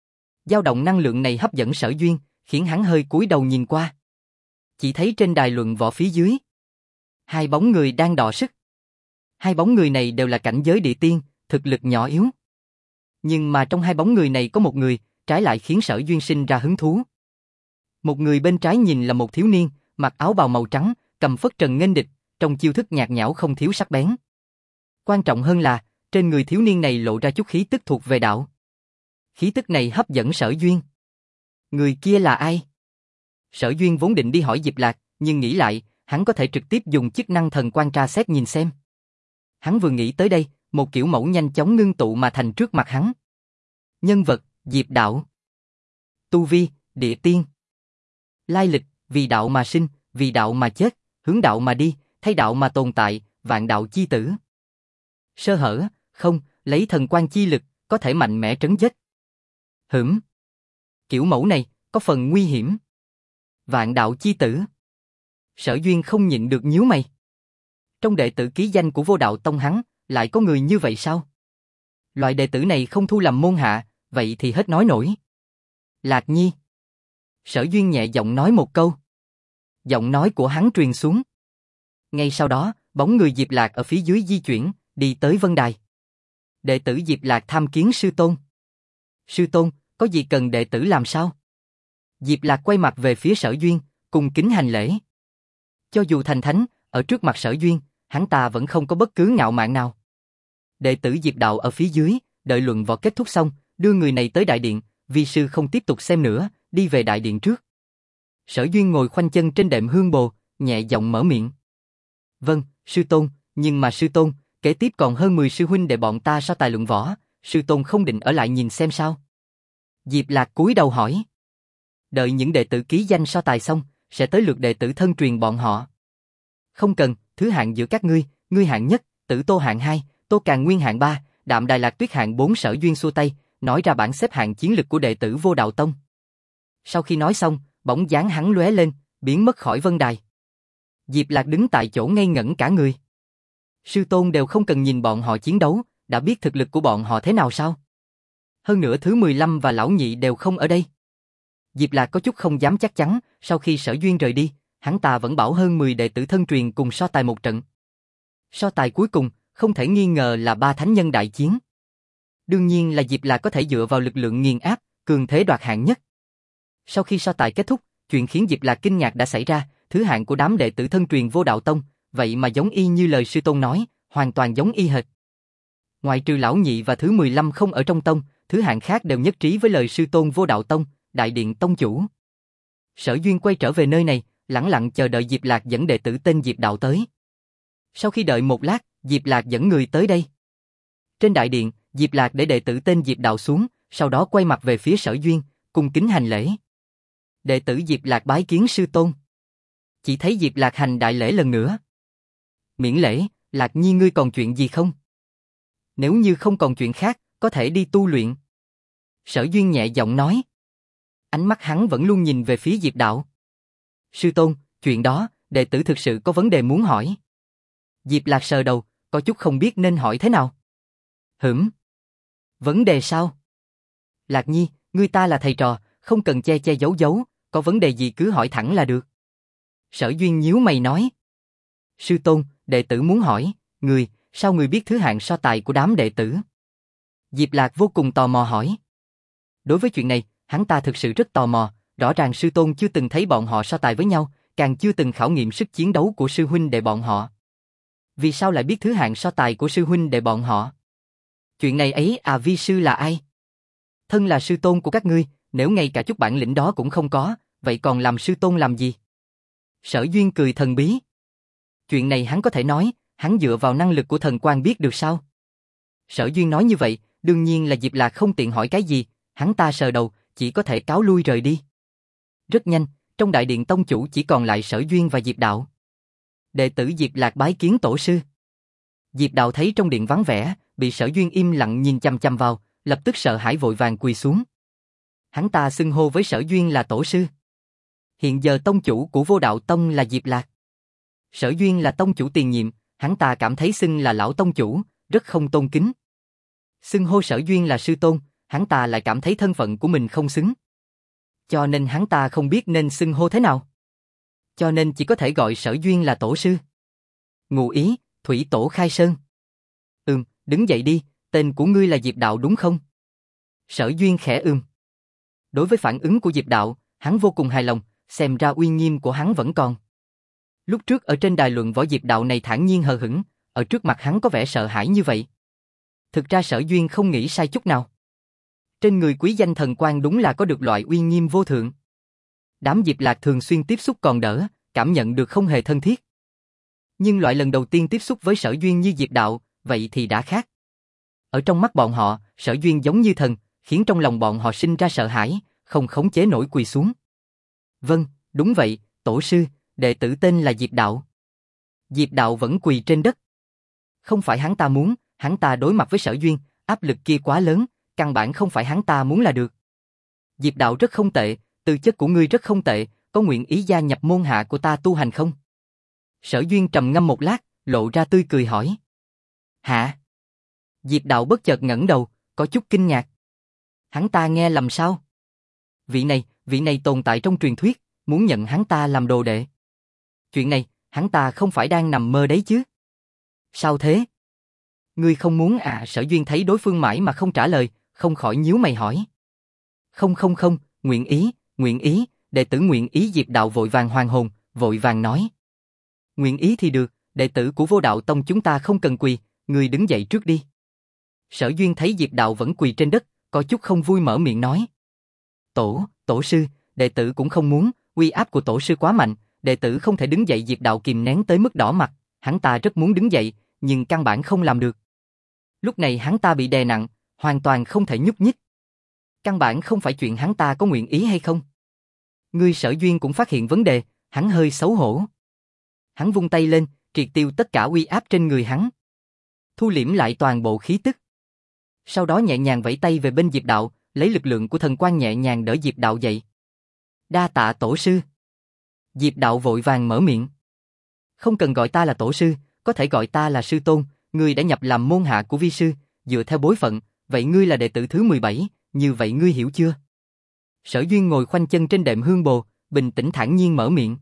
Dao động năng lượng này hấp dẫn Sở Duyên, khiến hắn hơi cúi đầu nhìn qua. Chỉ thấy trên đài luận võ phía dưới, 2 bóng người đang đọ sức. 2 bóng người này đều là cảnh giới địa tiên, thực lực nhỏ yếu. Nhưng mà trong 2 bóng người này có một người, trái lại khiến Sở Duyên sinh ra hứng thú. Một người bên trái nhìn là một thiếu niên, mặc áo bào màu trắng, cầm phất trần nghênh địch, trong chiêu thức nhạt nhẽo không thiếu sắc bén. Quan trọng hơn là, trên người thiếu niên này lộ ra chút khí tức thuộc về đạo. Khí tức này hấp dẫn Sở Duyên. Người kia là ai? Sở Duyên vốn định đi hỏi Diệp Lạc, nhưng nghĩ lại, hắn có thể trực tiếp dùng chức năng thần quan tra xét nhìn xem. Hắn vừa nghĩ tới đây, một kiểu mẫu nhanh chóng ngưng tụ mà thành trước mặt hắn. Nhân vật, Diệp Đạo. Tu vi, địa tiên. Lai lịch, vì đạo mà sinh, vì đạo mà chết, hướng đạo mà đi, thay đạo mà tồn tại, vạn đạo chi tử. Sơ hở, không, lấy thần quan chi lực, có thể mạnh mẽ trấn chết. Kiểu mẫu này, có phần nguy hiểm. Vạn đạo chi tử. Sở Duyên không nhịn được nhíu mày. Trong đệ tử ký danh của Vô Đạo Tông hắn, lại có người như vậy sao? Loại đệ tử này không thu làm môn hạ, vậy thì hết nói nổi. Lạc Nhi. Sở Duyên nhẹ giọng nói một câu. Giọng nói của hắn truyền xuống. Ngay sau đó, bóng người Diệp Lạc ở phía dưới di chuyển, đi tới vân đài. Đệ tử Diệp Lạc tham kiến sư tôn. Sư tôn, có gì cần đệ tử làm sao? Diệp Lạc quay mặt về phía Sở Duyên, cung kính hành lễ. Cho dù thành thánh, ở trước mặt Sở Duyên, hắn ta vẫn không có bất cứ ngạo mạn nào. Đệ tử Diệp Đạo ở phía dưới, đợi luận võ kết thúc xong, đưa người này tới đại điện, vi sư không tiếp tục xem nữa, đi về đại điện trước. Sở Duyên ngồi khoanh chân trên đệm hương bồ, nhẹ giọng mở miệng. Vâng, sư tôn, nhưng mà sư tôn, kế tiếp còn hơn 10 sư huynh đệ bọn ta so tài luận võ, sư tôn không định ở lại nhìn xem sao? Diệp Lạc cúi đầu hỏi. Đợi những đệ tử ký danh so tài xong, sẽ tới lượt đệ tử thân truyền bọn họ. Không cần, thứ hạng giữa các ngươi, ngươi hạng nhất, Tử Tô hạng 2, Tô Càn Nguyên hạng 3, Đạm Đài Lạc Tuyết hạng 4. Sở Duyên xua tay, nói ra bảng xếp hạng chiến lực của đệ tử Vô Đạo Tông. Sau khi nói xong, bóng dáng hắn lóe lên, biến mất khỏi vân đài. Diệp Lạc đứng tại chỗ ngây ngẩn cả người. Sư tôn đều không cần nhìn bọn họ chiến đấu, đã biết thực lực của bọn họ thế nào sao? Hơn nữa thứ 15 và lão nhị đều không ở đây. Diệp Lạc có chút không dám chắc chắn, sau khi Sở Duyên rời đi, hắn ta vẫn bảo hơn 10 đệ tử thân truyền cùng so tài một trận. So tài cuối cùng, không thể nghi ngờ là 3 thánh nhân đại chiến. Đương nhiên là Diệp Lạc có thể dựa vào lực lượng nghiền áp, cường thế đoạt hạng nhất. Sau khi so tài kết thúc, chuyện khiến Diệp Lạc kinh ngạc đã xảy ra, thứ hạng của đám đệ tử thân truyền Vô Đạo Tông, vậy mà giống y như lời sư tôn nói, hoàn toàn giống y hệt. Ngoại trừ lão nhị và thứ 15 không ở trong tông, thứ hạng khác đều nhất trí với lời sư tôn Vô Đạo Tông, đại điện tông chủ. Sở Duyên quay trở về nơi này, lẳng lặng chờ đợi Diệp Lạc dẫn đệ tử tên Diệp Đạo tới. Sau khi đợi một lát, Diệp Lạc dẫn người tới đây. Trên đại điện, Diệp Lạc để đệ tử tên Diệp Đạo xuống, sau đó quay mặt về phía Sở Duyên, cung kính hành lễ. Đệ tử Diệp Lạc bái kiến sư tôn. Chỉ thấy Diệp Lạc hành đại lễ lần nữa. Miễn lễ, Lạc Nhi ngươi còn chuyện gì không? Nếu như không còn chuyện khác, có thể đi tu luyện. Sở Duyên nhẹ giọng nói. Ánh mắt hắn vẫn luôn nhìn về phía Diệp Đạo. Sư tôn, chuyện đó, đệ tử thực sự có vấn đề muốn hỏi. Diệp Lạc sờ đầu, có chút không biết nên hỏi thế nào. Vấn đề sao? Lạc Nhi, ngươi ta là thầy trò, không cần che che giấu giấu, có vấn đề gì cứ hỏi thẳng là được. Sở Duyên nhíu mày nói. Sư tôn, đệ tử muốn hỏi, sao người biết thứ hạng so tài của đám đệ tử? Diệp Lạc vô cùng tò mò hỏi. Đối với chuyện này, hắn ta thực sự rất tò mò, rõ ràng sư tôn chưa từng thấy bọn họ so tài với nhau, càng chưa từng khảo nghiệm sức chiến đấu của sư huynh đệ bọn họ. Vì sao lại biết thứ hạng so tài của sư huynh đệ bọn họ? Chuyện này ấy à, vi sư là ai? Thân là sư tôn của các ngươi, nếu ngay cả chút bản lĩnh đó cũng không có, vậy còn làm sư tôn làm gì? Sở Duyên cười thần bí. Chuyện này hắn có thể nói, hắn dựa vào năng lực của thần quan biết được sao? Sở Duyên nói như vậy, đương nhiên là Diệp Lạc không tiện hỏi cái gì, hắn ta sờ đầu, chỉ có thể cáo lui rời đi. Rất nhanh, trong đại điện tông chủ chỉ còn lại Sở Duyên và Diệp Đạo. Đệ tử Diệp Lạc bái kiến tổ sư. Diệp Đạo thấy trong điện vắng vẻ, bị Sở Duyên im lặng nhìn chăm chăm vào, lập tức sợ hãi vội vàng quỳ xuống. Hắn ta xưng hô với Sở Duyên là tổ sư. Hiện giờ tông chủ của Vô Đạo Tông là Diệp Lạc. Sở Duyên là tông chủ tiền nhiệm, hắn ta cảm thấy xưng là lão tông chủ, rất không tôn kính. Xưng hô Sở Duyên là sư tôn, hắn ta lại cảm thấy thân phận của mình không xứng. Cho nên hắn ta không biết nên xưng hô thế nào. Cho nên chỉ có thể gọi Sở Duyên là tổ sư. Ngụ ý, Thủy Tổ khai sơn. Đứng dậy đi, tên của ngươi là Diệp Đạo đúng không? Sở Duyên khẽ Đối với phản ứng của Diệp Đạo, hắn vô cùng hài lòng, xem ra uy nghiêm của hắn vẫn còn. Lúc trước ở trên đài luận võ Diệp Đạo này thản nhiên hờ hững, ở trước mặt hắn có vẻ sợ hãi như vậy. Thực ra Sở Duyên không nghĩ sai chút nào. Trên người quý danh thần quan đúng là có được loại uy nghiêm vô thượng. Đám Diệp Lạc thường xuyên tiếp xúc còn đỡ, cảm nhận được không hề thân thiết. Nhưng loại lần đầu tiên tiếp xúc với Sở Duyên như Diệp Đạo, vậy thì đã khác. Ở trong mắt bọn họ, Sở Duyên giống như thần, khiến trong lòng bọn họ sinh ra sợ hãi, không khống chế nổi quỳ xuống. Vâng, đúng vậy, tổ sư, đệ tử tên là Diệp Đạo. Diệp Đạo vẫn quỳ trên đất. Không phải hắn ta muốn, hắn ta đối mặt với Sở Duyên, áp lực kia quá lớn, căn bản không phải hắn ta muốn là được. Diệp Đạo rất không tệ, tư chất của ngươi rất không tệ, có nguyện ý gia nhập môn hạ của ta tu hành không? Sở Duyên trầm ngâm một lát, lộ ra tươi cười hỏi. Hả? Diệp Đạo bất chợt ngẩng đầu, có chút kinh ngạc. Hắn ta nghe lầm sao? Vị này tồn tại trong truyền thuyết, muốn nhận hắn ta làm đồ đệ. Chuyện này, hắn ta không phải đang nằm mơ đấy chứ? Sao thế? Ngươi không muốn à? Sở Duyên thấy đối phương mãi mà không trả lời, không khỏi nhíu mày hỏi. Không, nguyện ý, đệ tử nguyện ý. Diệp Đạo vội vàng hoàn hồn, vội vàng nói. Nguyện ý thì được, đệ tử của Vô Đạo Tông chúng ta không cần quỳ, ngươi đứng dậy trước đi. Sở Duyên thấy Diệp Đạo vẫn quỳ trên đất, có chút không vui mở miệng nói. Tổ sư, đệ tử cũng không muốn, uy áp của tổ sư quá mạnh, đệ tử không thể đứng dậy. Diệp Đạo kìm nén tới mức đỏ mặt, hắn ta rất muốn đứng dậy, nhưng căn bản không làm được. Lúc này hắn ta bị đè nặng, hoàn toàn không thể nhúc nhích. Căn bản không phải chuyện hắn ta có nguyện ý hay không. Ngươi Sở Duyên cũng phát hiện vấn đề, hắn hơi xấu hổ. Hắn vung tay lên, triệt tiêu tất cả uy áp trên người hắn. Thu liễm lại toàn bộ khí tức. Sau đó nhẹ nhàng vẫy tay về bên Diệp Đạo, lấy lực lượng của thần quan nhẹ nhàng đỡ Diệp Đạo dậy. Đa tạ tổ sư. Diệp Đạo vội vàng mở miệng. Không cần gọi ta là tổ sư, có thể gọi ta là sư tôn, ngươi đã nhập làm môn hạ của vi sư, dựa theo bối phận, vậy ngươi là đệ tử thứ 17, như vậy ngươi hiểu chưa? Sở Duyên ngồi khoanh chân trên đệm hương bồ, bình tĩnh thản nhiên mở miệng.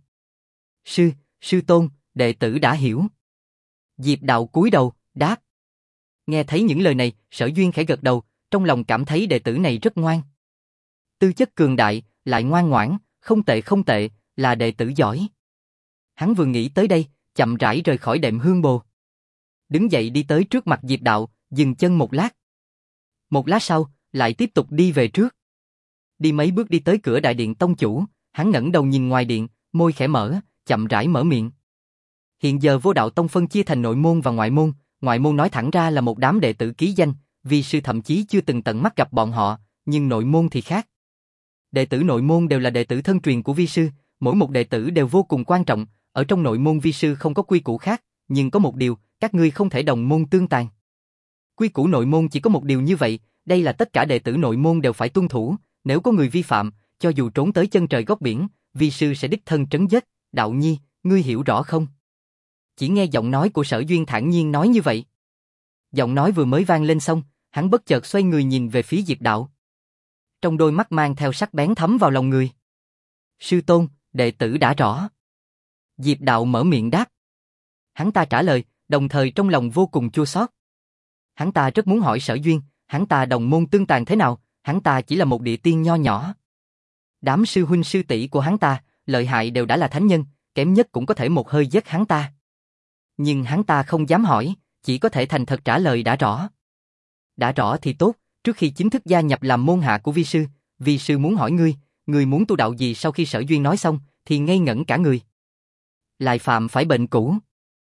Sư tôn, đệ tử đã hiểu. Diệp Đạo cúi đầu, đáp. Nghe thấy những lời này, Sở Duyên khẽ gật đầu, trong lòng cảm thấy đệ tử này rất ngoan. Tư chất cường đại, lại ngoan ngoãn, không tệ, là đệ tử giỏi. Hắn vừa nghĩ tới đây, chậm rãi rời khỏi đệm hương bồ. Đứng dậy đi tới trước mặt Diệp Đạo, dừng chân một lát. Một lát sau, lại tiếp tục đi về trước. Đi mấy bước đi tới cửa đại điện tông chủ, hắn ngẩng đầu nhìn ngoài điện, môi khẽ mở, chậm rãi mở miệng. Hiện giờ Vô Đạo Tông phân chia thành nội môn và ngoại môn nói thẳng ra là một đám đệ tử ký danh, vi sư thậm chí chưa từng tận mắt gặp bọn họ, nhưng nội môn thì khác. Đệ tử nội môn đều là đệ tử thân truyền của vi sư, mỗi một đệ tử đều vô cùng quan trọng, ở trong nội môn vi sư không có quy củ khác, nhưng có một điều, các ngươi không thể đồng môn tương tàn. Quy củ nội môn chỉ có một điều như vậy, đây là tất cả đệ tử nội môn đều phải tuân thủ, nếu có người vi phạm, cho dù trốn tới chân trời góc biển, vi sư sẽ đích thân trấn giết. Đạo nhi, ngươi hiểu rõ không? Chỉ nghe giọng nói của Sở Duyên thản nhiên nói như vậy. Giọng nói vừa mới vang lên xong, hắn bất chợt xoay người nhìn về phía Diệp Đạo. Trong đôi mắt mang theo sắc bén thấm vào lòng người. Sư tôn, đệ tử đã rõ. Diệp Đạo mở miệng đáp. Hắn ta trả lời, đồng thời trong lòng vô cùng chua xót. Hắn ta rất muốn hỏi Sở Duyên, hắn ta đồng môn tương tàn thế nào, hắn ta chỉ là một địa tiên nho nhỏ. Đám sư huynh sư tỷ của hắn ta, lợi hại đều đã là thánh nhân, kém nhất cũng có thể một hơi giết hắn ta. Nhưng hắn ta không dám hỏi, chỉ có thể thành thật trả lời đã rõ. Đã rõ thì tốt, trước khi chính thức gia nhập làm môn hạ của vi sư muốn hỏi ngươi muốn tu đạo gì? Sau khi Sở Duyên nói xong, thì ngây ngẩn cả người. Lại phạm phải bệnh cũ.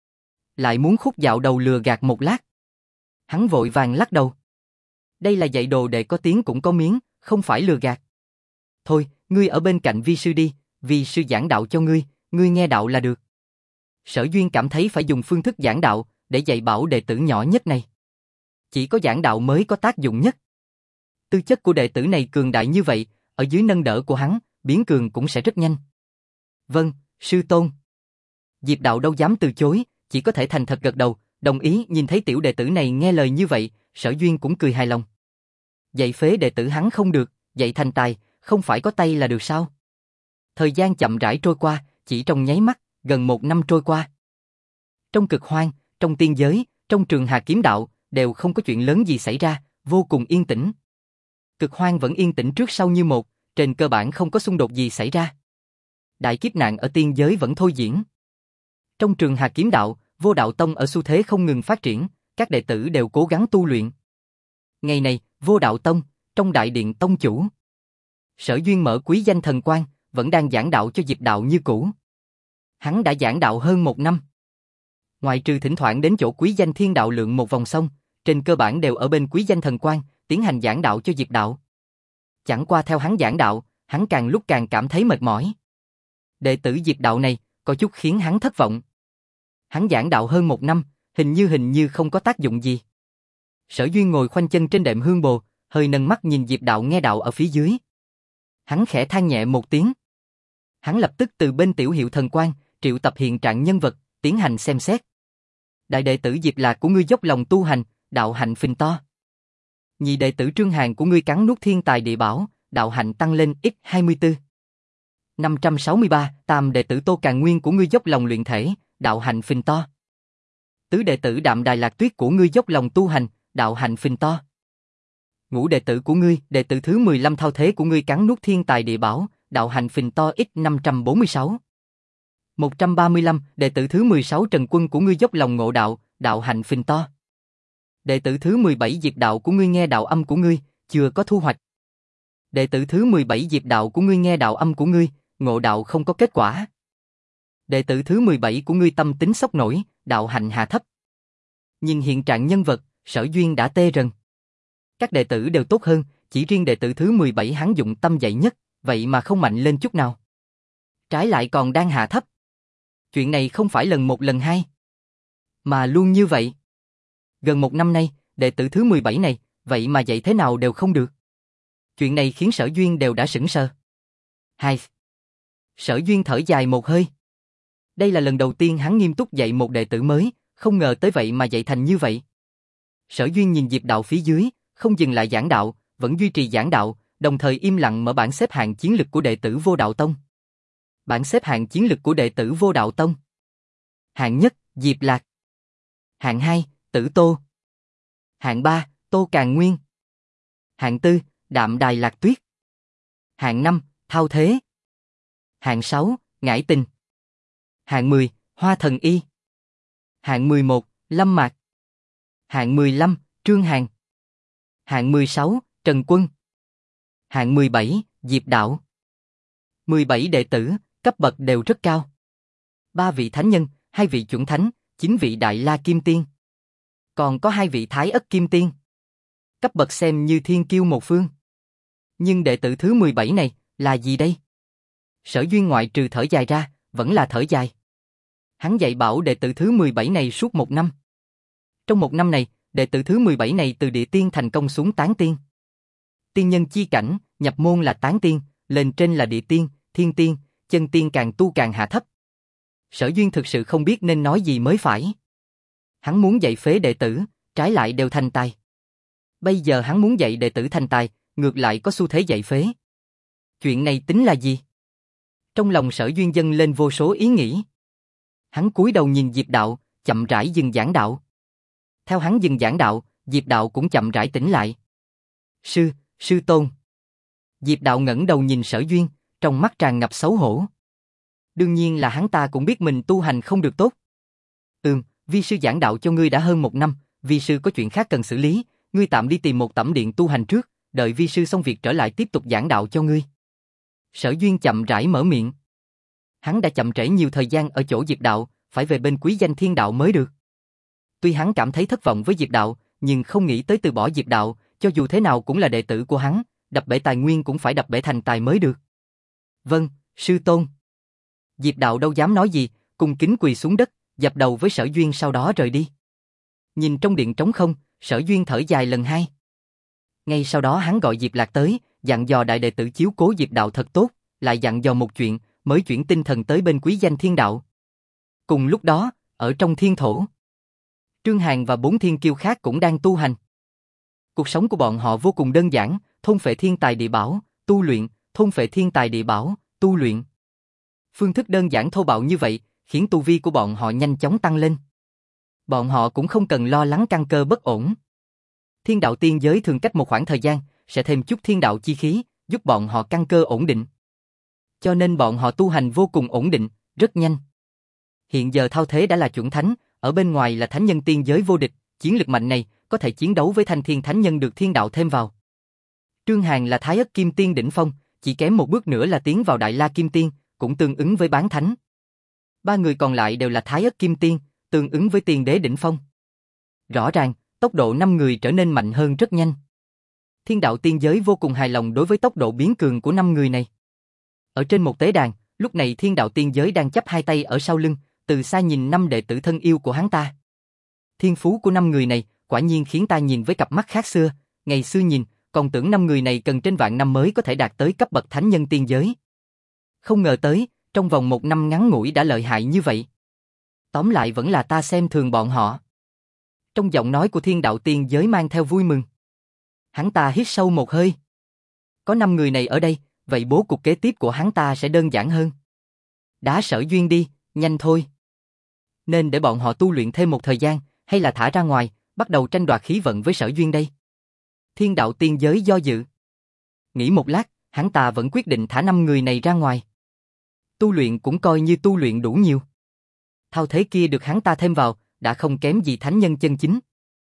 Lại muốn khúc dạo đầu lừa gạt một lát. Hắn vội vàng lắc đầu. Đây là dạy đồ đệ có tiếng cũng có miếng, không phải lừa gạt. Thôi, ngươi ở bên cạnh vi sư đi, vi sư giảng đạo cho ngươi nghe đạo là được. Sở Duyên cảm thấy phải dùng phương thức giảng đạo để dạy bảo đệ tử nhỏ nhất này. Chỉ có giảng đạo mới có tác dụng nhất. Tư chất của đệ tử này cường đại như vậy, ở dưới nâng đỡ của hắn, biến cường cũng sẽ rất nhanh. Vâng, sư tôn. Diệp Đạo đâu dám từ chối, chỉ có thể thành thật gật đầu, đồng ý. Nhìn thấy tiểu đệ tử này nghe lời như vậy, Sở Duyên cũng cười hài lòng. Dạy phế đệ tử hắn không được, dạy thành tài, không phải có tay là được sao? Thời gian chậm rãi trôi qua, chỉ trong nháy mắt, gần 1 năm trôi qua. Trong Cực Hoang, trong tiên giới, trong Trường Hà Kiếm Đạo, đều không có chuyện lớn gì xảy ra, vô cùng yên tĩnh. Cực Hoang vẫn yên tĩnh trước sau như một, trên cơ bản không có xung đột gì xảy ra. Đại kiếp nạn ở tiên giới vẫn thôi diễn. Trong Trường Hà Kiếm Đạo, Vô Đạo Tông ở xu thế không ngừng phát triển, các đệ tử đều cố gắng tu luyện. Ngày này, Vô Đạo Tông, trong đại điện tông chủ. Sở Duyên mở quý danh thần quan, vẫn đang giảng đạo cho Diệp Đạo như cũ. Hắn đã giảng đạo hơn 1 năm. Ngoại trừ thỉnh thoảng đến chỗ quý danh thiên đạo lượng một vòng xong, trên cơ bản đều ở bên quý danh thần quan, tiến hành giảng đạo cho Diệp Đạo. Chẳng qua theo hắn giảng đạo, hắn càng lúc càng cảm thấy mệt mỏi. Đệ tử Diệp Đạo này, có chút khiến hắn thất vọng. Hắn giảng đạo hơn 1 năm, hình như không có tác dụng gì. Sở Duyên ngồi khoanh chân trên đệm hương bồ, hơi nâng mắt nhìn Diệp Đạo nghe đạo ở phía dưới. Hắn khẽ than nhẹ một tiếng. Hắn lập tức từ bên tiểu hiệu thần quan, triệu tập hiện trạng nhân vật, tiến hành xem xét. Đại đệ tử Diệp Lạc của ngươi dốc lòng tu hành, đạo hạnh phình to. Nhị đệ tử Trương Hàn của ngươi cắn nuốt thiên tài địa bảo, đạo hạnh tăng lên x24. 563, tam đệ tử Tô Càn Nguyên của ngươi dốc lòng luyện thể, đạo hạnh phình to. Tứ đệ tử Đạm Đài Lạc Tuyết của ngươi dốc lòng tu hành, đạo hạnh phình to. Ngũ đệ tử của ngươi, đệ tử thứ 15 Thao Thế của ngươi cắn nuốt thiên tài địa bảo, đạo hạnh phình to x546. 135, đệ tử thứ 16 Trần Quân của ngươi dốc lòng ngộ đạo, đạo hạnh phình to. Đệ tử thứ 17 Diệp Đạo của ngươi nghe đạo âm của ngươi, chưa có thu hoạch. Đệ tử thứ 17 Diệp Đạo của ngươi nghe đạo âm của ngươi, ngộ đạo không có kết quả. Đệ tử thứ 17 của ngươi tâm tính sốc nổi, đạo hạnh hạ thấp. Nhìn hiện trạng nhân vật, Sở Duyên đã tê rần. Các đệ tử đều tốt hơn, chỉ riêng đệ tử thứ 17 hắn dụng tâm dạy nhất, vậy mà không mạnh lên chút nào. Trái lại còn đang hạ thấp. Chuyện này không phải lần một lần hai, mà luôn như vậy. Gần 1 năm nay, đệ tử thứ 17 này, vậy mà dạy thế nào đều không được. Chuyện này khiến Sở Duyên đều đã sững sờ. Hai. Sở Duyên thở dài một hơi. Đây là lần đầu tiên hắn nghiêm túc dạy một đệ tử mới, không ngờ tới vậy mà dạy thành như vậy. Sở Duyên nhìn Diệp Đạo phía dưới, không dừng lại giảng đạo, vẫn duy trì giảng đạo, đồng thời im lặng mở bảng xếp hạng chiến lực của đệ tử Vô Đạo Tông. Bảng xếp hạng chiến lực của đệ tử Vô Đạo Tông. Hạng nhất, Diệp Lạc. Hạng 2, Tử Tô. Hạng 3, Tô Càn Nguyên. Hạng 4, Đạm Đài Lạc Tuyết. Hạng 5, Thao Thế. Hạng 6, Ngải Tình. Hạng 10, Hoa Thần Y. Hạng 11, Lâm Mạc. Hạng 15, Trương Hàn. Hạng 16, Trần Quân. Hạng 17, Diệp Đạo. 17 đệ tử, cấp bậc đều rất cao. 3 vị thánh nhân, 2 vị chuẩn thánh, 9 vị Đại La Kim Tiên. Còn có 2 vị Thái Ất Kim Tiên. Cấp bậc xem như thiên kiêu một phương. Nhưng đệ tử thứ 17 này, là gì đây? Sở Duyên ngoại trừ thở dài ra, vẫn là thở dài. Hắn dạy bảo đệ tử thứ 17 này suốt 1 năm. Trong 1 năm này, đệ tử thứ 17 này từ địa tiên thành công xuống tán tiên. Tiên nhân chi cảnh, nhập môn là tán tiên, lên trên là địa tiên, thiên tiên, chân tiên càng tu càng hạ thấp. Sở Duyên thực sự không biết nên nói gì mới phải. Hắn muốn dạy phế đệ tử, trái lại đều thành tài. Bây giờ hắn muốn dạy đệ tử thành tài, ngược lại có xu thế dạy phế. Chuyện này tính là gì? Trong lòng Sở Duyên dâng lên vô số ý nghĩ. Hắn cúi đầu nhìn Diệp Đạo, chậm rãi dừng giảng đạo. Theo hắn dừng giảng đạo, Diệp Đạo cũng chậm rãi tỉnh lại. Sư tôn. Diệp Đạo ngẩng đầu nhìn Sở Duyên, trong mắt tràn ngập xấu hổ. Đương nhiên là hắn ta cũng biết mình tu hành không được tốt. Vi sư giảng đạo cho ngươi đã hơn 1 năm, vi sư có chuyện khác cần xử lý, ngươi tạm đi tìm một tẩm điện tu hành trước, đợi vi sư xong việc trở lại tiếp tục giảng đạo cho ngươi. Sở Duyên chậm rãi mở miệng. Hắn đã chậm trễ nhiều thời gian ở chỗ Diệp Đạo, phải về bên quý danh thiên đạo mới được. Tuy hắn cảm thấy thất vọng với Diệp Đạo, nhưng không nghĩ tới từ bỏ Diệp Đạo, cho dù thế nào cũng là đệ tử của hắn, đập bể tài nguyên cũng phải đập bể thành tài mới được. Vâng, sư tôn. Diệp Đạo đâu dám nói gì, cung kính quỳ xuống đất, dập đầu với Sở Duyên sau đó rời đi. Nhìn trong điện trống không, Sở Duyên thở dài lần hai. Ngay sau đó hắn gọi Diệp Lạc tới, dặn dò đại đệ tử chiếu cố Diệp Đạo thật tốt, lại dặn dò một chuyện, mới chuyển tinh thần tới bên quý danh thiên đạo. Cùng lúc đó, ở trong thiên thổ, Trương Hàn và 4 thiên kiêu khác cũng đang tu hành. Cuộc sống của bọn họ vô cùng đơn giản, thôn phệ thiên tài địa bảo, tu luyện, thôn phệ thiên tài địa bảo, tu luyện. Phương thức đơn giản thô bạo như vậy, khiến tu vi của bọn họ nhanh chóng tăng lên. Bọn họ cũng không cần lo lắng căn cơ bất ổn. Thiên đạo tiên giới thường cách một khoảng thời gian, sẽ thêm chút thiên đạo chi khí, giúp bọn họ căn cơ ổn định. Cho nên bọn họ tu hành vô cùng ổn định, rất nhanh. Hiện giờ Thao Thế đã là chuẩn thánh, ở bên ngoài là thánh nhân tiên giới vô địch, chiến lực mạnh này, có thể chiến đấu với Thanh Thiên Thánh Nhân được thiên đạo thêm vào. Trương Hàn là Thái Ất Kim Tiên đỉnh phong, chỉ kém một bước nữa là tiến vào Đại La Kim Tiên, cũng tương ứng với Bán Thánh. Ba người còn lại đều là Thái Ất Kim Tiên, tương ứng với Tiên Đế đỉnh phong. Rõ ràng, tốc độ 5 người trở nên mạnh hơn rất nhanh. Thiên đạo tiên giới vô cùng hài lòng đối với tốc độ biến cường của 5 người này. Ở trên một tế đàn, lúc này thiên đạo tiên giới đang chắp hai tay ở sau lưng, từ xa nhìn 5 đệ tử thân yêu của hắn ta. Thiên phú của 5 người này quả nhiên khiến ta nhìn với cặp mắt khác xưa, ngày xưa nhìn, còn tưởng 5 người này cần trên vạn năm mới có thể đạt tới cấp bậc thánh nhân tiên giới. Không ngờ tới, trong vòng 1 năm ngắn ngủi đã lợi hại như vậy. Tóm lại vẫn là ta xem thường bọn họ. Trong giọng nói của thiên đạo tiên giới mang theo vui mừng. Hắn ta hít sâu một hơi. Có 5 người này ở đây, vậy bố cục kế tiếp của hắn ta sẽ đơn giản hơn. Đá Sở Duyên đi, nhanh thôi. Nên để bọn họ tu luyện thêm một thời gian, hay là thả ra ngoài, bắt đầu tranh đoạt khí vận với Sở Duyên đây? Thiên đạo tiên giới do dự. Nghĩ một lát, hắn ta vẫn quyết định thả 5 người này ra ngoài. Tu luyện cũng coi như tu luyện đủ nhiều. Thao thế kia được hắn ta thêm vào, đã không kém gì thánh nhân chân chính.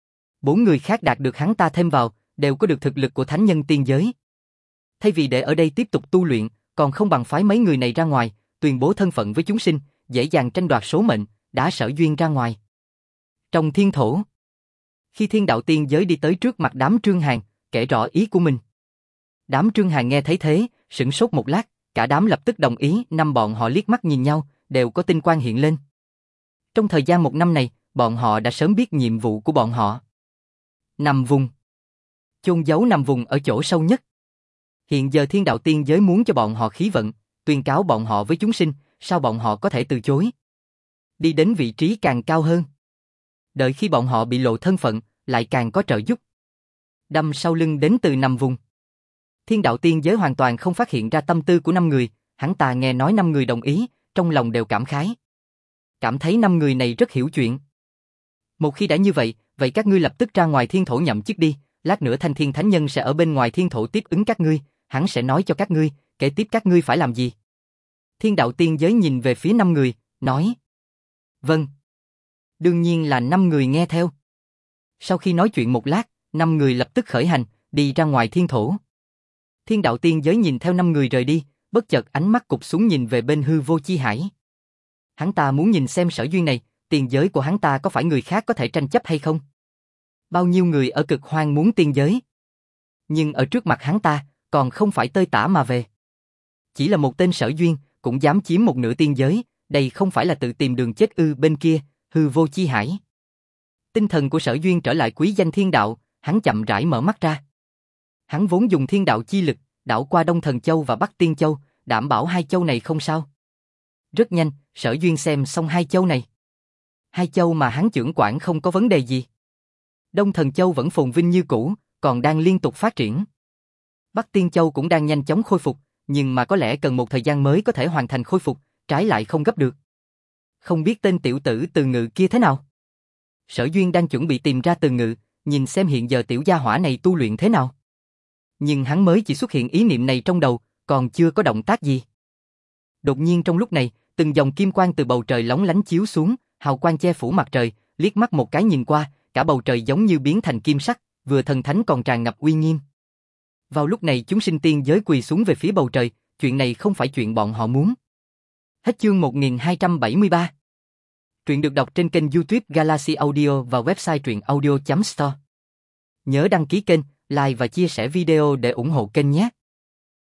4 người khác đạt được hắn ta thêm vào, đều có được thực lực của thánh nhân tiên giới. Thay vì để ở đây tiếp tục tu luyện, còn không bằng phái mấy người này ra ngoài, tuyên bố thân phận với chúng sinh, dễ dàng tranh đoạt số mệnh, đã Sở Duyên ra ngoài. Trong thiên thổ, khi thiên đạo tiên giới đi tới trước mặt đám Trương Hàn, kể rõ ý của mình. Đám Trương Hàn nghe thấy thế, sửng sốt một lát, cả đám lập tức đồng ý, 5 bọn họ liếc mắt nhìn nhau, đều có tinh quang hiện lên. Trong thời gian 1 năm này, bọn họ đã sớm biết nhiệm vụ của bọn họ. Nằm vùng. Chôn giấu nằm vùng ở chỗ sâu nhất. Hiện giờ thiên đạo tiên giới muốn cho bọn họ khí vận, tuyên cáo bọn họ với chúng sinh, sao bọn họ có thể từ chối? Đi đến vị trí càng cao hơn. Đợi khi bọn họ bị lộ thân phận, lại càng có trợ giúp. Đâm sau lưng đến từ nằm vùng. Thiên đạo tiên giới hoàn toàn không phát hiện ra tâm tư của 5 người, hắn ta nghe nói 5 người đồng ý, trong lòng đều cảm khái. Cảm thấy 5 người này rất hiểu chuyện. Một khi đã như vậy, vậy các ngươi lập tức ra ngoài thiên thổ nhậm chức đi, lát nữa Thanh Thiên Thánh Nhân sẽ ở bên ngoài thiên thổ tiếp ứng các ngươi, hắn sẽ nói cho các ngươi, kể tiếp các ngươi phải làm gì. Thiên đạo tiên giới nhìn về phía 5 người, nói. Vâng. Đương nhiên là 5 người nghe theo. Sau khi nói chuyện một lát, 5 người lập tức khởi hành, đi ra ngoài thiên thổ. Thiên đạo tiên giới nhìn theo 5 người rời đi, bất chợt ánh mắt cụp xuống nhìn về bên hư vô chi hải. Hắn ta muốn nhìn xem Sở Duyên này, tiên giới của hắn ta có phải người khác có thể tranh chấp hay không? Bao nhiêu người ở cực hoang muốn tiên giới. Nhưng ở trước mặt hắn ta, còn không phải tơi tả mà về. Chỉ là một tên Sở Duyên, cũng dám chiếm một nửa tiên giới, đây không phải là tự tìm đường chết ư? Bên kia, hư vô chi hải. Tinh thần của Sở Duyên trở lại quý danh thiên đạo, hắn chậm rãi mở mắt ra. Hắn vốn dùng thiên đạo chi lực, đảo qua Đông Thần Châu và Bắc Tiên Châu, đảm bảo 2 châu này không sao. Rất nhanh, Sở Duyên xem xong 2 châu này. 2 châu mà hắn chưởng quản không có vấn đề gì. Đông Thần Châu vẫn phồn vinh như cũ, còn đang liên tục phát triển. Bắc Tiên Châu cũng đang nhanh chóng khôi phục, nhưng mà có lẽ cần một thời gian mới có thể hoàn thành khôi phục, trái lại không gấp được. Không biết tên tiểu tử Từ Ngự kia thế nào? Sở Duyên đang chuẩn bị tìm ra Từ Ngự, nhìn xem hiện giờ tiểu gia hỏa này tu luyện thế nào. Nhưng hắn mới chỉ xuất hiện ý niệm này trong đầu, còn chưa có động tác gì. Đột nhiên trong lúc này, từng dòng kim quang từ bầu trời lóng lánh chiếu xuống, hào quang che phủ mặt trời, liếc mắt một cái nhìn qua, cả bầu trời giống như biến thành kim sắc, vừa thần thánh còn tràn ngập uy nghiêm. Vào lúc này chúng sinh tiên giới quỳ xuống về phía bầu trời, chuyện này không phải chuyện bọn họ muốn. Hết chương 1273. Truyện được đọc trên kênh YouTube Galaxy Audio và website truyệnaudio.store. Nhớ đăng ký kênh, like và chia sẻ video để ủng hộ kênh nhé.